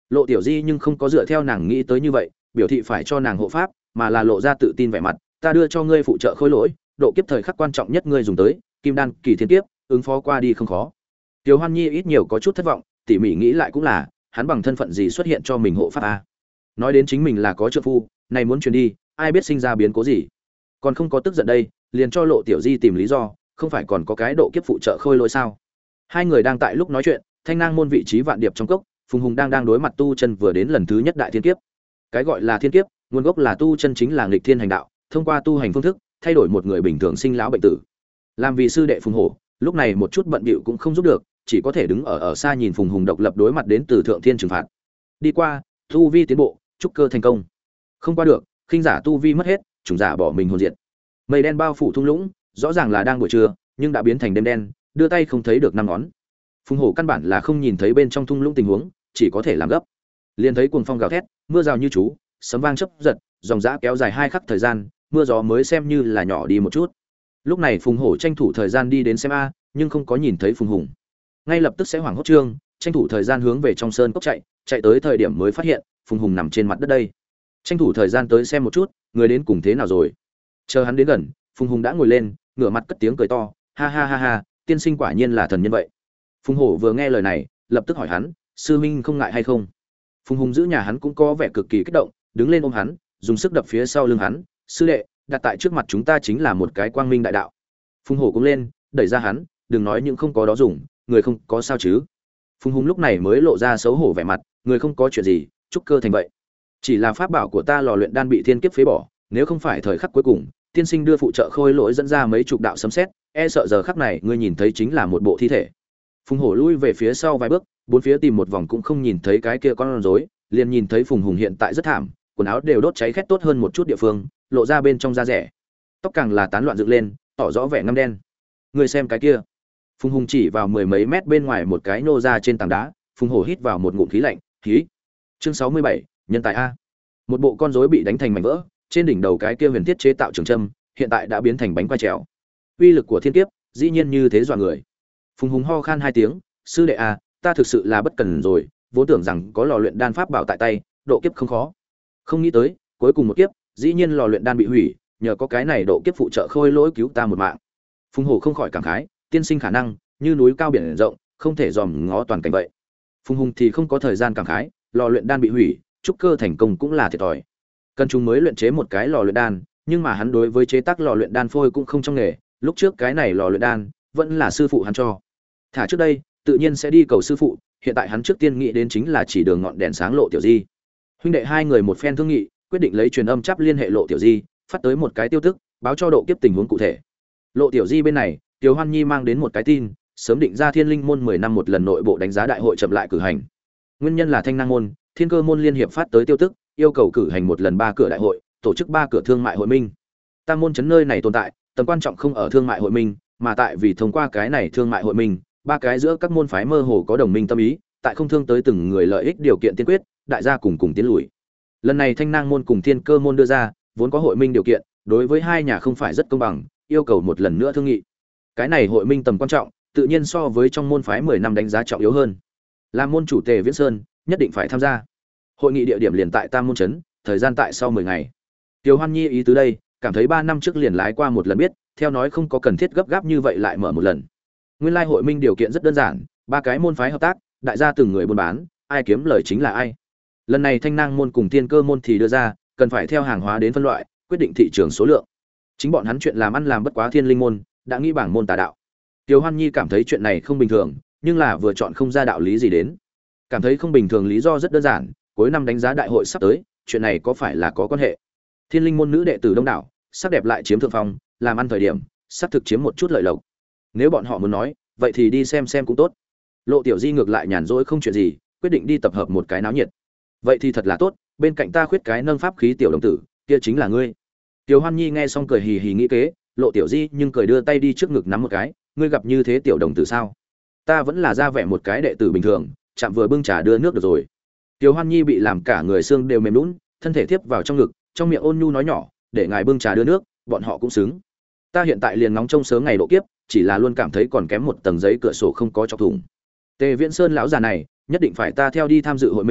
Lộ Tiểu Di nhưng không có dựa theo nàng nghĩ tới như vậy, biểu thị phải cho nàng hộ pháp, mà là lộ ra tự tin vẻ mặt, ta đưa cho ngươi phụ trợ khôi lỗi, độ kiếp thời khắc quan trọng nhất ngươi dùng tới, Kim Đan kỳ thiên kiếp, ứng phó qua đi không khó. Tiểu Hoan Nhi ít nhiều có chút thất vọng, tỉ mỉ nghĩ lại cũng là, hắn bằng thân phận gì xuất hiện cho mình hộ pháp a? Nói đến chính mình là có trợ phu, này muốn truyền đi, ai biết sinh ra biến cố gì. Còn không có tức giận đây, liền cho Lộ Tiểu Di tìm lý do, không phải còn có cái độ kiếp phụ trợ khôi lỗi sao? Hai người đang tại lúc nói chuyện, Thanh Nang môn vị trí vạn điệp trong cốc, Phùng Hùng đang đang đối mặt tu chân vừa đến lần thứ nhất đại thiên kiếp. Cái gọi là thiên kiếp, nguồn gốc là tu chân chính là nghịch thiên hành đạo, thông qua tu hành phương thức, thay đổi một người bình thường sinh lão bệnh tử. Làm vì sư đệ Phùng Hổ, lúc này một chút bận bịu cũng không giúp được, chỉ có thể đứng ở ở xa nhìn Phùng Hùng độc lập đối mặt đến từ thượng thiên trừng phạt. Đi qua, tu vi tiến bộ, trúc cơ thành công. Không qua được, khinh giả tu vi mất hết, trùng giả bỏ mình hồn diệt. Mây đen bao phủ thung lũng, rõ ràng là đang buổi trưa, nhưng đã biến thành đêm đen, đưa tay không thấy được năm ngón. Phùng Hổ căn bản là không nhìn thấy bên trong thung lũng tình huống, chỉ có thể làm gấp. Liền thấy cuồng phong gào thét, mưa rào như chú, sấm vang chớp giật, dòng dã kéo dài hai khắc thời gian, mưa gió mới xem như là nhỏ đi một chút. Lúc này Phùng Hổ tranh thủ thời gian đi đến xem a, nhưng không có nhìn thấy Phùng Hùng. Ngay lập tức sẽ hoảng hốt trương, tranh thủ thời gian hướng về trong sơn cốc chạy, chạy tới thời điểm mới phát hiện, Phùng Hùng nằm trên mặt đất đây. Tranh thủ thời gian tới xem một chút, người đến cùng thế nào rồi. Chờ hắn đến gần, Phùng Hùng đã ngồi lên, ngửa mặt cất tiếng cười to, ha ha ha ha, tiên sinh quả nhiên là thần nhân vậy. Phùng Hổ vừa nghe lời này, lập tức hỏi hắn, sư minh không ngại hay không? Phùng Hùng giữ nhà hắn cũng có vẻ cực kỳ kích động, đứng lên ôm hắn, dùng sức đập phía sau lưng hắn, sư đệ, đặt tại trước mặt chúng ta chính là một cái quang minh đại đạo. Phùng Hổ cũng lên, đẩy ra hắn, đừng nói những không có đó dùng, người không có sao chứ? Phùng Hùng lúc này mới lộ ra xấu hổ vẻ mặt, người không có chuyện gì, trúc cơ thành vậy. Chỉ là pháp bảo của ta lò luyện đan bị thiên kiếp phế bỏ, nếu không phải thời khắc cuối cùng, tiên sinh đưa phụ trợ khôi lỗi dẫn ra mấy chục đạo sấm sét, e sợ giờ khắc này ngươi nhìn thấy chính là một bộ thi thể. Phùng Hổ lui về phía sau vài bước, bốn phía tìm một vòng cũng không nhìn thấy cái kia con rối, liền nhìn thấy Phùng Hùng hiện tại rất thảm, quần áo đều đốt cháy khét tốt hơn một chút địa phương, lộ ra bên trong da rẻ, tóc càng là tán loạn dựng lên, tỏ rõ vẻ ngăm đen. Ngươi xem cái kia. Phùng Hùng chỉ vào mười mấy mét bên ngoài một cái nô ra trên tảng đá, Phùng Hổ hít vào một ngụm khí lạnh, khí. Chương sáu mươi bảy, nhân tài a. Một bộ con rối bị đánh thành mảnh vỡ, trên đỉnh đầu cái kia huyền thiết chế tạo trường châm, hiện tại đã biến thành bánh quai trèo. Uy lực của thiên kiếp, dĩ nhiên như thế dọa người. Phùng Hùng ho khan hai tiếng, sư đệ a, ta thực sự là bất cần rồi, vốn tưởng rằng có lò luyện đan pháp bảo tại tay, độ kiếp không khó. Không nghĩ tới, cuối cùng một kiếp, dĩ nhiên lò luyện đan bị hủy, nhờ có cái này độ kiếp phụ trợ khôi lỗi cứu ta một mạng. Phùng Hổ không khỏi cảm khái, tiên sinh khả năng như núi cao biển rộng, không thể dòm ngó toàn cảnh vậy. Phùng Hùng thì không có thời gian cảm khái, lò luyện đan bị hủy, trúc cơ thành công cũng là thiệt thòi. Cần chúng mới luyện chế một cái lò luyện đan, nhưng mà hắn đối với chế tác lò luyện đan phôi cũng không trong nghề, lúc trước cái này lò luyện đan vẫn là sư phụ hắn cho. Thả trước đây, tự nhiên sẽ đi cầu sư phụ, hiện tại hắn trước tiên nghĩ đến chính là chỉ đường ngọn đèn sáng Lộ Tiểu Di. Huynh đệ hai người một phen thương nghị, quyết định lấy truyền âm chắp liên hệ Lộ Tiểu Di, phát tới một cái tiêu tức, báo cho độ kiếp tình huống cụ thể. Lộ Tiểu Di bên này, Tiểu Hoan Nhi mang đến một cái tin, sớm định ra Thiên Linh môn mười năm một lần nội bộ đánh giá đại hội chậm lại cử hành. Nguyên nhân là Thanh Năng môn, Thiên Cơ môn liên hiệp phát tới tiêu tức, yêu cầu cử hành một lần ba cửa đại hội, tổ chức ba cửa thương mại hội minh. Tam môn chấn nơi này tồn tại, tầm quan trọng không ở thương mại hội minh, mà tại vì thông qua cái này thương mại hội minh, ba cái giữa các môn phái mơ hồ có đồng minh tâm ý, tại không thương tới từng người lợi ích điều kiện tiên quyết, đại gia cùng cùng tiến lùi. Lần này Thanh Năng môn cùng Thiên Cơ môn đưa ra, vốn có hội minh điều kiện, đối với hai nhà không phải rất công bằng, yêu cầu một lần nữa thương nghị. Cái này hội minh tầm quan trọng, tự nhiên so với trong môn phái mười năm đánh giá trọng yếu hơn. Làm môn chủ Tề Viễn Sơn, nhất định phải tham gia. Hội nghị địa điểm liền tại Tam môn trấn, thời gian tại sau mười ngày. Tiêu Hoan Nhi ý tứ đây, cảm thấy ba năm trước liền lái qua một lần biết, theo nói không có cần thiết gấp gáp như vậy lại mở một lần. Nguyên lai hội minh điều kiện rất đơn giản, ba cái môn phái hợp tác, đại gia từng người buôn bán, ai kiếm lời chính là ai. Lần này Thanh Năng môn cùng Thiên Cơ môn thì đưa ra, cần phải theo hàng hóa đến phân loại, quyết định thị trường số lượng. Chính bọn hắn chuyện làm ăn làm bất quá Thiên Linh môn, đã nghĩ bảng môn tà đạo. Tiêu Hoan Nhi cảm thấy chuyện này không bình thường, nhưng là vừa chọn không ra đạo lý gì đến. Cảm thấy không bình thường lý do rất đơn giản, cuối năm đánh giá đại hội sắp tới, chuyện này có phải là có quan hệ. Thiên Linh môn nữ đệ tử đông đảo, sắc đẹp lại chiếm thượng phong, làm ăn thời điểm, sắp thực chiếm một chút lợi lộc. Nếu bọn họ muốn nói, vậy thì đi xem xem cũng tốt. Lộ Tiểu Di ngược lại nhàn rỗi không chuyện gì, quyết định đi tập hợp một cái náo nhiệt. Vậy thì thật là tốt, bên cạnh ta khuyết cái nâng pháp khí tiểu đồng tử, kia chính là ngươi. Tiểu Hoan Nhi nghe xong cười hì hì nghĩ kế, Lộ Tiểu Di nhưng cười đưa tay đi trước ngực nắm một cái, ngươi gặp như thế tiểu đồng tử sao? Ta vẫn là ra vẻ một cái đệ tử bình thường, chạm vừa bưng trà đưa nước được rồi. Tiểu Hoan Nhi bị làm cả người xương đều mềm nhũn, thân thể tiếp vào trong ngực, trong miệng ôn nhu nói nhỏ, để ngài bưng trà đưa nước, bọn họ cũng xứng. Ta hiện tại liền ngóng trông sớm ngày độ kiếp, chỉ là luôn cảm thấy còn kém một tầng giấy cửa sổ không có chọc thủng. Tề Viễn Sơn lão già này, nhất định phải ta theo đi tham dự hội minh,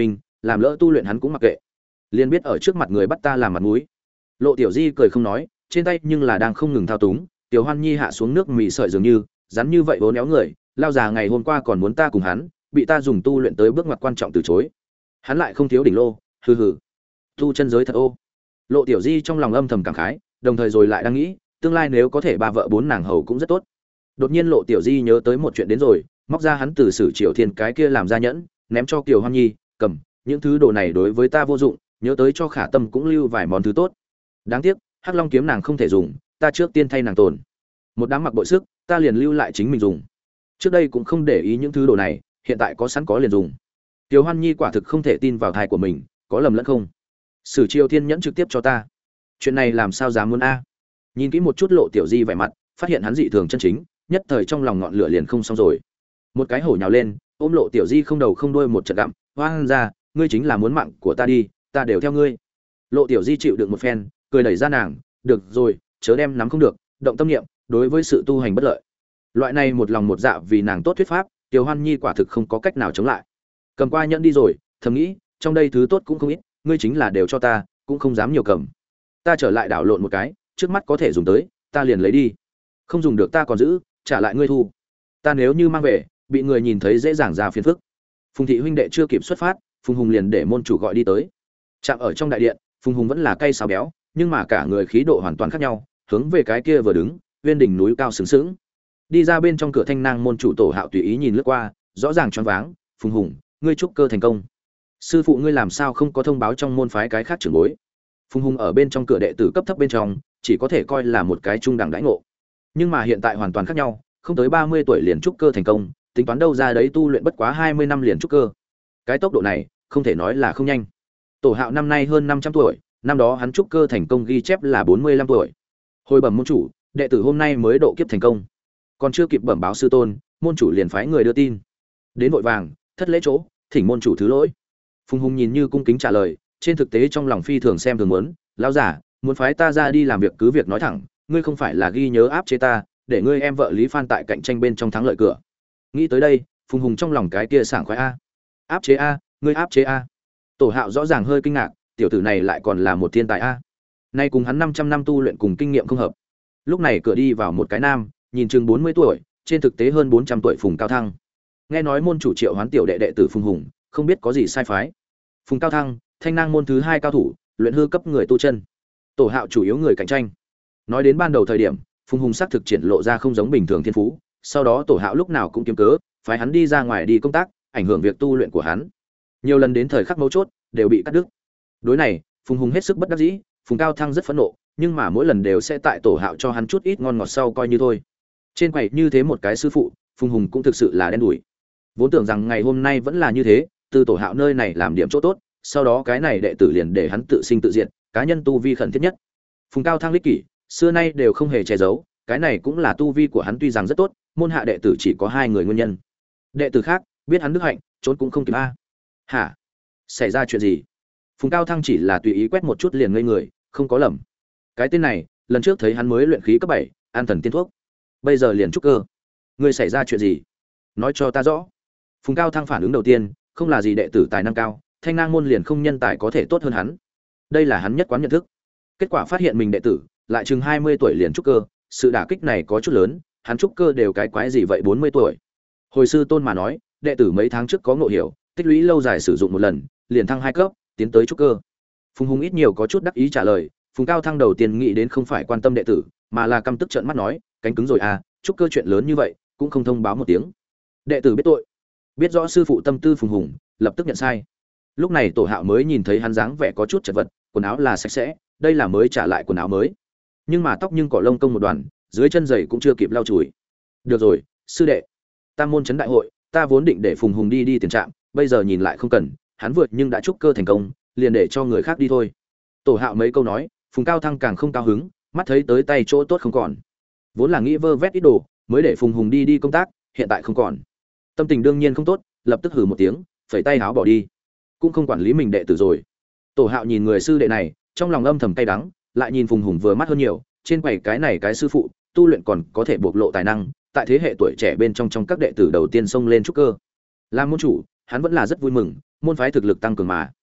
làm lỡ tu luyện hắn cũng mặc kệ. Liền biết ở trước mặt người bắt ta làm mặt mũi. Lộ Tiểu Di cười không nói, trên tay nhưng là đang không ngừng thao túng, Tiểu Hoan Nhi hạ xuống nước mì sợi dường như, rắn như vậy vốn éo người, lao già ngày hôm qua còn muốn ta cùng hắn, bị ta dùng tu luyện tới bước ngoặt quan trọng từ chối. Hắn lại không thiếu đỉnh lô, hừ hừ. Tu chân giới thật ô. Lộ Tiểu Di trong lòng âm thầm cảm khái, đồng thời rồi lại đang nghĩ, tương lai nếu có thể ba vợ bốn nàng hầu cũng rất tốt. Đột nhiên Lộ Tiểu Di nhớ tới một chuyện đến rồi, móc ra hắn từ Sử Triều Thiên cái kia làm ra nhẫn, ném cho Kiều Hoan Nhi, cầm, những thứ đồ này đối với ta vô dụng, nhớ tới cho Khả Tâm cũng lưu vài món thứ tốt. Đáng tiếc, Hắc Long kiếm nàng không thể dùng, ta trước tiên thay nàng tồn. Một đám mặc bội sức, ta liền lưu lại chính mình dùng. Trước đây cũng không để ý những thứ đồ này, hiện tại có sẵn có liền dùng. Kiều Hoan Nhi quả thực không thể tin vào thai của mình, có lầm lẫn không? Sử Triều Thiên nhẫn trực tiếp cho ta. Chuyện này làm sao dám muốn a? Nhìn kỹ một chút Lộ Tiểu Di vẻ mặt, phát hiện hắn dị thường chân chính, nhất thời trong lòng ngọn lửa liền không xong rồi. Một cái hổ nhào lên, ôm Lộ Tiểu Di không đầu không đuôi một trận gặm, hoang ra, ngươi chính là muốn mạng của ta đi, ta đều theo ngươi. Lộ Tiểu Di chịu đựng một phen, cười đẩy ra nàng, được rồi, chớ đem nắm không được, động tâm niệm, đối với sự tu hành bất lợi. Loại này một lòng một dạ vì nàng tốt thuyết pháp, Tiểu Hoan Nhi quả thực không có cách nào chống lại. Cầm qua nhẫn đi rồi, thầm nghĩ, trong đây thứ tốt cũng không ít, ngươi chính là đều cho ta, cũng không dám nhiều cầm. Ta trở lại đảo lộn một cái, trước mắt có thể dùng tới, ta liền lấy đi. Không dùng được ta còn giữ, trả lại ngươi thu. Ta nếu như mang về, bị người nhìn thấy dễ dàng ra phiền phức. Phùng thị huynh đệ chưa kịp xuất phát, Phùng Hùng liền để môn chủ gọi đi tới. Chạm ở trong đại điện, Phùng Hùng vẫn là cay xào béo, nhưng mà cả người khí độ hoàn toàn khác nhau, hướng về cái kia vừa đứng, viên đỉnh núi cao sướng sướng. Đi ra bên trong cửa Thanh Nang môn chủ Tổ Hạo tùy ý nhìn lướt qua, rõ ràng choáng váng, "Phùng Hùng, ngươi trúc cơ thành công. Sư phụ ngươi làm sao không có thông báo trong môn phái cái khác trưởng bối?" Phùng Hùng ở bên trong cửa đệ tử cấp thấp bên trong, chỉ có thể coi là một cái trung đẳng đãi ngộ. Nhưng mà hiện tại hoàn toàn khác nhau, không tới ba mươi tuổi liền trúc cơ thành công, tính toán đâu ra đấy tu luyện bất quá hai mươi năm liền trúc cơ. Cái tốc độ này, không thể nói là không nhanh. Tổ Hạo năm nay hơn năm trăm tuổi, năm đó hắn trúc cơ thành công ghi chép là bốn mươi lăm tuổi. Hồi bẩm môn chủ, đệ tử hôm nay mới độ kiếp thành công. Còn chưa kịp bẩm báo sư tôn, môn chủ liền phái người đưa tin. Đến vội vàng, thất lễ chỗ, thỉnh môn chủ thứ lỗi. Phùng Hùng nhìn như cung kính trả lời, trên thực tế trong lòng phi thường xem thường muốn, lão giả, muốn phái ta ra đi làm việc cứ việc nói thẳng, ngươi không phải là ghi nhớ áp chế ta, để ngươi em vợ Lý Phan tại cạnh tranh bên trong thắng lợi cửa. Nghĩ tới đây, Phùng Hùng trong lòng cái kia sảng khoái a. Áp chế a, ngươi áp chế a. Tổ Hạo rõ ràng hơi kinh ngạc, tiểu tử này lại còn là một thiên tài a. Nay cùng hắn 500 năm tu luyện cùng kinh nghiệm không hợp. Lúc này cửa đi vào một cái nam, nhìn chừng bốn mươi tuổi, trên thực tế hơn bốn trăm tuổi Phùng Cao Thăng. Nghe nói môn chủ Triệu Hoán tiểu đệ đệ tử Phùng Hùng, không biết có gì sai phái. Phùng Cao Thăng, Thanh Nang môn thứ hai cao thủ, luyện hư cấp người tu chân. Tổ Hạo chủ yếu người cạnh tranh. Nói đến ban đầu thời điểm, Phùng Hùng xác thực triển lộ ra không giống bình thường thiên phú, sau đó Tổ Hạo lúc nào cũng kiếm cớ, phái hắn đi ra ngoài đi công tác, ảnh hưởng việc tu luyện của hắn. Nhiều lần đến thời khắc mấu chốt, đều bị cắt đứt. Đối này, Phùng Hùng hết sức bất đắc dĩ, Phùng Cao Thăng rất phẫn nộ, nhưng mà mỗi lần đều sẽ tại Tổ Hạo cho hắn chút ít ngon ngọt sau coi như thôi. Trên quầy như thế một cái sư phụ, Phùng Hùng cũng thực sự là đen đủi. Vốn tưởng rằng ngày hôm nay vẫn là như thế, từ Tổ Hạo nơi này làm điểm chỗ tốt, sau đó cái này đệ tử liền để hắn tự sinh tự diệt, cá nhân tu vi khẩn thiết nhất. Phùng Cao Thăng lích kỷ, xưa nay đều không hề che giấu, cái này cũng là tu vi của hắn tuy rằng rất tốt, môn hạ đệ tử chỉ có hai người nguyên nhân. Đệ tử khác, biết hắn đức hạnh, trốn cũng không kịp a. Hả? Xảy ra chuyện gì? Phùng Cao Thăng chỉ là tùy ý quét một chút liền ngây người, không có lầm. Cái tên này, lần trước thấy hắn mới luyện khí cấp bảy, an thần tiên thuốc. Bây giờ liền trúc cơ. Ngươi xảy ra chuyện gì? Nói cho ta rõ. Phùng Cao Thăng phản ứng đầu tiên, không là gì đệ tử tài năng cao, Thanh Nang môn liền không nhân tài có thể tốt hơn hắn. Đây là hắn nhất quán nhận thức. Kết quả phát hiện mình đệ tử lại chừng hai mươi tuổi liền trúc cơ, sự đả kích này có chút lớn, hắn trúc cơ đều cái quái gì vậy bốn mươi tuổi. Hồi sư tôn mà nói, đệ tử mấy tháng trước có ngộ hiểu, tích lũy lâu dài sử dụng một lần, liền thăng hai cấp, tiến tới trúc cơ. Phùng Hùng ít nhiều có chút đắc ý trả lời, Phùng Cao Thăng đầu tiên nghĩ đến không phải quan tâm đệ tử, mà là căm tức trợn mắt nói, cánh cứng rồi à, trúc cơ chuyện lớn như vậy, cũng không thông báo một tiếng. Đệ tử biết tội. Biết rõ sư phụ tâm tư Phùng Hùng, lập tức nhận sai. Lúc này Tổ Hạo mới nhìn thấy hắn dáng vẻ có chút chật vật, quần áo là sạch sẽ, đây là mới trả lại quần áo mới. Nhưng mà tóc nhưng cỏ lông công một đoàn, dưới chân giày cũng chưa kịp lau chùi. Được rồi, sư đệ. Tam môn trấn đại hội, ta vốn định để Phùng Hùng đi đi tiền trạm, bây giờ nhìn lại không cần, hắn vượt nhưng đã trúc cơ thành công, liền để cho người khác đi thôi. Tổ Hạo mấy câu nói, Phùng Cao Thăng càng không cao hứng, mắt thấy tới tay chỗ tốt không còn. Vốn là nghĩ vơ vét ít đồ, mới để Phùng Hùng đi đi công tác, hiện tại không còn. Tâm tình đương nhiên không tốt, lập tức hừ một tiếng, phẩy tay háo bỏ đi. Cũng không quản lý mình đệ tử rồi. Tổ Hạo nhìn người sư đệ này, trong lòng âm thầm cay đắng, lại nhìn Phùng Hùng vừa mắt hơn nhiều, trên quầy cái này cái sư phụ, tu luyện còn có thể bộc lộ tài năng, tại thế hệ tuổi trẻ bên trong trong các đệ tử đầu tiên xông lên trúc cơ. Làm môn chủ, hắn vẫn là rất vui mừng, môn phái thực lực tăng cường mà.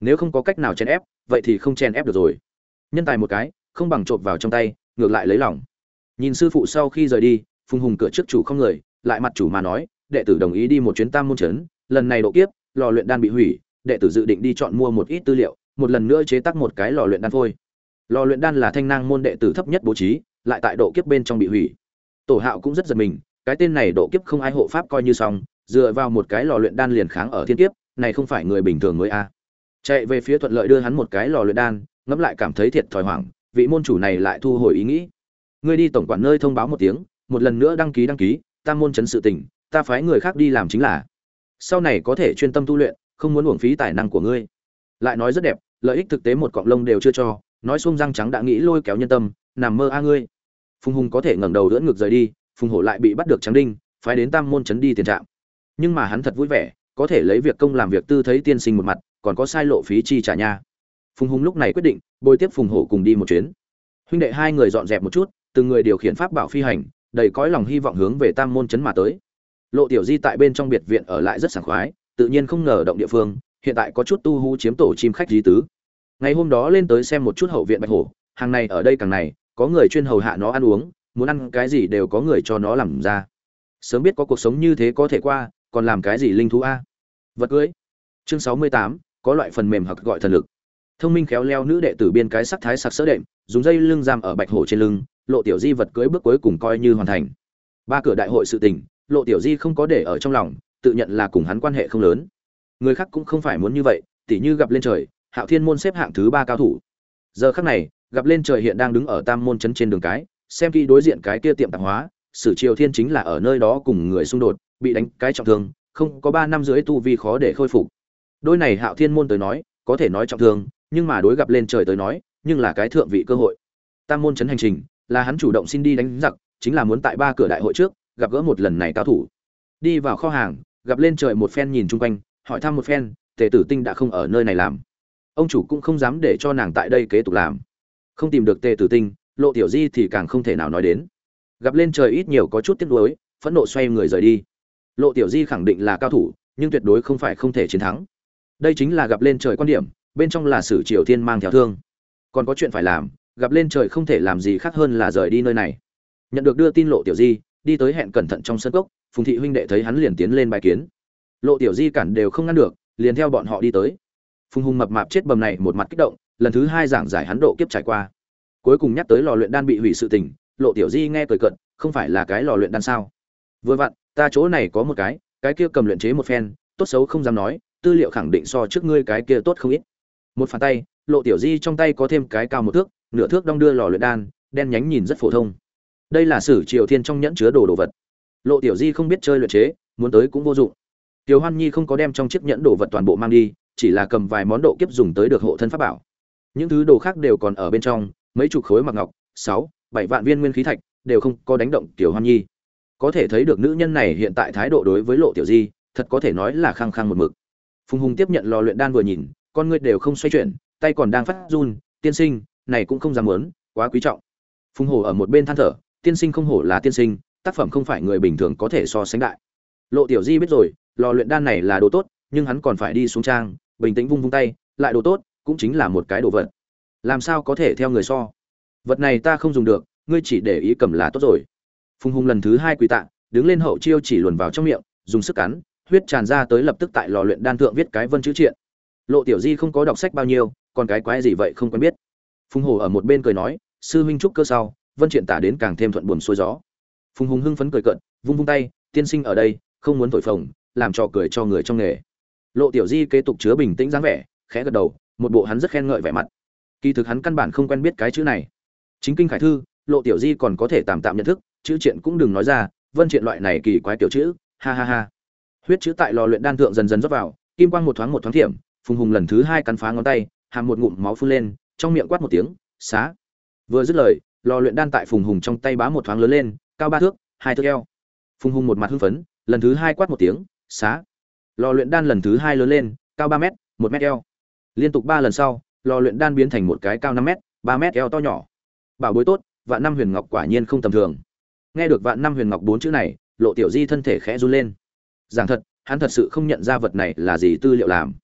nếu không có cách nào chèn ép vậy thì không chèn ép được rồi. Nhân tài một cái không bằng trộm vào trong tay, ngược lại lấy lòng. Nhìn sư phụ sau khi rời đi, Phùng Hùng cửa trước chủ không người, lại mặt chủ mà nói, đệ tử đồng ý đi một chuyến Tam môn trấn, lần này độ kiếp, lò luyện đan bị hủy, đệ tử dự định đi chọn mua một ít tư liệu, một lần nữa chế tác một cái lò luyện đan phôi. Lò luyện đan là Thanh Nang môn đệ tử thấp nhất bố trí, lại tại độ kiếp bên trong bị hủy. Tổ Hạo cũng rất giật mình, cái tên này độ kiếp không ai hộ pháp coi như xong, dựa vào một cái lò luyện đan liền kháng ở thiên kiếp, này không phải người bình thường mới a. Chạy về phía thuận lợi đưa hắn một cái lò luyện đan, ngẫm lại cảm thấy thiệt thòi hoảng, vị môn chủ này lại thu hồi ý nghĩ. Ngươi đi tổng quản nơi thông báo một tiếng, một lần nữa đăng ký đăng ký, Tam môn trấn sự tình, ta phái người khác đi làm chính là. Sau này có thể chuyên tâm tu luyện, không muốn uổng phí tài năng của ngươi. Lại nói rất đẹp, lợi ích thực tế một cọng lông đều chưa cho, nói xuông răng trắng đã nghĩ lôi kéo nhân tâm, nằm mơ a ngươi. Phùng Hùng có thể ngẩng đầu ưỡn ngực rời đi, Phùng Hổ lại bị bắt được trắng đinh, phái đến Tam môn trấn đi tiền trạm. Nhưng mà hắn thật vui vẻ, có thể lấy việc công làm việc tư thấy tiên sinh một mặt, còn có sai lộ phí chi trả nha. Phùng Hùng lúc này quyết định bồi tiếp Phùng Hổ cùng đi một chuyến. Huynh đệ hai người dọn dẹp một chút, từng người điều khiển pháp bảo phi hành, đầy cõi lòng hy vọng hướng về Tam môn trấn mà tới. Lộ Tiểu Di tại bên trong biệt viện ở lại rất sảng khoái, tự nhiên không ngờ động địa phương, hiện tại có chút tu hú chiếm tổ chim khách lý tứ. Ngày hôm đó lên tới xem một chút hậu viện Bạch Hổ, hàng này ở đây càng này, có người chuyên hầu hạ nó ăn uống, muốn ăn cái gì đều có người cho nó làm ra. Sớm biết có cuộc sống như thế có thể qua, còn làm cái gì linh thú a? Vật cưới. Chương sáu mươi tám, có loại phần mềm hoặc gọi thần lực. Thông minh khéo léo nữ đệ tử biên cái sắc thái sặc sỡ đệm, dùng dây lưng giam ở Bạch Hổ trên lưng, Lộ Tiểu Di vật cưới bước cuối cùng coi như hoàn thành. Ba cửa đại hội sự tình, Lộ Tiểu Di không có để ở trong lòng, tự nhận là cùng hắn quan hệ không lớn. Người khác cũng không phải muốn như vậy, tỉ như gặp lên trời, Hạo Thiên môn xếp hạng thứ ba cao thủ. Giờ khắc này, gặp lên trời hiện đang đứng ở Tam môn trấn trên đường cái, xem kỹ đối diện cái kia tiệm tạp hóa, Sử Triều Thiên chính là ở nơi đó cùng người xung đột, bị đánh cái trọng thương, không có ba năm dưới tu vi khó để khôi phục. Đôi này Hạo Thiên môn tới nói, có thể nói trọng thương, nhưng mà đối gặp lên trời tới nói, nhưng là cái thượng vị cơ hội. Tam môn trấn hành trình, là hắn chủ động xin đi đánh giặc, chính là muốn tại ba cửa đại hội trước gặp gỡ một lần này cao thủ. Đi vào kho hàng, gặp lên trời một phen nhìn chung quanh, hỏi thăm một phen, Tề Tử Tinh đã không ở nơi này làm. Ông chủ cũng không dám để cho nàng tại đây kế tục làm. Không tìm được Tề Tử Tinh, Lộ Tiểu Di thì càng không thể nào nói đến. Gặp lên trời ít nhiều có chút tiếc nuối, phẫn nộ xoay người rời đi. Lộ Tiểu Di khẳng định là cao thủ, nhưng tuyệt đối không phải không thể chiến thắng. Đây chính là gặp lên trời quan điểm, bên trong là Sử Triều Thiên mang theo thương. Còn có chuyện phải làm, gặp lên trời không thể làm gì khác hơn là rời đi nơi này. Nhận được đưa tin Lộ Tiểu Di, đi tới hẹn cẩn thận trong sân cốc, Phùng thị huynh đệ thấy hắn liền tiến lên bài kiến. Lộ Tiểu Di cản đều không ngăn được, liền theo bọn họ đi tới. Phùng Hùng mập mạp chết bầm này một mặt kích động, lần thứ hai giảng giải hắn độ kiếp trải qua. Cuối cùng nhắc tới lò luyện đan bị hủy sự tình, Lộ Tiểu Di nghe cười cợt, không phải là cái lò luyện đan sao? Vừa vặn, ta chỗ này có một cái, cái kia cầm luyện chế một phen, tốt xấu không dám nói, tư liệu khẳng định so trước ngươi cái kia tốt không ít. Một phản tay, Lộ Tiểu Di trong tay có thêm cái cao một thước, nửa thước đong đưa lò luyện đan, đen nhánh nhìn rất phổ thông. Đây là Sử Triều Thiên trong nhẫn chứa đồ đồ vật. Lộ Tiểu Di không biết chơi luyện chế, muốn tới cũng vô dụng. Tiểu Hoan Nhi không có đem trong chiếc nhẫn đồ vật toàn bộ mang đi, chỉ là cầm vài món độ kiếp dùng tới được hộ thân pháp bảo. Những thứ đồ khác đều còn ở bên trong, mấy chục khối mặc ngọc, sáu, bảy vạn viên nguyên khí thạch, đều không có đánh động Tiểu Hoan Nhi. Có thể thấy được nữ nhân này hiện tại thái độ đối với Lộ Tiểu Di, thật có thể nói là khăng khăng một mực. Phùng Hùng tiếp nhận lò luyện đan vừa nhìn, con ngươi đều không xoay chuyển, tay còn đang phát run, tiên sinh, này cũng không dám muốn, quá quý trọng. Phùng Hổ ở một bên than thở, tiên sinh không hổ là tiên sinh, tác phẩm không phải người bình thường có thể so sánh đại. Lộ Tiểu Di biết rồi, lò luyện đan này là đồ tốt, nhưng hắn còn phải đi xuống trang, bình tĩnh vung vung tay, lại đồ tốt, cũng chính là một cái đồ vật. Làm sao có thể theo người so? Vật này ta không dùng được, ngươi chỉ để ý cầm là tốt rồi. Phùng Hùng lần thứ hai quỳ tạ, đứng lên hậu chiêu chỉ luồn vào trong miệng, dùng sức cắn, huyết tràn ra tới lập tức tại lò luyện đan thượng viết cái vân chữ triện. Lộ Tiểu Di không có đọc sách bao nhiêu, còn cái quái gì vậy không quen biết. Phùng Hổ ở một bên cười nói, sư huynh trúc cơ sau, vân triện tả đến càng thêm thuận buồm xuôi gió. Phùng Hùng hưng phấn cười cợt, vung vung tay, tiên sinh ở đây, không muốn thổi phồng, làm trò cười cho người trong nghề. Lộ Tiểu Di kế tục chứa bình tĩnh dáng vẻ, khẽ gật đầu, một bộ hắn rất khen ngợi vẻ mặt. Kỳ thực hắn căn bản không quen biết cái chữ này. Chính kinh khải thư, Lộ Tiểu Di còn có thể tạm tạm nhận thức, chữ triện cũng đừng nói ra, vân triện loại này kỳ quái tiểu chữ, ha ha ha. Huyết chữ tại lò luyện đan thượng dần dần rót vào, kim quang một thoáng một thoáng thiểm, Phùng Hùng lần thứ hai cắn phá ngón tay, hàm một ngụm máu phun lên, trong miệng quát một tiếng, "Xá!" Vừa dứt lời, lò luyện đan tại Phùng Hùng trong tay bá một thoáng lớn lên, cao ba thước, hai thước eo. Phùng Hùng một mặt hưng phấn, lần thứ hai quát một tiếng, "Xá!" Lò luyện đan lần thứ hai lớn lên, cao ba mét, một mét eo. Liên tục ba lần sau, lò luyện đan biến thành một cái cao năm mét, ba mét eo to nhỏ. Bảo bối tốt, Vạn Năm Huyền Ngọc quả nhiên không tầm thường. Nghe được Vạn Năm Huyền Ngọc bốn chữ này, Lộ Tiểu Di thân thể khẽ run lên. Giảng thật, hắn thật sự không nhận ra vật này là gì tư liệu làm.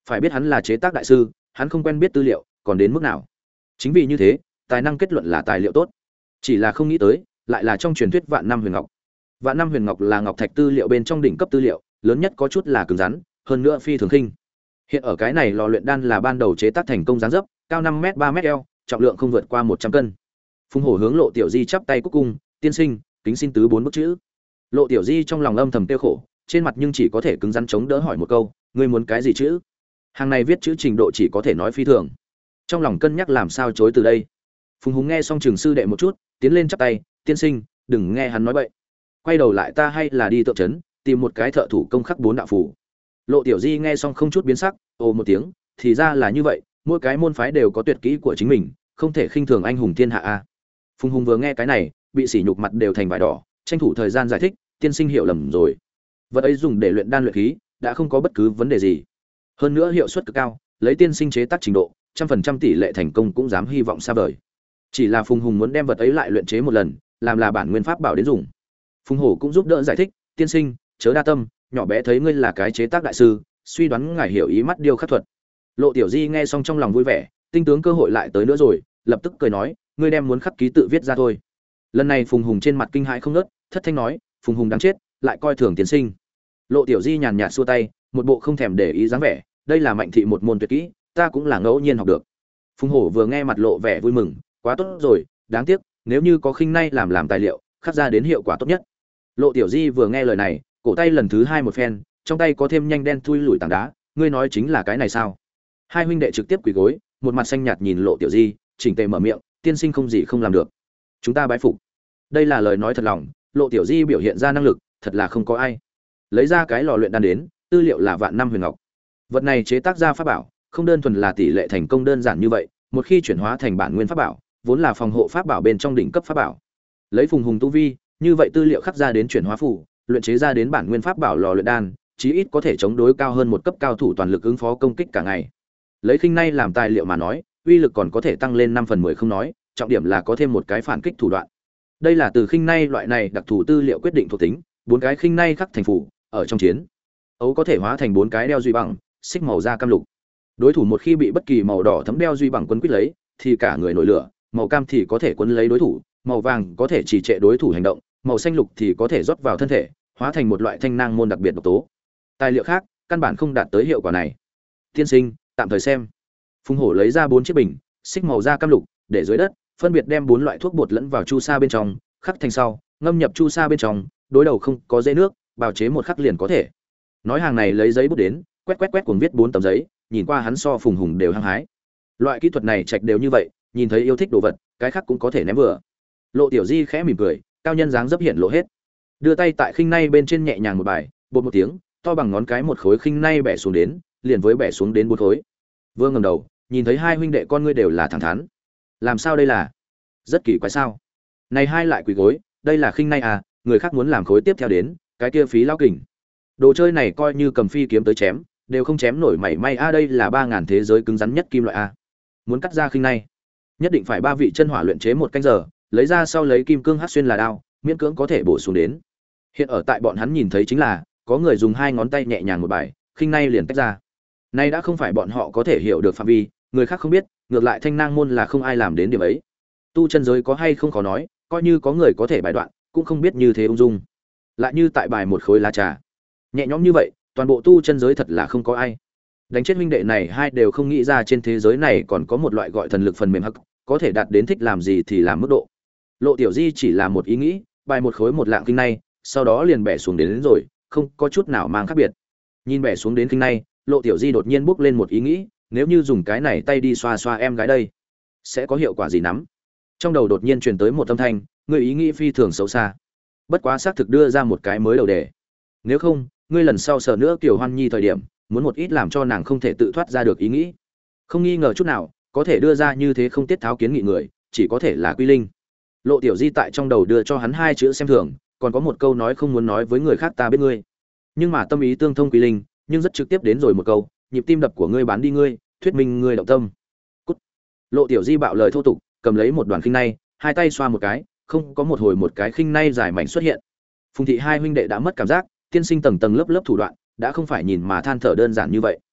Phải biết hắn là chế tác đại sư, hắn không quen biết tư liệu, còn đến mức nào? Chính vì như thế, tài năng kết luận là tài liệu tốt. Chỉ là không nghĩ tới, lại là trong truyền thuyết vạn năm huyền ngọc. Vạn năm huyền ngọc là ngọc thạch tư liệu bên trong đỉnh cấp tư liệu, lớn nhất có chút là cứng rắn, hơn nữa phi thường khinh. Hiện ở cái này lò luyện đan là ban đầu chế tác thành công dáng dấp, cao năm mét ba mét eo, trọng lượng không vượt qua một trăm cân. Phùng Hổ hướng Lộ Tiểu Di chắp tay cúc cung, "Tiên sinh, kính xin tứ bốn bức chữ." Lộ Tiểu Di trong lòng âm thầm tiêu khổ, trên mặt nhưng chỉ có thể cứng rắn chống đỡ hỏi một câu, "Ngươi muốn cái gì chữ?" Hàng này viết chữ trình độ chỉ có thể nói phi thường. Trong lòng cân nhắc làm sao chối từ đây. Phùng Hùng nghe xong Trường sư đệ một chút, tiến lên chắp tay, "Tiên sinh, đừng nghe hắn nói bậy. Quay đầu lại ta hay là đi tượng trấn, tìm một cái thợ thủ công khắc bốn đạo phù." Lộ Tiểu Di nghe xong không chút biến sắc, ồ một tiếng, thì ra là như vậy, mỗi cái môn phái đều có tuyệt kỹ của chính mình, không thể khinh thường anh hùng thiên hạ a. Phùng Hùng vừa nghe cái này, bị sỉ nhục mặt đều thành vải đỏ, tranh thủ thời gian giải thích, "Tiên sinh hiểu lầm rồi. Vật ấy dùng để luyện đan luyện khí, đã không có bất cứ vấn đề gì. Hơn nữa hiệu suất cực cao, lấy tiên sinh chế tác trình độ, trăm phần trăm tỷ lệ thành công cũng dám hy vọng xa vời. Chỉ là Phùng Hùng muốn đem vật ấy lại luyện chế một lần, làm là bản nguyên pháp bảo đến dùng." Phùng Hổ cũng giúp đỡ giải thích, "Tiên sinh, chớ đa tâm, nhỏ bé thấy ngươi là cái chế tác đại sư, suy đoán ngài hiểu ý mắt điêu khắc thuật." Lộ Tiểu Di nghe xong trong lòng vui vẻ, tinh tướng cơ hội lại tới nữa rồi, lập tức cười nói, "Ngươi đem muốn khắc ký tự viết ra thôi." Lần này Phùng Hùng trên mặt kinh hãi không ngớt, thất thanh nói, "Phùng Hùng đáng chết, lại coi thường tiên sinh." Lộ Tiểu Di nhàn nhạt xua tay, một bộ không thèm để ý dáng vẻ, "Đây là Mạnh thị một môn tuyệt kỹ, ta cũng là ngẫu nhiên học được." Phùng Hổ vừa nghe mặt lộ vẻ vui mừng, "Quá tốt rồi, đáng tiếc, nếu như có khinh nay làm làm tài liệu, khắc ra đến hiệu quả tốt nhất." Lộ Tiểu Di vừa nghe lời này, cổ tay lần thứ hai một phen, trong tay có thêm nhanh đen thui lủi tảng đá, "Ngươi nói chính là cái này sao?" Hai huynh đệ trực tiếp quỳ gối, một mặt xanh nhạt nhìn Lộ Tiểu Di, chỉnh tề mở miệng, "Tiên sinh không gì không làm được, chúng ta bái phục." Đây là lời nói thật lòng, Lộ Tiểu Di biểu hiện ra năng lực, thật là không có ai. Lấy ra cái lò luyện đan đến, tư liệu là vạn năm huyền ngọc. Vật này chế tác ra pháp bảo, không đơn thuần là tỷ lệ thành công đơn giản như vậy, một khi chuyển hóa thành bản nguyên pháp bảo, vốn là phòng hộ pháp bảo bên trong đỉnh cấp pháp bảo. Lấy Phùng Hùng tu vi, như vậy tư liệu khắc ra đến chuyển hóa phù, luyện chế ra đến bản nguyên pháp bảo lò luyện đan, chí ít có thể chống đối cao hơn một cấp cao thủ toàn lực ứng phó công kích cả ngày. Lấy khinh nay làm tài liệu mà nói, uy lực còn có thể tăng lên năm phần mười không nói, trọng điểm là có thêm một cái phản kích thủ đoạn. Đây là từ khinh nay loại này đặc thù tư liệu quyết định thuộc tính, bốn cái khinh nay khắc thành phù, ở trong chiến ấu có thể hóa thành bốn cái đeo duy bằng, xích màu da cam lục. Đối thủ một khi bị bất kỳ màu đỏ thấm đeo duy bằng quấn quýt lấy, thì cả người nổi lửa, màu cam thì có thể quấn lấy đối thủ, màu vàng có thể trì trệ đối thủ hành động, màu xanh lục thì có thể rót vào thân thể, hóa thành một loại thanh năng môn đặc biệt độc tố. Tài liệu khác căn bản không đạt tới hiệu quả này. "Tiên sinh, tạm thời xem." Phùng Hổ lấy ra bốn chiếc bình, xích màu da cam lục, để dưới đất, phân biệt đem bốn loại thuốc bột lẫn vào chu sa bên trong, khắc thành sau, ngâm nhập chu sa bên trong, đối đầu không có dây nước, bào chế một khắc liền có thể. Nói hàng này lấy giấy bút đến, quét quét quét cuồng viết bốn tấm giấy, nhìn qua hắn so Phùng Hùng đều hăng hái. Loại kỹ thuật này trạch đều như vậy, nhìn thấy yêu thích đồ vật, cái khác cũng có thể ném vừa. Lộ Tiểu Di khẽ mỉm cười, cao nhân dáng dấp hiện lộ hết. Đưa tay tại khinh nay bên trên nhẹ nhàng một bài, bột một tiếng, to bằng ngón cái một khối khinh nay bẻ xuống đến, liền với bẻ xuống đến bốn khối. Vương ngẩng đầu, nhìn thấy hai huynh đệ con ngươi đều là thẳng thắn. Làm sao đây là? Rất kỳ quái sao? Này hai lại quỳ gối, đây là khinh nay à, người khác muốn làm khối tiếp theo đến, cái kia phí lao kình. Đồ chơi này coi như cầm phi kiếm tới chém, đều không chém nổi mảy may a, đây là ba ngàn thế giới cứng rắn nhất kim loại a. Muốn cắt ra khinh nay, nhất định phải ba vị chân hỏa luyện chế một canh giờ, lấy ra sau lấy kim cương hắc xuyên là đao, miễn cưỡng có thể bổ xuống đến. Hiện ở tại bọn hắn nhìn thấy chính là, có người dùng hai ngón tay nhẹ nhàng một bài, khinh nay liền tách ra. Nay đã không phải bọn họ có thể hiểu được phạm vi, người khác không biết, ngược lại thanh nang môn là không ai làm đến điểm ấy. Tu chân giới có hay không khó nói, coi như có người có thể bài đoạn, cũng không biết như thế ung dung. Lại như tại bài một khối lá trà, nhẹ nhõm như vậy, toàn bộ tu chân giới thật là không có ai. Đánh chết huynh đệ này hai đều không nghĩ ra trên thế giới này còn có một loại gọi thần lực phần mềm hắc, có thể đạt đến thích làm gì thì làm mức độ. Lộ Tiểu Di chỉ là một ý nghĩ, bài một khối một lạng kinh này, sau đó liền bẻ xuống đến, đến rồi, không có chút nào mang khác biệt. Nhìn bẻ xuống đến kinh này, Lộ Tiểu Di đột nhiên bước lên một ý nghĩ, nếu như dùng cái này tay đi xoa xoa em gái đây, sẽ có hiệu quả gì nắm. Trong đầu đột nhiên truyền tới một âm thanh, người ý nghĩ phi thường xấu xa. Bất quá xác thực đưa ra một cái mới đầu đề. Nếu không, ngươi lần sau sợ nữa Kiều Hoan Nhi thời điểm, muốn một ít làm cho nàng không thể tự thoát ra được ý nghĩ. Không nghi ngờ chút nào, có thể đưa ra như thế không tiết tháo kiến nghị người, chỉ có thể là Quy Linh. Lộ Tiểu Di tại trong đầu đưa cho hắn hai chữ xem thường, còn có một câu nói không muốn nói với người khác ta biết ngươi. Nhưng mà tâm ý tương thông Quy Linh, nhưng rất trực tiếp đến rồi một câu, nhịp tim đập của ngươi bán đi ngươi, thuyết minh ngươi động tâm. Cút. Lộ Tiểu Di bạo lời thô tục, cầm lấy một đoàn khinh nay, hai tay xoa một cái, không có một hồi một cái khinh nay dài mảnh xuất hiện. Phùng thị hai huynh đệ đã mất cảm giác, tiên sinh tầng tầng lớp lớp thủ đoạn, đã không phải nhìn mà than thở đơn giản như vậy.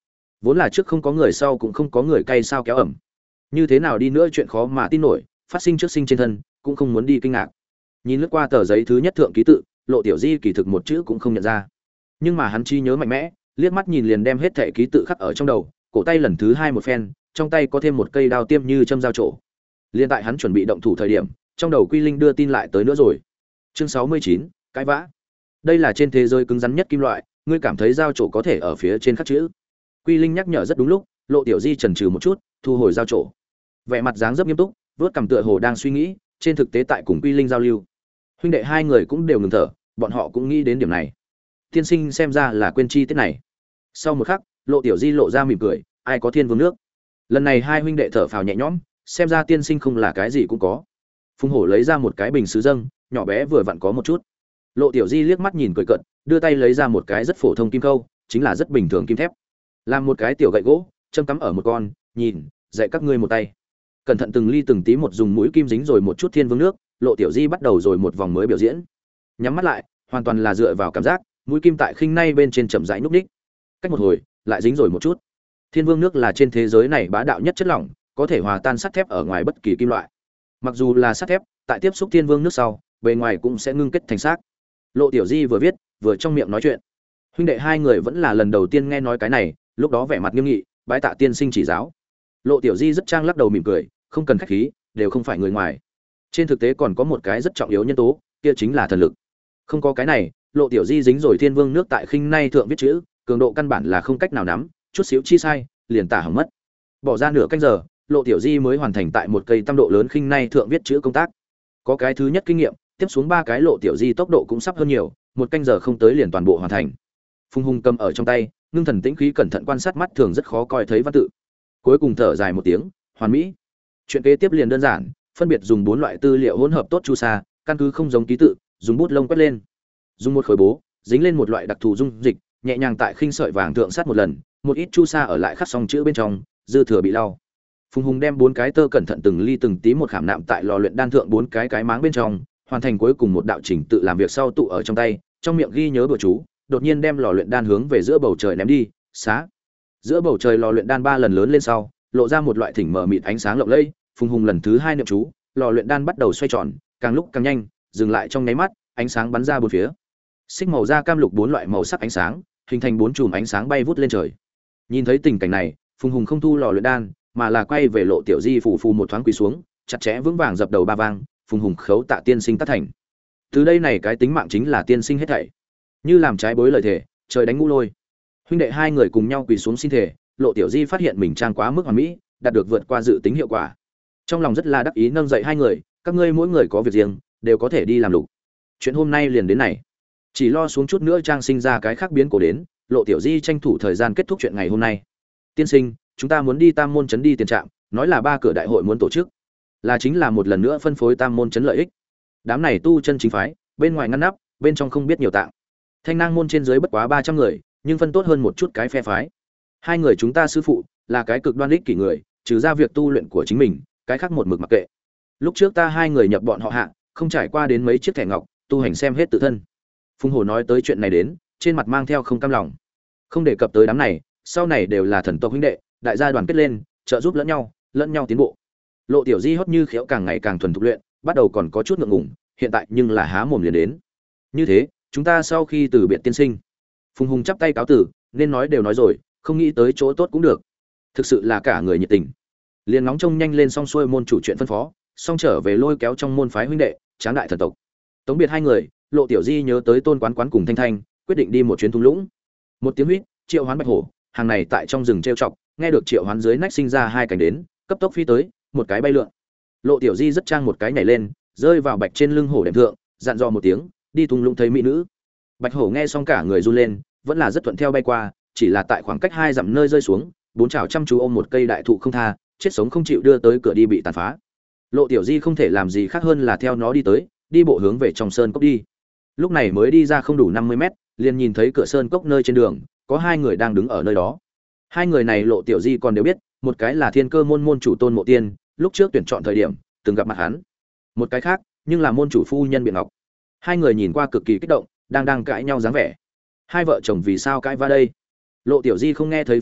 Vốn là trước không có người sau cũng không có người cay sao kéo ẩm. Như thế nào đi nữa chuyện khó mà tin nổi, phát sinh trước sinh trên thân, cũng không muốn đi kinh ngạc. Nhìn lướt qua tờ giấy thứ nhất thượng ký tự, Lộ Tiểu Di kỳ thực một chữ cũng không nhận ra. Nhưng mà hắn chi nhớ mạnh mẽ, liếc mắt nhìn liền đem hết thảy ký tự khắc ở trong đầu, cổ tay lần thứ hai một phen, trong tay có thêm một cây đao tiêm như châm dao trổ. Liên tại hắn chuẩn bị động thủ thời điểm, trong đầu Quy Linh đưa tin lại tới nữa rồi. Chương sáu mươi chín, cái vã. Đây là trên thế giới cứng rắn nhất kim loại, ngươi cảm thấy dao trổ có thể ở phía trên khắc chữ. Quy Linh nhắc nhở rất đúng lúc, Lộ Tiểu Di chần chừ một chút, thu hồi dao trổ. Vẻ mặt dáng dấp nghiêm túc, vớt cằm tựa hồ đang suy nghĩ, trên thực tế tại cùng Quy Linh giao lưu. Huynh đệ hai người cũng đều ngừng thở, bọn họ cũng nghĩ đến điểm này. Tiên sinh xem ra là quên chi tiết này. Sau một khắc, Lộ Tiểu Di lộ ra mỉm cười, ai có thiên vương nước. Lần này hai huynh đệ thở phào nhẹ nhõm, xem ra tiên sinh không là cái gì cũng có. Phùng Hổ lấy ra một cái bình sứ dâng, nhỏ bé vừa vặn có một chút. Lộ Tiểu Di liếc mắt nhìn cười cợt, đưa tay lấy ra một cái rất phổ thông kim câu, chính là rất bình thường kim thép. Làm một cái tiểu gậy gỗ, châm cắm ở một con, nhìn, dạy các ngươi một tay. Cẩn thận từng ly từng tí một dùng mũi kim dính rồi một chút thiên vương nước, Lộ Tiểu Di bắt đầu rồi một vòng mới biểu diễn. Nhắm mắt lại, hoàn toàn là dựa vào cảm giác, mũi kim tại khinh nay bên trên chậm rãi núp đích. Cách một hồi, lại dính rồi một chút. Thiên vương nước là trên thế giới này bá đạo nhất chất lỏng, có thể hòa tan sắt thép ở ngoài bất kỳ kim loại. Mặc dù là sắt thép, tại tiếp xúc thiên vương nước sau, bề ngoài cũng sẽ ngưng kết thành xác. Lộ Tiểu Di vừa viết, vừa trong miệng nói chuyện. Huynh đệ hai người vẫn là lần đầu tiên nghe nói cái này, lúc đó vẻ mặt nghiêm nghị, bái tạ tiên sinh chỉ giáo. Lộ Tiểu Di rất trang lắc đầu mỉm cười, không cần khách khí, đều không phải người ngoài. Trên thực tế còn có một cái rất trọng yếu nhân tố, kia chính là thần lực. Không có cái này, Lộ Tiểu Di dính rồi thiên vương nước tại khinh nay thượng viết chữ, cường độ căn bản là không cách nào nắm, chút xíu chi sai, liền tả hỏng mất. Bỏ ra nửa canh giờ, Lộ Tiểu Di mới hoàn thành tại một cây tam độ lớn khinh nay thượng viết chữ công tác. Có cái thứ nhất kinh nghiệm, tiếp xuống ba cái Lộ Tiểu Di tốc độ cũng sắp hơn nhiều, một canh giờ không tới liền toàn bộ hoàn thành. Phùng Hùng cầm ở trong tay, ngưng thần tĩnh khí cẩn thận quan sát mắt thường rất khó coi thấy văn tự. Cuối cùng thở dài một tiếng, hoàn mỹ. Chuyện kế tiếp liền đơn giản, phân biệt dùng bốn loại tư liệu hỗn hợp tốt chu sa, căn cứ không giống ký tự, dùng bút lông quét lên. Dùng một khối bố, dính lên một loại đặc thù dung dịch, nhẹ nhàng tại khinh sợi vàng thượng sát một lần, một ít chu sa ở lại khắc xong chữ bên trong, dư thừa bị lau. Phùng Hùng đem bốn cái tơ cẩn thận từng ly từng tí một khảm nạm tại lò luyện đan thượng bốn cái cái máng bên trong, hoàn thành cuối cùng một đạo trình tự làm việc sau tụ ở trong tay, trong miệng ghi nhớ bừa chú, đột nhiên đem lò luyện đan hướng về giữa bầu trời ném đi, xá. Giữa bầu trời lò luyện đan ba lần lớn lên sau, lộ ra một loại thỉnh mờ mịt ánh sáng lộng lẫy, Phùng Hùng lần thứ hai niệm chú, lò luyện đan bắt đầu xoay tròn, càng lúc càng nhanh, dừng lại trong nháy mắt, ánh sáng bắn ra bốn phía. Xích màu da cam lục bốn loại màu sắc ánh sáng, hình thành bốn chùm ánh sáng bay vút lên trời. Nhìn thấy tình cảnh này, Phùng Hùng không thu lò luyện đan, mà là quay về Lộ Tiểu Di phù phù một thoáng quỳ xuống, chặt chẽ vững vàng dập đầu ba vang, Phùng Hùng khấu tạ tiên sinh tất thành. Từ đây này cái tính mạng chính là tiên sinh hết thảy. Như làm trái bối lời thề, trời đánh ngũ lôi. Huynh đệ hai người cùng nhau quỳ xuống xin thề, Lộ Tiểu Di phát hiện mình trang quá mức hoàn mỹ, đạt được vượt qua dự tính hiệu quả. Trong lòng rất là đắc ý nâng dậy hai người, các ngươi mỗi người có việc riêng, đều có thể đi làm lục. Chuyện hôm nay liền đến này. Chỉ lo xuống chút nữa trang sinh ra cái khác biến cổ đến, Lộ Tiểu Di tranh thủ thời gian kết thúc chuyện ngày hôm nay. Tiên sinh, chúng ta muốn đi Tam môn trấn đi tiền trạm, nói là ba cửa đại hội muốn tổ chức, là chính là một lần nữa phân phối Tam môn trấn lợi ích. Đám này tu chân chính phái, bên ngoài ngăn nắp, bên trong không biết nhiều tạng. Thanh Nang môn trên dưới bất quá ba trăm người, nhưng phân tốt hơn một chút cái phe phái. Hai người chúng ta sư phụ là cái cực đoan ích kỷ người, trừ ra việc tu luyện của chính mình, cái khác một mực mặc kệ. Lúc trước ta hai người nhập bọn họ hạ, không trải qua đến mấy chiếc thẻ ngọc, tu hành xem hết tự thân. Phùng Hổ nói tới chuyện này đến, trên mặt mang theo không cam lòng. Không đề cập tới đám này, sau này đều là thần tộc huynh đệ, đại gia đoàn kết lên, trợ giúp lẫn nhau, lẫn nhau tiến bộ. Lộ Tiểu Di hót như khéo càng ngày càng thuần thục luyện, bắt đầu còn có chút ngượng ngùng, hiện tại nhưng là há mồm liền đến. Như thế, chúng ta sau khi từ biệt tiên sinh. Phùng Hùng chắp tay cáo tử, nên nói đều nói rồi, không nghĩ tới chỗ tốt cũng được. Thực sự là cả người nhiệt tình. Liền nóng trông nhanh lên xong xuôi môn chủ chuyện phân phó, xong trở về lôi kéo trong môn phái huynh đệ, tráng đại thần tộc. Tống biệt hai người, Lộ Tiểu Di nhớ tới Tôn Quán Quán cùng Thanh Thanh, quyết định đi một chuyến thung lũng. Một tiếng huýt, triệu hoán bạch hổ, hàng này tại trong rừng trêu chọc, nghe được triệu hoán dưới nách sinh ra hai cánh đến, cấp tốc phi tới, một cái bay lượn. Lộ Tiểu Di rất trang một cái nhảy lên, rơi vào bạch trên lưng hổ đệm thượng, dặn dò một tiếng, đi thung lũng thấy mỹ nữ. Bạch hổ nghe xong cả người run lên, vẫn là rất thuận theo bay qua, chỉ là tại khoảng cách hai dặm nơi rơi xuống, bốn chảo chăm chú ôm một cây đại thụ không tha, chết sống không chịu đưa tới cửa đi bị tàn phá. Lộ Tiểu Di không thể làm gì khác hơn là theo nó đi tới, đi bộ hướng về trong sơn cốc đi. Lúc này mới đi ra không đủ năm mươi mét, liền nhìn thấy cửa sơn cốc nơi trên đường, có hai người đang đứng ở nơi đó. Hai người này Lộ Tiểu Di còn đều biết, một cái là Thiên Cơ môn môn chủ Tôn Mộ Tiên, lúc trước tuyển chọn thời điểm, từng gặp mặt hắn. Một cái khác, nhưng là môn chủ phu nhân Biện Ngọc. Hai người nhìn qua cực kỳ kích động, đang đang cãi nhau dáng vẻ. Hai vợ chồng vì sao cãi va đây? Lộ Tiểu Di không nghe thấy phía trước,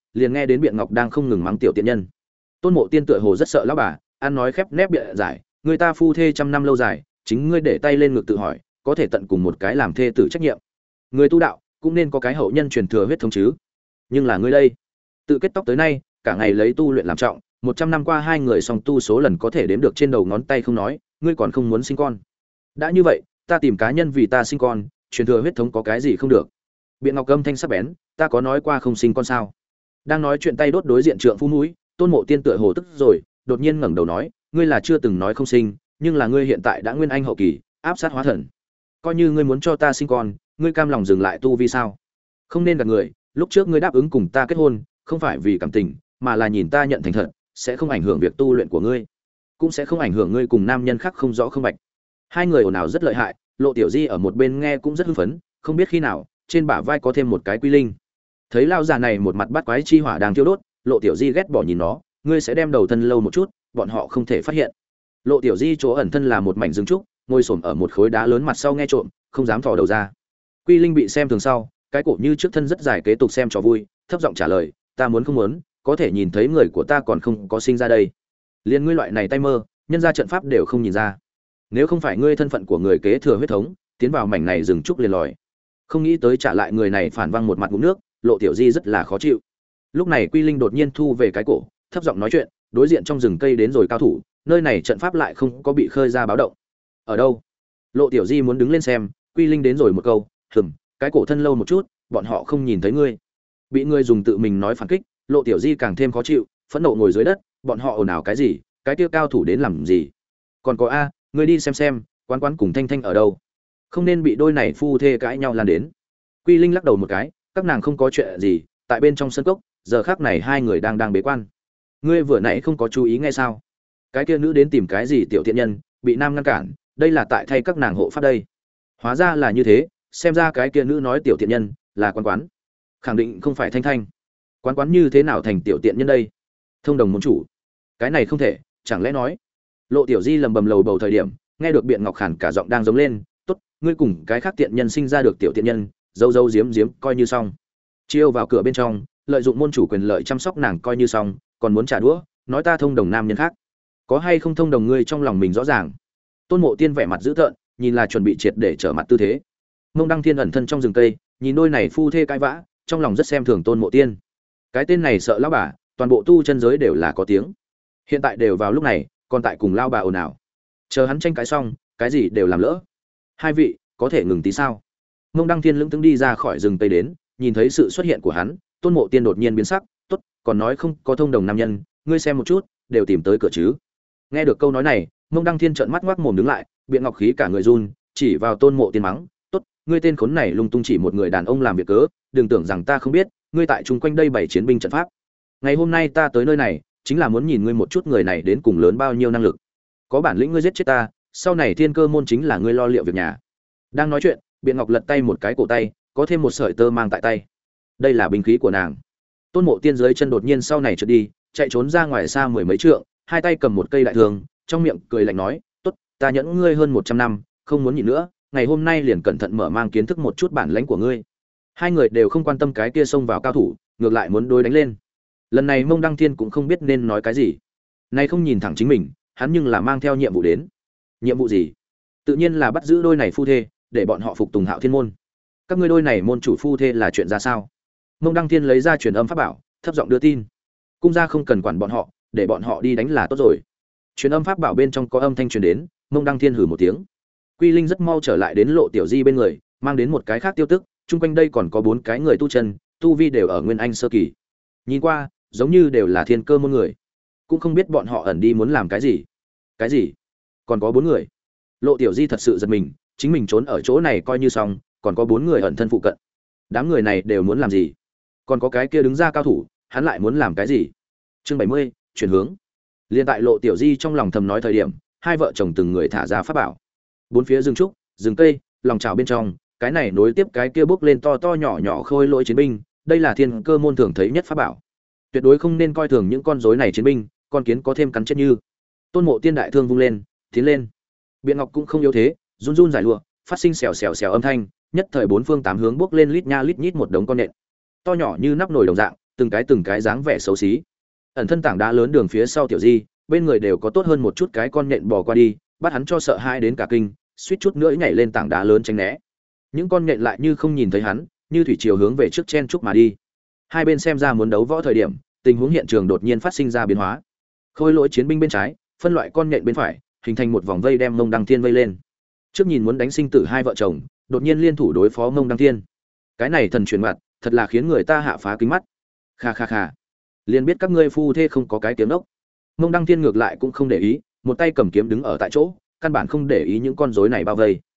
liền nghe đến Biện Ngọc đang không ngừng mắng tiểu tiện nhân. Tôn Mộ Tiên tựa hồ rất sợ lão bà, ăn nói khép nép bịa giải, người ta phu thê trăm năm lâu dài, chính ngươi để tay lên ngực tự hỏi, có thể tận cùng một cái làm thê tử trách nhiệm. Người tu đạo cũng nên có cái hậu nhân truyền thừa huyết thống chứ. Nhưng là ngươi đây, tự kết tóc tới nay, cả ngày lấy tu luyện làm trọng, một trăm năm qua hai người song tu số lần có thể đếm được trên đầu ngón tay không nói, ngươi còn không muốn sinh con. Đã như vậy, ta tìm cá nhân vì ta sinh con, truyền thừa huyết thống có cái gì không được. Biện Ngọc âm thanh sắc bén, ta có nói qua không sinh con sao? Đang nói chuyện tay đốt đối diện trượng phu mũi, Tôn Mộ Tiên tựa hồ tức rồi, đột nhiên ngẩng đầu nói, ngươi là chưa từng nói không sinh, nhưng là ngươi hiện tại đã nguyên anh hậu kỳ, áp sát hóa thần. Coi như ngươi muốn cho ta sinh con, ngươi cam lòng dừng lại tu vi sao? Không nên gạt người, lúc trước ngươi đáp ứng cùng ta kết hôn, không phải vì cảm tình, mà là nhìn ta nhận thành thật, sẽ không ảnh hưởng việc tu luyện của ngươi, cũng sẽ không ảnh hưởng ngươi cùng nam nhân khác không rõ không bạch. Hai người ồn ào rất lợi hại, Lộ Tiểu Di ở một bên nghe cũng rất hưng phấn, không biết khi nào, trên bả vai có thêm một cái quy linh. Thấy lao già này một mặt bắt quái chi hỏa đang thiêu đốt, Lộ Tiểu Di ghét bỏ nhìn nó, ngươi sẽ đem đầu thân lâu một chút, bọn họ không thể phát hiện. Lộ Tiểu Di chỗ ẩn thân là một mảnh rừng trúc, ngồi xổm ở một khối đá lớn mặt sau nghe trộm, không dám thò đầu ra. Quy linh bị xem thường sau, cái cổ như trước thân rất dài kế tục xem trò vui, thấp giọng trả lời, ta muốn không muốn, có thể nhìn thấy người của ta còn không có sinh ra đây. Liên ngươi loại này tay mơ, nhân ra trận pháp đều không nhìn ra. Nếu không phải ngươi thân phận của người kế thừa huyết thống, tiến vào mảnh này rừng trúc liền lòi. Không nghĩ tới trả lại người này phản văng một mặt ngụm nước, Lộ Tiểu Di rất là khó chịu. Lúc này Quy Linh đột nhiên thu về cái cổ, thấp giọng nói chuyện, đối diện trong rừng cây đến rồi cao thủ, nơi này trận pháp lại không có bị khơi ra báo động. Ở đâu? Lộ Tiểu Di muốn đứng lên xem, Quy Linh đến rồi một câu, "Hừm, cái cổ thân lâu một chút, bọn họ không nhìn thấy ngươi." Bị ngươi dùng tự mình nói phản kích, Lộ Tiểu Di càng thêm khó chịu, phẫn nộ ngồi dưới đất, bọn họ ồn ào cái gì, cái kia cao thủ đến làm gì? Còn có a, ngươi đi xem xem, Quán Quán cùng Thanh Thanh ở đâu? Không nên bị đôi này phu thê cãi nhau lan đến. Quy Linh lắc đầu một cái, các nàng không có chuyện gì, tại bên trong sân cốc, giờ khắc này hai người đang đang bế quan. Ngươi vừa nãy không có chú ý nghe sao? Cái kia nữ đến tìm cái gì tiểu thiện nhân, bị nam ngăn cản, đây là tại thay các nàng hộ pháp đây. Hóa ra là như thế, xem ra cái kia nữ nói tiểu thiện nhân là Quán Quán, khẳng định không phải Thanh Thanh. Quán Quán như thế nào thành tiểu tiện nhân đây? Thông đồng môn chủ, cái này không thể, chẳng lẽ nói? Lộ Tiểu Di lầm bầm lầu bầu thời điểm, nghe được Biện Ngọc Khản cả giọng đang giống lên, tốt, ngươi cùng cái khác tiện nhân sinh ra được tiểu tiện nhân, dâu dâu diếm diếm coi như xong. Chiêu vào cửa bên trong, lợi dụng môn chủ quyền lợi chăm sóc nàng coi như xong, còn muốn trả đũa, nói ta thông đồng nam nhân khác, có hay không thông đồng ngươi trong lòng mình rõ ràng. Tôn Mộ Tiên vẻ mặt dữ tợn, nhìn là chuẩn bị triệt để trở mặt tư thế. Mông Đăng Thiên ẩn thân trong rừng cây, nhìn đôi này phu thê cãi vã, trong lòng rất xem thường Tôn Mộ Tiên. Cái tên này sợ lão bà, toàn bộ tu chân giới đều là có tiếng. Hiện tại đều vào lúc này, còn tại cùng lao bà ồn ào. Chờ hắn tranh cãi xong, cái gì đều làm lỡ. Hai vị, có thể ngừng tí sao? Mông Đăng Thiên lững thững đi ra khỏi rừng tây đến, nhìn thấy sự xuất hiện của hắn, Tôn Mộ Tiên đột nhiên biến sắc, "Tốt, còn nói không có thông đồng nam nhân, ngươi xem một chút, đều tìm tới cửa chứ?" Nghe được câu nói này, Mông Đăng Thiên trợn mắt ngoác mồm đứng lại, Biện Ngọc khí cả người run, chỉ vào Tôn Mộ Tiên mắng, "Tốt, ngươi tên khốn này lung tung chỉ một người đàn ông làm việc cớ, đừng tưởng rằng ta không biết, ngươi tại chung quanh đây bày chiến binh trận pháp. Ngày hôm nay ta tới nơi này, chính là muốn nhìn ngươi một chút người này đến cùng lớn bao nhiêu năng lực. Có bản lĩnh ngươi giết chết ta, sau này Thiên Cơ môn chính là ngươi lo liệu việc nhà." Đang nói chuyện, Biện Ngọc lật tay một cái cổ tay, có thêm một sợi tơ mang tại tay. Đây là binh khí của nàng. Tôn Mộ Tiên dưới chân đột nhiên sau này trượt đi, chạy trốn ra ngoài xa mười mấy trượng, hai tay cầm một cây đại thương, trong miệng cười lạnh nói, "Tốt, ta nhẫn ngươi hơn một trăm năm, không muốn nhịn nữa, ngày hôm nay liền cẩn thận mở mang kiến thức một chút bản lãnh của ngươi." Hai người đều không quan tâm cái kia xông vào cao thủ, ngược lại muốn đối đánh lên. Lần này Mông Đăng Thiên cũng không biết nên nói cái gì. Nay không nhìn thẳng chính mình, hắn nhưng là mang theo nhiệm vụ đến. Nhiệm vụ gì? Tự nhiên là bắt giữ đôi này phu thê, để bọn họ phục tùng Hạo Thiên môn. Các ngươi đôi này môn chủ phu thê là chuyện ra sao? Mông Đăng Thiên lấy ra truyền âm pháp bảo, thấp giọng đưa tin. Cung gia không cần quản bọn họ, để bọn họ đi đánh là tốt rồi. Truyền âm pháp bảo bên trong có âm thanh truyền đến, Mông Đăng Thiên hừ một tiếng. Quy Linh rất mau trở lại đến Lộ Tiểu Di bên người, mang đến một cái khác tiêu tức, chung quanh đây còn có bốn cái người tu chân, tu vi đều ở nguyên anh sơ kỳ. Nhìn qua, giống như đều là Thiên Cơ môn người. Cũng không biết bọn họ ẩn đi muốn làm cái gì. Cái gì? Còn có bốn người. Lộ Tiểu Di thật sự giật mình, chính mình trốn ở chỗ này coi như xong, còn có bốn người ẩn thân phụ cận. Đám người này đều muốn làm gì? Còn có cái kia đứng ra cao thủ, hắn lại muốn làm cái gì? Chương bảy mươi, chuyển hướng. Liên tại Lộ Tiểu Di trong lòng thầm nói thời điểm, hai vợ chồng từng người thả ra pháp bảo. Bốn phía rừng trúc, rừng cây, lòng trào bên trong, cái này nối tiếp cái kia bước lên to to nhỏ nhỏ khôi lỗi chiến binh, đây là Thiên Cơ môn thường thấy nhất pháp bảo. Tuyệt đối không nên coi thường những con rối này chiến binh, con kiến có thêm cắn chết như. Tôn Mộ Tiên đại thương vung lên, tiến lên. Biện Ngọc cũng không yếu thế, run run giải lụa, phát sinh xèo xèo xèo âm thanh, nhất thời bốn phương tám hướng bước lên lít nha lít nhít một đống con nện. To nhỏ như nắp nồi đồng dạng, từng cái từng cái dáng vẻ xấu xí. Ẩn thân tảng đá lớn đường phía sau tiểu di, bên người đều có tốt hơn một chút cái con nhện bò qua đi, bắt hắn cho sợ hãi đến cả kinh, suýt chút nữa nhảy lên tảng đá lớn tránh né. Những con nhện lại như không nhìn thấy hắn, như thủy triều hướng về trước chen chúc mà đi. Hai bên xem ra muốn đấu võ thời điểm, tình huống hiện trường đột nhiên phát sinh ra biến hóa. Khôi lỗi chiến binh bên trái, phân loại con nhện bên phải, hình thành một vòng vây đem Mông Đăng Thiên vây lên. Trước nhìn muốn đánh sinh tử hai vợ chồng, đột nhiên liên thủ đối phó Mông Đăng Thiên. Cái này thần truyền mặt, thật là khiến người ta hạ phá kính mắt. Kha kha kha. Liền biết các ngươi phu thê không có cái tiếng ốc. Mông Đăng Thiên ngược lại cũng không để ý, một tay cầm kiếm đứng ở tại chỗ, căn bản không để ý những con rối này bao vây.